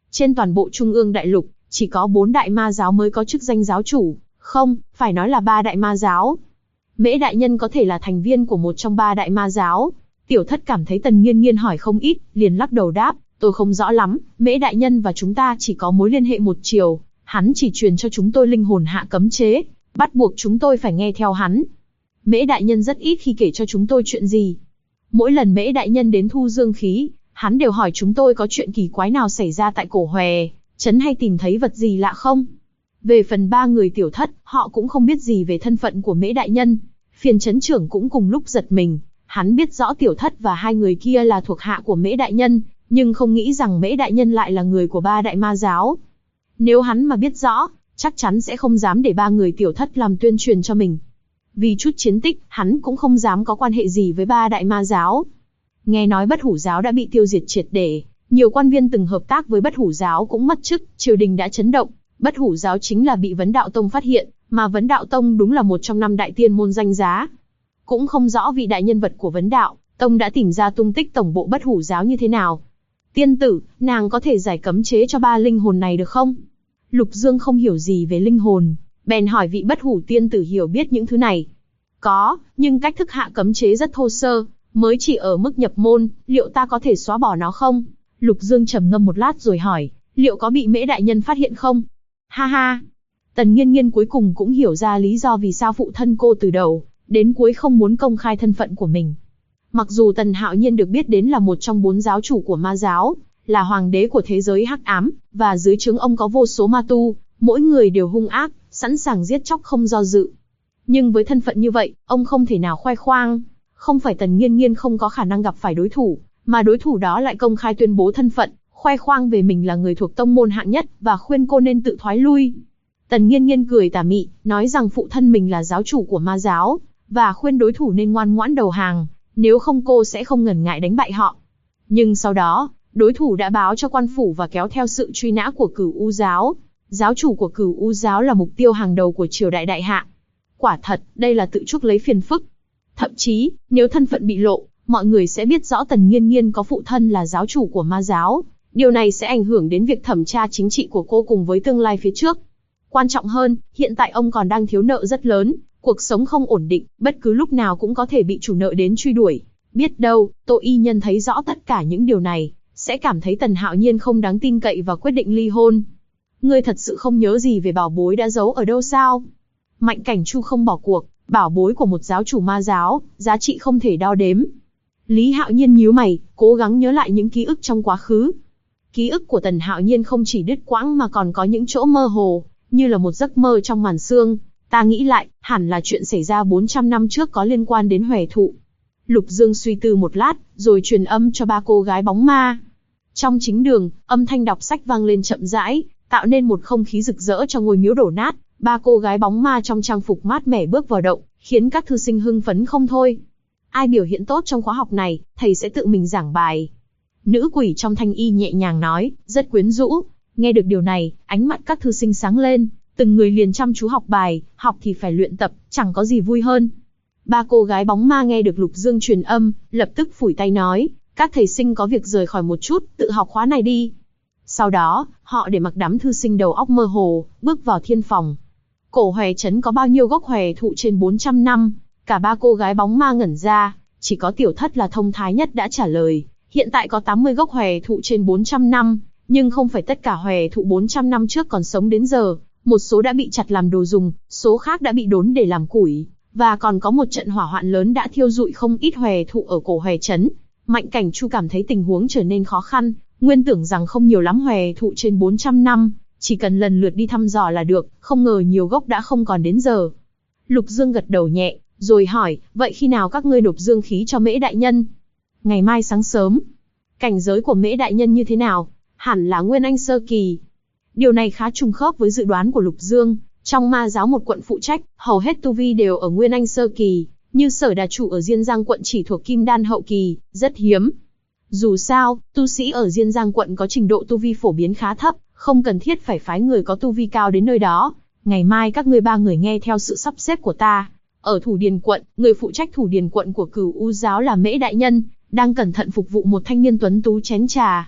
Trên toàn bộ Trung ương Đại Lục, chỉ có 4 đại ma giáo mới có chức danh giáo chủ, không, phải nói là 3 đại ma giáo. Mễ đại nhân có thể là thành viên của một trong 3 đại ma giáo. Tiểu Thất cảm thấy Tần Nghiên Nghiên hỏi không ít, liền lắc đầu đáp, tôi không rõ lắm, Mễ đại nhân và chúng ta chỉ có mối liên hệ một chiều, hắn chỉ truyền cho chúng tôi linh hồn hạ cấm chế, bắt buộc chúng tôi phải nghe theo hắn. Mễ đại nhân rất ít khi kể cho chúng tôi chuyện gì. Mỗi lần Mễ đại nhân đến thu dương khí, hắn đều hỏi chúng tôi có chuyện kỳ quái nào xảy ra tại Cổ Hòe trấn hay tìm thấy vật gì lạ không. Về phần 3 người Tiểu Thất, họ cũng không biết gì về thân phận của Mễ đại nhân. Phiền trấn trưởng cũng cùng lúc giật mình, hắn biết rõ Tiểu Thất và 2 người kia là thuộc hạ của Mễ đại nhân, nhưng không nghĩ rằng Mễ đại nhân lại là người của 3 đại ma giáo. Nếu hắn mà biết rõ, chắc chắn sẽ không dám để 3 người Tiểu Thất làm tuyên truyền cho mình. Vì chút chiến tích, hắn cũng không dám có quan hệ gì với 3 đại ma giáo. Nghe nói Bất Hủ giáo đã bị tiêu diệt triệt để, nhiều quan viên từng hợp tác với Bất Hủ giáo cũng mất chức, triều đình đã chấn động. Bất Hủ giáo chính là bị Vấn Đạo Tông phát hiện, mà Vấn Đạo Tông đúng là một trong 5 đại tiên môn danh giá. Cũng không rõ vị đại nhân vật của Vấn Đạo Tông đã tìm ra tung tích tổng bộ Bất Hủ giáo như thế nào. Tiên tử, nàng có thể giải cấm chế cho 3 linh hồn này được không? Lục Dương không hiểu gì về linh hồn, bèn hỏi vị Bất Hủ tiên tử hiểu biết những thứ này. Có, nhưng cách thức hạ cấm chế rất thô sơ, mới chỉ ở mức nhập môn, liệu ta có thể xóa bỏ nó không? Lục Dương trầm ngâm một lát rồi hỏi, liệu có bị Mễ đại nhân phát hiện không? Ha ha! Tần Nghiên Nghiên cuối cùng cũng hiểu ra lý do vì sao phụ thân cô từ đầu đến cuối không muốn công khai thân phận của mình. Mặc dù Tần Hạo Nhiên được biết đến là một trong 4 giáo chủ của ma giáo, là hoàng đế của thế giới hắc ám, và dưới trướng ông có vô số ma tu, mỗi người đều hung ác, sẵn sàng giết chóc không do dự. Nhưng với thân phận như vậy, ông không thể nào khoe khoang. Không phải Tần Nghiên Nghiên không có khả năng gặp phải đối thủ, mà đối thủ đó lại công khai tuyên bố thân phận, khoe khoang về mình là người thuộc tông môn hạng nhất và khuyên cô nên tự thoái lui. Tần Nghiên Nghiên cười tà mị, nói rằng phụ thân mình là giáo chủ của ma giáo, và khuyên đối thủ nên ngoan ngoãn đầu hàng, nếu không cô sẽ không ngần ngại đánh bại họ. Nhưng sau đó, đối thủ đã báo cho quan phủ và kéo theo sự truy nã của Cửu U giáo. Giáo chủ của Cửu U giáo là mục tiêu hàng đầu của triều đại đại hạ. Quả thật, đây là tự chuốc lấy phiền phức. Thậm chí, nếu thân phận bị lộ, mọi người sẽ biết rõ Tần Nghiên Nghiên có phụ thân là giáo chủ của ma giáo. Điều này sẽ ảnh hưởng đến việc thẩm tra chính trị của cô cùng với tương lai phía trước. Quan trọng hơn, hiện tại ông còn đang thiếu nợ rất lớn, cuộc sống không ổn định, bất cứ lúc nào cũng có thể bị chủ nợ đến truy đuổi. Biết đâu, Tô Y Nhân thấy rõ tất cả những điều này, sẽ cảm thấy Tần Hạo Nhiên không đáng tin cậy và quyết định ly hôn. Ngươi thật sự không nhớ gì về bảo bối đã giấu ở đâu sao? Mạnh Cảnh Chu không bỏ cuộc, bảo bối của một giáo chủ ma giáo, giá trị không thể đo đếm. Lý Hạo Nhiên nhíu mày, cố gắng nhớ lại những ký ức trong quá khứ. Ký ức của Tần Hạo Nhiên không chỉ đứt quãng mà còn có những chỗ mơ hồ, như là một giấc mơ trong màn sương. Ta nghĩ lại, hẳn là chuyện xảy ra 400 năm trước có liên quan đến Hòe thụ. Lục Dương suy tư một lát, rồi truyền âm cho 3 cô gái bóng ma. Trong chính đường, âm thanh đọc sách vang lên chậm rãi, tạo nên một không khí rực rỡ cho ngôi miếu đổ nát. 3 cô gái bóng ma trong trang phục mát mẻ bước vào động, khiến các thư sinh hưng phấn không thôi. Ai biểu hiện tốt trong khóa học này, thầy sẽ tự mình giảng bài. Nữ quỷ trong thanh y nhẹ nhàng nói, rất quyến rũ. Nghe được điều này, ánh mắt các thư sinh sáng lên, từng người liền chăm chú học bài, học thì phải luyện tập, chẳng có gì vui hơn. 3 cô gái bóng ma nghe được Lục Dương truyền âm, lập tức phủi tay nói, các thầy sinh có việc rời khỏi một chút, tự học khóa này đi. Sau đó, họ để mặc đám thư sinh đầu óc mơ hồ, bước vào thiên phòng. Cổ Hòe trấn có bao nhiêu gốc hòe thụ trên 400 năm? Cả 3 cô gái bóng ma ngẩn ra, chỉ có Tiểu Thất là thông thái nhất đã trả lời. Hiện tại có 80 gốc hòe thụ trên 400 năm, nhưng không phải tất cả hòe thụ 400 năm trước còn sống đến giờ. Một số đã bị chặt làm đồ dùng, số khác đã bị đốn để làm củi, và còn có một trận hỏa hoạn lớn đã thiêu rụi không ít hòe thụ ở Cổ Hòe trấn. Mạnh Cảnh Chu cảm thấy tình huống trở nên khó khăn, nguyên tưởng rằng không nhiều lắm hòe thụ trên 400 năm, chỉ cần lần lượt đi thăm dò là được, không ngờ nhiều gốc đã không còn đến giờ. Lục Dương gật đầu nhẹ, rồi hỏi, vậy khi nào các ngươi nộp dương khí cho Mễ đại nhân? Ngày mai sáng sớm. Cảnh giới của Mễ đại nhân như thế nào? Hẳn là Nguyên Anh sơ kỳ. Điều này khá trùng khớp với dự đoán của Lục Dương. Trong ma giáo một quận phụ trách, hầu hết tu vi đều ở Nguyên Anh sơ kỳ, như Sở Đà chủ ở Diên Giang quận chỉ thuộc Kim Đan hậu kỳ, rất hiếm. Dù sao, tu sĩ ở Diên Giang quận có trình độ tu vi phổ biến khá thấp, không cần thiết phải phái người có tu vi cao đến nơi đó. Ngày mai các ngươi 3 người nghe theo sự sắp xếp của ta. Ở Thủ Điền quận, người phụ trách Thủ Điền quận của Cửu U giáo là Mễ đại nhân, đang cẩn thận phục vụ một thanh niên tuấn tú chén trà.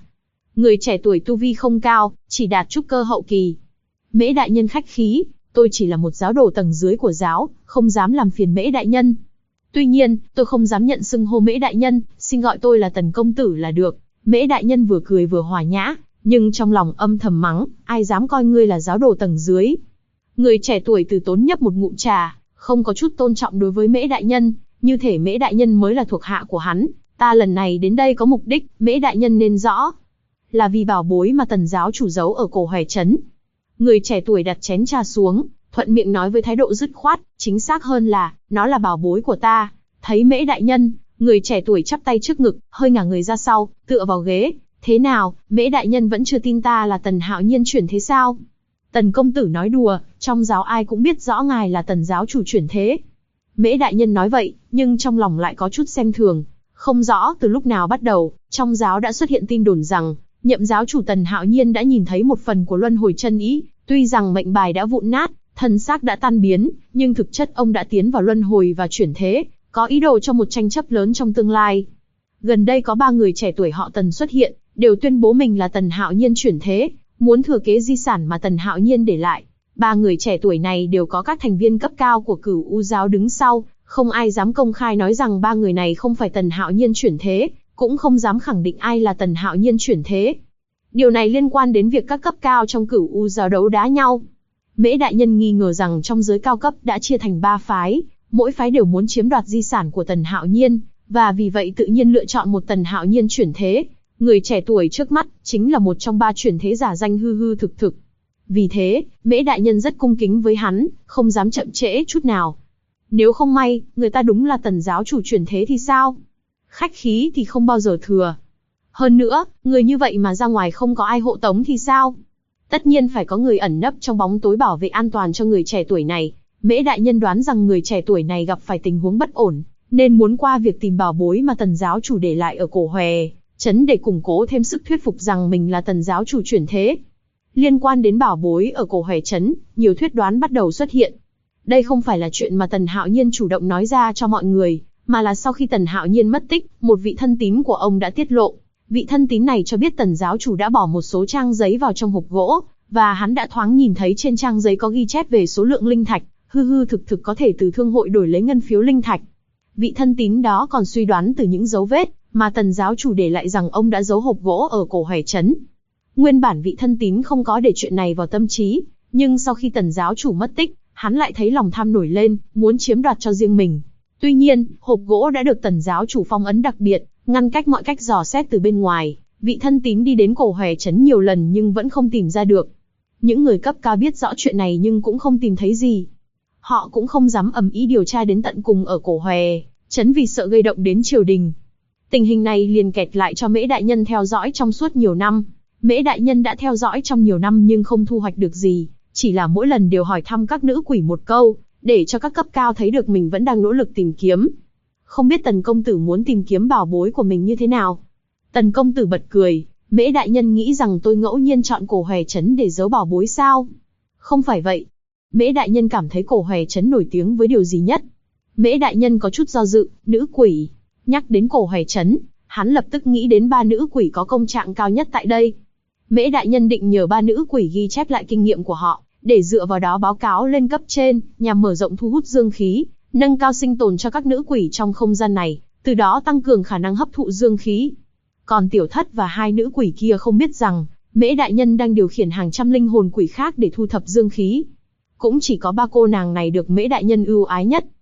Người trẻ tuổi tu vi không cao, chỉ đạt trúc cơ hậu kỳ. Mễ đại nhân khách khí, tôi chỉ là một giáo đồ tầng dưới của giáo, không dám làm phiền Mễ đại nhân. Tuy nhiên, tôi không dám nhận xưng hô Mễ đại nhân, xin gọi tôi là Tần công tử là được. Mễ đại nhân vừa cười vừa hòa nhã, nhưng trong lòng âm thầm mắng, ai dám coi ngươi là giáo đồ tầng dưới. Người trẻ tuổi từ tốn nhấp một ngụm trà, không có chút tôn trọng đối với Mễ đại nhân, như thể Mễ đại nhân mới là thuộc hạ của hắn. Ta lần này đến đây có mục đích, Mễ đại nhân nên rõ. Là vì bảo bối mà Tần giáo chủ giấu ở cổ Hòe trấn. Người trẻ tuổi đặt chén trà xuống, thuận miệng nói với thái độ dứt khoát, chính xác hơn là, nó là bảo bối của ta. Thấy Mễ đại nhân, người trẻ tuổi chắp tay trước ngực, hơi ngả người ra sau, tựa vào ghế. Thế nào, Mễ đại nhân vẫn chưa tin ta là Tần Hạo Nhiên chuyển thế sao? Tần công tử nói đùa, trong giáo ai cũng biết rõ ngài là Tần giáo chủ chuyển thế. Mễ đại nhân nói vậy, nhưng trong lòng lại có chút xem thường. Không rõ từ lúc nào bắt đầu, trong giáo đã xuất hiện tin đồn rằng, nhậm giáo chủ Tần Hạo Nhiên đã nhìn thấy một phần của luân hồi chân ý, tuy rằng mệnh bài đã vụn nát, thân xác đã tan biến, nhưng thực chất ông đã tiến vào luân hồi và chuyển thế, có ý đồ cho một tranh chấp lớn trong tương lai. Gần đây có 3 người trẻ tuổi họ Tần xuất hiện, đều tuyên bố mình là Tần Hạo Nhiên chuyển thế, muốn thừa kế di sản mà Tần Hạo Nhiên để lại. 3 người trẻ tuổi này đều có các thành viên cấp cao của Cửu U giáo đứng sau, không ai dám công khai nói rằng 3 người này không phải Tần Hạo Nhiên chuyển thế, cũng không dám khẳng định ai là Tần Hạo Nhiên chuyển thế. Điều này liên quan đến việc các cấp cao trong Cửu U giáo đấu đá nhau. Mễ đại nhân nghi ngờ rằng trong giới cao cấp đã chia thành 3 phái, mỗi phái đều muốn chiếm đoạt di sản của Tần Hạo Nhiên, và vì vậy tự nhiên lựa chọn một Tần Hạo Nhiên chuyển thế. Người trẻ tuổi trước mắt chính là một trong 3 chuyển thế giả danh hư hư thực thực. Vì thế, Mễ đại nhân rất cung kính với hắn, không dám chậm trễ chút nào. Nếu không may, người ta đúng là Tần giáo chủ chuyển thế thì sao? Khách khí thì không bao giờ thừa. Hơn nữa, người như vậy mà ra ngoài không có ai hộ tống thì sao? Tất nhiên phải có người ẩn nấp trong bóng tối bảo vệ an toàn cho người trẻ tuổi này. Mễ đại nhân đoán rằng người trẻ tuổi này gặp phải tình huống bất ổn, nên muốn qua việc tìm bảo bối mà Tần giáo chủ để lại ở cổ Hòe trấn để củng cố thêm sức thuyết phục rằng mình là Tần giáo chủ chuyển thế. Liên quan đến bảo bối ở cổ Hòe trấn, nhiều thuyết đoán bắt đầu xuất hiện. Đây không phải là chuyện mà Tần Hạo Nhiên chủ động nói ra cho mọi người, mà là sau khi Tần Hạo Nhiên mất tích, một vị thân tín của ông đã tiết lộ. Vị thân tín này cho biết Tần giáo chủ đã bỏ một số trang giấy vào trong hộp gỗ, và hắn đã thoáng nhìn thấy trên trang giấy có ghi chép về số lượng linh thạch, hư hư thực thực có thể từ thương hội đổi lấy ngân phiếu linh thạch. Vị thân tín đó còn suy đoán từ những dấu vết mà Tần giáo chủ để lại rằng ông đã giấu hộp gỗ ở cổ Hòe trấn. Nguyên bản vị thân tín không có để chuyện này vào tâm trí, nhưng sau khi Tần giáo chủ mất tích, hắn lại thấy lòng tham nổi lên, muốn chiếm đoạt cho riêng mình. Tuy nhiên, hộp gỗ đã được Tần giáo chủ phong ấn đặc biệt, ngăn cách mọi cách dò xét từ bên ngoài. Vị thân tín đi đến cổ Hòe trấn nhiều lần nhưng vẫn không tìm ra được. Những người cấp cao biết rõ chuyện này nhưng cũng không tìm thấy gì. Họ cũng không dám ầm ĩ điều tra đến tận cùng ở cổ Hòe trấn vì sợ gây động đến triều đình. Tình hình này liền kẹt lại cho Mễ đại nhân theo dõi trong suốt nhiều năm. Mễ đại nhân đã theo dõi trong nhiều năm nhưng không thu hoạch được gì, chỉ là mỗi lần đều hỏi thăm các nữ quỷ một câu, để cho các cấp cao thấy được mình vẫn đang nỗ lực tìm kiếm. Không biết Tần công tử muốn tìm kiếm bảo bối của mình như thế nào? Tần công tử bật cười, Mễ đại nhân nghĩ rằng tôi ngẫu nhiên chọn cổ Hòe trấn để giấu bảo bối sao? Không phải vậy. Mễ đại nhân cảm thấy cổ Hòe trấn nổi tiếng với điều gì nhất? Mễ đại nhân có chút do dự, nữ quỷ. Nhắc đến cổ Hòe trấn, hắn lập tức nghĩ đến 3 nữ quỷ có công trạng cao nhất tại đây. Mễ đại nhân định nhờ 3 nữ quỷ ghi chép lại kinh nghiệm của họ, để dựa vào đó báo cáo lên cấp trên, nhằm mở rộng thu hút dương khí, nâng cao sinh tồn cho các nữ quỷ trong không gian này, từ đó tăng cường khả năng hấp thụ dương khí. Còn tiểu thất và 2 nữ quỷ kia không biết rằng, Mễ đại nhân đang điều khiển hàng trăm linh hồn quỷ khác để thu thập dương khí. Cũng chỉ có 3 cô nàng này được Mễ đại nhân ưu ái nhất.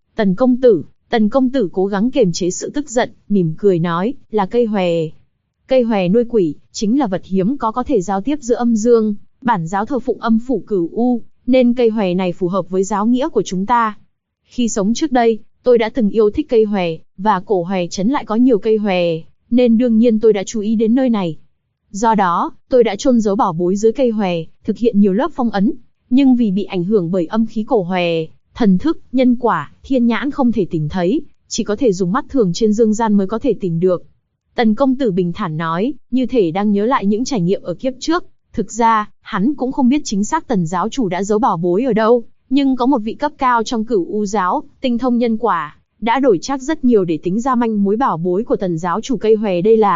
Tần công tử cố gắng kiềm chế sự tức giận, mỉm cười nói, là cây hòe. Cây hòe nuôi quỷ, chính là vật hiếm có thể giao tiếp giữa âm dương. Bản giáo thờ phụng âm phủ Cửu U, nên cây hòe này phù hợp với giáo nghĩa của chúng ta. Khi sống trước đây, tôi đã từng yêu thích cây hòe, và cổ Hòe trấn lại có nhiều cây hòe, nên đương nhiên tôi đã chú ý đến nơi này. Do đó, tôi đã chôn giấu bảo bối dưới cây hòe, thực hiện nhiều lớp phong ấn, nhưng vì bị ảnh hưởng bởi âm khí cổ hòe, thần thức, nhân quả, thiên nhãn không thể tìm thấy, chỉ có thể dùng mắt thường trên dương gian mới có thể tìm được. Tần công tử bình thản nói, như thể đang nhớ lại những trải nghiệm ở kiếp trước. Thực ra, hắn cũng không biết chính xác Tần giáo chủ đã giấu bảo bối ở đâu, nhưng có một vị cấp cao trong Cửu U giáo, tinh thông nhân quả, đã đổi trác rất nhiều để tính ra manh mối bảo bối của Tần giáo chủ cây hòe đây là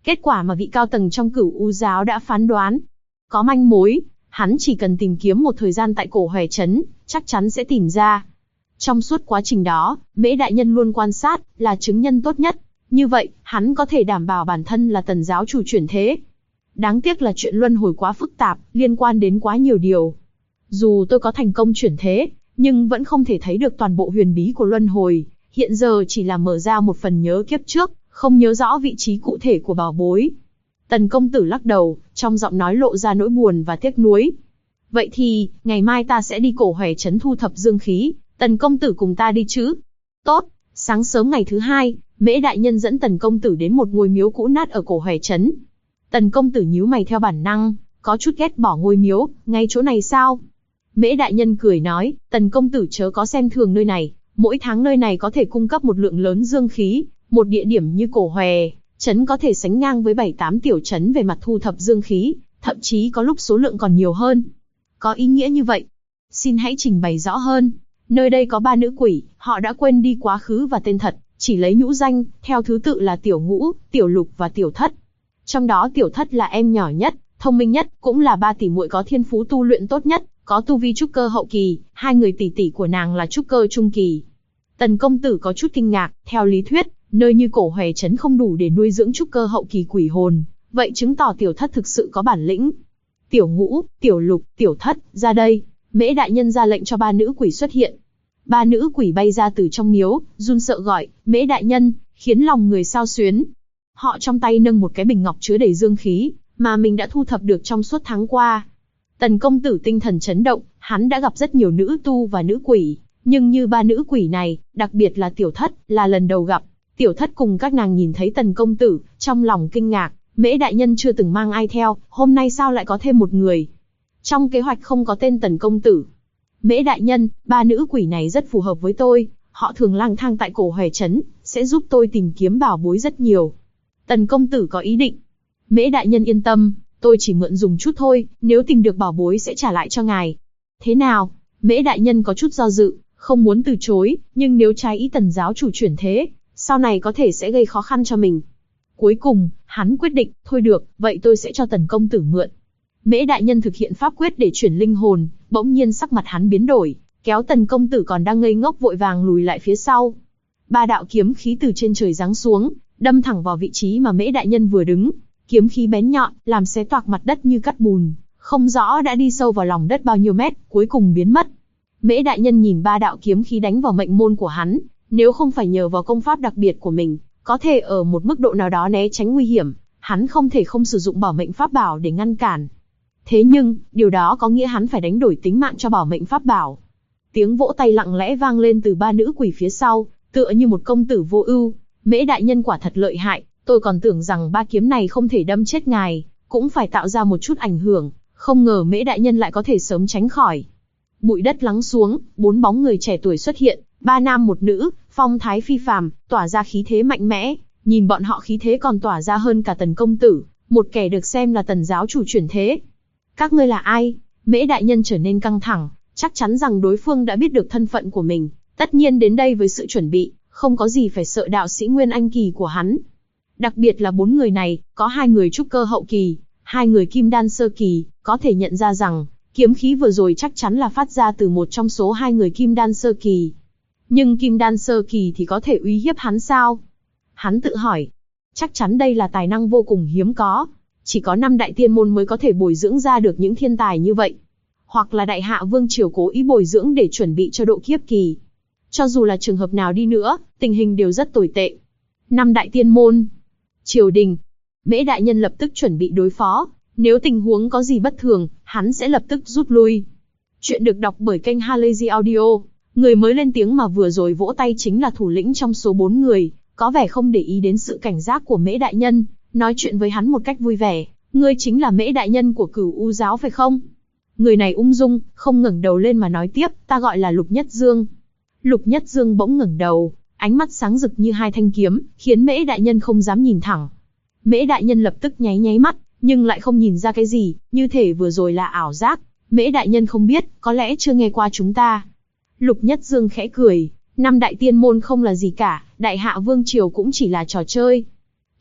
Kết quả mà vị cao tầng trong Cửu U giáo đã phán đoán. Có manh mối, hắn chỉ cần tìm kiếm một thời gian tại cổ Hòe Trấn, chắc chắn sẽ tìm ra. Trong suốt quá trình đó, Mễ đại nhân luôn quan sát, là chứng nhân tốt nhất. Như vậy, hắn có thể đảm bảo bản thân là Tần giáo chủ chuyển thế. Đáng tiếc là chuyện luân hồi quá phức tạp, liên quan đến quá nhiều điều. Dù tôi có thành công chuyển thế, nhưng vẫn không thể thấy được toàn bộ huyền bí của luân hồi. Hiện giờ chỉ là mở ra một phần nhớ kiếp trước, không nhớ rõ vị trí cụ thể của bảo bối. Tần công tử lắc đầu, trong giọng nói lộ ra nỗi buồn và tiếc nuối. Vậy thì, ngày mai ta sẽ đi cổ Hòe Trấn thu thập dương khí, Tần công tử cùng ta đi chứ? Tốt. Sáng sớm ngày thứ hai, Mễ đại nhân dẫn Tần công tử đến một ngôi miếu cũ nát ở cổ Hòe Trấn. Tần công tử nhíu mày theo bản năng, có chút ghét bỏ ngôi miếu, ngay chỗ này sao? Mễ đại nhân cười nói, Tần công tử chớ có xem thường nơi này, mỗi tháng nơi này có thể cung cấp một lượng lớn dương khí, một địa điểm như cổ Hòe Trấn có thể sánh ngang với 7-8 tiểu trấn về mặt thu thập dương khí, thậm chí có lúc số lượng còn nhiều hơn. Có ý nghĩa như vậy? Xin hãy trình bày rõ hơn. Nơi đây có 3 nữ quỷ, họ đã quên đi quá khứ và tên thật, chỉ lấy nhũ danh, theo thứ tự là Tiểu Ngũ, Tiểu Lục và Tiểu Thất. Trong đó Tiểu Thất là em nhỏ nhất, thông minh nhất, cũng là 3 tỷ muội có thiên phú tu luyện tốt nhất, có tu vi trúc cơ hậu kỳ, 2 người tỷ tỷ của nàng là trúc cơ trung kỳ. Tần công tử có chút kinh ngạc, theo lý thuyết, nơi như cổ Hòe Trấn không đủ để nuôi dưỡng trúc cơ hậu kỳ quỷ hồn, vậy chứng tỏ Tiểu Thất thực sự có bản lĩnh. Tiểu Ngũ, Tiểu Lục, Tiểu Thất, ra đây. Mễ đại nhân ra lệnh cho 3 nữ quỷ xuất hiện. 3 nữ quỷ bay ra từ trong miếu, run sợ gọi, Mễ đại nhân, khiến lòng người xao xuyến. Họ trong tay nâng một cái bình ngọc chứa đầy dương khí, mà mình đã thu thập được trong suốt tháng qua. Tần công tử tinh thần chấn động, hắn đã gặp rất nhiều nữ tu và nữ quỷ, nhưng như 3 nữ quỷ này, đặc biệt là Tiểu Thất, là lần đầu gặp. Tiểu Thất cùng các nàng nhìn thấy Tần công tử, trong lòng kinh ngạc, Mễ đại nhân chưa từng mang ai theo, hôm nay sao lại có thêm một người? Trong kế hoạch không có tên Tần công tử. Mễ đại nhân, 3 nữ quỷ này rất phù hợp với tôi, họ thường lang thang tại cổ Hòe Trấn, sẽ giúp tôi tìm kiếm bảo bối rất nhiều. Tần công tử có ý định. Mễ đại nhân yên tâm, tôi chỉ mượn dùng chút thôi, nếu tìm được bảo bối sẽ trả lại cho ngài. Thế nào? Mễ đại nhân có chút do dự, không muốn từ chối, nhưng nếu trái ý Tần giáo chủ chuyển thế, sau này có thể sẽ gây khó khăn cho mình. Cuối cùng, hắn quyết định, thôi được, vậy tôi sẽ cho Tần công tử mượn. Mễ đại nhân thực hiện pháp quyết để chuyển linh hồn, bỗng nhiên sắc mặt hắn biến đổi, kéo Tần công tử còn đang ngây ngốc vội vàng lùi lại phía sau. 3 đạo kiếm khí từ trên trời giáng xuống, đâm thẳng vào vị trí mà Mễ đại nhân vừa đứng. Kiếm khí bén nhọn, làm xé toạc mặt đất như cắt bùn, không rõ đã đi sâu vào lòng đất bao nhiêu mét, cuối cùng biến mất. Mễ đại nhân nhìn 3 đạo kiếm khí đánh vào mệnh môn của hắn, nếu không phải nhờ vào công pháp đặc biệt của mình, có thể ở một mức độ nào đó né tránh nguy hiểm, hắn không thể không sử dụng bảo mệnh pháp bảo để ngăn cản. Thế nhưng, điều đó có nghĩa hắn phải đánh đổi tính mạng cho bảo mệnh pháp bảo. Tiếng vỗ tay lặng lẽ vang lên từ 3 nữ quỷ phía sau, tựa như một công tử vô ưu. Mễ đại nhân quả thật lợi hại, tôi còn tưởng rằng 3 kiếm này không thể đâm chết ngài, cũng phải tạo ra một chút ảnh hưởng, không ngờ Mễ đại nhân lại có thể sớm tránh khỏi. Bụi đất lắng xuống, 4 bóng người trẻ tuổi xuất hiện, 3 nam 1 nữ, phong thái phi phàm, tỏa ra khí thế mạnh mẽ, nhìn bọn họ khí thế còn tỏa ra hơn cả Tần công tử, một kẻ được xem là Tần giáo chủ chuyển thế. Các ngươi là ai? Mễ đại nhân trở nên căng thẳng, chắc chắn rằng đối phương đã biết được thân phận của mình, tất nhiên đến đây với sự chuẩn bị, không có gì phải sợ đạo sĩ Nguyên Anh kỳ của hắn. Đặc biệt là 4 người này, có 2 người trúc cơ hậu kỳ, 2 người kim đan sơ kỳ, có thể nhận ra rằng, kiếm khí vừa rồi chắc chắn là phát ra từ một trong số 2 người kim đan sơ kỳ. Nhưng kim đan sơ kỳ thì có thể uy hiếp hắn sao? Hắn tự hỏi. Chắc chắn đây là tài năng vô cùng hiếm có. Chỉ có 5 đại tiên môn mới có thể bồi dưỡng ra được những thiên tài như vậy. Hoặc là đại hạ vương triều cố ý bồi dưỡng để chuẩn bị cho độ kiếp kỳ. Cho dù là trường hợp nào đi nữa, tình hình đều rất tồi tệ. 5 đại tiên môn. Triều đình. Mễ đại nhân lập tức chuẩn bị đối phó. Nếu tình huống có gì bất thường, hắn sẽ lập tức rút lui. Chuyện được đọc bởi kênh Halazy Audio. Người mới lên tiếng mà vừa rồi vỗ tay chính là thủ lĩnh trong số 4 người, có vẻ không để ý đến sự cảnh giác của Mễ đại nhân, nói chuyện với hắn một cách vui vẻ. Ngươi chính là Mễ đại nhân của Cửu U giáo phải không? Người này ung dung, không ngẩng đầu lên mà nói tiếp, ta gọi là Lục Nhất Dương. Lục Nhất Dương bỗng ngẩng đầu, ánh mắt sáng rực như 2 thanh kiếm, khiến Mễ đại nhân không dám nhìn thẳng. Mễ đại nhân lập tức nháy nháy mắt, nhưng lại không nhìn ra cái gì, như thể vừa rồi là ảo giác. Mễ đại nhân không biết, có lẽ chưa nghe qua chúng ta. Lục Nhất Dương khẽ cười, 5 đại tiên môn không là gì cả, đại hạ vương triều cũng chỉ là trò chơi.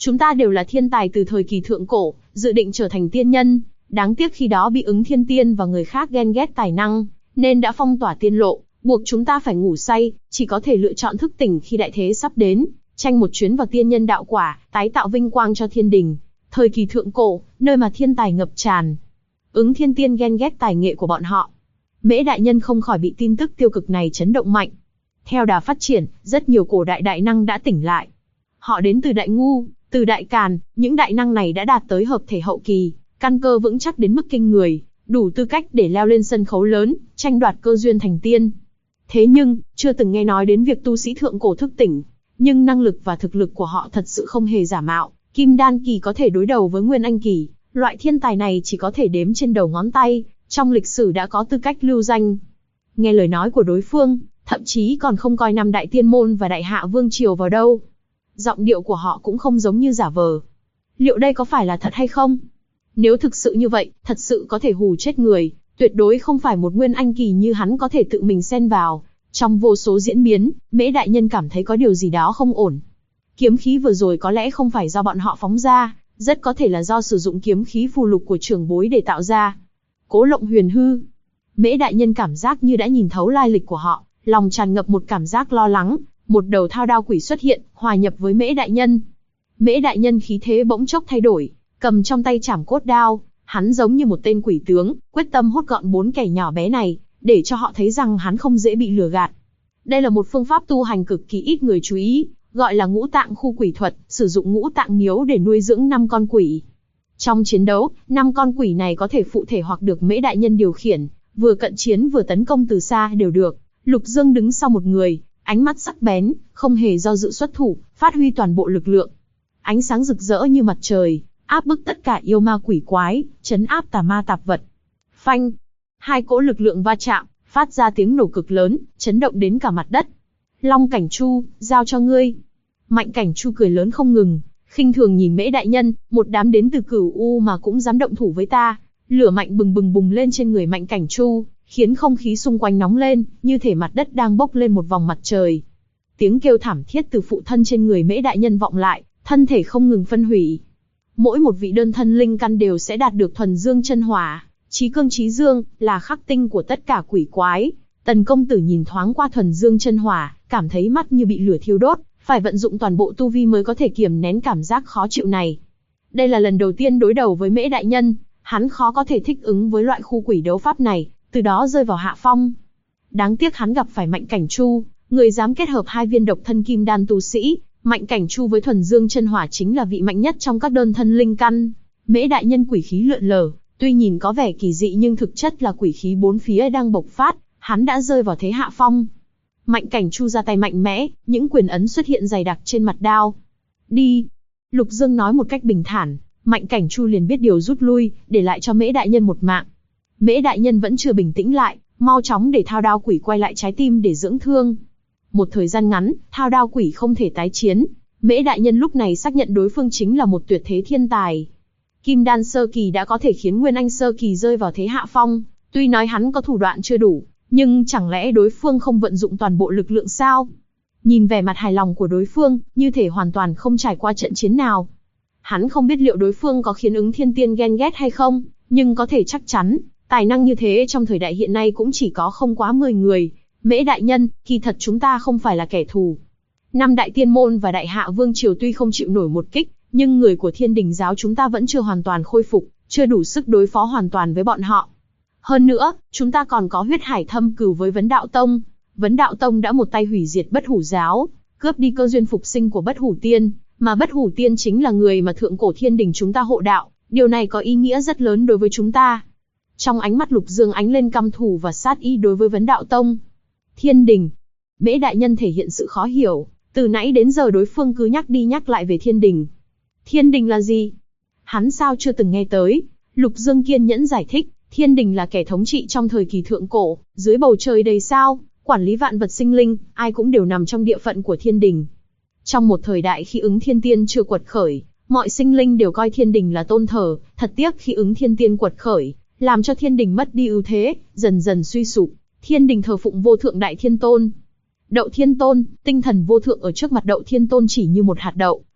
Chúng ta đều là thiên tài từ thời kỳ thượng cổ, dự định trở thành tiên nhân. Đáng tiếc khi đó bị Ứng Thiên Tiên và người khác ghen ghét tài năng, nên đã phong tỏa tiên lộ, buộc chúng ta phải ngủ say, chỉ có thể lựa chọn thức tỉnh khi đại thế sắp đến, tranh một chuyến vào tiên nhân đạo quả, tái tạo vinh quang cho thiên đình. Thời kỳ thượng cổ, nơi mà thiên tài ngập tràn. Ứng Thiên Tiên ghen ghét tài nghệ của bọn họ. Mễ đại nhân không khỏi bị tin tức tiêu cực này chấn động mạnh. Theo đà phát triển, rất nhiều cổ đại đại năng đã tỉnh lại. Họ đến từ Đại Ngu, từ Đại Càn, những đại năng này đã đạt tới hợp thể hậu kỳ, căn cơ vững chắc đến mức kinh người, đủ tư cách để leo lên sân khấu lớn, tranh đoạt cơ duyên thành tiên. Thế nhưng, chưa từng nghe nói đến việc tu sĩ thượng cổ thức tỉnh, nhưng năng lực và thực lực của họ thật sự không hề giả mạo. Kim đan kỳ có thể đối đầu với Nguyên Anh kỳ, loại thiên tài này chỉ có thể đếm trên đầu ngón tay, trong lịch sử đã có tư cách lưu danh. Nghe lời nói của đối phương, thậm chí còn không coi năm đại tiên môn và đại hạ vương triều vào đâu. Giọng điệu của họ cũng không giống như giả vờ. Liệu đây có phải là thật hay không? Nếu thực sự như vậy, thật sự có thể hù chết người, tuyệt đối không phải một Nguyên Anh kỳ như hắn có thể tự mình xen vào. Trong vô số diễn biến, Mễ đại nhân cảm thấy có điều gì đó không ổn. Kiếm khí vừa rồi có lẽ không phải do bọn họ phóng ra, rất có thể là do sử dụng kiếm khí phù lục của trưởng bối để tạo ra. Cố Lộng Huyền Hư. Mễ đại nhân cảm giác như đã nhìn thấu lai lịch của họ, lòng tràn ngập một cảm giác lo lắng. Một đầu thao đao quỷ xuất hiện, hòa nhập với Mễ đại nhân. Mễ đại nhân khí thế bỗng chốc thay đổi, cầm trong tay trảm cốt đao, hắn giống như một tên quỷ tướng, quyết tâm hốt gọn 4 kẻ nhỏ bé này, để cho họ thấy rằng hắn không dễ bị lừa gạt. Đây là một phương pháp tu hành cực kỳ ít người chú ý, gọi là ngũ tạng khu quỷ thuật, sử dụng ngũ tạng miếu để nuôi dưỡng 5 con quỷ. Trong chiến đấu, 5 con quỷ này có thể phụ thể hoặc được Mễ đại nhân điều khiển, vừa cận chiến vừa tấn công từ xa đều được. Lục Dương đứng sau một người, ánh mắt sắc bén, không hề do dự xuất thủ, phát huy toàn bộ lực lượng. Ánh sáng rực rỡ như mặt trời, áp bức tất cả yêu ma quỷ quái, trấn áp tà ma tạp vật. Phanh! 2 cỗ lực lượng va chạm, phát ra tiếng nổ cực lớn, chấn động đến cả mặt đất. Long Cảnh Chu, giao cho ngươi. Mạnh Cảnh Chu cười lớn không ngừng, khinh thường nhìn Mễ đại nhân, một đám đến từ Cửu U mà cũng dám động thủ với ta. Lửa mạnh bừng bừng bùng lên trên người Mạnh Cảnh Chu, khiến không khí xung quanh nóng lên, như thể mặt đất đang bốc lên một vòng mặt trời. Tiếng kêu thảm thiết từ phụ thân trên người Mễ đại nhân vọng lại, thân thể không ngừng phân hủy. Mỗi một vị đơn thân linh căn đều sẽ đạt được thuần dương chân hỏa, chí cương chí dương, là khắc tinh của tất cả quỷ quái. Tần công tử nhìn thoáng qua thuần dương chân hỏa, cảm thấy mắt như bị lửa thiêu đốt, phải vận dụng toàn bộ tu vi mới có thể kiềm nén cảm giác khó chịu này. Đây là lần đầu tiên đối đầu với Mễ đại nhân, hắn khó có thể thích ứng với loại khu quỷ đấu pháp này, từ đó rơi vào hạ phong. Đáng tiếc hắn gặp phải Mạnh Cảnh Chu, người dám kết hợp 2 viên độc thân kim đan tu sĩ. Mạnh Cảnh Chu với thuần dương chân hỏa chính là vị mạnh nhất trong các đơn thân linh căn. Mễ đại nhân quỷ khí lượn lờ, tuy nhìn có vẻ kỳ dị nhưng thực chất là quỷ khí bốn phía đang bộc phát, hắn đã rơi vào thế hạ phong. Mạnh Cảnh Chu ra tay mạnh mẽ, những quyền ấn xuất hiện dày đặc trên mặt đao. Đi! Lục Dương nói một cách bình thản, Mạnh Cảnh Chu liền biết điều rút lui, để lại cho Mễ đại nhân một mạng. Mễ đại nhân vẫn chưa bình tĩnh lại, mau chóng để thao đao quỷ quay lại trái tim để dưỡng thương. Một thời gian ngắn, thao đao quỷ không thể tái chiến. Mễ đại nhân lúc này xác nhận đối phương chính là một tuyệt thế thiên tài. Kim đan sơ kỳ đã có thể khiến Nguyên Anh sơ kỳ rơi vào thế hạ phong. Tuy nói hắn có thủ đoạn chưa đủ, nhưng chẳng lẽ đối phương không vận dụng toàn bộ lực lượng sao? Nhìn vẻ mặt hài lòng của đối phương, như thể hoàn toàn không trải qua trận chiến nào. Hắn không biết liệu đối phương có khiến Ứng Thiên Tiên ghen ghét hay không, nhưng có thể chắc chắn, tài năng như thế trong thời đại hiện nay cũng chỉ có không quá 10 người. Mễ đại nhân, kỳ thật chúng ta không phải là kẻ thù. 5 đại tiên môn và đại hạ vương triều tuy không chịu nổi một kích, nhưng người của Thiên Đình giáo chúng ta vẫn chưa hoàn toàn khôi phục, chưa đủ sức đối phó hoàn toàn với bọn họ. Hơn nữa, chúng ta còn có huyết hải thâm cừu với Vấn Đạo Tông. Vấn Đạo Tông đã một tay hủy diệt Bất Hủ giáo, cướp đi cơ duyên phục sinh của Bất Hủ Tiên, mà Bất Hủ Tiên chính là người mà thượng cổ Thiên Đình chúng ta hộ đạo, điều này có ý nghĩa rất lớn đối với chúng ta. Trong ánh mắt Lục Dương ánh lên căm thù và sát ý đối với Vấn Đạo Tông. Thiên Đình. Mễ đại nhân thể hiện sự khó hiểu, từ nãy đến giờ đối phương cứ nhắc đi nhắc lại về Thiên Đình. Thiên Đình là gì? Hắn sao chưa từng nghe tới? Lục Dương kiên nhẫn giải thích, Thiên Đình là kẻ thống trị trong thời kỳ thượng cổ, dưới bầu trời đầy sao, quản lý vạn vật sinh linh, ai cũng đều nằm trong địa phận của Thiên Đình. Trong một thời đại khi Ứng Thiên Tiên chưa quật khởi, mọi sinh linh đều coi Thiên Đình là tôn thờ, thật tiếc khi Ứng Thiên Tiên quật khởi, làm cho Thiên Đình mất đi ưu thế, dần dần suy sụp. Thiên Đình thờ phụng vô thượng đại thiên tôn. Đậu Thiên Tôn, tinh thần vô thượng ở trước mặt Đậu Thiên Tôn chỉ như một hạt đậu,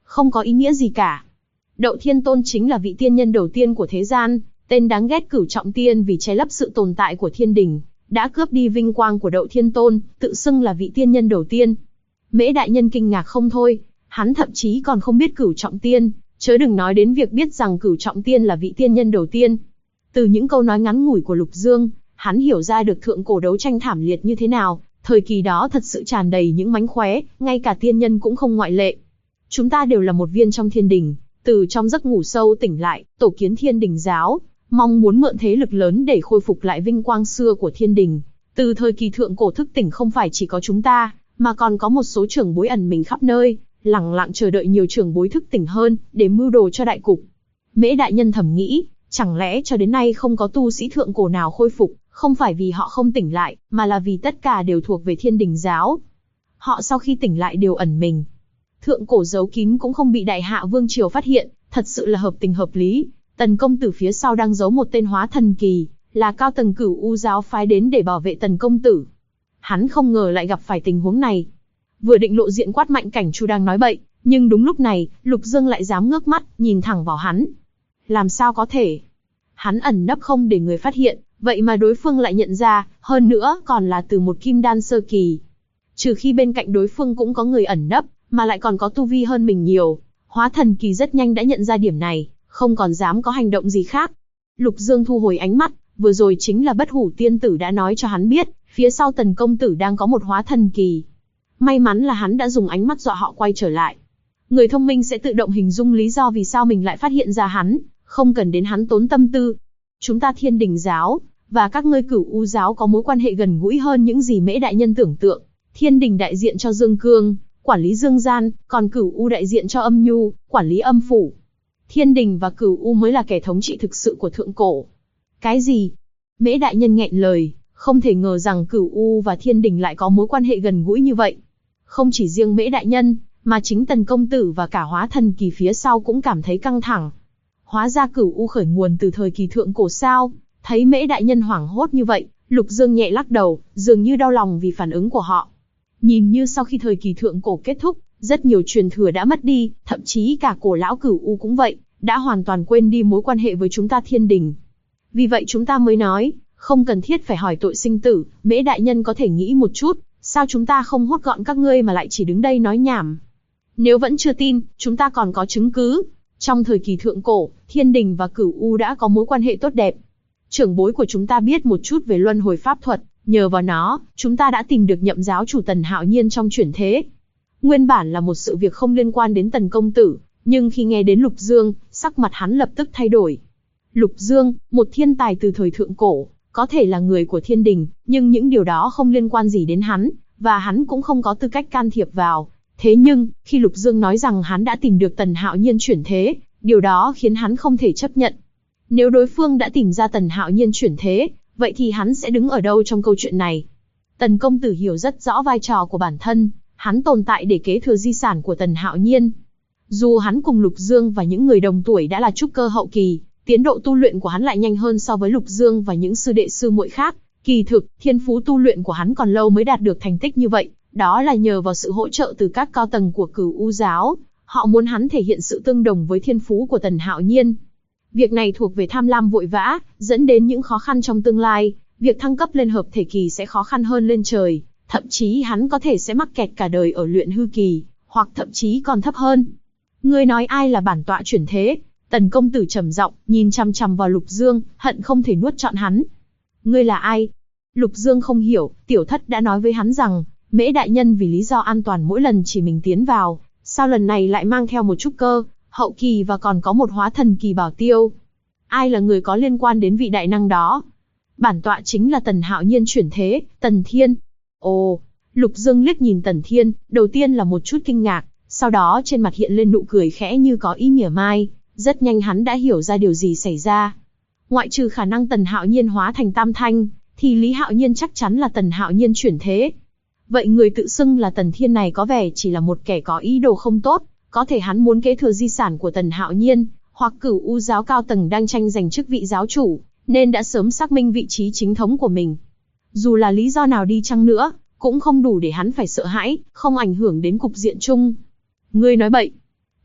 không có ý nghĩa gì cả. Đậu Thiên Tôn chính là vị tiên nhân đầu tiên của thế gian, tên đáng ghét Cửu Trọng Tiên vì che lấp sự tồn tại của thiên đình, đã cướp đi vinh quang của Đậu Thiên Tôn, tự xưng là vị tiên nhân đầu tiên. Mễ đại nhân kinh ngạc không thôi, hắn thậm chí còn không biết Cửu Trọng Tiên, chớ đừng nói đến việc biết rằng Cửu Trọng Tiên là vị tiên nhân đầu tiên. Từ những câu nói ngắn ngủi của Lục Dương, hắn hiểu ra được thượng cổ đấu tranh thảm liệt như thế nào, thời kỳ đó thật sự tràn đầy những mánh khóe, ngay cả tiên nhân cũng không ngoại lệ. Chúng ta đều là một viên trong thiên đình, từ trong giấc ngủ sâu tỉnh lại, tổ kiến thiên đình giáo, mong muốn mượn thế lực lớn để khôi phục lại vinh quang xưa của thiên đình. Từ thời kỳ thượng cổ thức tỉnh không phải chỉ có chúng ta, mà còn có một số trưởng bối ẩn mình khắp nơi, lẳng lặng chờ đợi nhiều trưởng bối thức tỉnh hơn, để mưu đồ cho đại cục. Mễ đại nhân thầm nghĩ, chẳng lẽ cho đến nay không có tu sĩ thượng cổ nào khôi phục, không phải vì họ không tỉnh lại, mà là vì tất cả đều thuộc về thiên đình giáo. Họ sau khi tỉnh lại đều ẩn mình. Thượng cổ giấu kín cũng không bị đại hạ vương triều phát hiện, thật sự là hợp tình hợp lý. Tần công tử phía sau đang giấu một tên hóa thần kỳ, là cao tầng Cửu U giáo phái đến để bảo vệ Tần công tử. Hắn không ngờ lại gặp phải tình huống này. Vừa định lộ diện quát mạnh Cảnh Chu đang nói bậy, nhưng đúng lúc này, Lục Dương lại dám ngước mắt, nhìn thẳng vào hắn. Làm sao có thể? Hắn ẩn nấp không để người phát hiện, vậy mà đối phương lại nhận ra, hơn nữa còn là từ một kim đan sơ kỳ. Trừ khi bên cạnh đối phương cũng có người ẩn nấp, mà lại còn có tu vi hơn mình nhiều. Hóa thần kỳ rất nhanh đã nhận ra điểm này, không còn dám có hành động gì khác. Lục Dương thu hồi ánh mắt, vừa rồi chính là Bất Hủ tiên tử đã nói cho hắn biết, phía sau Tần công tử đang có một hóa thần kỳ. May mắn là hắn đã dùng ánh mắt dọa họ quay trở lại. Người thông minh sẽ tự động hình dung lý do vì sao mình lại phát hiện ra hắn, không cần đến hắn tốn tâm tư. Chúng ta thiên đình giáo, và các ngươi Cửu U giáo có mối quan hệ gần gũi hơn những gì Mễ đại nhân tưởng tượng. Thiên đình đại diện cho Dương Cương, quản lý dương gian, còn Cửu U đại diện cho âm nhu, quản lý âm phủ. Thiên đình và Cửu U mới là kẻ thống trị thực sự của thượng cổ. Cái gì? Mễ đại nhân nghẹn lời, không thể ngờ rằng Cửu U và thiên đình lại có mối quan hệ gần gũi như vậy. Không chỉ riêng Mễ đại nhân, mà chính Tần công tử và cả hóa thần kỳ phía sau cũng cảm thấy căng thẳng. Hóa ra Cửu U khởi nguồn từ thời kỳ thượng cổ sao? Thấy Mễ đại nhân hoảng hốt như vậy, Lục Dương nhẹ lắc đầu, dường như đau lòng vì phản ứng của họ. Nhìn như sau khi thời kỳ thượng cổ kết thúc, rất nhiều truyền thừa đã mất đi, thậm chí cả cổ lão Cửu U cũng vậy, đã hoàn toàn quên đi mối quan hệ với chúng ta thiên đình. Vì vậy chúng ta mới nói, không cần thiết phải hỏi tội sinh tử, Mễ đại nhân có thể nghĩ một chút, sao chúng ta không hốt gọn các ngươi mà lại chỉ đứng đây nói nhảm. Nếu vẫn chưa tin, chúng ta còn có chứng cứ. Trong thời kỳ thượng cổ, thiên đình và Cửu U đã có mối quan hệ tốt đẹp. Trưởng bối của chúng ta biết một chút về luân hồi pháp thuật, nhờ vào nó, chúng ta đã tìm được nhậm giáo chủ Tần Hạo Nhiên trong chuyển thế. Nguyên bản là một sự việc không liên quan đến Tần công tử, nhưng khi nghe đến Lục Dương, sắc mặt hắn lập tức thay đổi. Lục Dương, một thiên tài từ thời thượng cổ, có thể là người của thiên đình, nhưng những điều đó không liên quan gì đến hắn, và hắn cũng không có tư cách can thiệp vào. Thế nhưng, khi Lục Dương nói rằng hắn đã tìm được Tần Hạo Nhiên chuyển thế, điều đó khiến hắn không thể chấp nhận. Nếu đối phương đã tìm ra Tần Hạo Nhiên chuyển thế, vậy thì hắn sẽ đứng ở đâu trong câu chuyện này? Tần công tử hiểu rất rõ vai trò của bản thân, hắn tồn tại để kế thừa di sản của Tần Hạo Nhiên. Dù hắn cùng Lục Dương và những người đồng tuổi đã là trúc cơ hậu kỳ, tiến độ tu luyện của hắn lại nhanh hơn so với Lục Dương và những sư đệ sư muội khác. Kỳ thực, thiên phú tu luyện của hắn còn lâu mới đạt được thành tích như vậy, đó là nhờ vào sự hỗ trợ từ các cao tầng của Cửu U giáo. Họ muốn hắn thể hiện sự tương đồng với thiên phú của Tần Hạo Nhiên. Việc này thuộc về tham lam vội vã, dẫn đến những khó khăn trong tương lai. Việc thăng cấp lên hợp thể kỳ sẽ khó khăn hơn lên trời, thậm chí hắn có thể sẽ mắc kẹt cả đời ở luyện hư kỳ, hoặc thậm chí còn thấp hơn. Ngươi nói ai là bản tọa chuyển thế? Tần công tử trầm giọng, nhìn chằm chằm vào Lục Dương, hận không thể nuốt trọn hắn. Ngươi là ai? Lục Dương không hiểu, tiểu thất đã nói với hắn rằng, Mễ đại nhân vì lý do an toàn mỗi lần chỉ mình tiến vào, sao lần này lại mang theo một trúc cơ hậu kỳ và còn có một hóa thần kỳ bảo tiêu? Ai là người có liên quan đến vị đại năng đó? Bản tọa chính là Tần Hạo Nhiên chuyển thế, Tần Thiên. Ồ, Lục Dương liếc nhìn Tần Thiên, đầu tiên là một chút kinh ngạc, sau đó trên mặt hiện lên nụ cười khẽ như có ý mỉa mai, rất nhanh hắn đã hiểu ra điều gì xảy ra. Ngoại trừ khả năng Tần Hạo Nhiên hóa thành Tam Thanh, thì Lý Hạo Nhiên chắc chắn là Tần Hạo Nhiên chuyển thế. Vậy người tự xưng là Tần Thiên này có vẻ chỉ là một kẻ có ý đồ không tốt, có thể hắn muốn kế thừa di sản của Tần Hạo Nhiên, hoặc Cửu U giáo cao tầng đang tranh giành chức vị giáo chủ, nên đã sớm xác minh vị trí chính thống của mình. Dù là lý do nào đi chăng nữa, cũng không đủ để hắn phải sợ hãi, không ảnh hưởng đến cục diện chung. Ngươi nói bậy.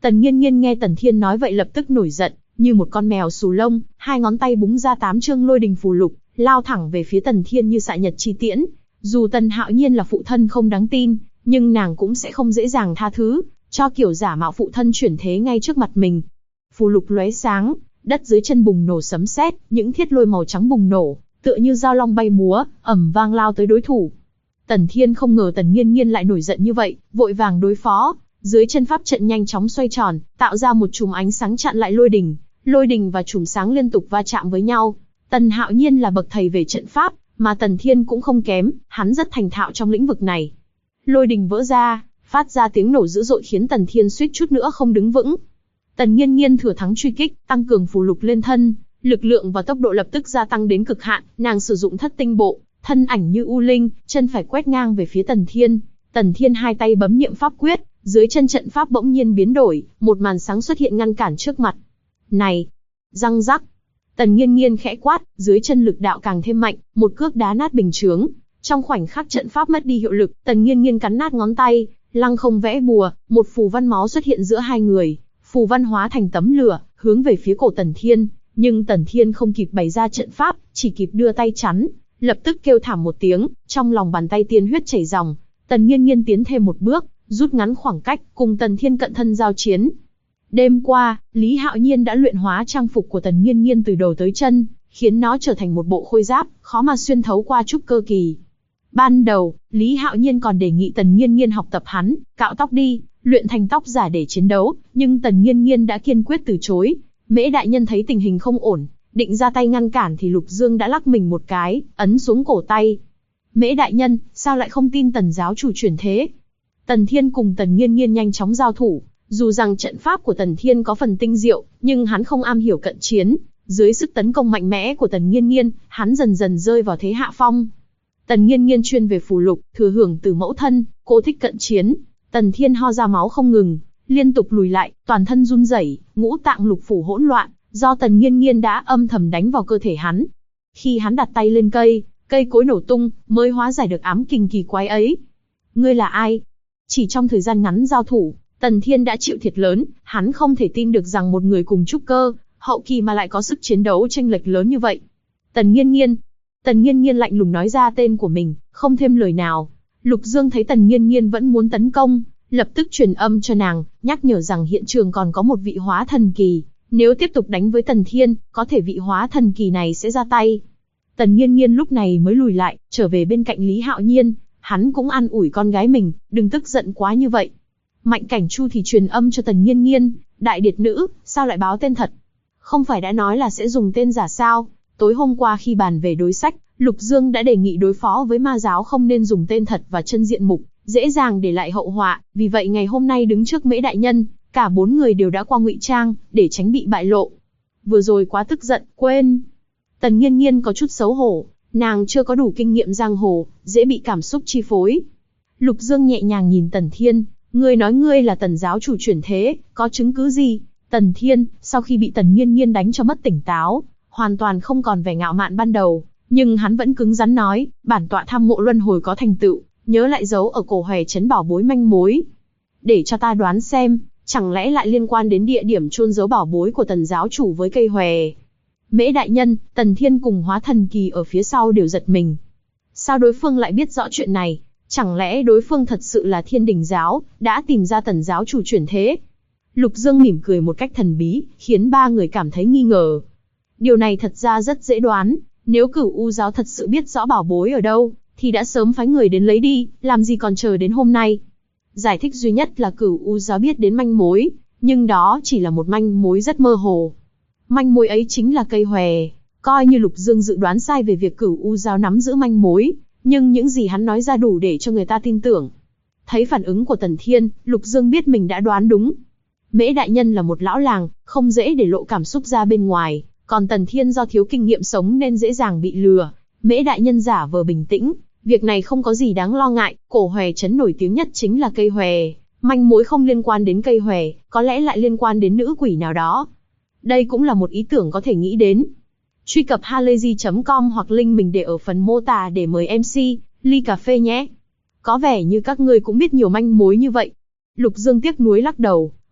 Tần Nghiên Nghiên nghe Tần Thiên nói vậy lập tức nổi giận, như một con mèo xù lông, hai ngón tay búng ra 8 chương lôi đình phù lục, lao thẳng về phía Tần Thiên như xạ nhật chi tiễn. Dù Tần Hạo Nhiên là phụ thân không đáng tin, nhưng nàng cũng sẽ không dễ dàng tha thứ, cho kiểu giả mạo phụ thân chuyển thế ngay trước mặt mình. Phù lục lóe sáng, đất dưới chân bùng nổ sấm sét, những thiết lôi màu trắng bùng nổ, tựa như dao long bay múa, ầm vang lao tới đối thủ. Tần Thiên không ngờ Tần Nghiên Nghiên lại nổi giận như vậy, vội vàng đối phó, dưới chân pháp trận nhanh chóng xoay tròn, tạo ra một chùm ánh sáng chặn lại lôi đình và chùm sáng liên tục va chạm với nhau. Tần Hạo Nhiên là bậc thầy về trận pháp, mà Tần Thiên cũng không kém, hắn rất thành thạo trong lĩnh vực này. Lôi đình vỡ ra, phát ra tiếng nổ dữ dội khiến Tần Thiên suýt chút nữa không đứng vững. Tần Nghiên Nghiên thừa thắng truy kích, tăng cường phù lục lên thân, lực lượng và tốc độ lập tức gia tăng đến cực hạn, nàng sử dụng thất tinh bộ, thân ảnh như u linh, chân phải quét ngang về phía Tần Thiên. Tần Thiên hai tay bấm niệm pháp quyết, dưới chân trận pháp bỗng nhiên biến đổi, một màn sáng xuất hiện ngăn cản trước mặt. Này! Răng rắc! Tần Nghiên Nghiên khẽ quát, dưới chân lực đạo càng thêm mạnh, một cước đá nát bình chướng. Trong khoảnh khắc trận pháp mất đi hiệu lực, Tần Nghiên Nghiên cắn nát ngón tay, lăng không vẽ bùa, một phù văn máu xuất hiện giữa hai người. Phù văn hóa thành tấm lửa, hướng về phía cổ Tần Thiên, nhưng Tần Thiên không kịp bày ra trận pháp, chỉ kịp đưa tay chắn, lập tức kêu thảm một tiếng, trong lòng bàn tay tiên huyết chảy ròng. Tần Nghiên Nghiên tiến thêm một bước, rút ngắn khoảng cách, cùng Tần Thiên cận thân giao chiến. Đêm qua, Lý Hạo Nhiên đã luyện hóa trang phục của Tần Nghiên Nghiên từ đầu tới chân, khiến nó trở thành một bộ khôi giáp, khó mà xuyên thấu qua trúc cơ kỳ. Ban đầu, Lý Hạo Nhiên còn đề nghị Tần Nghiên Nghiên học tập hắn, cạo tóc đi, luyện thành tóc giả để chiến đấu, nhưng Tần Nghiên Nghiên đã kiên quyết từ chối. Mễ đại nhân thấy tình hình không ổn, định ra tay ngăn cản thì Lục Dương đã lắc mình một cái, ấn xuống cổ tay. Mễ đại nhân, sao lại không tin Tần giáo chủ chuyển thế? Tần Thiên cùng Tần Nghiên Nghiên nhanh chóng giao thủ, dù rằng trận pháp của Tần Thiên có phần tinh diệu, nhưng hắn không am hiểu cận chiến. Dưới sức tấn công mạnh mẽ của Tần Nghiên Nghiên, hắn dần dần rơi vào thế hạ phong. Tần Nghiên Nghiên chuyên về phù lục, thừa hưởng từ mẫu thân, cô thích cận chiến. Tần Thiên ho ra máu không ngừng, liên tục lùi lại, toàn thân run rẩy, ngũ tạng lục phủ hỗn loạn, do Tần Nghiên Nghiên đã âm thầm đánh vào cơ thể hắn. Khi hắn đặt tay lên cây cối nổ tung, mới hóa giải được ám kình kỳ quái ấy. Ngươi là ai? Chỉ trong thời gian ngắn giao thủ, Tần Thiên đã chịu thiệt lớn, hắn không thể tin được rằng một người cùng trúc cơ, hậu kỳ mà lại có sức chiến đấu chênh lệch lớn như vậy. Tần Nghiên Nghiên. Tần Nghiên Nghiên lạnh lùng nói ra tên của mình, không thêm lời nào. Lục Dương thấy Tần Nghiên Nghiên vẫn muốn tấn công, lập tức truyền âm cho nàng, nhắc nhở rằng hiện trường còn có một vị hóa thần kỳ. Nếu tiếp tục đánh với Tần Thiên, có thể vị hóa thần kỳ này sẽ ra tay. Tần Nghiên Nghiên lúc này mới lùi lại, trở về bên cạnh Lý Hạo Nhiên. Hắn cũng an ủi con gái mình, đừng tức giận quá như vậy. Mạnh Cảnh Chu thì truyền âm cho Tần Nghiên Nghiên, đại điệt nữ, sao lại báo tên thật? Không phải đã nói là sẽ dùng tên giả sao? Tối hôm qua khi bàn về đối sách, Lục Dương đã đề nghị đối phó với ma giáo không nên dùng tên thật và chân diện mục, dễ dàng để lại hậu họa. Vì vậy ngày hôm nay đứng trước Mễ đại nhân, cả 4 người đều đã qua ngụy trang, để tránh bị bại lộ. Vừa rồi quá tức giận, quên. Tần Nghiên Nghiên có chút xấu hổ, nàng chưa có đủ kinh nghiệm giang hồ, dễ bị cảm xúc chi phối. Lục Dương nhẹ nhàng nhìn Tần Thiên, ngươi nói ngươi là Tần giáo chủ chuyển thế, có chứng cứ gì? Tần Thiên, sau khi bị Tần Nghiên Nghiên đánh cho mất tỉnh táo, hoàn toàn không còn vẻ ngạo mạn ban đầu, nhưng hắn vẫn cứng rắn nói, bản tọa tham mộ luân hồi có thành tựu, nhớ lại giấu ở cổ Hòe trấn bảo bối manh mối. Để cho ta đoán xem, chẳng lẽ lại liên quan đến địa điểm chôn giấu bảo bối của Tần giáo chủ với cây Hòe? Mễ đại nhân, Tần Thiên cùng hóa thần kỳ ở phía sau đều giật mình. Sao đối phương lại biết rõ chuyện này? Chẳng lẽ đối phương thật sự là Thiên Đình giáo, đã tìm ra Tần giáo chủ chuyển thế? Lục Dương mỉm cười một cách thần bí, khiến 3 người cảm thấy nghi ngờ. Điều này thật ra rất dễ đoán, nếu Cửu U giáo thật sự biết rõ bảo bối ở đâu, thì đã sớm phái người đến lấy đi, làm gì còn chờ đến hôm nay. Giải thích duy nhất là Cửu U giáo biết đến manh mối, nhưng đó chỉ là một manh mối rất mơ hồ. Manh mối ấy chính là cây Hòe. Coi như Lục Dương dự đoán sai về việc Cửu U giáo nắm giữ manh mối, nhưng những gì hắn nói ra đủ để cho người ta tin tưởng. Thấy phản ứng của Tần Thiên, Lục Dương biết mình đã đoán đúng. Mễ đại nhân là một lão làng, không dễ để lộ cảm xúc ra bên ngoài, còn Tần Thiên do thiếu kinh nghiệm sống nên dễ dàng bị lừa. Mễ đại nhân giả vờ bình tĩnh, việc này không có gì đáng lo ngại, cổ Hòe trấn nổi tiếng nhất chính là cây Hòe, manh mối không liên quan đến cây Hòe, có lẽ lại liên quan đến nữ quỷ nào đó. Đây cũng là một ý tưởng có thể nghĩ đến. Truy cập halayzi.com hoặc link mình để ở phần mô tả để mời MC ly cà phê nhé. Có vẻ như các ngươi cũng biết nhiều manh mối như vậy. Lục Dương tiếc nuối lắc đầu,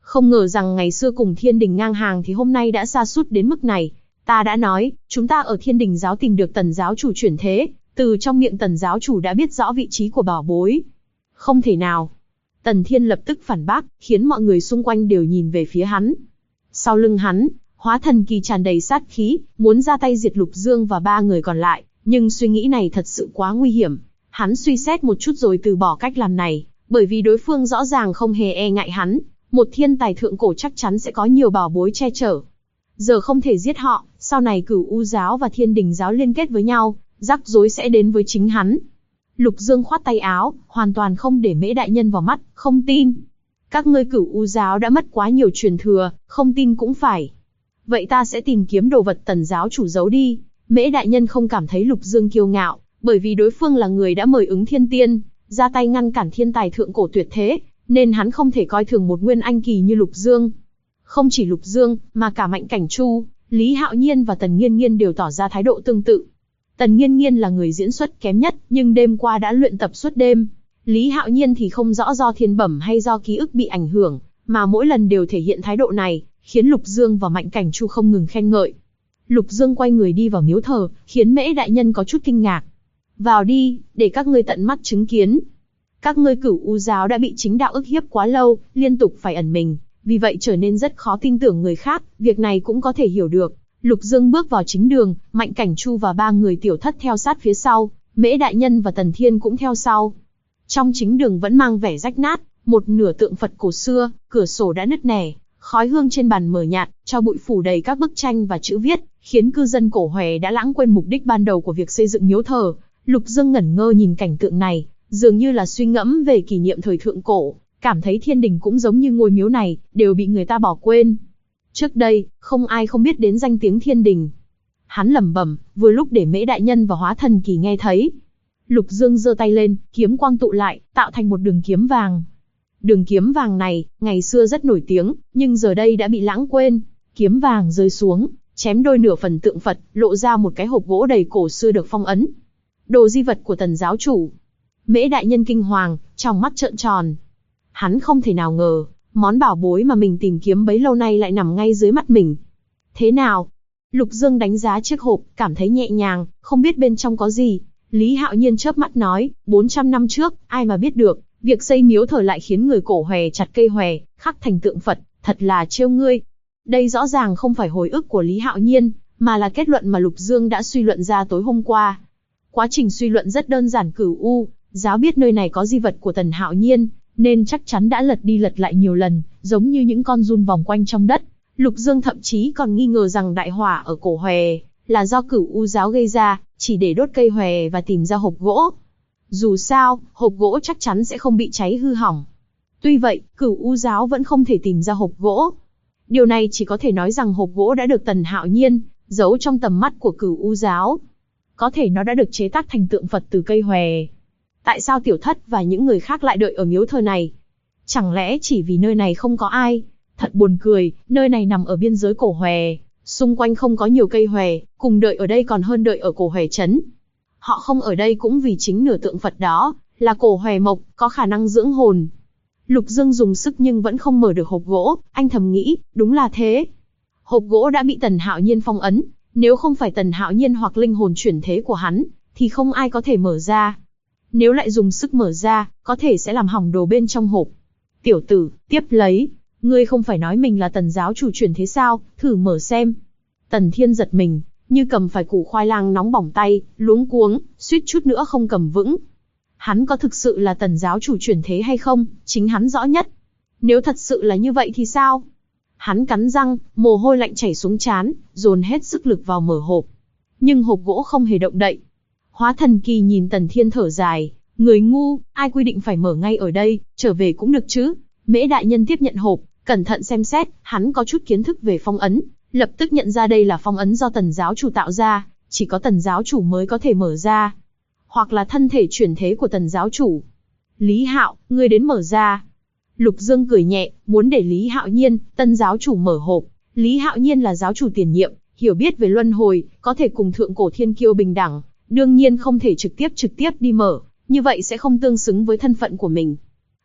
Không ngờ rằng ngày xưa cùng Thiên Đình ngang hàng thì hôm nay đã sa sút đến mức này. Ta đã nói, chúng ta ở Thiên Đình giáo tìm được Tần giáo chủ chuyển thế, từ trong miệng Tần giáo chủ đã biết rõ vị trí của bảo bối. Không thể nào. Tần Thiên lập tức phản bác, khiến mọi người xung quanh đều nhìn về phía hắn. Sau lưng hắn, Hóa Thần Kỳ tràn đầy sát khí, muốn ra tay diệt Lục Dương và 3 người còn lại, nhưng suy nghĩ này thật sự quá nguy hiểm. Hắn suy xét một chút rồi từ bỏ cách làm này, bởi vì đối phương rõ ràng không hề e ngại hắn, một thiên tài thượng cổ chắc chắn sẽ có nhiều bảo bối che chở. Giờ không thể giết họ, sau này Cửu U giáo và Thiên Đình giáo liên kết với nhau, rắc rối sẽ đến với chính hắn. Lục Dương khoát tay áo, hoàn toàn không để Mễ đại nhân vào mắt, không tin. Các ngươi Cửu U giáo đã mất quá nhiều truyền thừa, không tin cũng phải. Vậy ta sẽ tìm kiếm đồ vật Tần giáo chủ giấu đi. Mễ đại nhân không cảm thấy Lục Dương kiêu ngạo, bởi vì đối phương là người đã mời ứng thiên tiên, ra tay ngăn cản thiên tài thượng cổ tuyệt thế, nên hắn không thể coi thường một nguyên anh kỳ như Lục Dương. Không chỉ Lục Dương, mà cả Mạnh Cảnh Chu, Lý Hạo Nhiên và Tần Nghiên Nghiên đều tỏ ra thái độ tương tự. Tần Nghiên Nghiên là người diễn xuất kém nhất, nhưng đêm qua đã luyện tập suốt đêm. Lý Hạo Nhiên thì không rõ do thiên bẩm hay do ký ức bị ảnh hưởng, mà mỗi lần đều thể hiện thái độ này, khiến Lục Dương và Mạnh Cảnh Chu không ngừng khen ngợi. Lục Dương quay người đi vào miếu thờ, khiến Mễ đại nhân có chút kinh ngạc. Vào đi, để các ngươi tận mắt chứng kiến. Các ngươi Cửu U giáo đã bị chính đạo ức hiếp quá lâu, liên tục phải ẩn mình, vì vậy trở nên rất khó tin tưởng người khác, việc này cũng có thể hiểu được. Lục Dương bước vào chính đường, Mạnh Cảnh Chu và 3 người tiểu thất theo sát phía sau, Mễ đại nhân và Tần Thiên cũng theo sau. Trong chính đường vẫn mang vẻ rách nát, một nửa tượng Phật cổ xưa, cửa sổ đã nứt nẻ, khói hương trên bàn mờ nhạt, cho bụi phủ đầy các bức tranh và chữ viết, khiến cư dân cổ Hòe đã lãng quên mục đích ban đầu của việc xây dựng miếu thờ. Lục Dương ngẩn ngơ nhìn cảnh tượng này, dường như là suy ngẫm về kỷ niệm thời thượng cổ, cảm thấy Thiên Đình cũng giống như ngôi miếu này, đều bị người ta bỏ quên. Trước đây, không ai không biết đến danh tiếng Thiên Đình. Hắn lẩm bẩm, vừa lúc để Mễ đại nhân và Hóa Thần Kỳ nghe thấy. Lục Dương giơ tay lên, kiếm quang tụ lại, tạo thành một đường kiếm vàng. Đường kiếm vàng này, ngày xưa rất nổi tiếng, nhưng giờ đây đã bị lãng quên. Kiếm vàng rơi xuống, chém đôi nửa phần tượng Phật, lộ ra một cái hộp gỗ đầy cổ xưa được phong ấn. Đồ di vật của Tần giáo chủ. Mễ đại nhân kinh hoàng, trong mắt trợn tròn. Hắn không thể nào ngờ, món bảo bối mà mình tìm kiếm bấy lâu nay lại nằm ngay dưới mắt mình. Thế nào? Lục Dương đánh giá chiếc hộp, cảm thấy nhẹ nhàng, không biết bên trong có gì. Lý Hạo Nhiên chớp mắt nói, 400 năm trước, ai mà biết được, việc xây miếu thờ lại khiến người cổ Hòe chặt cây hòe, khắc thành tượng Phật, thật là trêu ngươi. Đây rõ ràng không phải hồi ức của Lý Hạo Nhiên, mà là kết luận mà Lục Dương đã suy luận ra tối hôm qua. Quá trình suy luận rất đơn giản, Cửu U giáo biết nơi này có di vật của Tần Hạo Nhiên, nên chắc chắn đã lật đi lật lại nhiều lần, giống như những con giun vòng quanh trong đất. Lục Dương thậm chí còn nghi ngờ rằng đại hỏa ở cổ Hòe là do Cửu U giáo gây ra, chỉ để đốt cây hòe và tìm ra hộp gỗ. Dù sao, hộp gỗ chắc chắn sẽ không bị cháy hư hỏng. Tuy vậy, Cửu U giáo vẫn không thể tìm ra hộp gỗ. Điều này chỉ có thể nói rằng hộp gỗ đã được Tần Hạo Nhiên giấu trong tầm mắt của Cửu U giáo. Có thể nó đã được chế tác thành tượng Phật từ cây hòe. Tại sao tiểu thất và những người khác lại đợi ở miếu thờ này? Chẳng lẽ chỉ vì nơi này không có ai? Thật buồn cười, nơi này nằm ở biên giới cổ Hòe, xung quanh không có nhiều cây hòe, cùng đợi ở đây còn hơn đợi ở cổ Hòe trấn. Họ không ở đây cũng vì chính nửa tượng Phật đó, là cổ Hòe mộc, có khả năng dưỡng hồn. Lục Dương dùng sức nhưng vẫn không mở được hộp gỗ, anh thầm nghĩ, đúng là thế. Hộp gỗ đã bị Tần Hạo Nhiên phong ấn, nếu không phải Tần Hạo Nhiên hoặc linh hồn chuyển thế của hắn, thì không ai có thể mở ra. Nếu lại dùng sức mở ra, có thể sẽ làm hỏng đồ bên trong hộp. Tiểu tử, tiếp lấy, ngươi không phải nói mình là Tần giáo chủ chuyển thế sao, thử mở xem. Tần Thiên giật mình, như cầm phải củ khoai lang nóng bỏng tay, luống cuống, suýt chút nữa không cầm vững. Hắn có thực sự là Tần giáo chủ chuyển thế hay không, chính hắn rõ nhất. Nếu thật sự là như vậy thì sao? Hắn cắn răng, mồ hôi lạnh chảy xuống trán, dồn hết sức lực vào mở hộp. Nhưng hộp gỗ không hề động đậy. Hóa Thần Kỳ nhìn Tần Thiên thở dài, người ngu, ai quy định phải mở ngay ở đây, trở về cũng được chứ. Mễ đại nhân tiếp nhận hộp, cẩn thận xem xét, hắn có chút kiến thức về phong ấn, lập tức nhận ra đây là phong ấn do Tần giáo chủ tạo ra, chỉ có Tần giáo chủ mới có thể mở ra. Hoặc là thân thể chuyển thế của Tần giáo chủ. Lý Hạo, ngươi đến mở ra. Lục Dương cười nhẹ, muốn để Lý Hạo Nhiên, Tân giáo chủ mở hộp. Lý Hạo Nhiên là giáo chủ tiền nhiệm, hiểu biết về luân hồi, có thể cùng thượng cổ thiên kiêu bình đẳng, đương nhiên không thể trực tiếp đi mở, như vậy sẽ không tương xứng với thân phận của mình.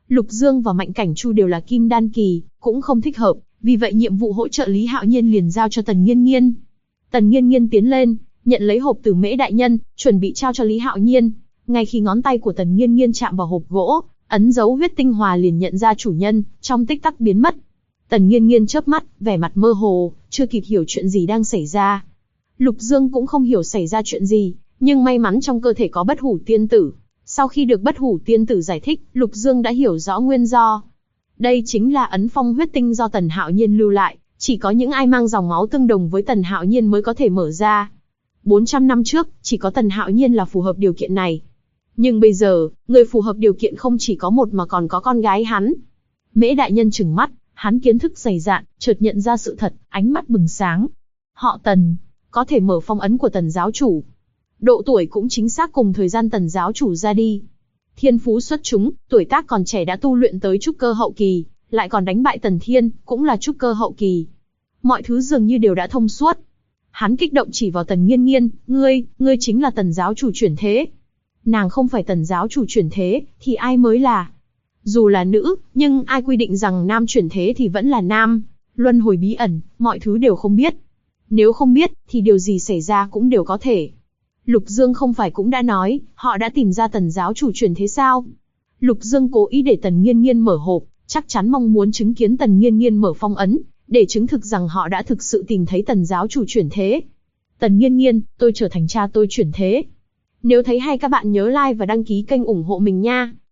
Lục Dương và Mạnh Cảnh Chu đều là kim đan kỳ, cũng không thích hợp, vì vậy nhiệm vụ hỗ trợ Lý Hạo Nhiên liền giao cho Tần Nghiên Nghiên. Tần Nghiên Nghiên tiến lên, nhận lấy hộp từ Mễ đại nhân, chuẩn bị trao cho Lý Hạo Nhiên. Ngay khi ngón tay của Tần Nghiên Nghiên chạm vào hộp gỗ, ấn dấu huyết tinh hòa liền nhận ra chủ nhân, trong tích tắc biến mất. Tần Nghiên Nghiên chớp mắt, vẻ mặt mơ hồ, chưa kịp hiểu chuyện gì đang xảy ra. Lục Dương cũng không hiểu xảy ra chuyện gì, nhưng may mắn trong cơ thể có bất hủ tiên tử. Sau khi được bất hủ tiên tử giải thích, Lục Dương đã hiểu rõ nguyên do. Đây chính là ấn phong huyết tinh do Tần Hạo Nhiên lưu lại, chỉ có những ai mang dòng máu tương đồng với Tần Hạo Nhiên mới có thể mở ra. 400 năm trước, chỉ có Tần Hạo Nhiên là phù hợp điều kiện này. Nhưng bây giờ, người phù hợp điều kiện không chỉ có một mà còn có con gái hắn. Mễ đại nhân trừng mắt, hắn kiến thức dày dạn, chợt nhận ra sự thật, ánh mắt bừng sáng. Họ Tần, có thể mở phong ấn của Tần giáo chủ. Độ tuổi cũng chính xác cùng thời gian Tần giáo chủ ra đi. Thiên phú xuất chúng, tuổi tác còn trẻ đã tu luyện tới trúc cơ hậu kỳ, lại còn đánh bại Tần Thiên, cũng là trúc cơ hậu kỳ. Mọi thứ dường như đều đã thông suốt. Hắn kích động chỉ vào Tần Nghiên Nghiên, ngươi chính là Tần giáo chủ chuyển thế. Nàng không phải Tần giáo chủ chuyển thế, thì ai mới là? Dù là nữ, nhưng ai quy định rằng nam chuyển thế thì vẫn là nam? Luân hồi bí ẩn, mọi thứ đều không biết. Nếu không biết, thì điều gì xảy ra cũng đều có thể. Lục Dương không phải cũng đã nói, họ đã tìm ra Tần giáo chủ chuyển thế sao? Lục Dương cố ý để Tần Nghiên Nghiên mở hộp, chắc chắn mong muốn chứng kiến Tần Nghiên Nghiên mở phong ấn, để chứng thực rằng họ đã thực sự tìm thấy Tần giáo chủ chuyển thế. Tần Nghiên Nghiên, tôi trở thành cha tôi chuyển thế. Nếu thấy hay các bạn nhớ like và đăng ký kênh ủng hộ mình nha.